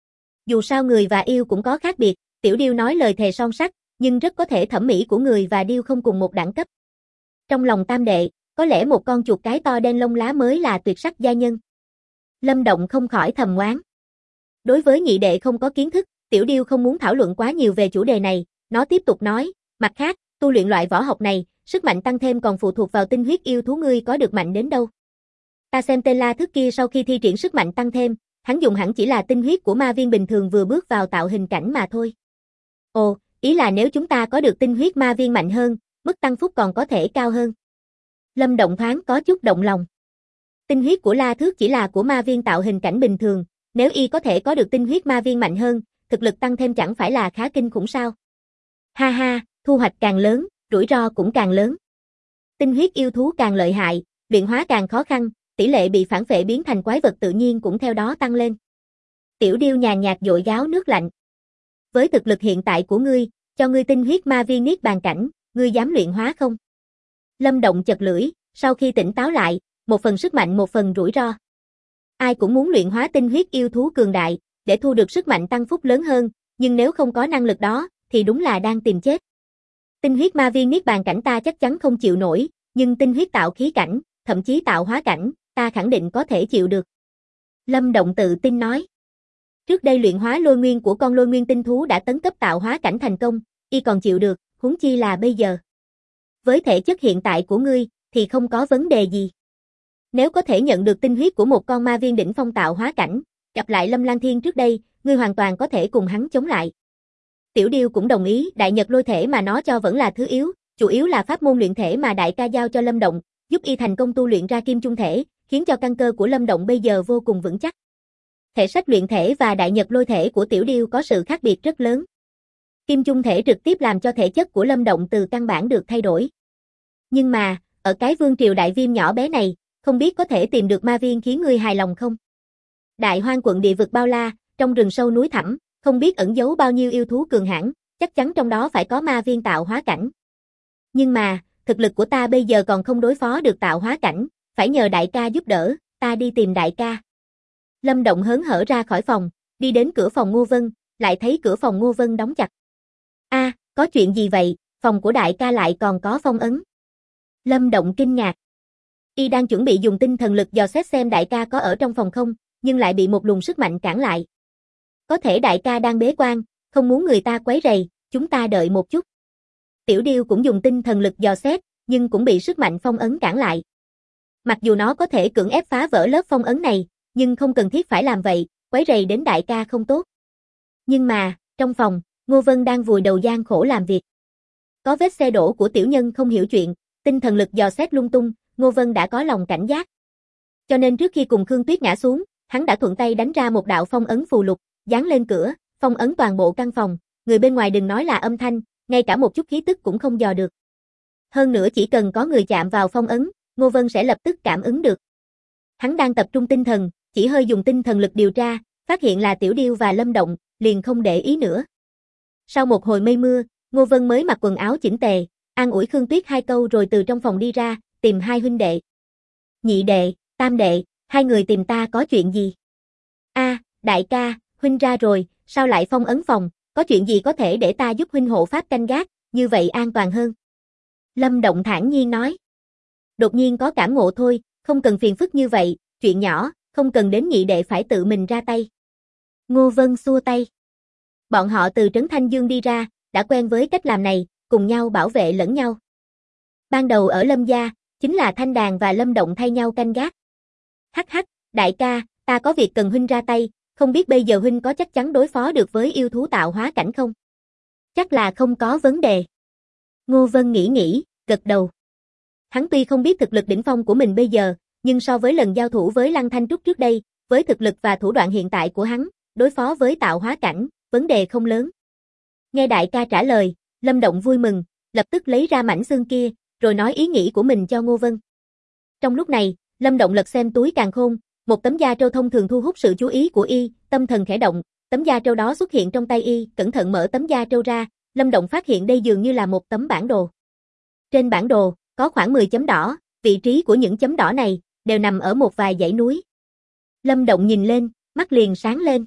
Dù sao người và yêu cũng có khác biệt, Tiểu Điêu nói lời thề son sắt, nhưng rất có thể thẩm mỹ của người và điêu không cùng một đẳng cấp. Trong lòng tam đệ, có lẽ một con chuột cái to đen lông lá mới là tuyệt sắc gia nhân. Lâm Động không khỏi thầm oán. Đối với nhị đệ không có kiến thức, Tiểu Điêu không muốn thảo luận quá nhiều về chủ đề này, nó tiếp tục nói, mặt khác, tu luyện loại võ học này, sức mạnh tăng thêm còn phụ thuộc vào tinh huyết yêu thú ngươi có được mạnh đến đâu. Ta xem tên La Thước kia sau khi thi triển sức mạnh tăng thêm, hắn dùng hẳn chỉ là tinh huyết của ma viên bình thường vừa bước vào tạo hình cảnh mà thôi. Ồ, ý là nếu chúng ta có được tinh huyết ma viên mạnh hơn, mức tăng phúc còn có thể cao hơn. Lâm Động thoáng có chút động lòng. Tinh huyết của La Thước chỉ là của ma viên tạo hình cảnh bình thường, nếu y có thể có được tinh huyết ma viên mạnh hơn, thực lực tăng thêm chẳng phải là khá kinh khủng sao? Ha ha, thu hoạch càng lớn, rủi ro cũng càng lớn. Tinh huyết yêu thú càng lợi hại, luyện hóa càng khó khăn, tỷ lệ bị phản phệ biến thành quái vật tự nhiên cũng theo đó tăng lên. Tiểu Điêu nhàn nhạt dội gáo nước lạnh. Với thực lực hiện tại của ngươi, cho ngươi tinh huyết ma viên niết bàn cảnh, ngươi dám luyện hóa không? Lâm Động chật lưỡi, sau khi tỉnh táo lại, một phần sức mạnh một phần rủi ro. Ai cũng muốn luyện hóa tinh huyết yêu thú cường đại, để thu được sức mạnh tăng phúc lớn hơn, nhưng nếu không có năng lực đó, thì đúng là đang tìm chết. Tinh huyết ma viên niết bàn cảnh ta chắc chắn không chịu nổi, nhưng tinh huyết tạo khí cảnh, thậm chí tạo hóa cảnh, ta khẳng định có thể chịu được. Lâm Động tự tin nói. Trước đây luyện hóa lôi nguyên của con lôi nguyên tinh thú đã tấn cấp tạo hóa cảnh thành công, y còn chịu được, huống chi là bây giờ. Với thể chất hiện tại của ngươi, thì không có vấn đề gì. Nếu có thể nhận được tinh huyết của một con ma viên đỉnh phong tạo hóa cảnh, gặp lại Lâm Lang Thiên trước đây, ngươi hoàn toàn có thể cùng hắn chống lại. Tiểu Điêu cũng đồng ý, đại nhật lôi thể mà nó cho vẫn là thứ yếu, chủ yếu là pháp môn luyện thể mà đại ca giao cho Lâm Động, giúp y thành công tu luyện ra kim trung thể, khiến cho căn cơ của Lâm Động bây giờ vô cùng vững chắc. Thể sách luyện thể và đại nhật lôi thể của Tiểu Điêu có sự khác biệt rất lớn. Kim trung thể trực tiếp làm cho thể chất của Lâm Động từ căn bản được thay đổi. Nhưng mà, ở cái vương triều đại viêm nhỏ bé này, không biết có thể tìm được ma viên khiến ngươi hài lòng không? Đại hoang quận địa vực bao la, trong rừng sâu núi thẳm, không biết ẩn giấu bao nhiêu yêu thú cường hãn, chắc chắn trong đó phải có ma viên tạo hóa cảnh. Nhưng mà, thực lực của ta bây giờ còn không đối phó được tạo hóa cảnh, phải nhờ đại ca giúp đỡ, ta đi tìm đại ca. Lâm Động hớn hở ra khỏi phòng, đi đến cửa phòng Ngô Vân, lại thấy cửa phòng Ngô Vân đóng chặt. A, có chuyện gì vậy, phòng của đại ca lại còn có phong ấn. Lâm Động kinh ngạc. Y đang chuẩn bị dùng tinh thần lực dò xét xem đại ca có ở trong phòng không, nhưng lại bị một luồng sức mạnh cản lại. Có thể đại ca đang bế quan, không muốn người ta quấy rầy, chúng ta đợi một chút. Tiểu Điêu cũng dùng tinh thần lực dò xét, nhưng cũng bị sức mạnh phong ấn cản lại. Mặc dù nó có thể cưỡng ép phá vỡ lớp phong ấn này, nhưng không cần thiết phải làm vậy, quấy rầy đến đại ca không tốt. Nhưng mà, trong phòng, Ngô Vân đang vùi đầu gian khổ làm việc. Có vết xe đổ của tiểu nhân không hiểu chuyện, tinh thần lực dò xét lung tung, Ngô Vân đã có lòng cảnh giác. Cho nên trước khi cùng Khương Tuyết ngã xuống, hắn đã thuận tay đánh ra một đạo phong ấn phù lục, dán lên cửa, phong ấn toàn bộ căn phòng, người bên ngoài đừng nói là âm thanh, ngay cả một chút khí tức cũng không dò được. Hơn nữa chỉ cần có người chạm vào phong ấn, Ngô Vân sẽ lập tức cảm ứng được. Hắn đang tập trung tinh thần, chỉ hơi dùng tinh thần lực điều tra, phát hiện là Tiểu Điêu và Lâm Động, liền không để ý nữa. Sau một hồi mây mưa, Ngô Vân mới mặc quần áo chỉnh tề, an ủi Khương Tuyết 2 câu rồi từ trong phòng đi ra, tìm 2 huynh đệ. Nhị đệ, tam đệ, 2 người tìm ta có chuyện gì? A, đại ca, huynh ra rồi, sao lại phong ấn phòng, có chuyện gì có thể để ta giúp huynh hộ pháp canh gác, như vậy an toàn hơn. Lâm Động thản nhiên nói. Đột nhiên có cảm ngộ thôi, không cần phiền phức như vậy, chuyện nhỏ, không cần đến nhị đệ phải tự mình ra tay. Ngô Vân xua tay. Bọn họ từ Trấn Thanh Dương đi ra, đã quen với cách làm này, cùng nhau bảo vệ lẫn nhau. Ban đầu ở Lâm gia, chính là Thanh Đàn và Lâm Động thay nhau canh gác. Hắc hắc, đại ca, ta có việc cần huynh ra tay, không biết bây giờ huynh có chắc chắn đối phó được với yêu thú tạo hóa cảnh không? Chắc là không có vấn đề. Ngô Vân nghĩ, gật đầu. Hắn tuy không biết thực lực đỉnh phong của mình bây giờ, nhưng so với lần giao thủ với Lăng Thanh Trúc trước đây, với thực lực và thủ đoạn hiện tại của hắn, đối phó với tạo hóa cảnh, vấn đề không lớn. Nghe đại ca trả lời, Lâm Động vui mừng, lập tức lấy ra mảnh xương kia, rồi nói ý nghĩ của mình cho Ngô Vân. Trong lúc này, Lâm Động lật xem túi càn khôn, một tấm da trâu thông thường thu hút sự chú ý của y, tâm thần khẽ động, tấm da trâu đó xuất hiện trong tay y, cẩn thận mở tấm da trâu ra, Lâm Động phát hiện đây dường như là một tấm bản đồ. Trên bản đồ, có khoảng 10 chấm đỏ, vị trí của những chấm đỏ này, đều nằm ở một vài dãy núi. Lâm Động nhìn lên, mắt liền sáng lên.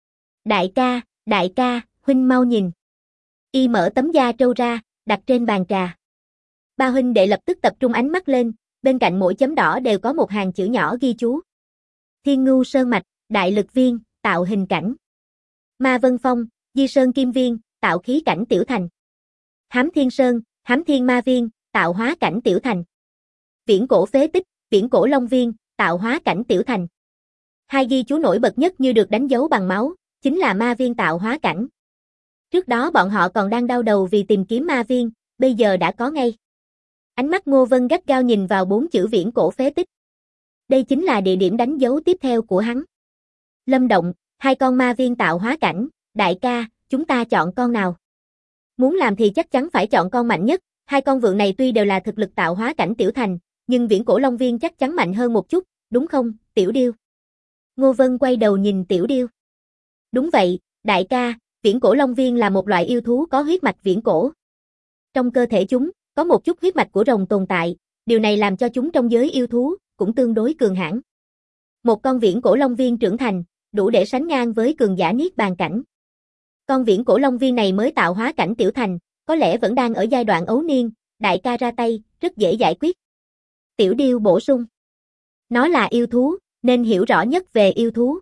Đại ca, huynh mau nhìn. Y mở tấm da trâu ra, đặt trên bàn trà. 3 huynh đệ lập tức tập trung ánh mắt lên, bên cạnh mỗi chấm đỏ đều có một hàng chữ nhỏ ghi chú. Thiên Ngưu Sơn Mạch, Đại Lực Viên, tạo hình cảnh. Ma Vân Phong, Di Sơn Kim Viên, tạo khí cảnh tiểu thành. Hám Thiên Sơn, Hám Thiên Ma Viên, tạo hóa cảnh tiểu thành. Viễn Cổ Phế Tích, Viễn Cổ Long Viên, tạo hóa cảnh tiểu thành. 2 ghi chú nổi bật nhất như được đánh dấu bằng máu, chính là ma viên tạo hóa cảnh. Trước đó bọn họ còn đang đau đầu vì tìm kiếm ma viên, bây giờ đã có ngay. Ánh mắt Ngô Vân gắt gao nhìn vào 4 chữ Viễn Cổ Phế Tích. Đây chính là địa điểm đánh dấu tiếp theo của hắn. Lâm Động, 2 con ma viên tạo hóa cảnh, đại ca, chúng ta chọn con nào? Muốn làm thì chắc chắn phải chọn con mạnh nhất, 2 con vượn này tuy đều là thực lực tạo hóa cảnh tiểu thành, nhưng Viễn Cổ Long Viên chắc chắn mạnh hơn một chút, đúng không, Tiểu Điêu? Ngô Vân quay đầu nhìn Tiểu Điêu. Đúng vậy, đại ca, Viễn Cổ Long Viên là một loại yêu thú có huyết mạch viễn cổ. Trong cơ thể chúng, có một chút huyết mạch của rồng tồn tại, điều này làm cho chúng trong giới yêu thú, cũng tương đối cường hãn. Một con Viễn Cổ Long Viên trưởng thành, đủ để sánh ngang với cường giả Niết Bàn cảnh. Con Viễn Cổ Long Viên này mới tạo hóa cảnh tiểu thành, có lẽ vẫn đang ở giai đoạn ấu niên, đại ca ra tay, rất dễ giải quyết. Tiểu Điêu bổ sung. Nó là yêu thú, nên hiểu rõ nhất về yêu thú.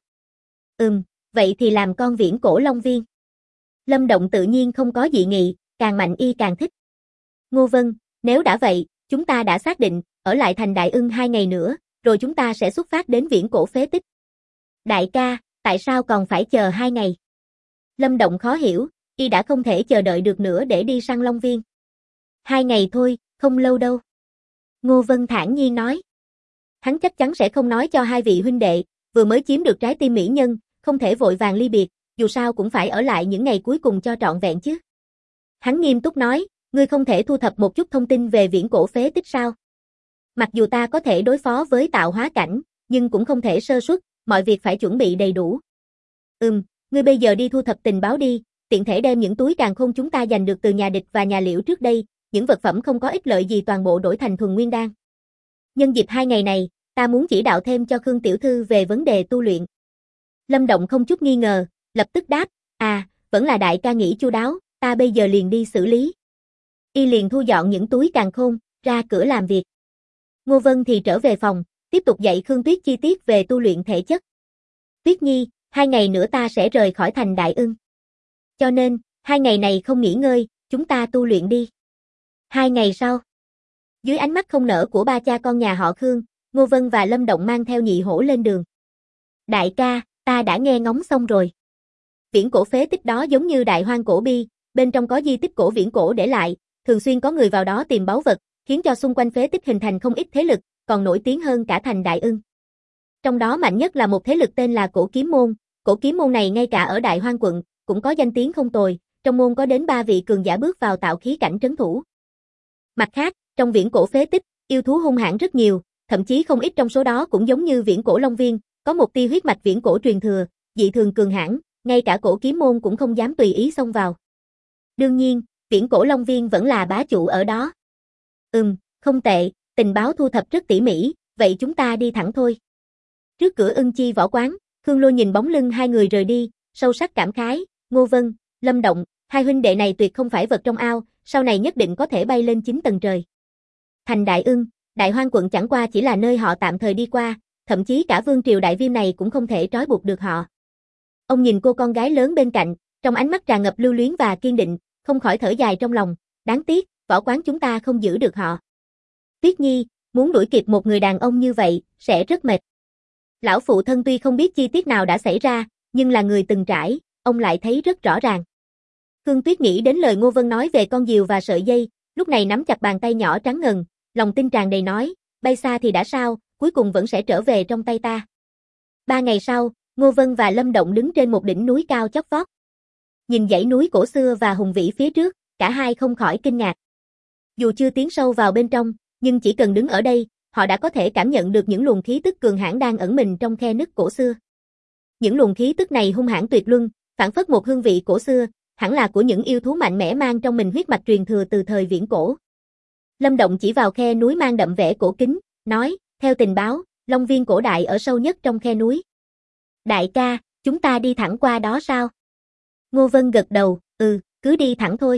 Vậy thì làm con Viễn Cổ Long Viên. Lâm Động tự nhiên không có dị nghị, càng mạnh y càng thích. Ngô Vân, nếu đã vậy, chúng ta đã xác định, ở lại thành Đại Ưng 2 ngày nữa, rồi chúng ta sẽ xuất phát đến Viễn Cổ Phế Tích. Đại ca, tại sao còn phải chờ 2 ngày? Lâm Động khó hiểu, y đã không thể chờ đợi được nữa để đi săn Long Viên. 2 ngày thôi, không lâu đâu. Ngô Vân thản nhiên nói. Hắn chắc chắn sẽ không nói cho 2 vị huynh đệ, vừa mới chiếm được trái tim mỹ nhân, không thể vội vàng ly biệt, dù sao cũng phải ở lại những ngày cuối cùng cho trọn vẹn chứ. Hắn nghiêm túc nói, ngươi không thể thu thập một chút thông tin về Viễn Cổ Phế Tích sao? Mặc dù ta có thể đối phó với tạo hóa cảnh, nhưng cũng không thể sơ suất, mọi việc phải chuẩn bị đầy đủ. Ngươi bây giờ đi thu thập tình báo đi, tiện thể đem những túi càn khôn chúng ta giành được từ nhà địch và nhà Liễu trước đây, những vật phẩm không có ích lợi gì toàn bộ đổi thành thuần nguyên đan. Nhân dịp 2 ngày này, ta muốn chỉ đạo thêm cho Khương tiểu thư về vấn đề tu luyện. Lâm Động không chút nghi ngờ, lập tức đáp, vẫn là đại ca nghĩ chu đáo, ta bây giờ liền đi xử lý. Y liền thu dọn những túi càn khôn, ra cửa làm việc. Ngô Vân thì trở về phòng, tiếp tục dạy Khương Tuyết chi tiết về tu luyện thể chất. Tuyết Nhi, 2 ngày nữa ta sẽ rời khỏi thành Đại Ưng. Cho nên, 2 ngày này không nghỉ ngơi, chúng ta tu luyện đi. 2 ngày sau, dưới ánh mắt không nở của ba cha con nhà họ Khương, Ngô Vân và Lâm Động mang theo nhị hổ lên đường. Đại ca, ta đã nghe ngóng xong rồi. Viễn cổ phế tích đó giống như đại hoang cổ bi, bên trong có di tích cổ viễn cổ để lại, thường xuyên có người vào đó tìm báu vật, khiến cho xung quanh phế tích hình thành không ít thế lực, còn nổi tiếng hơn cả thành Đại Ưng. Trong đó mạnh nhất là một thế lực tên là Cổ Kiếm Môn, Cổ Kiếm Môn này ngay cả ở Đại Hoang quận, cũng có danh tiếng không tồi, trong môn có đến 3 vị cường giả bước vào tạo khí cảnh trấn thủ. Mặt khác, trong viễn cổ phế tích, yêu thú hung hãn rất nhiều, thậm chí không ít trong số đó cũng giống như viễn cổ Long Viên, có một tia huyết mạch viễn cổ truyền thừa, dị thường cường hãn, ngay cả Cổ Kiếm Môn cũng không dám tùy ý xông vào. Đương nhiên, viễn cổ Long Viên vẫn là bá chủ ở đó. Không tệ, tình báo thu thập rất tỉ mỉ, vậy chúng ta đi thẳng thôi. Trước cửa Ưng Chi võ quán, Khương Lôi nhìn bóng lưng 2 người rời đi, sâu sắc cảm khái, Ngô Vân, Lâm Động, 2 huynh đệ này tuyệt không phải vật trong ao, sau này nhất định có thể bay lên 9 tầng trời. Thành Đại Ưng, Đại Hoang quận chẳng qua chỉ là nơi họ tạm thời đi qua, thậm chí cả vương triều Đại Viêm này cũng không thể trói buộc được họ. Ông nhìn cô con gái lớn bên cạnh, trong ánh mắt tràn ngập lưu luyến và kiên định, không khỏi thở dài trong lòng, đáng tiếc, võ quán chúng ta không giữ được họ. Tuyết Nhi, muốn đuổi kịp một người đàn ông như vậy, sẽ rất mệt. Lão phụ thân tuy không biết chi tiết nào đã xảy ra, nhưng là người từng trải, ông lại thấy rất rõ ràng. Khương Tuyết nghĩ đến lời Ngô Vân nói về con diều và sợi dây, lúc này nắm chặt bàn tay nhỏ trắng ngần, lòng tin tràn đầy nói, bay xa thì đã sao, cuối cùng vẫn sẽ trở về trong tay ta. 3 ngày sau, Ngô Vân và Lâm Động đứng trên một đỉnh núi cao chót vót. Nhìn dãy núi cổ xưa và hùng vĩ phía trước, cả hai không khỏi kinh ngạc. Dù chưa tiến sâu vào bên trong, nhưng chỉ cần đứng ở đây, họ đã có thể cảm nhận được những luồng khí tức cường hãn đang ẩn mình trong khe nứt cổ xưa. Những luồng khí tức này hung hãn tuyệt luân, phảng phất một hương vị cổ xưa, hẳn là của những yêu thú mạnh mẽ mang trong mình huyết mạch truyền thừa từ thời viễn cổ. Lâm Động chỉ vào khe núi mang đậm vẻ cổ kính, nói, theo tình báo, Long Viên cổ đại ở sâu nhất trong khe núi. Đại ca, chúng ta đi thẳng qua đó sao? Ngô Vân gật đầu, cứ đi thẳng thôi.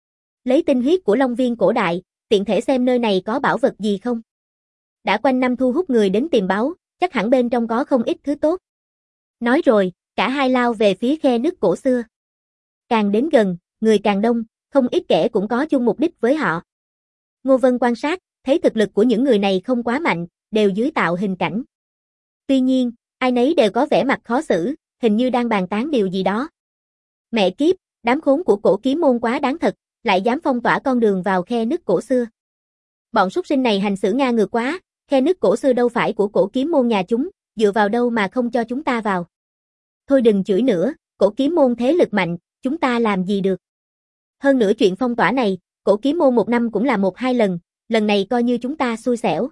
Lấy tinh huyết của Long Viên cổ đại, tiện thể xem nơi này có bảo vật gì không. Đã quanh năm thu hút người đến tìm báu, chắc hẳn bên trong có không ít thứ tốt. Nói rồi, cả hai lao về phía khe nứt cổ xưa. Càng đến gần, người càng đông, không ít kẻ cũng có chung mục đích với họ. Ngô Vân quan sát, thấy thực lực của những người này không quá mạnh, đều dưới tạo hình cảnh. Tuy nhiên, ai nấy đều có vẻ mặt khó xử, hình như đang bàn tán điều gì đó. Mẹ kiếp, đám khốn của Cổ Kiếm Môn quá đáng thật, lại dám phong tỏa con đường vào khe nứt cổ xưa. Bọn súc sinh này hành xử ngang ngược quá, khe nứt cổ xưa đâu phải của Cổ Kiếm Môn nhà chúng, dựa vào đâu mà không cho chúng ta vào. Thôi đừng chửi nữa, Cổ Kiếm Môn thế lực mạnh, chúng ta làm gì được. Hơn nữa chuyện phong tỏa này, Cổ Kiếm Môn một năm cũng là 1-2 lần, lần này coi như chúng ta xui xẻo.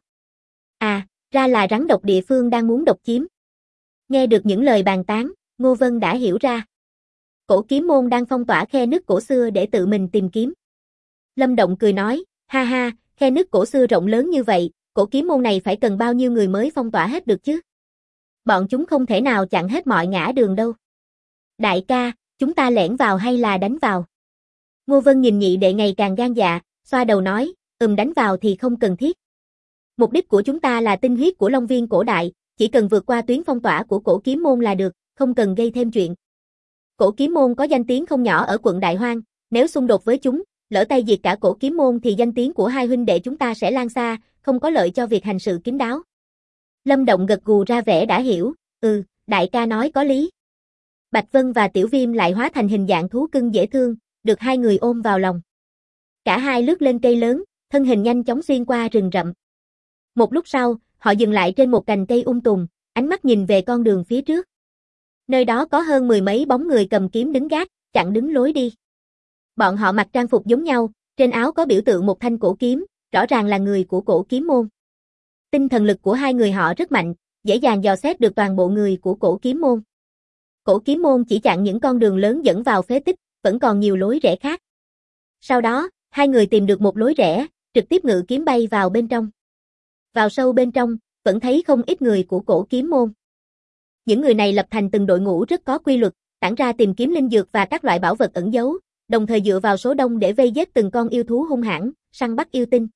Ra là rắn độc địa phương đang muốn độc chiếm. Nghe được những lời bàn tán, Ngô Vân đã hiểu ra. Cổ Kiếm Môn đang phong tỏa khe nứt cổ xưa để tự mình tìm kiếm. Lâm Động cười nói, ha ha, khe nứt cổ xưa rộng lớn như vậy, Cổ Kiếm Môn này phải cần bao nhiêu người mới phong tỏa hết được chứ? Bọn chúng không thể nào chặn hết mọi ngã đường đâu. Đại ca, chúng ta lẻn vào hay là đánh vào? Ngô Vân nhìn nhị đệ ngày càng gan dạ, xoa đầu nói, đánh vào thì không cần thiết. Mục đích của chúng ta là tinh huyết của Long Viên cổ đại, chỉ cần vượt qua tuyến phong tỏa của Cổ Kiếm Môn là được, không cần gây thêm chuyện. Cổ Kiếm Môn có danh tiếng không nhỏ ở quận Đại Hoang, nếu xung đột với chúng, lỡ tay diệt cả Cổ Kiếm Môn thì danh tiếng của hai huynh đệ chúng ta sẽ lan xa, không có lợi cho việc hành sự kín đáo. Lâm Động gật gù ra vẻ đã hiểu, đại ca nói có lý. Bạch Vân và Tiểu Viêm lại hóa thành hình dạng thú cưng dễ thương, được hai người ôm vào lòng. Cả hai lướt lên cây lớn, thân hình nhanh chóng xuyên qua rừng rậm. Một lúc sau, họ dừng lại trên một cành cây tùng, ánh mắt nhìn về con đường phía trước. Nơi đó có hơn 10 mấy bóng người cầm kiếm đứng gác, chặn đứng lối đi. Bọn họ mặc trang phục giống nhau, trên áo có biểu tượng một thanh cổ kiếm, rõ ràng là người của Cổ Kiếm Môn. Tinh thần lực của hai người họ rất mạnh, dễ dàng dò xét được toàn bộ người của Cổ Kiếm Môn. Cổ Kiếm Môn chỉ chặn những con đường lớn dẫn vào phế tích, vẫn còn nhiều lối rẽ khác. Sau đó, Hai người tìm được một lối rẽ, trực tiếp ngự kiếm bay vào bên trong. Vào sâu bên trong, vẫn thấy không ít người của Cổ Kiếm Môn. Những người này lập thành từng đội ngũ rất có quy luật, tản ra tìm kiếm linh dược và các loại bảo vật ẩn giấu, đồng thời dựa vào số đông để vây giết từng con yêu thú hung hãn, săn bắt yêu tinh.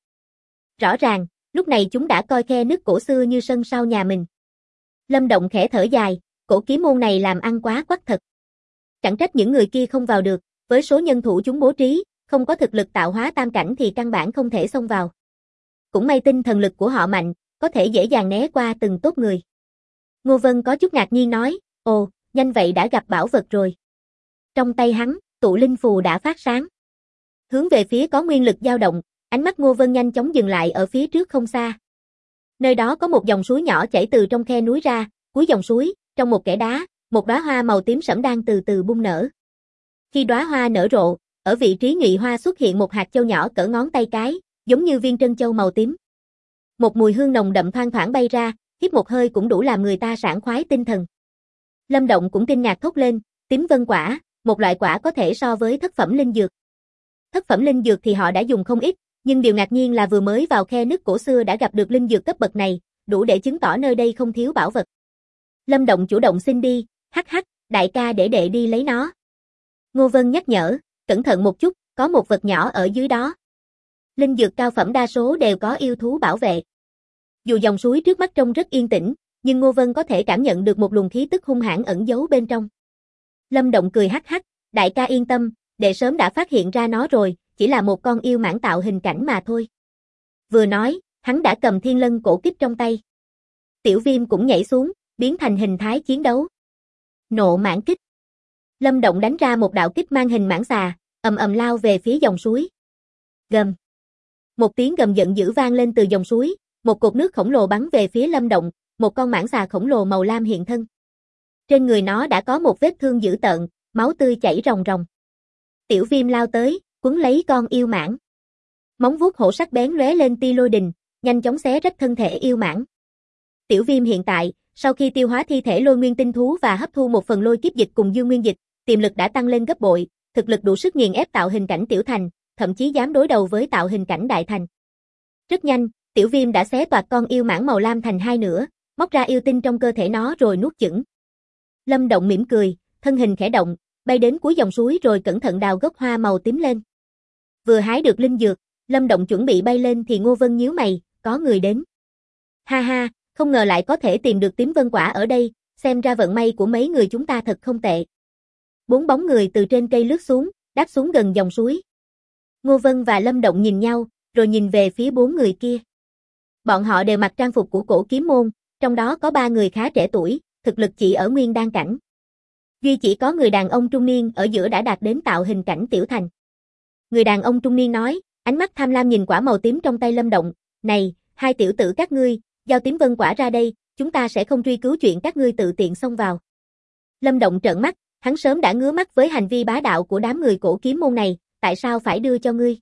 Rõ ràng, lúc này chúng đã coi khe nứt cổ xưa như sân sau nhà mình. Lâm Động khẽ thở dài, Cổ Kiếm Môn này làm ăn quá quắc thật. Chẳng trách những người kia không vào được, với số nhân thủ chúng bố trí, không có thực lực tạo hóa tam cảnh thì căn bản không thể xông vào. Cũng may tinh thần lực của họ mạnh, có thể dễ dàng né qua từng tốp người. Ngô Vân có chút ngạc nhiên nói, ồ, nhanh vậy đã gặp bảo vật rồi. Trong tay hắn, tụ linh phù đã phát sáng. Hướng về phía có nguyên lực dao động, ánh mắt Ngô Vân nhanh chóng dừng lại ở phía trước không xa. Nơi đó có một dòng suối nhỏ chảy từ trong khe núi ra, cuối dòng suối, trong một kẽ đá, một đóa hoa màu tím sẫm đang từ từ bung nở. Khi đóa hoa nở rộ, ở vị trí nhụy hoa xuất hiện một hạt châu nhỏ cỡ ngón tay cái, giống như viên trân châu màu tím. Một mùi hương nồng đậm thoang thoảng bay ra, hít một hơi cũng đủ làm người ta sảng khoái tinh thần. Lâm Động cũng kinh ngạc thốt lên, tím vân quả, một loại quả có thể so với thất phẩm linh dược. Thất phẩm linh dược thì họ đã dùng không ít, nhưng điều ngạc nhiên là vừa mới vào khe nứt cổ xưa đã gặp được linh dược cấp bậc này, đủ để chứng tỏ nơi đây không thiếu bảo vật. Lâm Động chủ động xin đi, hắc hắc, đại ca để đệ đi lấy nó. Ngô Vân nhắc nhở, cẩn thận một chút, có một vật nhỏ ở dưới đó. Linh dược cao phẩm đa số đều có yêu thú bảo vệ. Dù dòng suối trước mắt trông rất yên tĩnh, nhưng Ngô Vân có thể cảm nhận được một luồng khí tức hung hãn ẩn giấu bên trong. Lâm Động cười hắc hắc, đại ca yên tâm, đệ sớm đã phát hiện ra nó rồi, chỉ là một con yêu mãng tạo hình cảnh mà thôi. Vừa nói, hắn đã cầm thiên lân cổ kích trong tay. Tiểu Viêm cũng nhảy xuống, biến thành hình thái chiến đấu. Nộ mãng kích. Lâm Động đánh ra một đạo kích mang hình mãng xà, ầm ầm lao về phía dòng suối. Gầm. Một tiếng gầm giận dữ vang lên từ dòng suối, một cột nước khổng lồ bắn về phía Lâm Động, một con mãng xà khổng lồ màu lam hiện thân. Trên người nó đã có một vết thương dữ tợn, máu tươi chảy ròng ròng. Tiểu Viêm lao tới, quấn lấy con yêu mãng. Móng vuốt hổ sắc bén lóe lên tia lôi đình, nhanh chóng xé rách thân thể yêu mãng. Tiểu Viêm hiện tại, sau khi tiêu hóa thi thể lôi nguyên tinh thú và hấp thu một phần lôi kiếp dịch cùng dương nguyên dịch, tiềm lực đã tăng lên gấp bội, thực lực đủ sức nghiền ép tạo hình cảnh tiểu thành, thậm chí dám đối đầu với tạo hình cảnh đại thành. Rất nhanh, Tiểu Viêm đã xé toạc con yêu mãng màu lam thành hai nửa, móc ra yêu tinh trong cơ thể nó rồi nuốt chửng. Lâm Động mỉm cười, thân hình khẽ động, bay đến cuối dòng suối rồi cẩn thận đào gốc hoa màu tím lên. Vừa hái được linh dược, Lâm Động chuẩn bị bay lên thì Ngô Vân nhíu mày, có người đến. Ha ha, không ngờ lại có thể tìm được tím vân quả ở đây, xem ra vận may của mấy người chúng ta thật không tệ. Bốn bóng người từ trên cây lướt xuống, đáp xuống gần dòng suối. Ngô Vân và Lâm Động nhìn nhau, rồi nhìn về phía bốn người kia. Bọn họ đều mặc trang phục của Cổ Kiếm Môn, trong đó có ba người khá trẻ tuổi, thực lực chỉ ở nguyên đan cảnh. Duy chỉ có người đàn ông trung niên ở giữa đã đạt đến tạo hình cảnh tiểu thành. Người đàn ông trung niên nói, ánh mắt tham lam nhìn quả màu tím trong tay Lâm Động, này, hai tiểu tử các ngươi, giao tím vân quả ra đây, chúng ta sẽ không truy cứu chuyện các ngươi tự tiện xông vào. Lâm Động trợn mắt, hắn sớm đã ngứa mắt với hành vi bá đạo của đám người Cổ Kiếm Môn này, tại sao phải đưa cho ngươi?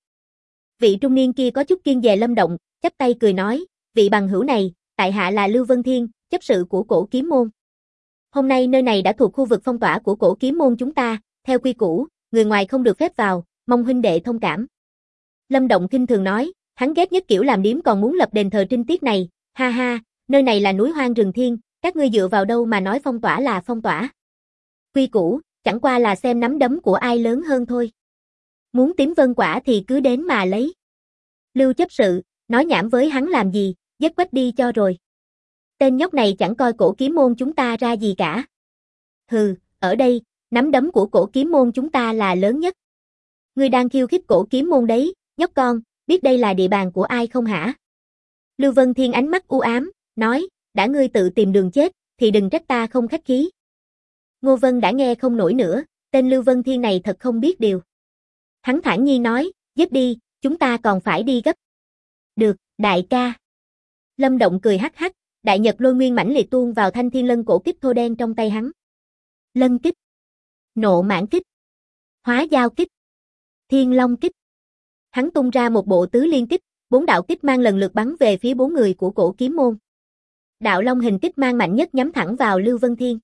Vị trung niên kia có chút kiêng dè Lâm Động, chắp tay cười nói, vị bằng hữu này, tại hạ là Lưu Vân Thiên, chấp sự của Cổ Kiếm Môn. Hôm nay nơi này đã thuộc khu vực phong tỏa của Cổ Kiếm Môn chúng ta, theo quy củ, người ngoài không được phép vào, mong huynh đệ thông cảm. Lâm Động khinh thường nói, hắn ghét nhất kiểu làm điếm còn muốn lập đền thờ trinh tiết này, ha ha, nơi này là núi hoang rừng thiên, các ngươi dựa vào đâu mà nói phong tỏa là phong tỏa. Quy củ, chẳng qua là xem nắm đấm của ai lớn hơn thôi. Muốn tím vân quả thì cứ đến mà lấy. Lưu chấp sự, nói nhảm với hắn làm gì, dứt quách đi cho rồi. Tên nhóc này chẳng coi Cổ Kiếm Môn chúng ta ra gì cả. Hừ, ở đây, nắm đấm của Cổ Kiếm Môn chúng ta là lớn nhất. Ngươi đang khiêu khích Cổ Kiếm Môn đấy, nhóc con, biết đây là địa bàn của ai không hả? Lưu Vân Thiên ánh mắt u ám, nói, đã ngươi tự tìm đường chết, thì đừng trách ta không khách khí. Ngô Vân đã nghe không nổi nữa, tên Lưu Vân Thiên này thật không biết điều. Hắn thản nhiên nói, giết đi, chúng ta còn phải đi gấp. Được, đại ca. Lâm Động cười hắc hắc, đại nhật lôi nguyên mãnh liệt tuôn vào thanh thiên lân cổ kích thô đen trong tay hắn. Lân kích, nộ mãng kích, hóa dao kích, thiên long kích. Hắn tung ra một bộ tứ liên kích, bốn đạo kích mang lần lượt bắn về phía bốn người của Cổ Kiếm Môn. Đạo long hình kích mang mạnh nhất nhắm thẳng vào Lưu Vân Thiên.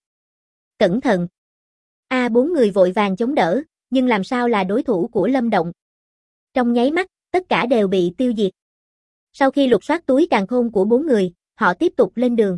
Cẩn thận. Bốn người vội vàng chống đỡ, nhưng làm sao là đối thủ của Lâm Động. Trong nháy mắt, tất cả đều bị tiêu diệt. Sau khi lục soát túi càn khôn của 4 người, họ tiếp tục lên đường.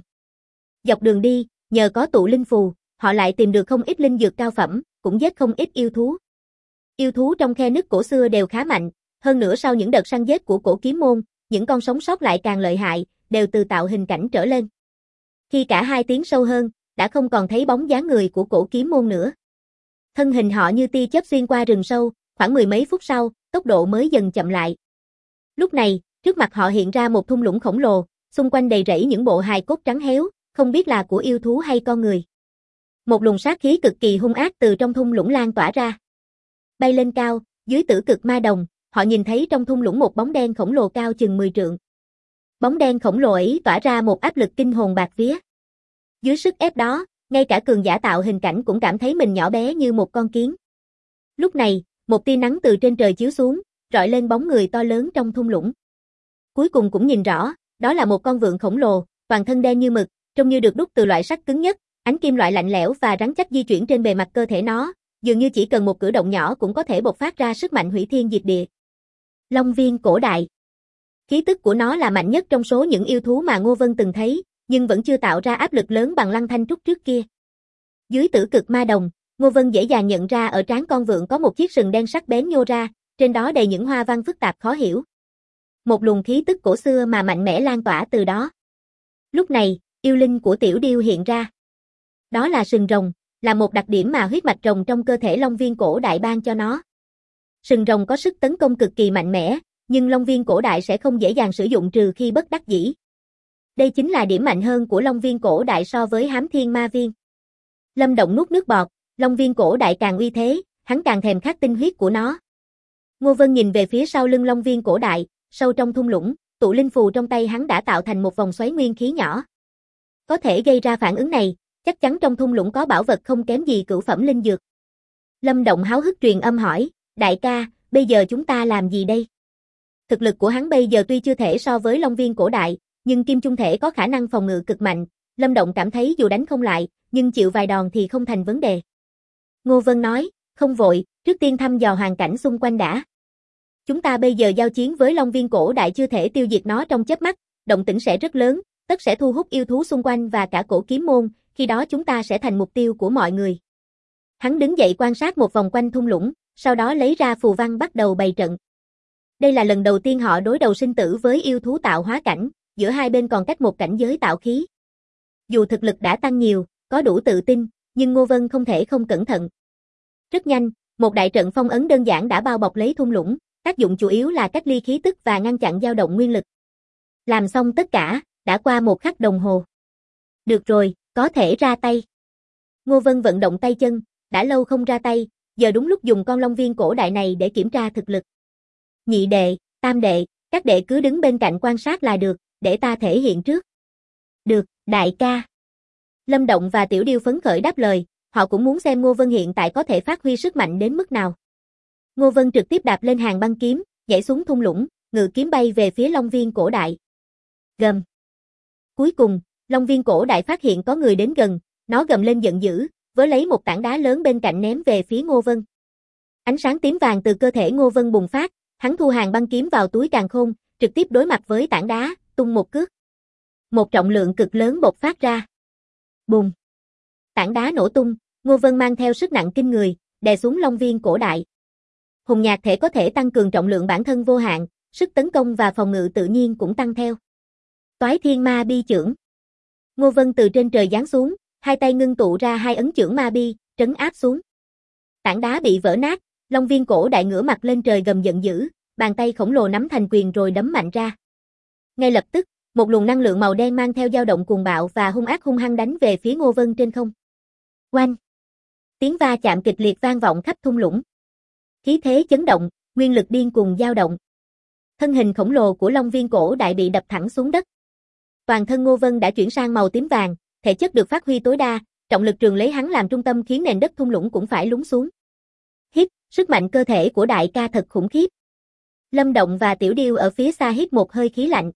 Dọc đường đi, nhờ có tụ linh phù, họ lại tìm được không ít linh dược cao phẩm, cũng giết không ít yêu thú. Yêu thú trong khe nứt cổ xưa đều khá mạnh, hơn nữa sau những đợt săn giết của cổ kiếm môn, những con sống sót lại càng lợi hại, đều từ tạo hình cảnh trở lên. Khi cả hai tiến sâu hơn, đã không còn thấy bóng dáng người của cổ kiếm môn nữa. Thân hình họ như tia chớp xuyên qua rừng sâu, khoảng 10 mấy phút sau, tốc độ mới dần chậm lại. Lúc này, trước mặt họ hiện ra một thung lũng khổng lồ, xung quanh đầy rẫy những bộ hài cốt trắng héo, không biết là của yêu thú hay con người. Một luồng sát khí cực kỳ hung ác từ trong thung lũng lan tỏa ra. Bay lên cao, dưới tử cực ma đồng, họ nhìn thấy trong thung lũng một bóng đen khổng lồ cao chừng 10 trượng. Bóng đen khổng lồ ấy tỏa ra một áp lực kinh hồn bạt vía. Dưới sức ép đó, ngay cả cường giả tạo hình cảnh cũng cảm thấy mình nhỏ bé như một con kiến. Lúc này, một tia nắng từ trên trời chiếu xuống, rọi lên bóng người to lớn trong thung lũng. Cuối cùng cũng nhìn rõ, đó là một con vượn khổng lồ, toàn thân đen như mực, trông như được đúc từ loại sắt cứng nhất, ánh kim loại lạnh lẽo và rắn chắc di chuyển trên bề mặt cơ thể nó, dường như chỉ cần một cử động nhỏ cũng có thể bộc phát ra sức mạnh hủy thiên diệt địa. Long viên cổ đại. Khí tức của nó là mạnh nhất trong số những yêu thú mà Ngô Vân từng thấy, nhưng vẫn chưa tạo ra áp lực lớn bằng Lăng Thanh Trúc trước kia. Dưới tử cực ma đồng, Ngô Vân dễ dàng nhận ra ở trán con vượn có một chiếc sừng đen sắc bén nhô ra, trên đó đầy những hoa văn phức tạp khó hiểu. Một luồng khí tức cổ xưa mà mạnh mẽ lan tỏa từ đó. Lúc này, yêu linh của Tiểu Điêu hiện ra. Đó là sừng rồng, là một đặc điểm mà huyết mạch rồng trong cơ thể Long viên cổ đại ban cho nó. Sừng rồng có sức tấn công cực kỳ mạnh mẽ, nhưng Long viên cổ đại sẽ không dễ dàng sử dụng trừ khi bất đắc dĩ. Đây chính là điểm mạnh hơn của Long viên cổ đại so với Hám Thiên Ma Viên. Lâm Động nuốt nước bọt, Long viên cổ đại càng uy thế, hắn càng thèm khát tinh huyết của nó. Ngô Vân nhìn về phía sau lưng Long viên cổ đại, sâu trong thung lũng, tụ linh phù trong tay hắn đã tạo thành một vòng xoáy nguyên khí nhỏ. Có thể gây ra phản ứng này, chắc chắn trong thung lũng có bảo vật không kém gì cửu phẩm linh dược. Lâm Động háo hức truyền âm hỏi, đại ca, bây giờ chúng ta làm gì đây? Thực lực của hắn bây giờ tuy chưa thể so với Long viên cổ đại, nhưng kim chung thể có khả năng phòng ngự cực mạnh, Lâm Động cảm thấy dù đánh không lại, nhưng chịu vài đòn thì không thành vấn đề. Ngô Vân nói, không vội, trước tiên thăm dò hoàn cảnh xung quanh đã. Chúng ta bây giờ giao chiến với Long viên cổ đại chưa thể tiêu diệt nó trong chớp mắt, động tĩnh sẽ rất lớn, tất sẽ thu hút yêu thú xung quanh và cả cổ kiếm môn, khi đó chúng ta sẽ thành mục tiêu của mọi người. Hắn đứng dậy quan sát một vòng quanh thung lũng, sau đó lấy ra phù văn bắt đầu bày trận. Đây là lần đầu tiên họ đối đầu sinh tử với yêu thú tạo hóa cảnh, giữa hai bên còn cách một cảnh giới tạo khí. Dù thực lực đã tăng nhiều, có đủ tự tin, nhưng Ngô Vân không thể không cẩn thận. Rất nhanh, một đại trận phong ấn đơn giản đã bao bọc lấy thung lũng, tác dụng chủ yếu là cách ly khí tức và ngăn chặn dao động nguyên lực. Làm xong tất cả, đã qua 1 khắc đồng hồ. Được rồi, có thể ra tay. Ngô Vân vận động tay chân, đã lâu không ra tay, giờ đúng lúc dùng con Long viên cổ đại này để kiểm tra thực lực. Nhị đệ, tam đệ, các đệ cứ đứng bên cạnh quan sát là được, để ta thể hiện trước. Được, đại ca. Lâm Động và Tiểu Điêu phấn khởi đáp lời, họ cũng muốn xem Ngô Vân hiện tại có thể phát huy sức mạnh đến mức nào. Ngô Vân trực tiếp đạp lên hàng băng kiếm, nhảy xuống thung lũng, ngự kiếm bay về phía Long viên cổ đại. Gầm. Cuối cùng, Long viên cổ đại phát hiện có người đến gần, nó gầm lên giận dữ, vớ lấy một tảng đá lớn bên cạnh ném về phía Ngô Vân. Ánh sáng tím vàng từ cơ thể Ngô Vân bùng phát, hắn thu hàng băng kiếm vào túi càn khôn, trực tiếp đối mặt với tảng đá, tung một cước. Một trọng lượng cực lớn bộc phát ra. Bùng. Tảng đá nổ tung, Ngô Vân mang theo sức nặng kinh người, đè xuống Long viên cổ đại. Hùng nhạc thể có thể tăng cường trọng lượng bản thân vô hạn, sức tấn công và phòng ngự tự nhiên cũng tăng theo. Toái thiên ma bi chưởng. Ngô Vân từ trên trời giáng xuống, hai tay ngưng tụ ra hai ấn chưởng ma bi, trấn áp xuống. Tảng đá bị vỡ nát, Long viên cổ đại ngửa mặt lên trời gầm giận dữ, bàn tay khổng lồ nắm thành quyền rồi đấm mạnh ra. Ngay lập tức, một luồng năng lượng màu đen mang theo dao động cuồng bạo và hung ác hung hăng đánh về phía Ngô Vân trên không. Oanh! Tiếng va chạm kịch liệt vang vọng khắp thung lũng. Khí thế chấn động, nguyên lực điên cuồng dao động. Thân hình khổng lồ của Long viên cổ đại bị đập thẳng xuống đất. Toàn thân Ngô Vân đã chuyển sang màu tím vàng, thể chất được phát huy tối đa, trọng lực trường lấy hắn làm trung tâm khiến nền đất thung lũng cũng phải lún xuống. Hít, sức mạnh cơ thể của đại ca thật khủng khiếp. Lâm Động và Tiểu Điêu ở phía xa hít một hơi khí lạnh.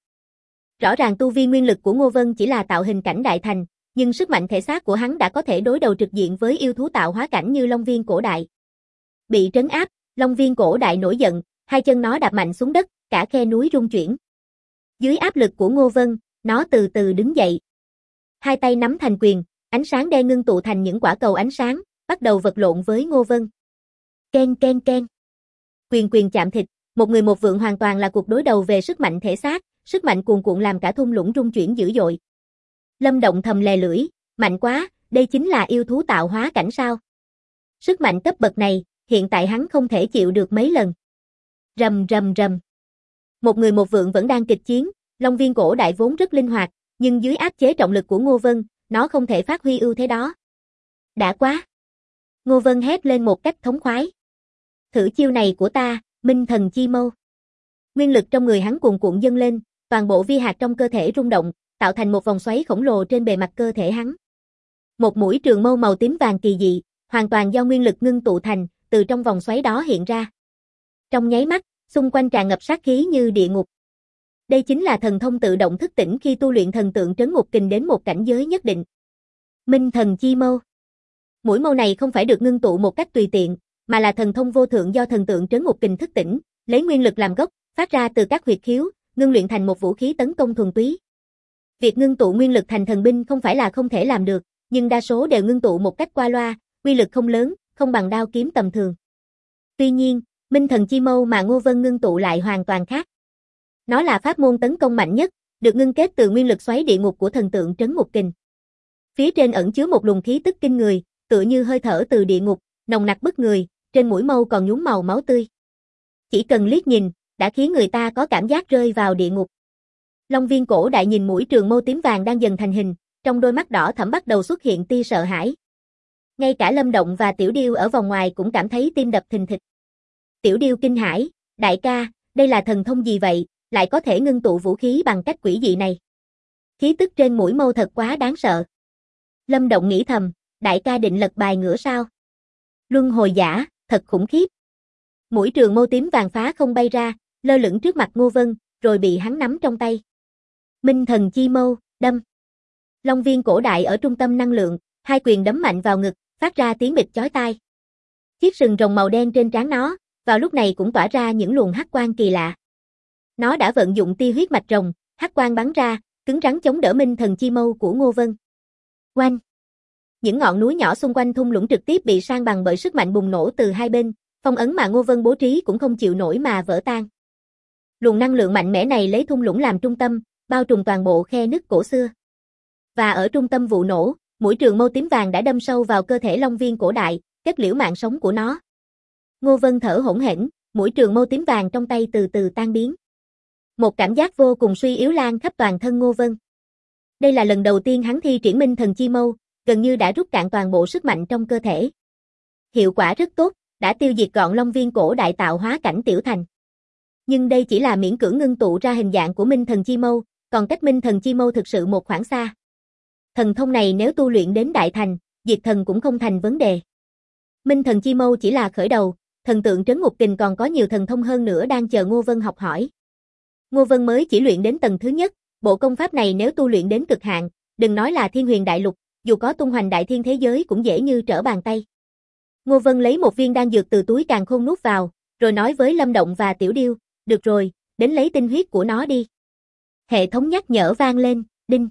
Rõ ràng tu vi nguyên lực của Ngô Vân chỉ là tạo hình cảnh đại thành, nhưng sức mạnh thể xác của hắn đã có thể đối đầu trực diện với yêu thú tạo hóa cảnh như Long viên cổ đại. Bị trấn áp, Long viên cổ đại nổi giận, Hai chân nó đạp mạnh xuống đất, cả khe núi rung chuyển. Dưới áp lực của Ngô Vân, nó từ từ đứng dậy. Hai tay nắm thành quyền, ánh sáng đen ngưng tụ thành những quả cầu ánh sáng, bắt đầu vật lộn với Ngô Vân. Ken ken ken. Quyền quyền chạm thịt, một người một vượng hoàn toàn là cuộc đối đầu về sức mạnh thể xác, sức mạnh cuồn cuộn làm cả thung lũng rung chuyển dữ dội. Lâm Động thầm lè lưỡi, mạnh quá, đây chính là yêu thú tạo hóa cảnh sao? Sức mạnh cấp bậc này, hiện tại hắn không thể chịu được mấy lần. Rầm rầm rầm. Một người một vượng vẫn đang kịch chiến, Long Viên cổ đại vốn rất linh hoạt, nhưng dưới áp chế trọng lực của Ngô Vân, nó không thể phát huy ưu thế đó. Đã quá. Ngô Vân hét lên một cách thống khoái. Thử chiêu này của ta, Minh Thần Chi Mâu. Nguyên lực trong người hắn cuồn cuộn dâng lên, toàn bộ vi hạt trong cơ thể rung động, tạo thành một vòng xoáy khổng lồ trên bề mặt cơ thể hắn. Một mũi trường mâu màu tím vàng kỳ dị, hoàn toàn do nguyên lực ngưng tụ thành, từ trong vòng xoáy đó hiện ra. Trong nháy mắt, xung quanh tràn ngập sát khí như địa ngục. Đây chính là thần thông tự động thức tỉnh khi tu luyện thần tượng trấn ngục kình đến một cảnh giới nhất định. Minh Thần Chi Mâu. Mũi mâu này không phải được ngưng tụ một cách tùy tiện, mà là thần thông vô thượng do thần tượng trấn ngục kình thức tỉnh, lấy nguyên lực làm gốc, phát ra từ các huyệt khiếu, ngưng luyện thành một vũ khí tấn công thuần túy. Việc ngưng tụ nguyên lực thành thần binh không phải là không thể làm được, nhưng đa số đều ngưng tụ một cách qua loa, uy lực không lớn, không bằng đao kiếm tầm thường. Tuy nhiên, Minh Thần Chi Mâu mà Ngô Vân ngưng tụ lại hoàn toàn khác. Nó là pháp môn tấn công mạnh nhất, được ngưng kết từ nguyên lực xoáy địa ngục của thần tượng trấn ngục kình. Phía trên ẩn chứa một luồng khí tức kinh người, tựa như hơi thở từ địa ngục, nồng nặc bức người, trên mũi mâu còn nhuốm màu máu tươi. Chỉ cần liếc nhìn, đã khiến người ta có cảm giác rơi vào địa ngục. Long Viên cổ đại nhìn mũi trường mâu tím vàng đang dần thành hình, trong đôi mắt đỏ thẫm bắt đầu xuất hiện tia sợ hãi. Ngay cả Lâm Động và Tiểu Điêu ở vòng ngoài cũng cảm thấy tim đập thình thịch. Tiểu Điêu kinh hãi, đại ca, đây là thần thông gì vậy, lại có thể ngưng tụ vũ khí bằng cách quỷ dị này. Khí tức trên mũi mâu thật quá đáng sợ. Lâm Động nghĩ thầm, đại ca định lật bài ngửa sao? Luân hồi giả, thật khủng khiếp. Mũi trường mâu tím vàng phá không bay ra, lơ lửng trước mặt Ngô Vân, rồi bị hắn nắm trong tay. Minh Thần Chi Mâu, đâm. Long Viên cổ đại ở trung tâm năng lượng, hai quyền đấm mạnh vào ngực, phát ra tiếng bịch chói tai. Chiếc sừng rồng màu đen trên trán nó, vào lúc này cũng tỏa ra những luồng hắc quang kỳ lạ. Nó đã vận dụng tia huyết mạch rồng, hắc quang bắn ra, cứng rắn chống đỡ Minh Thần Chi Mâu của Ngô Vân. Oanh! Những ngọn núi nhỏ xung quanh thung lũng trực tiếp bị san bằng bởi sức mạnh bùng nổ từ hai bên, phong ấn mà Ngô Vân bố trí cũng không chịu nổi mà vỡ tan. Luồng năng lượng mạnh mẽ này lấy thung lũng làm trung tâm, bao trùm toàn bộ khe nứt cổ xưa. Và ở trung tâm vụ nổ, mũi trường mâu tím vàng đã đâm sâu vào cơ thể Long Viên cổ đại, kết liễu mạng sống của nó. Ngô Vân thở hổn hển, mũi trường mâu tím vàng trong tay từ từ tan biến. Một cảm giác vô cùng suy yếu lan khắp toàn thân Ngô Vân. Đây là lần đầu tiên hắn thi triển Minh Thần Chi Mâu, gần như đã rút cạn toàn bộ sức mạnh trong cơ thể. Hiệu quả rất tốt, đã tiêu diệt gọn Long Viên cổ đại tạo hóa cảnh tiểu thành. Nhưng đây chỉ là miễn cưỡng ngưng tụ ra hình dạng của Minh Thần Chi Mâu, còn cách Minh Thần Chi Mâu thực sự một khoảng xa. Thần thông này nếu tu luyện đến đại thành, diệt thần cũng không thành vấn đề. Minh Thần Chi Mâu chỉ là khởi đầu, thần tượng trấn ngục kình còn có nhiều thần thông hơn nữa đang chờ Ngô Vân học hỏi. Ngô Vân mới chỉ luyện đến tầng thứ nhất, bộ công pháp này nếu tu luyện đến cực hạn, đừng nói là Thiên Huyền Đại Lục, dù có tung hoành đại thiên thế giới cũng dễ như trở bàn tay. Ngô Vân lấy một viên đan dược từ túi càn khôn nuốt vào, rồi nói với Lâm Động và Tiểu Điêu, được rồi, đến lấy tinh huyết của nó đi. Hệ thống nhắc nhở vang lên, đinh.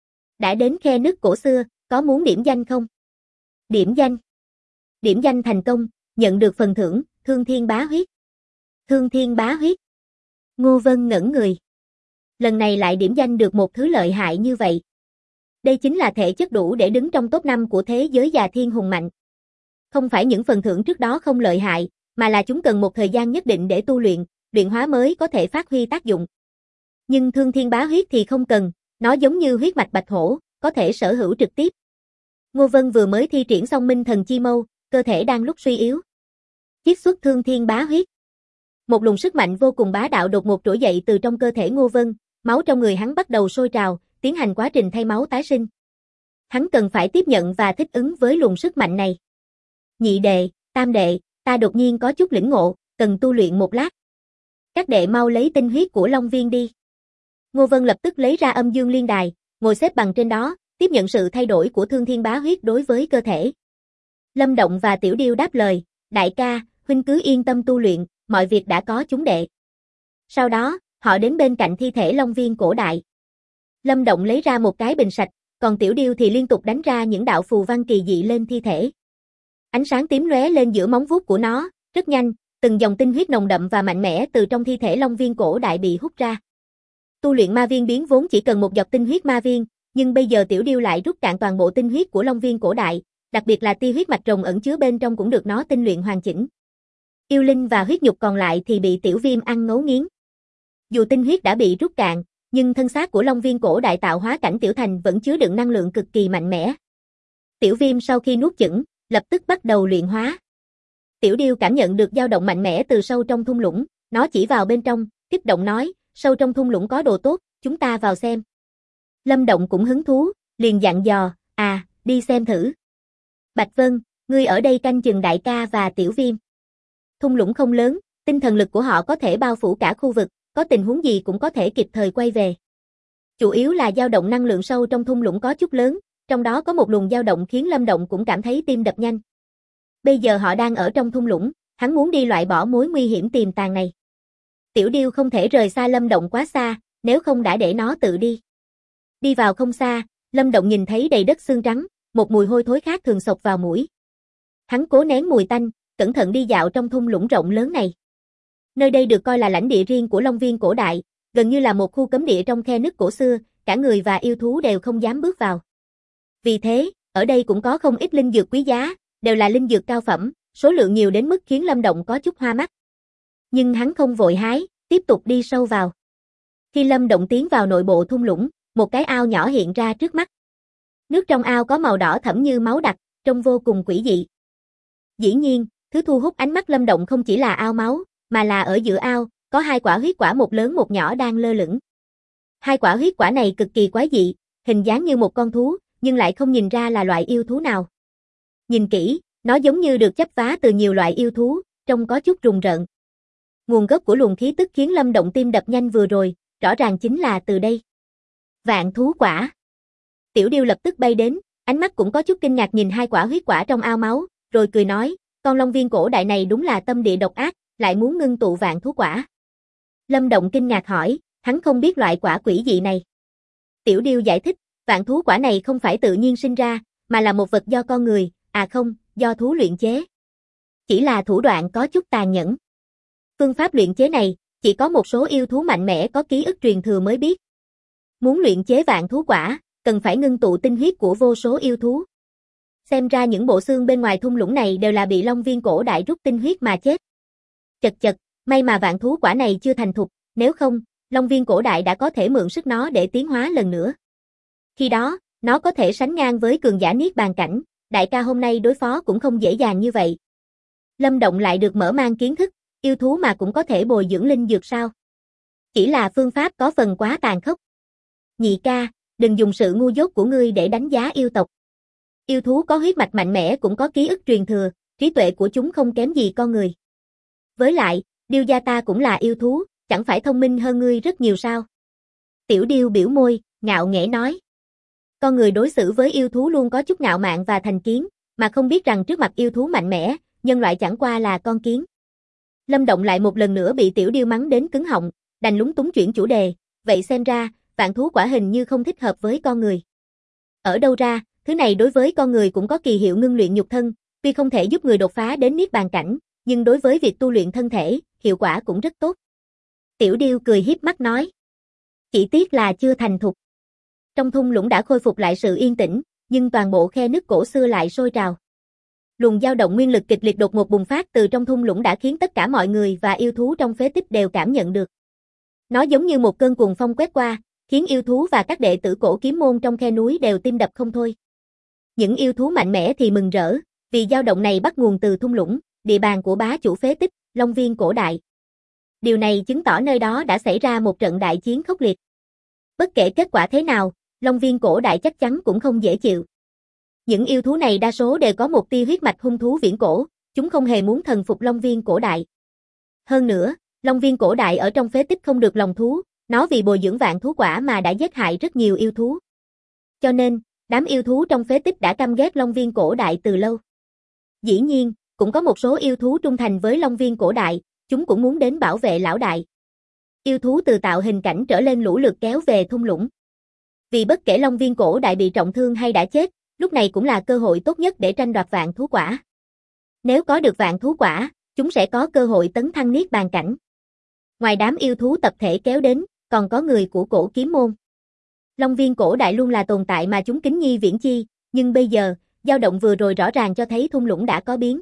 Đã đến khe nứt cổ xưa, có muốn điểm danh không? Điểm danh. Điểm danh thành công, nhận được phần thưởng, Thương Thiên Bá Huyết. Thương Thiên Bá Huyết. Ngô Vân ngẩn người. Lần này lại điểm danh được một thứ lợi hại như vậy. Đây chính là thể chất đủ để đứng trong top 5 của thế giới già thiên hùng mạnh. Không phải những phần thưởng trước đó không lợi hại, mà là chúng cần một thời gian nhất định để tu luyện, luyện hóa mới có thể phát huy tác dụng. Nhưng Thương Thiên Bá Huyết thì không cần, nó giống như huyết mạch bạch hổ, có thể sở hữu trực tiếp. Ngô Vân vừa mới thi triển xong Minh Thần Chi Mâu, cơ thể đang lúc suy yếu. Chiết xuất Thương Thiên Bá Huyết. Một luồng sức mạnh vô cùng bá đạo đột ngột trỗi dậy từ trong cơ thể Ngô Vân, máu trong người hắn bắt đầu sôi trào, tiến hành quá trình thay máu tái sinh. Hắn cần phải tiếp nhận và thích ứng với luồng sức mạnh này. Nhị đệ, tam đệ, ta đột nhiên có chút lĩnh ngộ, cần tu luyện một lát. Các đệ mau lấy tinh huyết của Long Viên đi. Ngô Vân lập tức lấy ra Âm Dương Liên Đài, ngồi xếp bằng trên đó, tiếp nhận sự thay đổi của Thương Thiên Bá Huyết đối với cơ thể. Lâm Động và Tiểu Điêu đáp lời, đại ca, huynh cứ yên tâm tu luyện, mọi việc đã có chúng đệ. Sau đó, họ đến bên cạnh thi thể Long Viên cổ đại. Lâm Động lấy ra một cái bình sạch, còn Tiểu Điêu thì liên tục đánh ra những đạo phù văn kỳ dị lên thi thể. Ánh sáng tím lóe lên giữa móng vuốt của nó, rất nhanh, từng dòng tinh huyết nồng đậm và mạnh mẽ từ trong thi thể Long Viên cổ đại bị hút ra. Tu luyện ma viên biến vốn chỉ cần một giọt tinh huyết ma viên, nhưng bây giờ Tiểu Điêu lại rút cạn toàn bộ tinh huyết của Long Viên cổ đại, đặc biệt là tia huyết mạch rồng ẩn chứa bên trong cũng được nó tinh luyện hoàn chỉnh. Yêu linh và huyết nhục còn lại thì bị Tiểu Viêm ăn ngấu nghiến. Dù tinh huyết đã bị rút cạn, nhưng thân xác của Long Viên cổ đại tạo hóa cảnh tiểu thành vẫn chứa đựng năng lượng cực kỳ mạnh mẽ. Tiểu Viêm sau khi nuốt chửng, lập tức bắt đầu luyện hóa. Tiểu Điêu cảm nhận được dao động mạnh mẽ từ sâu trong thung lũng, nó chỉ vào bên trong, kích động nói, sâu trong thung lũng có đồ tốt, chúng ta vào xem. Lâm Động cũng hứng thú, liền dặn dò, đi xem thử. Bạch Vân, ngươi ở đây canh chừng đại ca và Tiểu Viêm. Thung lũng không lớn, tinh thần lực của họ có thể bao phủ cả khu vực, có tình huống gì cũng có thể kịp thời quay về. Chủ yếu là dao động năng lượng sâu trong thung lũng có chút lớn, trong đó có một luồng dao động khiến Lâm Động cũng cảm thấy tim đập nhanh. Bây giờ họ đang ở trong thung lũng, hắn muốn đi loại bỏ mối nguy hiểm tiềm tàng này. Tiểu Điêu không thể rời xa Lâm Động quá xa, nếu không đã để nó tự đi. Đi vào không xa, Lâm Động nhìn thấy đầy đất xương trắng, một mùi hôi thối khác thường xộc vào mũi. Hắn cố nén mùi tanh, cẩn thận đi dạo trong thung lũng rộng lớn này. Nơi đây được coi là lãnh địa riêng của Long Viên cổ đại, gần như là một khu cấm địa trong khe nứt cổ xưa, cả người và yêu thú đều không dám bước vào. Vì thế, ở đây cũng có không ít linh dược quý giá, đều là linh dược cao phẩm, số lượng nhiều đến mức khiến Lâm Động có chút hoa mắt. Nhưng hắn không vội hái, tiếp tục đi sâu vào. Khi Lâm Động tiến vào nội bộ thung lũng, một cái ao nhỏ hiện ra trước mắt. Nước trong ao có màu đỏ thẫm như máu đặc, trông vô cùng quỷ dị. Dĩ nhiên, thứ thu hút ánh mắt Lâm Động không chỉ là ao máu, mà là ở giữa ao, có hai quả huyết quả một lớn một nhỏ đang lơ lửng. Hai quả huyết quả này cực kỳ quái dị, hình dáng như một con thú, nhưng lại không nhìn ra là loại yêu thú nào. Nhìn kỹ, nó giống như được chấp vá từ nhiều loại yêu thú, trông có chút rùng rợn. Nguồn gốc của luồng khí tức khiến Lâm Động tim đập nhanh vừa rồi, rõ ràng chính là từ đây. Vạn thú quả. Tiểu Điêu lập tức bay đến, ánh mắt cũng có chút kinh ngạc nhìn hai quả huyết quả trong ao máu, rồi cười nói, con Long Viên cổ đại này đúng là tâm địa độc ác, lại muốn ngưng tụ vạn thú quả. Lâm Động kinh ngạc hỏi, hắn không biết loại quả quỷ dị này. Tiểu Điêu giải thích, vạn thú quả này không phải tự nhiên sinh ra, mà là một vật do con người, do thú luyện chế. Chỉ là thủ đoạn có chút tàn nhẫn. Phương pháp luyện chế này, chỉ có một số yêu thú mạnh mẽ có ký ức truyền thừa mới biết. Muốn luyện chế vạn thú quả, cần phải ngưng tụ tinh huyết của vô số yêu thú. Xem ra những bộ xương bên ngoài thung lũng này đều là bị Long Viên cổ đại rút tinh huyết mà chết. Chật chật, may mà vạn thú quả này chưa thành thục, nếu không, Long Viên cổ đại đã có thể mượn sức nó để tiến hóa lần nữa. Khi đó, nó có thể sánh ngang với cường giả niết bàn cảnh, đại ca hôm nay đối phó cũng không dễ dàng như vậy. Lâm Động lại được mở mang kiến thức, yêu thú mà cũng có thể bồi dưỡng linh dược sao? Chỉ là phương pháp có phần quá tàn khốc. Nhị ca, đừng dùng sự ngu dốt của ngươi để đánh giá yêu tộc. Yêu thú có huyết mạch mạnh mẽ cũng có ký ức truyền thừa, trí tuệ của chúng không kém gì con người. Với lại, Điêu gia ta cũng là yêu thú, chẳng phải thông minh hơn ngươi rất nhiều sao? Tiểu Điêu biểu môi, ngạo nghễ nói. Con người đối xử với yêu thú luôn có chút ngạo mạn và thành kiến, mà không biết rằng trước mặt yêu thú mạnh mẽ, nhân loại chẳng qua là con kiến. Lâm Động lại một lần nữa bị Tiểu Điêu mắng đến cứng họng, đành lúng túng chuyển chủ đề, vậy xem ra, vạn thú quả hình như không thích hợp với con người. Ở đâu ra, thứ này đối với con người cũng có kỳ hiệu ngưng luyện nhục thân, tuy không thể giúp người đột phá đến niết bàn cảnh, nhưng đối với việc tu luyện thân thể, hiệu quả cũng rất tốt. Tiểu Điêu cười híp mắt nói. Chỉ tiếc là chưa thành thục. Trong thung lũng đã khôi phục lại sự yên tĩnh, nhưng toàn bộ khe nứt cổ xưa lại sôi trào. Luồng dao động nguyên lực kịch liệt đột ngột bùng phát từ trong thung lũng đã khiến tất cả mọi người và yêu thú trong phế tích đều cảm nhận được. Nó giống như một cơn cuồng phong quét qua, khiến yêu thú và các đệ tử cổ kiếm môn trong khe núi đều tim đập không thôi. Những yêu thú mạnh mẽ thì mừng rỡ, vì dao động này bắt nguồn từ thung lũng, địa bàn của bá chủ phế tích, Long Viên cổ đại. Điều này chứng tỏ nơi đó đã xảy ra một trận đại chiến khốc liệt. Bất kể kết quả thế nào, Long Viên cổ đại chắc chắn cũng không dễ chịu. Những yêu thú này đa số đều có một tia huyết mạch hung thú viễn cổ, chúng không hề muốn thần phục Long Viên cổ đại. Hơn nữa, Long Viên cổ đại ở trong phế tích không được lòng thú, nó vì bồi dưỡng vạn thú quả mà đã giết hại rất nhiều yêu thú. Cho nên, đám yêu thú trong phế tích đã căm ghét Long Viên cổ đại từ lâu. Dĩ nhiên, cũng có một số yêu thú trung thành với Long Viên cổ đại, chúng cũng muốn đến bảo vệ lão đại. Yêu thú từ tạo hình cảnh trở lên lũ lượt kéo về thung lũng. Vì bất kể Long Viên Cổ Đại bị trọng thương hay đã chết, lúc này cũng là cơ hội tốt nhất để tranh đoạt vạn thú quả. Nếu có được vạn thú quả, chúng sẽ có cơ hội tấn thăng niết bàn cảnh. Ngoài đám yêu thú tập thể kéo đến, còn có người của Cổ Kiếm Môn. Long Viên Cổ Đại luôn là tồn tại mà chúng kính nhi viễn chi, nhưng bây giờ, dao động vừa rồi rõ ràng cho thấy thung lũng đã có biến.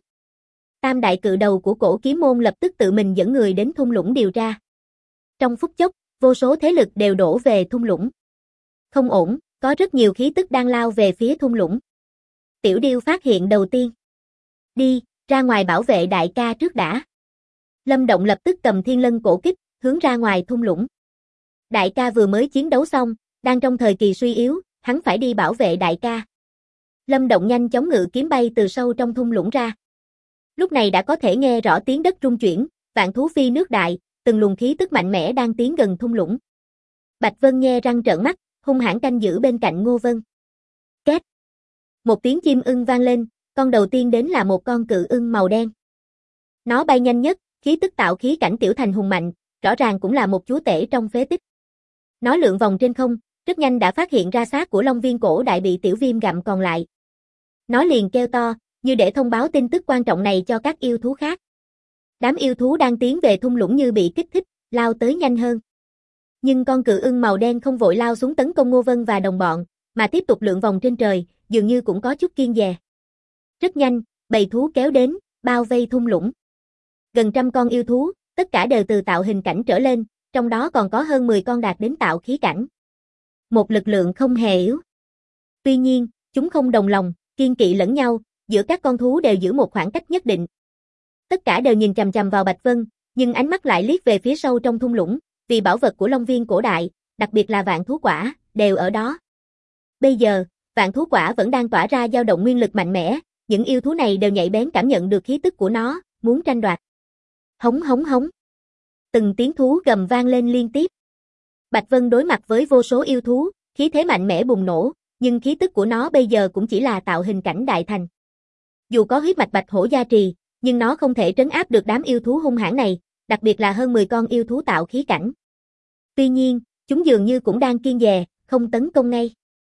Tam đại cự đầu của Cổ Kiếm Môn lập tức tự mình dẫn người đến thung lũng điều tra. Trong phút chốc, vô số thế lực đều đổ về thung lũng. Không ổn, có rất nhiều khí tức đang lao về phía thung lũng. Tiểu Điêu phát hiện đầu tiên. Đi, ra ngoài bảo vệ đại ca trước đã. Lâm Động lập tức cầm Thiên Lân cổ kích, hướng ra ngoài thung lũng. Đại ca vừa mới chiến đấu xong, đang trong thời kỳ suy yếu, hắn phải đi bảo vệ đại ca. Lâm Động nhanh chóng ngự kiếm bay từ sâu trong thung lũng ra. Lúc này đã có thể nghe rõ tiếng đất rung chuyển, vạn thú phi nước đại, từng luồng khí tức mạnh mẽ đang tiến gần thung lũng. Bạch Vân nhe răng trợn mắt, hung hãn canh giữ bên cạnh Ngô Vân. Két. Một tiếng chim ưng vang lên, con đầu tiên đến là một con cự ưng màu đen. Nó bay nhanh nhất, khí tức tạo khí cảnh tiểu thành hùng mạnh, rõ ràng cũng là một chúa tể trong phế tích. Nó lượn vòng trên không, rất nhanh đã phát hiện ra xác của Long Viên Cổ Đại bị tiểu viêm gặm còn lại. Nó liền kêu to, như để thông báo tin tức quan trọng này cho các yêu thú khác. Đám yêu thú đang tiến về thung lũng như bị kích thích, lao tới nhanh hơn. Nhưng con cự ưng màu đen không vội lao xuống tấn công Ngô Vân và đồng bọn, mà tiếp tục lượn vòng trên trời, dường như cũng có chút kiêng dè. Rất nhanh, bầy thú kéo đến, bao vây thung lũng. Gần trăm con yêu thú, tất cả đều từ tạo hình cảnh trở lên, trong đó còn có hơn 10 con đạt đến tạo khí cảnh. Một lực lượng không hề yếu. Tuy nhiên, chúng không đồng lòng, kiên kỵ lẫn nhau, giữa các con thú đều giữ một khoảng cách nhất định. Tất cả đều nhìn chằm chằm vào Bạch Vân, nhưng ánh mắt lại liếc về phía sâu trong thung lũng, vì bảo vật của Long Viên Cổ Đại, đặc biệt là vạn thú quả, đều ở đó. Bây giờ, vạn thú quả vẫn đang tỏa ra dao động nguyên lực mạnh mẽ, những yêu thú này đều nhạy bén cảm nhận được khí tức của nó, muốn tranh đoạt. Hống hống hống. Từng tiếng thú gầm vang lên liên tiếp. Bạch Vân đối mặt với vô số yêu thú, khí thế mạnh mẽ bùng nổ, nhưng khí tức của nó bây giờ cũng chỉ là tạo hình cảnh đại thành. Dù có huyết mạch bạch hổ gia trì, nhưng nó không thể trấn áp được đám yêu thú hung hãn này, đặc biệt là hơn 10 con yêu thú tạo khí cảnh. Tuy nhiên, chúng dường như cũng đang kiêng dè, không tấn công ngay.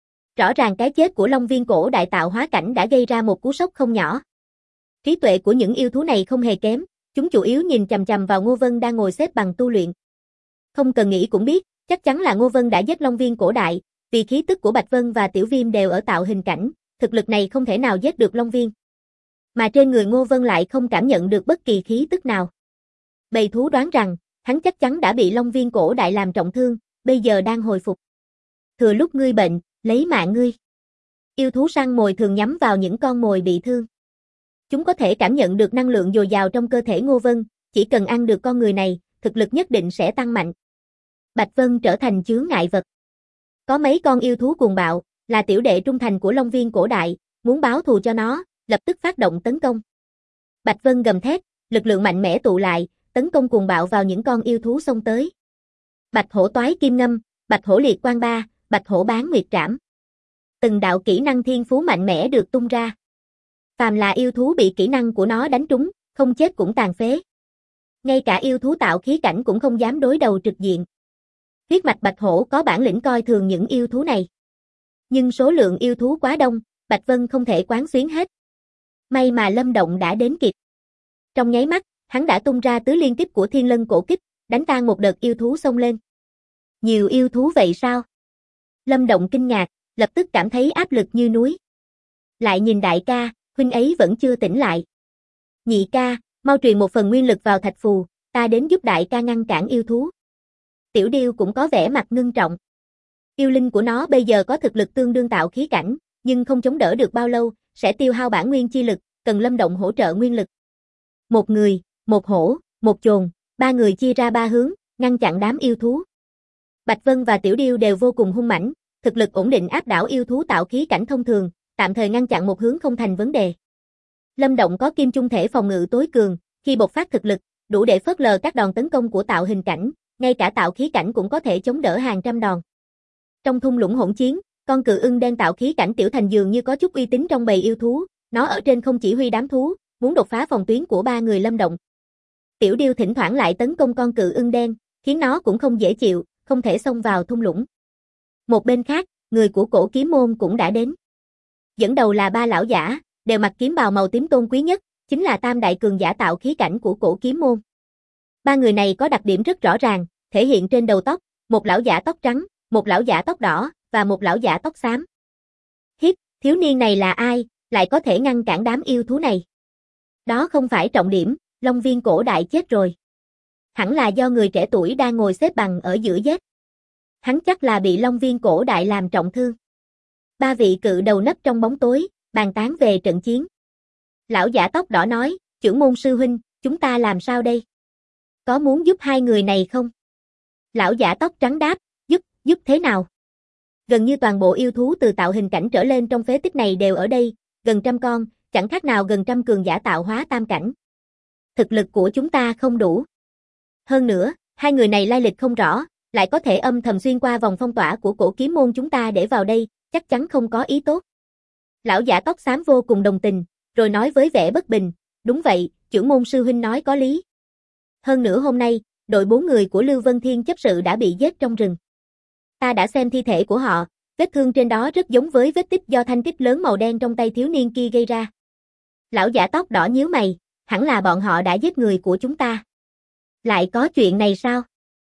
Rõ ràng cái chết của Long Viên Cổ Đại tạo hóa cảnh đã gây ra một cú sốc không nhỏ. Trí tuệ của những yêu thú này không hề kém, chúng chủ yếu nhìn chằm chằm vào Ngô Vân đang ngồi xếp bằng tu luyện. Không cần nghĩ cũng biết, chắc chắn là Ngô Vân đã giết Long Viên Cổ Đại, vì khí tức của Bạch Vân và Tiểu Viêm đều ở tạo hình cảnh, thực lực này không thể nào giết được Long Viên. Mà trên người Ngô Vân lại không cảm nhận được bất kỳ khí tức nào. Bầy thú đoán rằng, hắn chắc chắn đã bị Long Viên Cổ Đại làm trọng thương, bây giờ đang hồi phục. Thừa lúc ngươi bệnh, lấy mạng ngươi. Yêu thú săn mồi thường nhắm vào những con mồi bị thương. Chúng có thể cảm nhận được năng lượng dồi dào trong cơ thể Ngô Vân, chỉ cần ăn được con người này, thực lực nhất định sẽ tăng mạnh. Bạch Vân trở thành chướng ngại vật. Có mấy con yêu thú cuồng bạo, là tiểu đệ trung thành của Long Viên Cổ Đại, muốn báo thù cho nó, lập tức phát động tấn công. Bạch Vân gầm thét, lực lượng mạnh mẽ tụ lại, tấn công cuồng bạo vào những con yêu thú xông tới. Bạch hổ toái kim ngâm, bạch hổ liệt quang ba, bạch hổ bán nguyệt trảm. Từng đạo kỹ năng thiên phú mạnh mẽ được tung ra. Phàm là yêu thú bị kỹ năng của nó đánh trúng, không chết cũng tàn phế. Ngay cả yêu thú tạo khí cảnh cũng không dám đối đầu trực diện. Huyết mạch bạch hổ có bản lĩnh coi thường những yêu thú này. Nhưng số lượng yêu thú quá đông, Bạch Vân không thể quán xuyến hết. May mà Lâm Động đã đến kịp. Trong nháy mắt, hắn đã tung ra tứ liên kích của Thiên Lân cổ kích, đánh tan một đợt yêu thú xông lên. Nhiều yêu thú vậy sao? Lâm Động kinh ngạc, lập tức cảm thấy áp lực như núi. Lại nhìn đại ca, huynh ấy vẫn chưa tỉnh lại. Nhị ca, mau truyền một phần nguyên lực vào thạch phù, ta đến giúp đại ca ngăn cản yêu thú. Tiểu Điêu cũng có vẻ mặt ngưng trọng. Yêu linh của nó bây giờ có thực lực tương đương tạo khí cảnh, nhưng không chống đỡ được bao lâu, sẽ tiêu hao bản nguyên chi lực, cần Lâm Động hỗ trợ nguyên lực. Một người, một hổ, một chồn, ba người chia ra ba hướng, ngăn chặn đám yêu thú. Bạch Vân và Tiểu Điêu đều vô cùng hung mãnh, thực lực ổn định áp đảo yêu thú tạo khí cảnh thông thường, tạm thời ngăn chặn một hướng không thành vấn đề. Lâm Động có kim chung thể phòng ngự tối cường, khi bộc phát thực lực, đủ để phớt lờ các đòn tấn công của tạo hình cảnh, ngay cả tạo khí cảnh cũng có thể chống đỡ hàng trăm đòn. Trong thung lũng hỗn chiến, con cự ưng đen tạo khí cảnh tiểu thành dường như có chút uy tín trong bầy yêu thú, nó ở trên không chỉ huy đám thú, muốn đột phá phòng tuyến của ba người Lâm Động. Tiểu Điêu thỉnh thoảng lại tấn công con cự ưng đen, khiến nó cũng không dễ chịu, không thể xông vào thung lũng. Một bên khác, người của Cổ Kiếm môn cũng đã đến. Dẫn đầu là ba lão giả, đều mặc kiếm bào màu tím tôn quý nhất, chính là tam đại cường giả tạo khí cảnh của Cổ Kiếm môn. Ba người này có đặc điểm rất rõ ràng, thể hiện trên đầu tóc, một lão giả tóc trắng, một lão giả tóc đỏ, và một lão giả tóc xám. Hiếp, thiếu niên này là ai, lại có thể ngăn cản đám yêu thú này? Đó không phải trọng điểm, Long Viên cổ đại chết rồi. Hẳn là do người trẻ tuổi đang ngồi xếp bằng ở giữa giết. Hắn chắc là bị Long Viên cổ đại làm trọng thương. Ba vị cự đầu nấp trong bóng tối, bàn tán về trận chiến. Lão giả tóc đỏ nói, trưởng môn sư huynh, chúng ta làm sao đây? Có muốn giúp hai người này không? Lão giả tóc trắng đáp, giúp thế nào? Gần như toàn bộ yêu thú từ tạo hình cảnh trở lên trong phế tích này đều ở đây, gần 100 con, chẳng khác nào gần 100 cường giả tạo hóa tam cảnh. Thực lực của chúng ta không đủ. Hơn nữa, hai người này lai lịch không rõ, lại có thể âm thầm xuyên qua vòng phong tỏa của Cổ Kiếm môn chúng ta để vào đây, chắc chắn không có ý tốt. Lão giả tóc xám vô cùng đồng tình, rồi nói với vẻ bất bình, đúng vậy, trưởng môn sư huynh nói có lý. Hơn nữa hôm nay, đội 4 người của Lưu Vân Thiên chấp sự đã bị giết trong rừng. Ta đã xem thi thể của họ, vết thương trên đó rất giống với vết tích do thanh kích lớn màu đen trong tay thiếu niên kia gây ra. Lão giả tóc đỏ nhíu mày, hẳn là bọn họ đã giết người của chúng ta. Lại có chuyện này sao?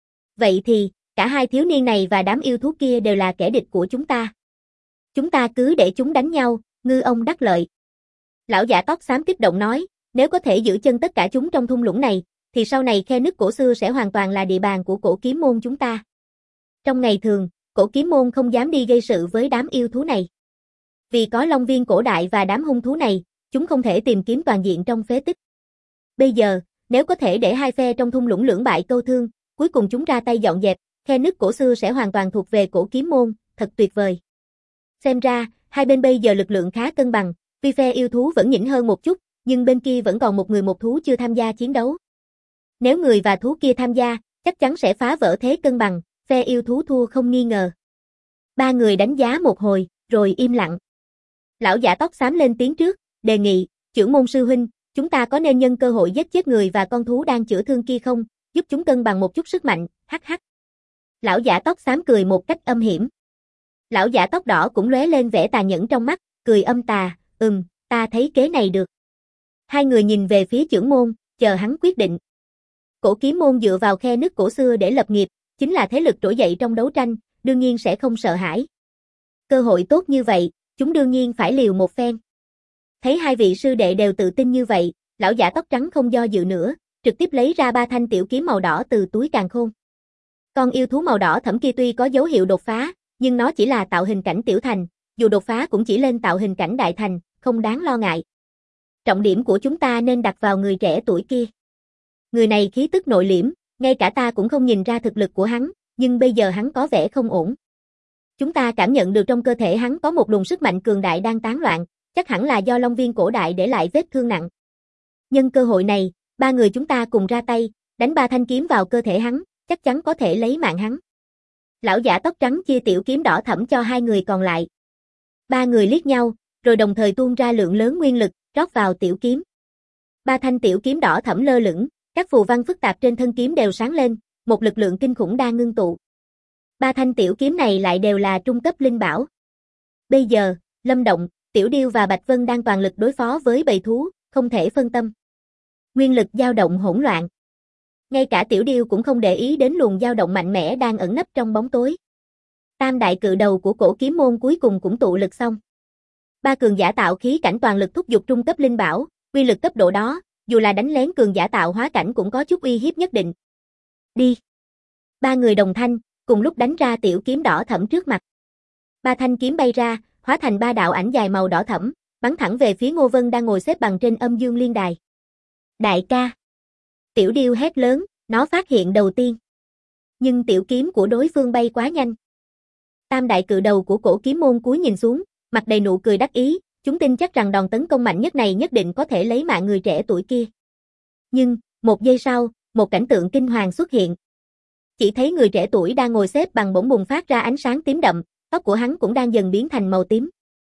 Vậy thì, cả hai thiếu niên này và đám yêu thú kia đều là kẻ địch của chúng ta. Chúng ta cứ để chúng đánh nhau, ngư ông đắc lợi. Lão giả tóc xám kích động nói, nếu có thể giữ chân tất cả chúng trong thung lũng này, thì sau này khe nứt cổ xưa sẽ hoàn toàn là địa bàn của Cổ Kiếm môn chúng ta. Trong ngày thường, Cổ Kiếm môn không dám đi gây sự với đám yêu thú này. Vì có Long Viên cổ đại và đám hung thú này, chúng không thể tìm kiếm toàn diện trong phế tích. Bây giờ, nếu có thể để hai phe trong thung lũng lưỡng bại câu thương, cuối cùng chúng ra tay dọn dẹp, khe nứt cổ xưa sẽ hoàn toàn thuộc về Cổ Kiếm môn, thật tuyệt vời. Xem ra, hai bên bây giờ lực lượng khá cân bằng, tuy phe yêu thú vẫn nhỉnh hơn một chút, nhưng bên kia vẫn còn một người một thú chưa tham gia chiến đấu. Nếu người và thú kia tham gia, chắc chắn sẽ phá vỡ thế cân bằng, phe yêu thú thua không nghi ngờ. Ba người đánh giá một hồi, rồi im lặng. Lão giả tóc xám lên tiếng trước, đề nghị, trưởng môn sư huynh, chúng ta có nên nhân cơ hội giết chết người và con thú đang chữa thương kia không, giúp chúng cân bằng một chút sức mạnh, hắc hắc. Lão giả tóc xám cười một cách âm hiểm. Lão giả tóc đỏ cũng lóe lên vẻ tà nhẫn trong mắt, cười âm tà, ta thấy kế này được. Hai người nhìn về phía trưởng môn, chờ hắn quyết định. Cổ Kiếm môn dựa vào khe nứt cổ xưa để lập nghiệp, chính là thế lực trỗi dậy trong đấu tranh, đương nhiên sẽ không sợ hãi. Cơ hội tốt như vậy, chúng đương nhiên phải liều một phen. Thấy hai vị sư đệ đều tự tin như vậy, lão giả tóc trắng không do dự nữa, trực tiếp lấy ra 3 thanh tiểu kiếm màu đỏ từ túi càn khôn. Con yêu thú màu đỏ thẫm kia tuy có dấu hiệu đột phá, nhưng nó chỉ là tạo hình cảnh tiểu thành, dù đột phá cũng chỉ lên tạo hình cảnh đại thành, không đáng lo ngại. Trọng điểm của chúng ta nên đặt vào người trẻ tuổi kia. Người này khí tức nội liễm, ngay cả ta cũng không nhìn ra thực lực của hắn, nhưng bây giờ hắn có vẻ không ổn. Chúng ta cảm nhận được trong cơ thể hắn có một luồng sức mạnh cường đại đang tán loạn, chắc hẳn là do Long Viên cổ đại để lại vết thương nặng. Nhân cơ hội này, ba người chúng ta cùng ra tay, đánh 3 thanh kiếm vào cơ thể hắn, chắc chắn có thể lấy mạng hắn. Lão giả tóc trắng chia tiểu kiếm đỏ thẫm cho hai người còn lại. Ba người liếc nhau, rồi đồng thời tuôn ra lượng lớn nguyên lực, rót vào tiểu kiếm. 3 thanh tiểu kiếm đỏ thẫm lơ lửng, các phù văn phức tạp trên thân kiếm đều sáng lên, một lực lượng kinh khủng đang ngưng tụ. 3 thanh tiểu kiếm này lại đều là trung cấp linh bảo. Bây giờ, Lâm Động, Tiểu Điêu và Bạch Vân đang toàn lực đối phó với bầy thú, không thể phân tâm. Nguyên lực dao động hỗn loạn. Ngay cả Tiểu Điêu cũng không để ý đến luồng dao động mạnh mẽ đang ẩn nấp trong bóng tối. Tam đại cự đầu của Cổ Kiếm môn cuối cùng cũng tụ lực xong. 3 cường giả tạo khí cảnh toàn lực thúc giục trung cấp linh bảo, uy lực cấp độ đó, dù là đánh lén cường giả tạo hóa cảnh cũng có chút uy hiếp nhất định. Đi. 3 người đồng thanh, cùng lúc đánh ra tiểu kiếm đỏ thẫm trước mặt. 3 thanh kiếm bay ra, hóa thành 3 đạo ảnh dài màu đỏ thẫm, bắn thẳng về phía Ngô Vân đang ngồi xếp bằng trên âm dương liên đài. Đại ca. Tiểu Điêu hét lớn, nó phát hiện đầu tiên. Nhưng tiểu kiếm của đối phương bay quá nhanh. Tam đại cự đầu của Cổ Kiếm môn cúi nhìn xuống, mặt đầy nụ cười đắc ý, chúng tin chắc rằng đòn tấn công mạnh nhất này nhất định có thể lấy mạng người trẻ tuổi kia. Nhưng, một giây sau, một cảnh tượng kinh hoàng xuất hiện. Chỉ thấy người trẻ tuổi đang ngồi xếp bằng bỗng bùng phát ra ánh sáng tím đậm, tóc của hắn cũng đang dần biến thành màu tím.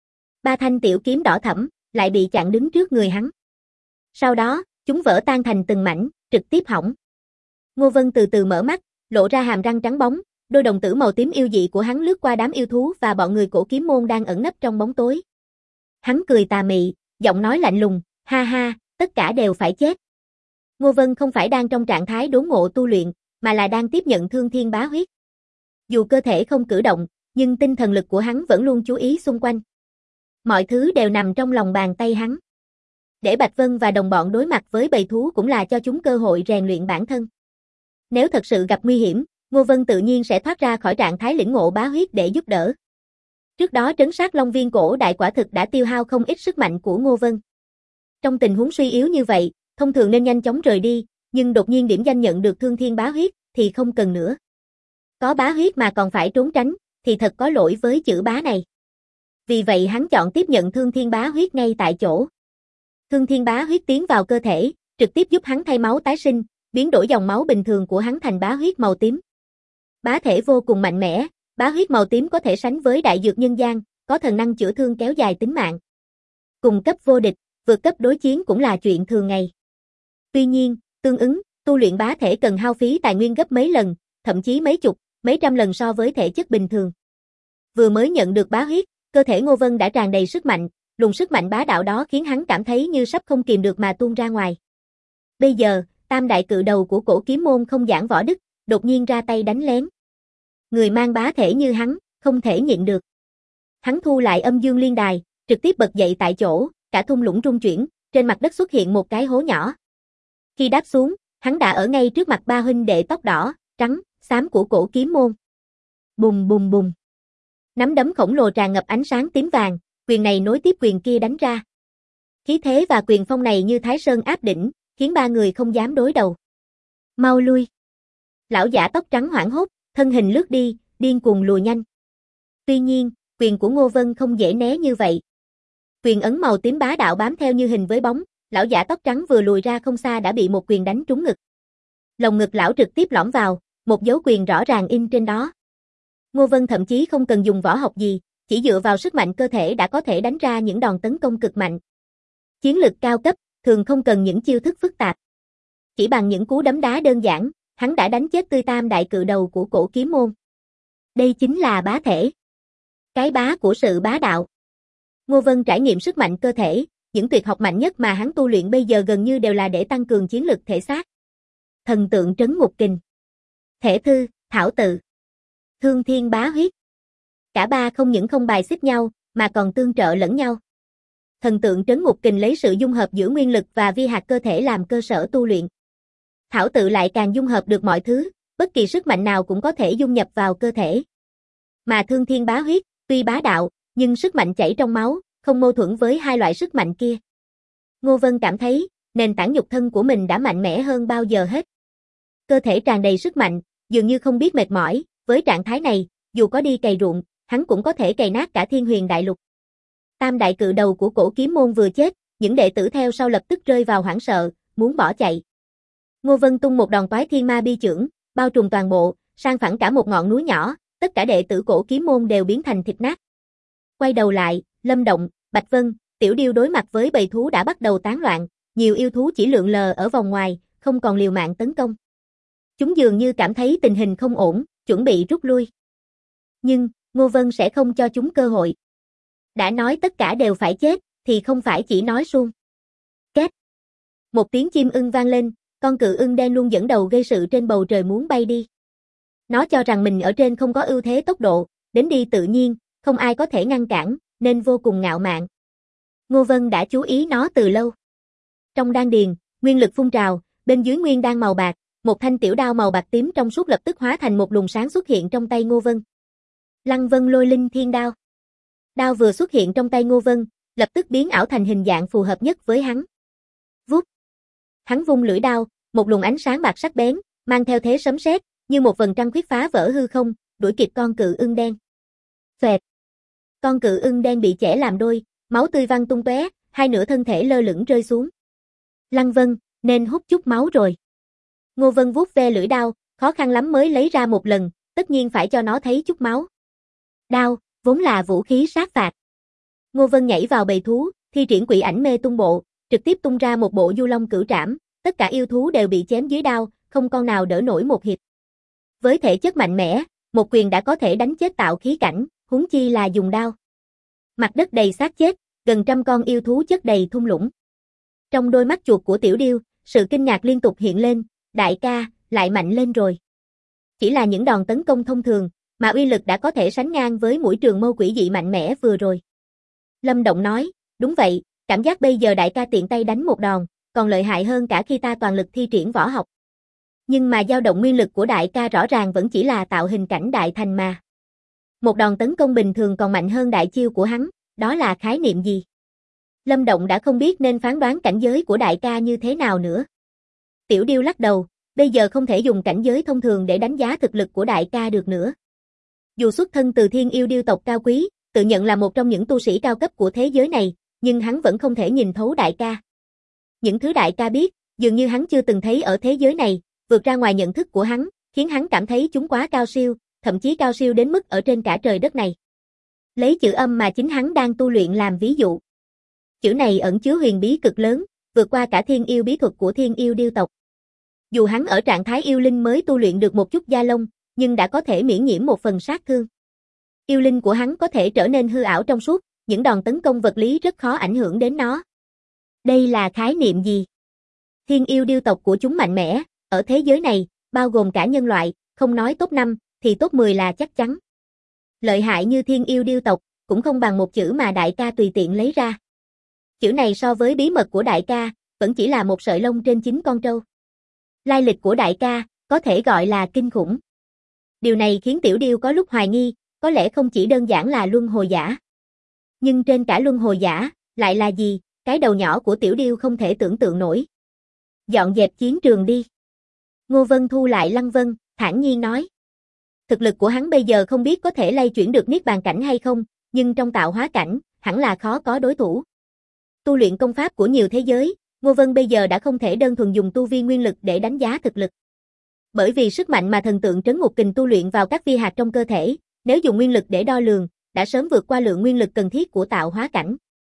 3 thanh tiểu kiếm đỏ thẫm lại bị chặn đứng trước người hắn. Sau đó, chúng vỡ tan thành từng mảnh, trực tiếp hỏng. Ngô Vân từ từ mở mắt, lộ ra hàm răng trắng bóng, đôi đồng tử màu tím yêu dị của hắn lướt qua đám yêu thú và bọn người cổ kiếm môn đang ẩn nấp trong bóng tối. Hắn cười tà mị, giọng nói lạnh lùng, ha ha, tất cả đều phải chết. Ngô Vân không phải đang trong trạng thái đốn ngộ tu luyện, mà là đang tiếp nhận thương thiên bá huyết. Dù cơ thể không cử động, nhưng tinh thần lực của hắn vẫn luôn chú ý xung quanh. Mọi thứ đều nằm trong lòng bàn tay hắn. Để Bạch Vân và đồng bọn đối mặt với bầy thú cũng là cho chúng cơ hội rèn luyện bản thân. Nếu thật sự gặp nguy hiểm, Ngô Vân tự nhiên sẽ thoát ra khỏi trạng thái lĩnh ngộ bá huyết để giúp đỡ. Trước đó trấn sát Long Viên cổ đại quả thực đã tiêu hao không ít sức mạnh của Ngô Vân. Trong tình huống suy yếu như vậy, thông thường nên nhanh chóng rời đi, nhưng đột nhiên điểm danh nhận được thương thiên bá huyết thì không cần nữa. Có bá huyết mà còn phải trốn tránh, thì thật có lỗi với chữ bá này. Vì vậy hắn chọn tiếp nhận thương thiên bá huyết ngay tại chỗ. Thương thiên bá huyết tiến vào cơ thể, trực tiếp giúp hắn thay máu tái sinh, biến đổi dòng máu bình thường của hắn thành bá huyết màu tím. Bá thể vô cùng mạnh mẽ, bá huyết màu tím có thể sánh với đại dược nhân gian, có thần năng chữa thương kéo dài tính mạng. Cùng cấp vô địch, vượt cấp đối chiến cũng là chuyện thường ngày. Tuy nhiên, tương ứng, tu luyện bá thể cần hao phí tài nguyên gấp mấy lần, thậm chí mấy chục, mấy trăm lần so với thể chất bình thường. Vừa mới nhận được bá huyết, cơ thể Ngô Vân đã tràn đầy sức mạnh, luồng sức mạnh bá đạo đó khiến hắn cảm thấy như sắp không kìm được mà tuôn ra ngoài. Bây giờ, tam đại cự đầu của cổ kiếm môn không giảng võ đức, đột nhiên ra tay đánh lén. Người mang bá thể như hắn, không thể nhịn được. Hắn thu lại âm dương liên đài, trực tiếp bật dậy tại chỗ, cả thung lũng rung chuyển, trên mặt đất xuất hiện một cái hố nhỏ. Khi đáp xuống, hắn đã ở ngay trước mặt ba huynh đệ tóc đỏ, trắng, xám của cổ kiếm môn. Bùng bùng bùng. Nắm đấm khổng lồ tràn ngập ánh sáng tím vàng, quyền này nối tiếp quyền kia đánh ra. Khí thế và quyền phong này như Thái Sơn áp đỉnh, khiến ba người không dám đối đầu. Mau lui. Lão giả tóc trắng hoảng hốt, thân hình lướt đi, điên cuồng lùi nhanh. Tuy nhiên, quyền của Ngô Vân không dễ né như vậy. Quyền ấn màu tím bá đạo bám theo như hình với bóng, lão giả tóc trắng vừa lùi ra không xa đã bị một quyền đánh trúng ngực. Lồng ngực lão trực tiếp lõm vào, một dấu quyền rõ ràng in trên đó. Ngô Vân thậm chí không cần dùng võ học gì, chỉ dựa vào sức mạnh cơ thể đã có thể đánh ra những đòn tấn công cực mạnh. Chiến lực cao cấp, thường không cần những chiêu thức phức tạp. Chỉ bằng những cú đấm đá đơn giản, hắn đã đánh chết tươi tam đại cự đầu của cổ kiếm môn. Đây chính là bá thể. Cái bá của sự bá đạo. Ngô Vân trải nghiệm sức mạnh cơ thể, những tuyệt học mạnh nhất mà hắn tu luyện bây giờ gần như đều là để tăng cường chiến lực thể xác. Thần tượng trấn ngục kình, thể thư, thảo tự, thương thiên bá huyết. Cả ba không những không bài xích nhau, mà còn tương trợ lẫn nhau. Thần tượng trấn ngục kình lấy sự dung hợp giữa nguyên lực và vi hạt cơ thể làm cơ sở tu luyện. Thảo tự lại càng dung hợp được mọi thứ, bất kỳ sức mạnh nào cũng có thể dung nhập vào cơ thể. Mà thương thiên bá huyết, tuy bá đạo, nhưng sức mạnh chảy trong máu, không mâu thuẫn với hai loại sức mạnh kia. Ngô Vân cảm thấy, nền tảng nhục thân của mình đã mạnh mẽ hơn bao giờ hết. Cơ thể tràn đầy sức mạnh, dường như không biết mệt mỏi, với trạng thái này, dù có đi cày ruộng, hắn cũng có thể cày nát cả Thiên Huyền Đại Lục. Tam đại cự đầu của cổ kiếm môn vừa chết, những đệ tử theo sau lập tức rơi vào hoảng sợ, muốn bỏ chạy. Ngô Vân tung một đòn toái thiên ma bi chưởng, bao trùm toàn bộ, san phẳng cả một ngọn núi nhỏ, tất cả đệ tử cổ kiếm môn đều biến thành thịt nát. Quay đầu lại, Lâm Động, Bạch Vân, Tiểu Điêu đối mặt với bầy thú đã bắt đầu tán loạn, nhiều yêu thú chỉ lượn lờ ở vòng ngoài, không còn liều mạng tấn công. Chúng dường như cảm thấy tình hình không ổn, chuẩn bị rút lui. Nhưng, Ngô Vân sẽ không cho chúng cơ hội. Đã nói tất cả đều phải chết, thì không phải chỉ nói suông. Két. Một tiếng chim ưng vang lên, con cự ưng đen luôn dẫn đầu gây sự trên bầu trời muốn bay đi. Nó cho rằng mình ở trên không có ưu thế tốc độ, đến đi tự nhiên, không ai có thể ngăn cản, nên vô cùng ngạo mạn. Ngô Vân đã chú ý nó từ lâu. Trong đan điền, nguyên lực phun trào, bên dưới nguyên đan màu bạc, một thanh tiểu đao màu bạc tím trong suốt lập tức hóa thành một luồng sáng xuất hiện trong tay Ngô Vân. Lăng Vân Lôi Linh Thiên Đao. Đao vừa xuất hiện trong tay Ngô Vân, lập tức biến ảo thành hình dạng phù hợp nhất với hắn. Vút. Hắn vung lưỡi đao, một luồng ánh sáng bạc sắc bén, mang theo thế sấm sét, như một vầng trăng khuyết phá vỡ hư không, đuổi kịp con cự ưng đen. Xoẹt. Con cự ưng đen bị chẻ làm đôi, máu tươi văng tung tóe, hai nửa thân thể lơ lửng rơi xuống. Lăng Vân, nên hút chút máu rồi. Ngô Vân vuốt ve lưỡi đao, khó khăn lắm mới lấy ra một lần, tất nhiên phải cho nó thấy chút máu. Đao, vốn là vũ khí sát phạt. Ngô Vân nhảy vào bầy thú, thi triển quỷ ảnh mê tung bộ, trực tiếp tung ra một bộ du long cửu trảm, tất cả yêu thú đều bị chém dưới đao, không con nào đỡ nổi một hiệp. Với thể chất mạnh mẽ, một quyền đã có thể đánh chết tạo khí cảnh, huống chi là dùng đao. Mặt đất đầy xác chết, gần trăm con yêu thú chất đầy thung lũng. Trong đôi mắt chuột của Tiểu Điêu, sự kinh ngạc liên tục hiện lên, đại ca, lại mạnh lên rồi. Chỉ là những đòn tấn công thông thường, mà uy lực đã có thể sánh ngang với mũi trường mâu quỷ dị mạnh mẽ vừa rồi. Lâm Động nói, đúng vậy, cảm giác bây giờ đại ca tiện tay đánh một đòn, còn lợi hại hơn cả khi ta toàn lực thi triển võ học. Nhưng mà dao động nguyên lực của đại ca rõ ràng vẫn chỉ là tạo hình cảnh đại thành mà. Một đòn tấn công bình thường còn mạnh hơn đại chiêu của hắn, đó là khái niệm gì? Lâm Động đã không biết nên phán đoán cảnh giới của đại ca như thế nào nữa. Tiểu Điêu lắc đầu, bây giờ không thể dùng cảnh giới thông thường để đánh giá thực lực của đại ca được nữa. Dù xuất thân từ thiên yêu điêu tộc cao quý, tự nhận là một trong những tu sĩ cao cấp của thế giới này, nhưng hắn vẫn không thể nhìn thấu đại ca. Những thứ đại ca biết, dường như hắn chưa từng thấy ở thế giới này, vượt ra ngoài nhận thức của hắn, khiến hắn cảm thấy chúng quá cao siêu, thậm chí cao siêu đến mức ở trên cả trời đất này. Lấy chữ âm mà chính hắn đang tu luyện làm ví dụ. Chữ này ẩn chứa huyền bí cực lớn, vượt qua cả thiên yêu bí thuật của thiên yêu điêu tộc. Dù hắn ở trạng thái yêu linh mới tu luyện được một chút da lông, nhưng đã có thể miễn nhiễm một phần sát thương. Yêu linh của hắn có thể trở nên hư ảo trong suốt, những đòn tấn công vật lý rất khó ảnh hưởng đến nó. Đây là khái niệm gì? Thiên yêu điêu tộc của chúng mạnh mẽ, ở thế giới này, bao gồm cả nhân loại, không nói top 5, thì top 10 là chắc chắn. Lợi hại như thiên yêu điêu tộc, cũng không bằng một chữ mà đại ca tùy tiện lấy ra. Chữ này so với bí mật của đại ca, vẫn chỉ là một sợi lông trên 9 con trâu. Lai lịch của đại ca, có thể gọi là kinh khủng. Điều này khiến Tiểu Điêu có lúc hoài nghi, có lẽ không chỉ đơn giản là luân hồi giả. Nhưng trên cả luân hồi giả, lại là gì, cái đầu nhỏ của Tiểu Điêu không thể tưởng tượng nổi. Dọn dẹp chiến trường đi. Ngô Vân thu lại Lăng Vân, thản nhiên nói. Thực lực của hắn bây giờ không biết có thể lay chuyển được niết bàn cảnh hay không, nhưng trong tạo hóa cảnh, hẳn là khó có đối thủ. Tu luyện công pháp của nhiều thế giới, Ngô Vân bây giờ đã không thể đơn thuần dùng tu vi nguyên lực để đánh giá thực lực. Bởi vì sức mạnh mà thần tượng Trấn Ngục Kình tu luyện vào các vi hạt trong cơ thể, nếu dùng nguyên lực để đo lường, đã sớm vượt qua lượng nguyên lực cần thiết của tạo hóa cảnh.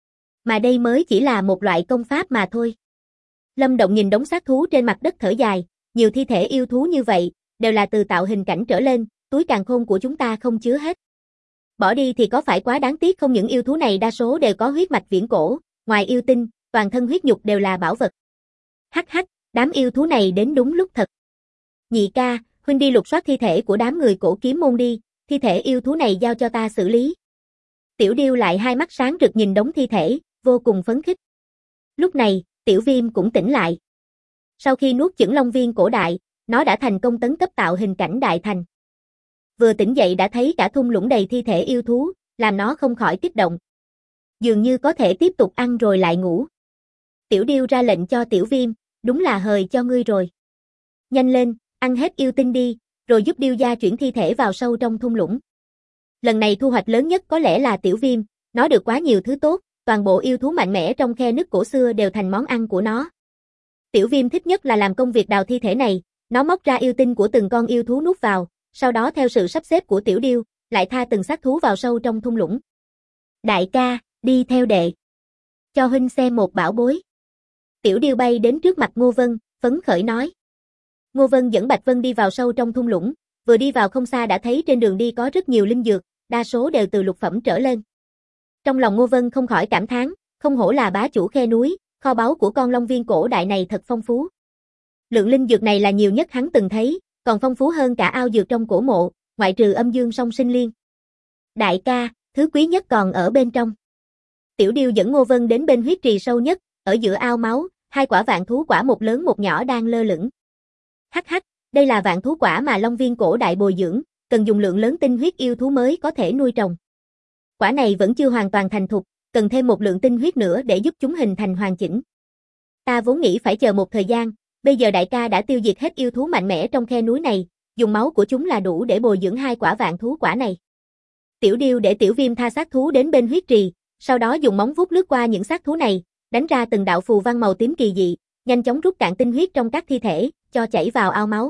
Mà đây mới chỉ là một loại công pháp mà thôi. Lâm Động nhìn đống xác thú trên mặt đất thở dài, nhiều thi thể yêu thú như vậy, đều là từ tạo hình cảnh trở lên, túi càn khôn của chúng ta không chứa hết. Bỏ đi thì có phải quá đáng tiếc không? Những yêu thú này đa số đều có huyết mạch viễn cổ, ngoài yêu tinh, toàn thân huyết nhục đều là bảo vật. Hắc hắc, đám yêu thú này đến đúng lúc thật. Nhị ca, huynh đi lục soát thi thể của đám người cổ kiếm môn đi, thi thể yêu thú này giao cho ta xử lý. Tiểu Điêu lại hai mắt sáng rực nhìn đống thi thể, vô cùng phấn khích. Lúc này, Tiểu Viêm cũng tỉnh lại. Sau khi nuốt chửng Long Viên cổ đại, nó đã thành công tấn cấp tạo hình cảnh đại thành. Vừa tỉnh dậy đã thấy cả thung lũng đầy thi thể yêu thú, làm nó không khỏi kích động. Dường như có thể tiếp tục ăn rồi lại ngủ. Tiểu Điêu ra lệnh cho Tiểu Viêm, đúng là hời cho ngươi rồi. Nhanh lên, ăn hết yêu tinh đi, rồi giúp Điêu gia chuyển thi thể vào sâu trong thung lũng. Lần này thu hoạch lớn nhất có lẽ là Tiểu Viêm, nó được quá nhiều thứ tốt, toàn bộ yêu thú mạnh mẽ trong khe nứt cổ xưa đều thành món ăn của nó. Tiểu Viêm thích nhất là làm công việc đào thi thể này, nó móc ra yêu tinh của từng con yêu thú nuốt vào, sau đó theo sự sắp xếp của Tiểu Điêu, lại tha từng xác thú vào sâu trong thung lũng. Đại ca, đi theo đệ. Cho huynh xem một bảo bối. Tiểu Điêu bay đến trước mặt Ngô Vân, phấn khởi nói. Ngô Vân dẫn Bạch Vân đi vào sâu trong thung lũng, vừa đi vào không xa đã thấy trên đường đi có rất nhiều linh dược, đa số đều từ lục phẩm trở lên. Trong lòng Ngô Vân không khỏi cảm thán, không hổ là bá chủ khe núi, kho báu của con Long Viên cổ đại này thật phong phú. Lượng linh dược này là nhiều nhất hắn từng thấy, còn phong phú hơn cả ao dược trong cổ mộ, ngoại trừ âm dương song sinh liên. Đại ca, thứ quý nhất còn ở bên trong. Tiểu Điêu dẫn Ngô Vân đến bên huyết trì sâu nhất, ở giữa ao máu, hai quả vạn thú quả một lớn một nhỏ đang lơ lửng. Hắc hắc, đây là vạn thú quả mà Long Viên cổ đại bồi dưỡng, cần dùng lượng lớn tinh huyết yêu thú mới có thể nuôi trồng. Quả này vẫn chưa hoàn toàn thành thục, cần thêm một lượng tinh huyết nữa để giúp chúng hình thành hoàn chỉnh. Ta vốn nghĩ phải chờ một thời gian, bây giờ đại ca đã tiêu diệt hết yêu thú mạnh mẽ trong khe núi này, dùng máu của chúng là đủ để bồi dưỡng hai quả vạn thú quả này. Tiểu Điêu để Tiểu Viêm tha xác thú đến bên huyết trì, sau đó dùng móng vuốt lướt qua những xác thú này, đánh ra từng đạo phù văn màu tím kỳ dị, nhanh chóng rút cạn tinh huyết trong các thi thể, cho chảy vào ao máu.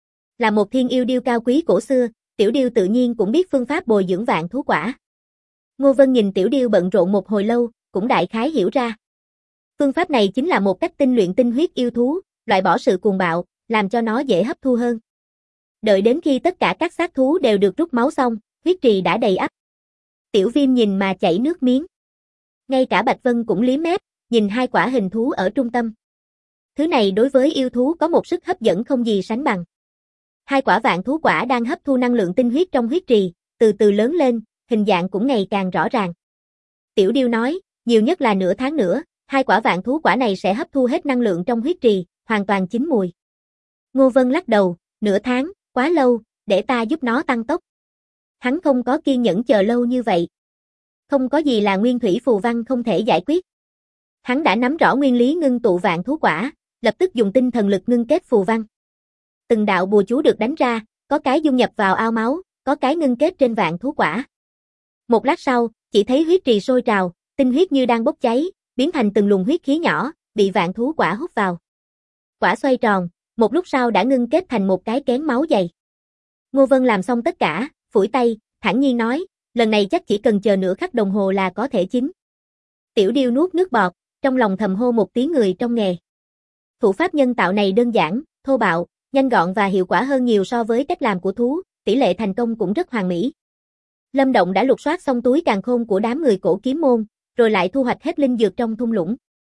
Là một thiên yêu điêu cao quý cổ xưa, Tiểu Điêu tự nhiên cũng biết phương pháp bồi dưỡng vạn thú quả. Ngô Vân nhìn Tiểu Điêu bận rộn một hồi lâu, cũng đại khái hiểu ra. Phương pháp này chính là một cách tinh luyện tinh huyết yêu thú, loại bỏ sự cuồng bạo, làm cho nó dễ hấp thu hơn. Đợi đến khi tất cả các xác thú đều được rút máu xong, huyết trì đã đầy ắp. Tiểu Viêm nhìn mà chảy nước miếng. Ngay cả Bạch Vân cũng liếm mép, nhìn hai quả hình thú ở trung tâm. Thứ này đối với yêu thú có một sức hấp dẫn không gì sánh bằng. Hai quả vạn thú quả đang hấp thu năng lượng tinh huyết trong huyết trì, từ từ lớn lên, hình dạng cũng ngày càng rõ ràng. Tiểu Điêu nói, nhiều nhất là nửa tháng nữa, hai quả vạn thú quả này sẽ hấp thu hết năng lượng trong huyết trì, hoàn toàn chín mùi. Ngô Vân lắc đầu, nửa tháng, quá lâu, để ta giúp nó tăng tốc. Hắn không có kiên nhẫn chờ lâu như vậy. Không có gì là nguyên thủy phù văn không thể giải quyết. Hắn đã nắm rõ nguyên lý ngưng tụ vạn thú quả, lập tức dùng tinh thần lực ngưng kết phù văn. Từng đạo bùa chú được đánh ra, có cái dung nhập vào ao máu, có cái ngưng kết trên vạn thú quả. Một lát sau, chỉ thấy huyết trì sôi trào, tinh huyết như đang bốc cháy, biến thành từng luồng huyết khí nhỏ, bị vạn thú quả hút vào. Quả xoay tròn, một lúc sau đã ngưng kết thành một cái kén máu dày. Ngô Vân làm xong tất cả, phủi tay, thản nhiên nói, lần này chắc chỉ cần chờ nửa khắc đồng hồ là có thể chín. Tiểu Điêu nuốt nước bọt, trong lòng thầm hô một tiếng người trong nghề. Thủ pháp nhân tạo này đơn giản, thô bạo, nhanh gọn và hiệu quả hơn nhiều so với cách làm của thú, tỷ lệ thành công cũng rất hoàn mỹ. Lâm Động đã lục soát xong túi càn khôn của đám người Cổ Kiếm môn, rồi lại thu hoạch hết linh dược trong thung lũng.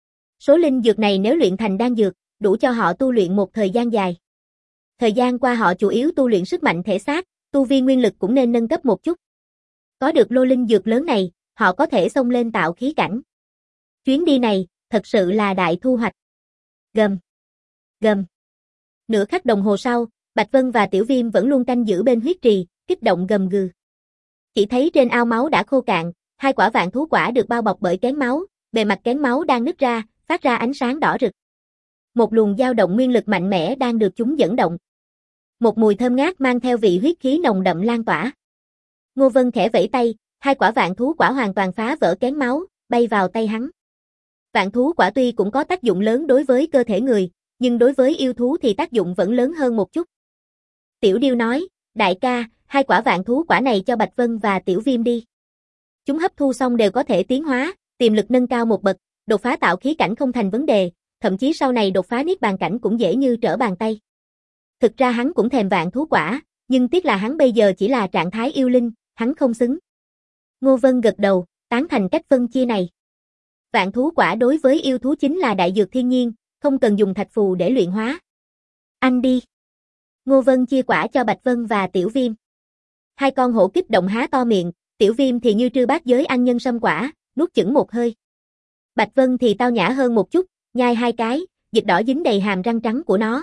Số linh dược này nếu luyện thành đan dược, đủ cho họ tu luyện một thời gian dài. Thời gian qua họ chủ yếu tu luyện sức mạnh thể xác, tu vi nguyên lực cũng nên nâng cấp một chút. Có được lô linh dược lớn này, họ có thể xông lên tạo khí cảnh. Chuyến đi này, thật sự là đại thu hoạch. Gầm. Gầm. Nửa khắc đồng hồ sau, Bạch Vân và Tiểu Viêm vẫn luôn canh giữ bên huyết trì, kích động gầm gừ. Chỉ thấy trên ao máu đã khô cạn, hai quả vạn thú quả được bao bọc bởi kén máu, bề mặt kén máu đang nứt ra, phát ra ánh sáng đỏ rực. Một luồng dao động nguyên lực mạnh mẽ đang được chúng dẫn động. Một mùi thơm ngát mang theo vị huyết khí nồng đậm lan tỏa. Ngô Vân khẽ vẫy tay, hai quả vạn thú quả hoàn toàn phá vỡ kén máu, bay vào tay hắn. Vạn thú quả tuy cũng có tác dụng lớn đối với cơ thể người, nhưng đối với yêu thú thì tác dụng vẫn lớn hơn một chút. Tiểu Điêu nói, đại ca, hai quả vạn thú quả này cho Bạch Vân và Tiểu Viêm đi. Chúng hấp thu xong đều có thể tiến hóa, tiềm lực nâng cao một bậc, đột phá tạo khí cảnh không thành vấn đề, thậm chí sau này đột phá niết bàn cảnh cũng dễ như trở bàn tay. Thực ra hắn cũng thèm vạn thú quả, nhưng tiếc là hắn bây giờ chỉ là trạng thái yêu linh, hắn không xứng. Ngô Vân gật đầu, tán thành cách phân chia này. Vạn thú quả đối với yêu thú chính là đại dược thiên nhiên, không cần dùng thạch phù để luyện hóa. Anh đi. Ngô Vân chia quả cho Bạch Vân và Tiểu Viêm. Hai con hổ kích động há to miệng, Tiểu Viêm thì như trư bát giới ăn nhân sâm quả, nuốt chửng một hơi. Bạch Vân thì tao nhã hơn một chút, nhai hai cái, dịch đỏ dính đầy hàm răng trắng của nó.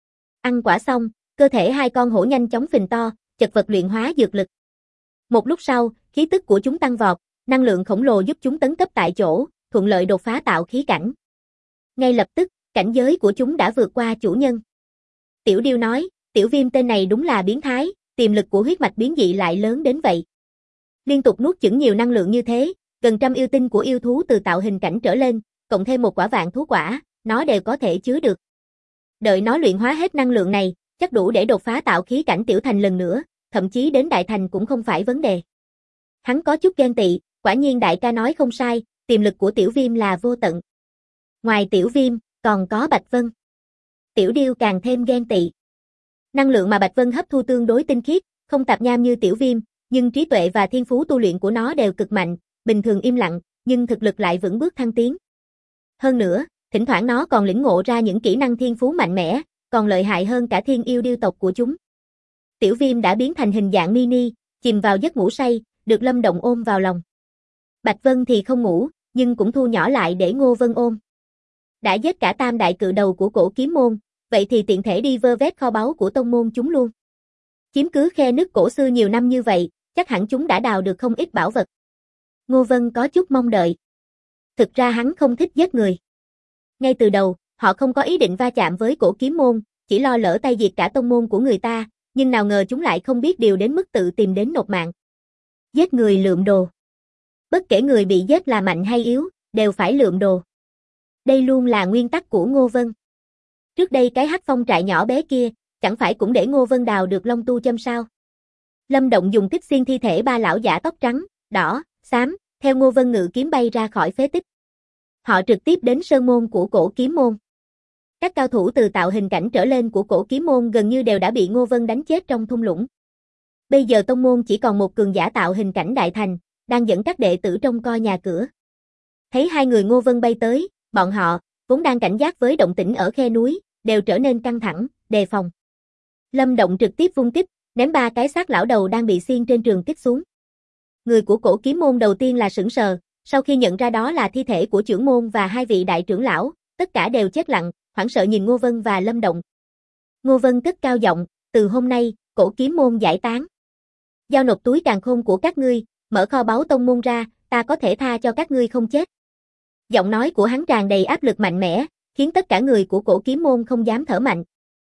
Ăn quả xong, cơ thể hai con hổ nhanh chóng phình to, chật vật luyện hóa dược lực. Một lúc sau, khí tức của chúng tăng vọt, năng lượng khổng lồ giúp chúng tấn cấp tại chỗ, thuận lợi đột phá tạo khí cảnh. Ngay lập tức, cảnh giới của chúng đã vượt qua chủ nhân. Tiểu Điêu nói, Tiểu Viêm tên này đúng là biến thái, tiềm lực của huyết mạch biến dị lại lớn đến vậy. Liên tục nuốt chửng nhiều năng lượng như thế, gần trăm yêu tinh của yêu thú từ tạo hình cảnh trở lên, cộng thêm một quả vạn thú quả, nó đều có thể chứa được. Đợi nó luyện hóa hết năng lượng này, chắc đủ để đột phá tạo khí cảnh tiểu thành lần nữa, thậm chí đến đại thành cũng không phải vấn đề. Hắn có chút ghen tị, quả nhiên đại ca nói không sai, tiềm lực của Tiểu Viêm là vô tận. Ngoài Tiểu Viêm, còn có Bạch Vân. Tiểu Điêu càng thêm ghen tị. Năng lượng mà Bạch Vân hấp thu tương đối tinh khiết, không tạp nham như Tiểu Viêm, nhưng trí tuệ và thiên phú tu luyện của nó đều cực mạnh, bình thường im lặng, nhưng thực lực lại vững bước thăng tiến. Hơn nữa, thỉnh thoảng nó còn lĩnh ngộ ra những kỹ năng thiên phú mạnh mẽ, còn lợi hại hơn cả thiên yêu điêu tộc của chúng. Tiểu Viêm đã biến thành hình dạng mini, chìm vào giấc ngủ say, được Lâm Động ôm vào lòng. Bạch Vân thì không ngủ, nhưng cũng thu nhỏ lại để Ngô Vân ôm. Đã giết cả tam đại cự đầu của Cổ Kiếm môn, vậy thì tiện thể đi vơ vét kho báu của tông môn chúng luôn. Chiếm cứ khe nứt cổ xưa nhiều năm như vậy, chắc hẳn chúng đã đào được không ít bảo vật. Ngô Vân có chút mong đợi. Thực ra hắn không thích giết người. Ngay từ đầu, họ không có ý định va chạm với Cổ Kiếm môn, chỉ lo lỡ tay diệt cả tông môn của người ta, nhưng nào ngờ chúng lại không biết điều đến mức tự tìm đến nộp mạng. Giết người lượm đồ. Bất kể người bị giết là mạnh hay yếu, đều phải lượm đồ. Đây luôn là nguyên tắc của Ngô Vân. Trước đây cái Hắc Phong trại nhỏ bé kia, chẳng phải cũng để Ngô Vân đào được long tu châm sao? Lâm Động dùng kích xiên thi thể ba lão giả tóc trắng, đỏ, xám, theo Ngô Vân ngự kiếm bay ra khỏi phế tích. Họ trực tiếp đến sơn môn của Cổ Kiếm môn. Các cao thủ từ tạo hình cảnh trở lên của cổ kiếm môn gần như đều đã bị Ngô Vân đánh chết trong thung lũng. Bây giờ tông môn chỉ còn một cường giả tạo hình cảnh đại thành, đang dẫn các đệ tử trông coi nhà cửa. Thấy hai người Ngô Vân bay tới, bọn họ, vốn đang cảnh giác với động tĩnh ở khe núi, đều trở nên căng thẳng, đề phòng. Lâm Động trực tiếp vung kích, ném 3 cái xác lão đầu đang bị xiên trên trường kích xuống. Người của cổ kiếm môn đầu tiên là sững sờ, sau khi nhận ra đó là thi thể của trưởng môn và 2 vị đại trưởng lão, tất cả đều chết lặng, hoảng sợ nhìn Ngô Vân và Lâm Động. Ngô Vân cất cao giọng, từ hôm nay, cổ kiếm môn giải tán. Giao nộp túi càn khôn của các ngươi, mở kho báu tông môn ra, ta có thể tha cho các ngươi không chết. Giọng nói của hắn tràn đầy áp lực mạnh mẽ, khiến tất cả người của cổ kiếm môn không dám thở mạnh.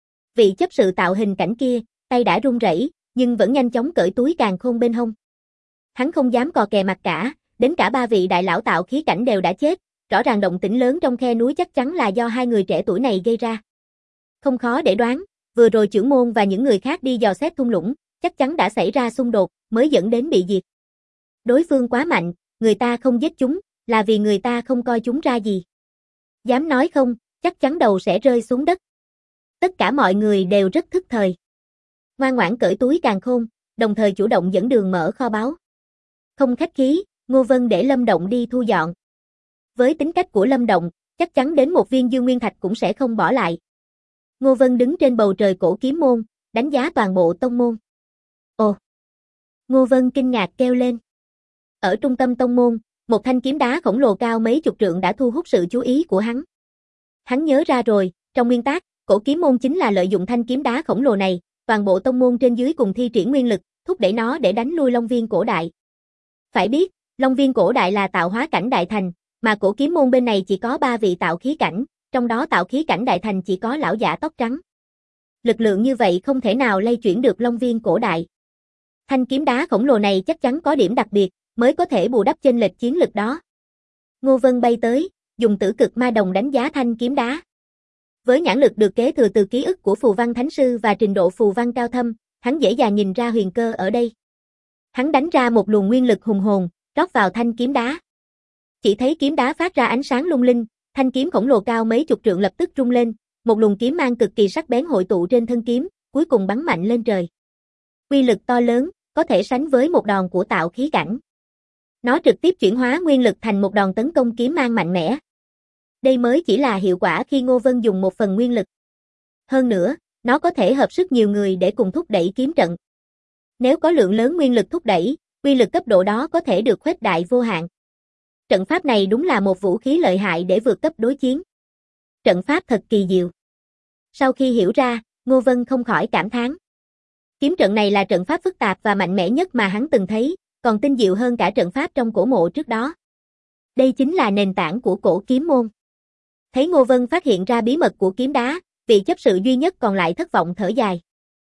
Vị chấp sự tạo hình cảnh kia, tay đã run rẩy, nhưng vẫn nhanh chóng cởi túi càn khôn bên hông. Hắn không dám cò kè mặt cả, đến cả 3 vị đại lão tạo khí cảnh đều đã chết, rõ ràng động tĩnh lớn trong khe núi chắc chắn là do 2 người trẻ tuổi này gây ra. Không khó để đoán, vừa rồi trưởng môn và những người khác đi dò xét thung lũng, chắc chắn đã xảy ra xung đột, mới dẫn đến bị diệt. Đối phương quá mạnh, người ta không giết chúng, là vì người ta không coi chúng ra gì. Dám nói không, chắc chắn đầu sẽ rơi xuống đất. Tất cả mọi người đều rất thức thời. Ngoan ngoãn cởi túi càn khôn, đồng thời chủ động dẫn đường mở kho báu. Không khách khí, Ngô Vân để Lâm Động đi thu dọn. Với tính cách của Lâm Động, chắc chắn đến một viên dương nguyên thạch cũng sẽ không bỏ lại. Ngô Vân đứng trên bầu trời cổ kiếm môn, đánh giá toàn bộ tông môn. Ồ! Ngô Vân kinh ngạc kêu lên. Ở trung tâm tông môn, một thanh kiếm đá khổng lồ cao mấy chục trượng đã thu hút sự chú ý của hắn. Hắn nhớ ra rồi, trong nguyên tắc, cổ kiếm môn chính là lợi dụng thanh kiếm đá khổng lồ này, toàn bộ tông môn trên dưới cùng thi triển nguyên lực, thúc đẩy nó để đánh lui Long Viên cổ đại. Phải biết, Long Viên cổ đại là tạo hóa cảnh đại thành, mà cổ kiếm môn bên này chỉ có 3 vị tạo khí cảnh, trong đó tạo khí cảnh đại thành chỉ có lão giả tóc trắng. Lực lượng như vậy không thể nào lay chuyển được Long Viên cổ đại. Thanh kiếm đá khổng lồ này chắc chắn có điểm đặc biệt, mới có thể bù đắp chênh lệch chiến lực đó. Ngô Vân bay tới, dùng tử cực ma đồng đánh giá thanh kiếm đá. Với nhãn lực được kế thừa từ ký ức của phù văn thánh sư và trình độ phù văn cao thâm, hắn dễ dàng nhìn ra huyền cơ ở đây. Hắn đánh ra một luồng nguyên lực hùng hồn, rót vào thanh kiếm đá. Chỉ thấy kiếm đá phát ra ánh sáng lung linh, thanh kiếm khổng lồ cao mấy chục trượng lập tức rung lên, một luồng kiếm mang cực kỳ sắc bén hội tụ trên thân kiếm, cuối cùng bắn mạnh lên trời. Uy lực to lớn, có thể sánh với một đòn của tạo khí cảnh. Nó trực tiếp chuyển hóa nguyên lực thành một đòn tấn công kiếm mang mạnh mẽ. Đây mới chỉ là hiệu quả khi Ngô Vân dùng một phần nguyên lực. Hơn nữa, nó có thể hợp sức nhiều người để cùng thúc đẩy kiếm trận. Nếu có lượng lớn nguyên lực thúc đẩy, uy lực cấp độ đó có thể được khuếch đại vô hạn. Trận pháp này đúng là một vũ khí lợi hại để vượt cấp đối chiến. Trận pháp thật kỳ diệu. Sau khi hiểu ra, Ngô Vân không khỏi cảm thán. Kiếm trận này là trận pháp phức tạp và mạnh mẽ nhất mà hắn từng thấy, còn tinh diệu hơn cả trận pháp trong cổ mộ trước đó. Đây chính là nền tảng của cổ kiếm môn. Thấy Ngô Vân phát hiện ra bí mật của kiếm đá, vị chấp sự duy nhất còn lại thất vọng thở dài.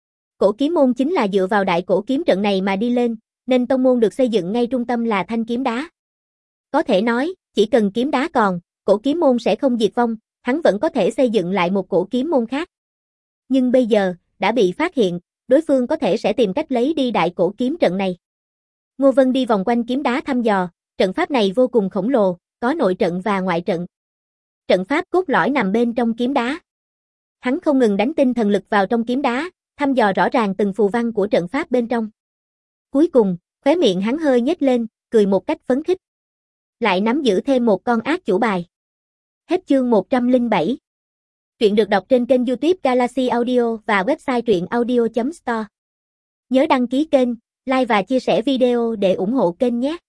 Cổ kiếm môn chính là dựa vào đại cổ kiếm trận này mà đi lên, nên tông môn được xây dựng ngay trung tâm là thanh kiếm đá. Có thể nói, chỉ cần kiếm đá còn, cổ kiếm môn sẽ không diệt vong, hắn vẫn có thể xây dựng lại một cổ kiếm môn khác. Nhưng bây giờ, đã bị phát hiện, đối phương có thể sẽ tìm cách lấy đi đại cổ kiếm trận này. Ngô Vân đi vòng quanh kiếm đá thăm dò, trận pháp này vô cùng khổng lồ, có nội trận và ngoại trận. Trận pháp cốt lõi nằm bên trong kiếm đá. Hắn không ngừng đánh tinh thần lực vào trong kiếm đá, thăm dò rõ ràng từng phù văn của trận pháp bên trong. Cuối cùng, khóe miệng hắn hơi nhếch lên, cười một cách phấn khích. Lại nắm giữ thêm một con ác chủ bài. Hết chương 107. Truyện được đọc trên kênh YouTube Galaxy Audio và website truyệnaudio.store. Nhớ đăng ký kênh, like và chia sẻ video để ủng hộ kênh nhé.